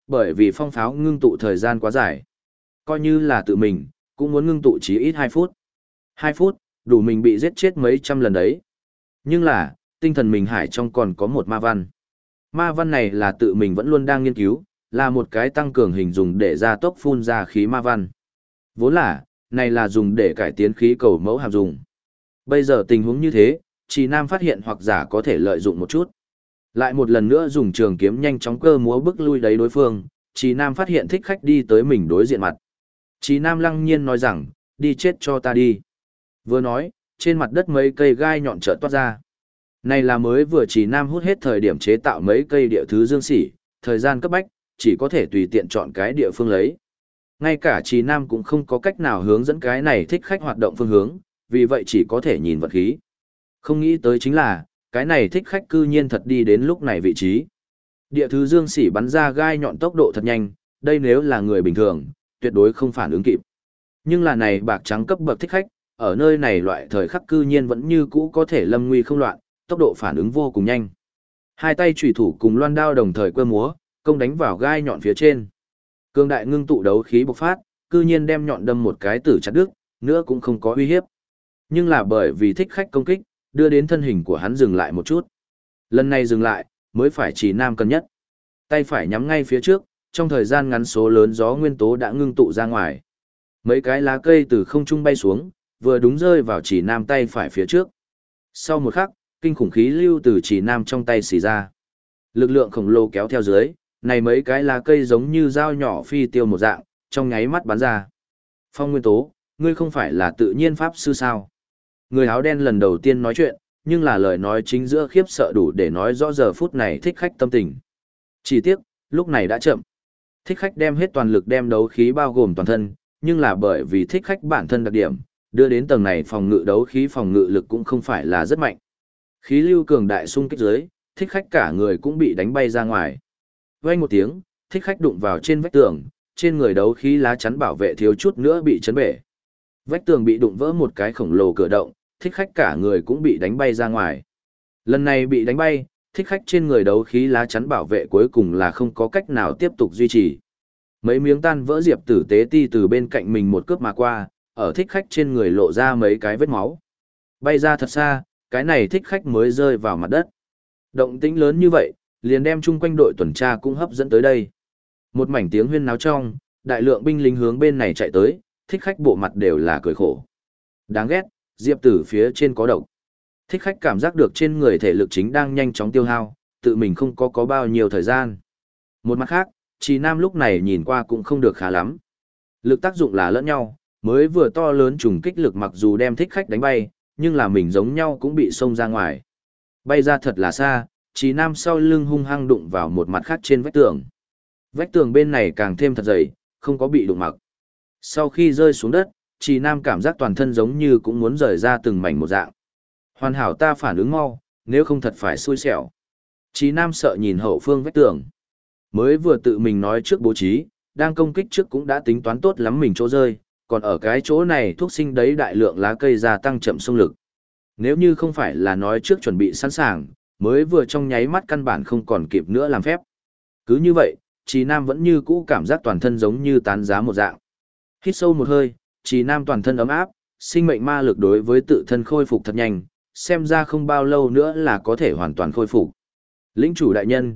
Bởi vì phong pháo ngưng tụ thời gian quá dài. Coi như là tự mình, cũng muốn ngưng tụ chí ít 2 phút. 2 phút, đủ mình bị giết chết mấy trăm lần đấy. Nhưng là, tinh thần mình hải trong còn có một ma văn. Ma văn này là tự mình vẫn luôn đang nghiên cứu, là một cái tăng cường hình dùng để gia tốc phun ra khí ma văn. Vốn là, này là dùng để cải tiến khí cầu mẫu hàm dùng. Bây giờ tình huống như thế, Trì Nam phát hiện hoặc giả có thể lợi dụng một chút. Lại một lần nữa dùng trường kiếm nhanh chóng cơ múa bức lui đấy đối phương, Trì Nam phát hiện thích khách đi tới mình đối diện mặt. Trì Nam lăng nhiên nói rằng, đi chết cho ta đi. Vừa nói, trên mặt đất mấy cây gai nhọn chợt toát ra. Này là mới vừa Trì Nam hút hết thời điểm chế tạo mấy cây địa thứ dương sỉ, thời gian cấp bách, chỉ có thể tùy tiện chọn cái địa phương lấy. Ngay cả Trì Nam cũng không có cách nào hướng dẫn cái này thích khách hoạt động phương hướng, vì vậy chỉ có thể nhìn vật khí. Không nghĩ tới chính là, cái này thích khách cư nhiên thật đi đến lúc này vị trí. Địa thứ dương sỉ bắn ra gai nhọn tốc độ thật nhanh, đây nếu là người bình thường, tuyệt đối không phản ứng kịp. Nhưng là này bạc trắng cấp bậc thích khách, ở nơi này loại thời khắc cư nhiên vẫn như cũ có thể lâm nguy không loạn, tốc độ phản ứng vô cùng nhanh. Hai tay chủy thủ cùng loan đao đồng thời quơ múa, công đánh vào gai nhọn phía trên. Cương đại ngưng tụ đấu khí bộc phát, cư nhiên đem nhọn đâm một cái tử chặt đứt, nữa cũng không có uy hiếp. Nhưng là bởi vì thích khách công kích, đưa đến thân hình của hắn dừng lại một chút. Lần này dừng lại, mới phải Trì Nam cân nhất. Tay phải nhắm ngay phía trước, trong thời gian ngắn số lớn gió nguyên tố đã ngưng tụ ra ngoài. Mấy cái lá cây từ không trung bay xuống, vừa đúng rơi vào Trì Nam tay phải phía trước. Sau một khắc, kinh khủng khí lưu từ Trì Nam trong tay xì ra. Lực lượng khổng lồ kéo theo dưới, này mấy cái lá cây giống như dao nhỏ phi tiêu một dạng, trong nháy mắt bắn ra. Phong nguyên tố, ngươi không phải là tự nhiên pháp sư sao? Người áo đen lần đầu tiên nói chuyện, nhưng là lời nói chính giữa khiếp sợ đủ để nói rõ giờ phút này thích khách tâm tình. Chỉ tiếc, lúc này đã chậm. Thích khách đem hết toàn lực đem đấu khí bao gồm toàn thân, nhưng là bởi vì thích khách bản thân đặc điểm, đưa đến tầng này phòng ngự đấu khí phòng ngự lực cũng không phải là rất mạnh. Khí lưu cường đại xung kích dưới, thích khách cả người cũng bị đánh bay ra ngoài. Vang một tiếng, thích khách đụng vào trên vách tường, trên người đấu khí lá chắn bảo vệ thiếu chút nữa bị chấn bể. Vách tường bị đụng vỡ một cái khổng lồ cửa động, thích khách cả người cũng bị đánh bay ra ngoài. Lần này bị đánh bay, thích khách trên người đấu khí lá chắn bảo vệ cuối cùng là không có cách nào tiếp tục duy trì. Mấy miếng tan vỡ diệp tử tế ti từ bên cạnh mình một cướp mà qua, ở thích khách trên người lộ ra mấy cái vết máu. Bay ra thật xa, cái này thích khách mới rơi vào mặt đất. Động tĩnh lớn như vậy, liền đem chung quanh đội tuần tra cũng hấp dẫn tới đây. Một mảnh tiếng huyên náo trong, đại lượng binh lính hướng bên này chạy tới, thích khách bộ mặt đều là cười khổ. Đáng ghét, diệp tử phía trên có độc. Thích khách cảm giác được trên người thể lực chính đang nhanh chóng tiêu hao, tự mình không có bao nhiêu thời gian. Một mặt khác, Trì Nam lúc này nhìn qua cũng không được khá lắm. Lực tác dụng là lẫn nhau, mới vừa to lớn trùng kích lực mặc dù đem thích khách đánh bay, nhưng là mình giống nhau cũng bị xông ra ngoài. Bay ra thật là xa, Trì Nam sau lưng hung hăng đụng vào một mặt khác trên vách tường. Vách tường bên này càng thêm thật dày, không có bị đụng mặc. Sau khi rơi xuống đất, Trì Nam cảm giác toàn thân giống như cũng muốn rời ra từng mảnh một dạng. Hoàn hảo ta phản ứng mau, nếu không thật phải xui xẻo. Trì Nam sợ nhìn hậu phương vách tường. Mới vừa tự mình nói trước bố trí, đang công kích trước cũng đã tính toán tốt lắm mình chỗ rơi, còn ở cái chỗ này thuốc sinh đấy đại lượng lá cây gia tăng chậm xung lực. Nếu như không phải là nói trước chuẩn bị sẵn sàng, mới vừa trong nháy mắt căn bản không còn kịp nữa làm phép. Cứ như vậy, Trì Nam vẫn như cũ cảm giác toàn thân giống như tán giá một dạng. Hít sâu một hơi, Trì Nam toàn thân ấm áp, sinh mệnh ma lực đối với tự thân khôi phục thật nhanh, xem ra không bao lâu nữa là có thể hoàn toàn khôi phục. Lĩnh chủ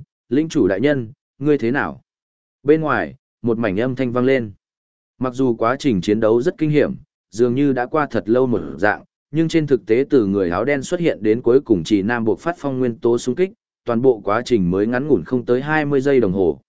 đại nhân, ngươi thế nào? Bên ngoài, một mảnh âm thanh vang lên. Mặc dù quá trình chiến đấu rất kinh hiểm, dường như đã qua thật lâu một dạng, nhưng trên thực tế từ người áo đen xuất hiện đến cuối cùng Trì Nam buộc phát phong nguyên tố xung kích, toàn bộ quá trình mới ngắn ngủn không tới 20 giây đồng hồ.